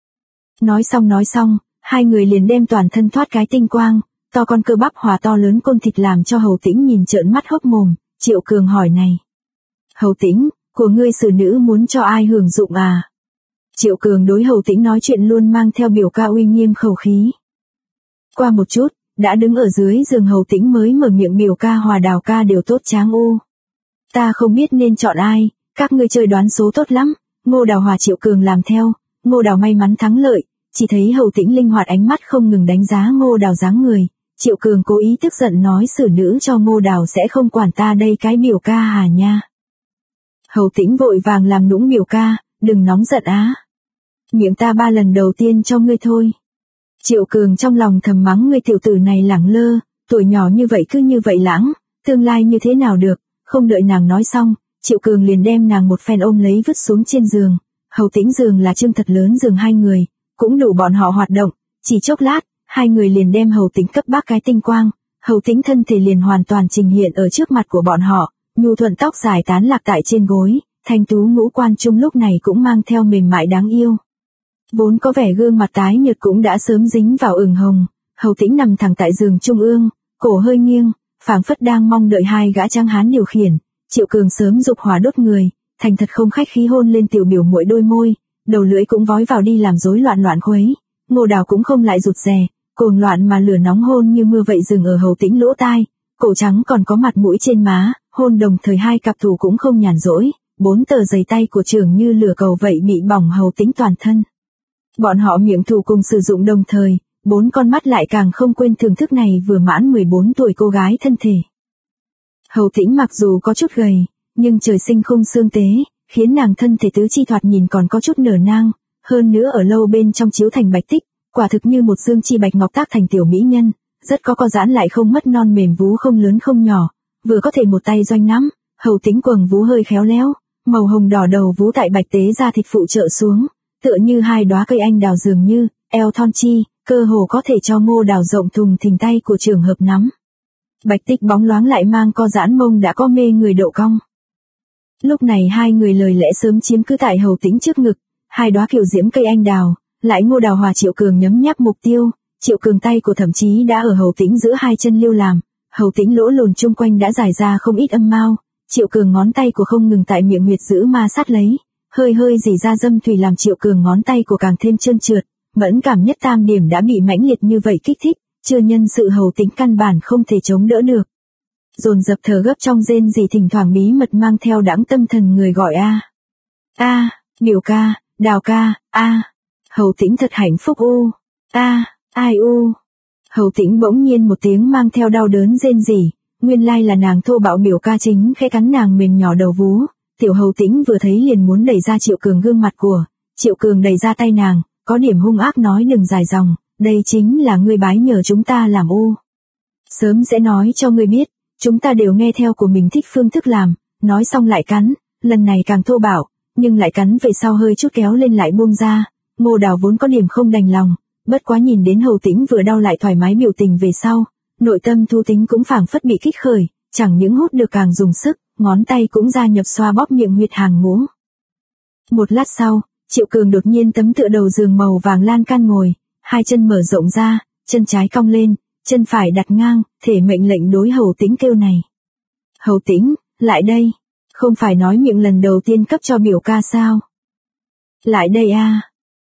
S1: Nói xong, hai người liền đem toàn thân thoát cái tinh quang, to con cơ bắp hòa to lớn côn thịt làm cho Hầu Tĩnh nhìn trợn mắt hốc mồm. Triệu Cường hỏi này. Hầu Tĩnh, của ngươi xử nữ muốn cho ai hưởng dụng à? Triệu Cường đối Hầu Tĩnh nói chuyện luôn mang theo biểu ca uy nghiêm khẩu khí. Qua một chút, đã đứng ở dưới giường Hầu Tĩnh mới mở miệng biểu ca Hòa Đào ca đều tốt tráng u. Ta không biết nên chọn ai, các ngươi chơi đoán số tốt lắm. Ngô Đào Hòa Triệu Cường làm theo, Ngô Đào may mắn thắng lợi, chỉ thấy Hầu Tĩnh linh hoạt ánh mắt không ngừng đánh giá Ngô Đào dáng người. Triệu Cường cố ý tức giận nói xử nữ cho Ngô Đào sẽ không quản ta đây cái biểu ca hà nha. Hầu Tĩnh vội vàng làm nũng biểu ca, đừng nóng giận á. Miệng ta 3 lần đầu tiên cho ngươi thôi. Triệu Cường trong lòng thầm mắng ngươi tiểu tử này lẳng lơ, tuổi nhỏ như vậy cứ như vậy lãng, tương lai như thế nào được, không đợi nàng nói xong, Triệu Cường liền đem nàng một phen ôm lấy vứt xuống trên giường. Hầu Tĩnh giường là trưng thật lớn giường hai người, cũng đủ bọn họ hoạt động, chỉ chốc lát, hai người liền đem Hầu Tĩnh cấp bác cái tinh quang, Hầu Tĩnh thân thể liền hoàn toàn trình hiện ở trước mặt của bọn họ, nhu thuận tóc dài tán lạc tại trên gối, thanh tú ngũ quan trung lúc này cũng mang theo mềm mại đáng yêu. Vốn có vẻ gương mặt tái nhợt cũng đã sớm dính vào ửng hồng, Hầu Tĩnh nằm thẳng tại giường trung ương, cổ hơi nghiêng, phảng phất đang mong đợi hai gã tráng hán điều khiển. Triệu Cường sớm dục hỏa đốt người, thành thật không khách khí hôn lên tiểu biểu muội đôi môi, đầu lưỡi cũng vói vào đi làm rối loạn loạn khuấy. Ngô Đào cũng không lại rụt rè, cuồng loạn mà lửa nóng hôn như mưa vậy dừng ở Hầu Tĩnh lỗ tai, cổ trắng còn có mặt mũi trên má, hôn đồng thời hai cặp thủ cũng không nhàn rỗi, 4 tờ giày tay của trưởng như lửa cầu vậy bị bỏng Hầu Tĩnh toàn thân. Bọn họ miệng thủ cùng sử dụng đồng thời, 4 con mắt lại càng không quên thưởng thức này vừa mãn 14 tuổi cô gái thân thể. Hầu Tĩnh mặc dù có chút gầy, nhưng trời sinh không xương tế, khiến nàng thân thể tứ chi thoạt nhìn còn có chút nở nang, hơn nữa ở lâu bên trong chiếu thành bạch tích, quả thực như một dương chi bạch ngọc tác thành tiểu mỹ nhân, rất có giãn lại không mất non mềm vú không lớn không nhỏ, vừa có thể một tay doanh nắm. Hầu Tĩnh quầng vú hơi khéo léo, màu hồng đỏ đầu vú tại bạch tế da thịt phụ trợ xuống, tựa như hai đóa cây anh đào dường như, eo thon chi, cơ hồ có thể cho Ngô Đào rộng thùng thình tay của trường hợp nắm. Bạch tích bóng loáng lại mang co giãn mông đã có mê người độ cong. Lúc này hai người lời lẽ sớm chiếm cứ tại Hầu Tĩnh trước ngực, hai đóa kiều diễm cây anh đào, lại Ngô Đào hòa Triệu Cường nhấm nháp mục tiêu, Triệu Cường tay của thậm chí đã ở Hầu Tĩnh giữa hai chân liêu làm, Hầu Tĩnh lỗ lồn chung quanh đã dài ra không ít âm mao, Triệu Cường ngón tay của không ngừng tại miệng huyệt giữ ma sát lấy, hơi hơi rỉ ra dâm thủy làm Triệu Cường ngón tay của càng thêm trơn trượt, mẫn cảm nhất tam điểm đã bị mãnh liệt như vậy kích thích, chưa nhân sự Hầu Tĩnh căn bản không thể chống đỡ được. Dồn dập thở gấp trong rên rỉ thỉnh thoảng bí mật mang theo đãng tâm thần người gọi a, biểu ca, Đào ca, Hầu Tĩnh thật hạnh phúc u, ai u. Hầu Tĩnh bỗng nhiên một tiếng mang theo đau đớn rên rỉ, nguyên lai là nàng thô bạo biểu ca chính khẽ cắn nàng mềm nhỏ đầu vú, tiểu Hầu Tĩnh vừa thấy liền muốn đẩy ra Triệu Cường gương mặt của, Triệu Cường đẩy ra tay nàng, có điểm hung ác nói đừng dài dòng, đây chính là ngươi bái nhờ chúng ta làm u. Sớm sẽ nói cho ngươi biết, chúng ta đều nghe theo của mình thích phương thức làm, nói xong lại cắn, lần này càng thô bạo, nhưng lại cắn về sau hơi chút kéo lên lại buông ra. Ngô Đào vốn có điểm không đành lòng, bất quá nhìn đến Hầu Tĩnh vừa đau lại thoải mái biểu tình về sau, nội tâm thu tính cũng phảng phất bị kích khởi, chẳng những hút được càng dùng sức, ngón tay cũng ra nhập xoa bóp miệng huyệt hàng ngũ. Một lát sau, Triệu Cường đột nhiên tấm tựa đầu giường màu vàng lan can ngồi, hai chân mở rộng ra, chân trái cong lên, chân phải đặt ngang, thể mệnh lệnh đối Hầu Tĩnh kêu này. Hầu Tĩnh, lại đây, không phải nói miệng lần đầu tiên cấp cho biểu ca sao? Lại đây a.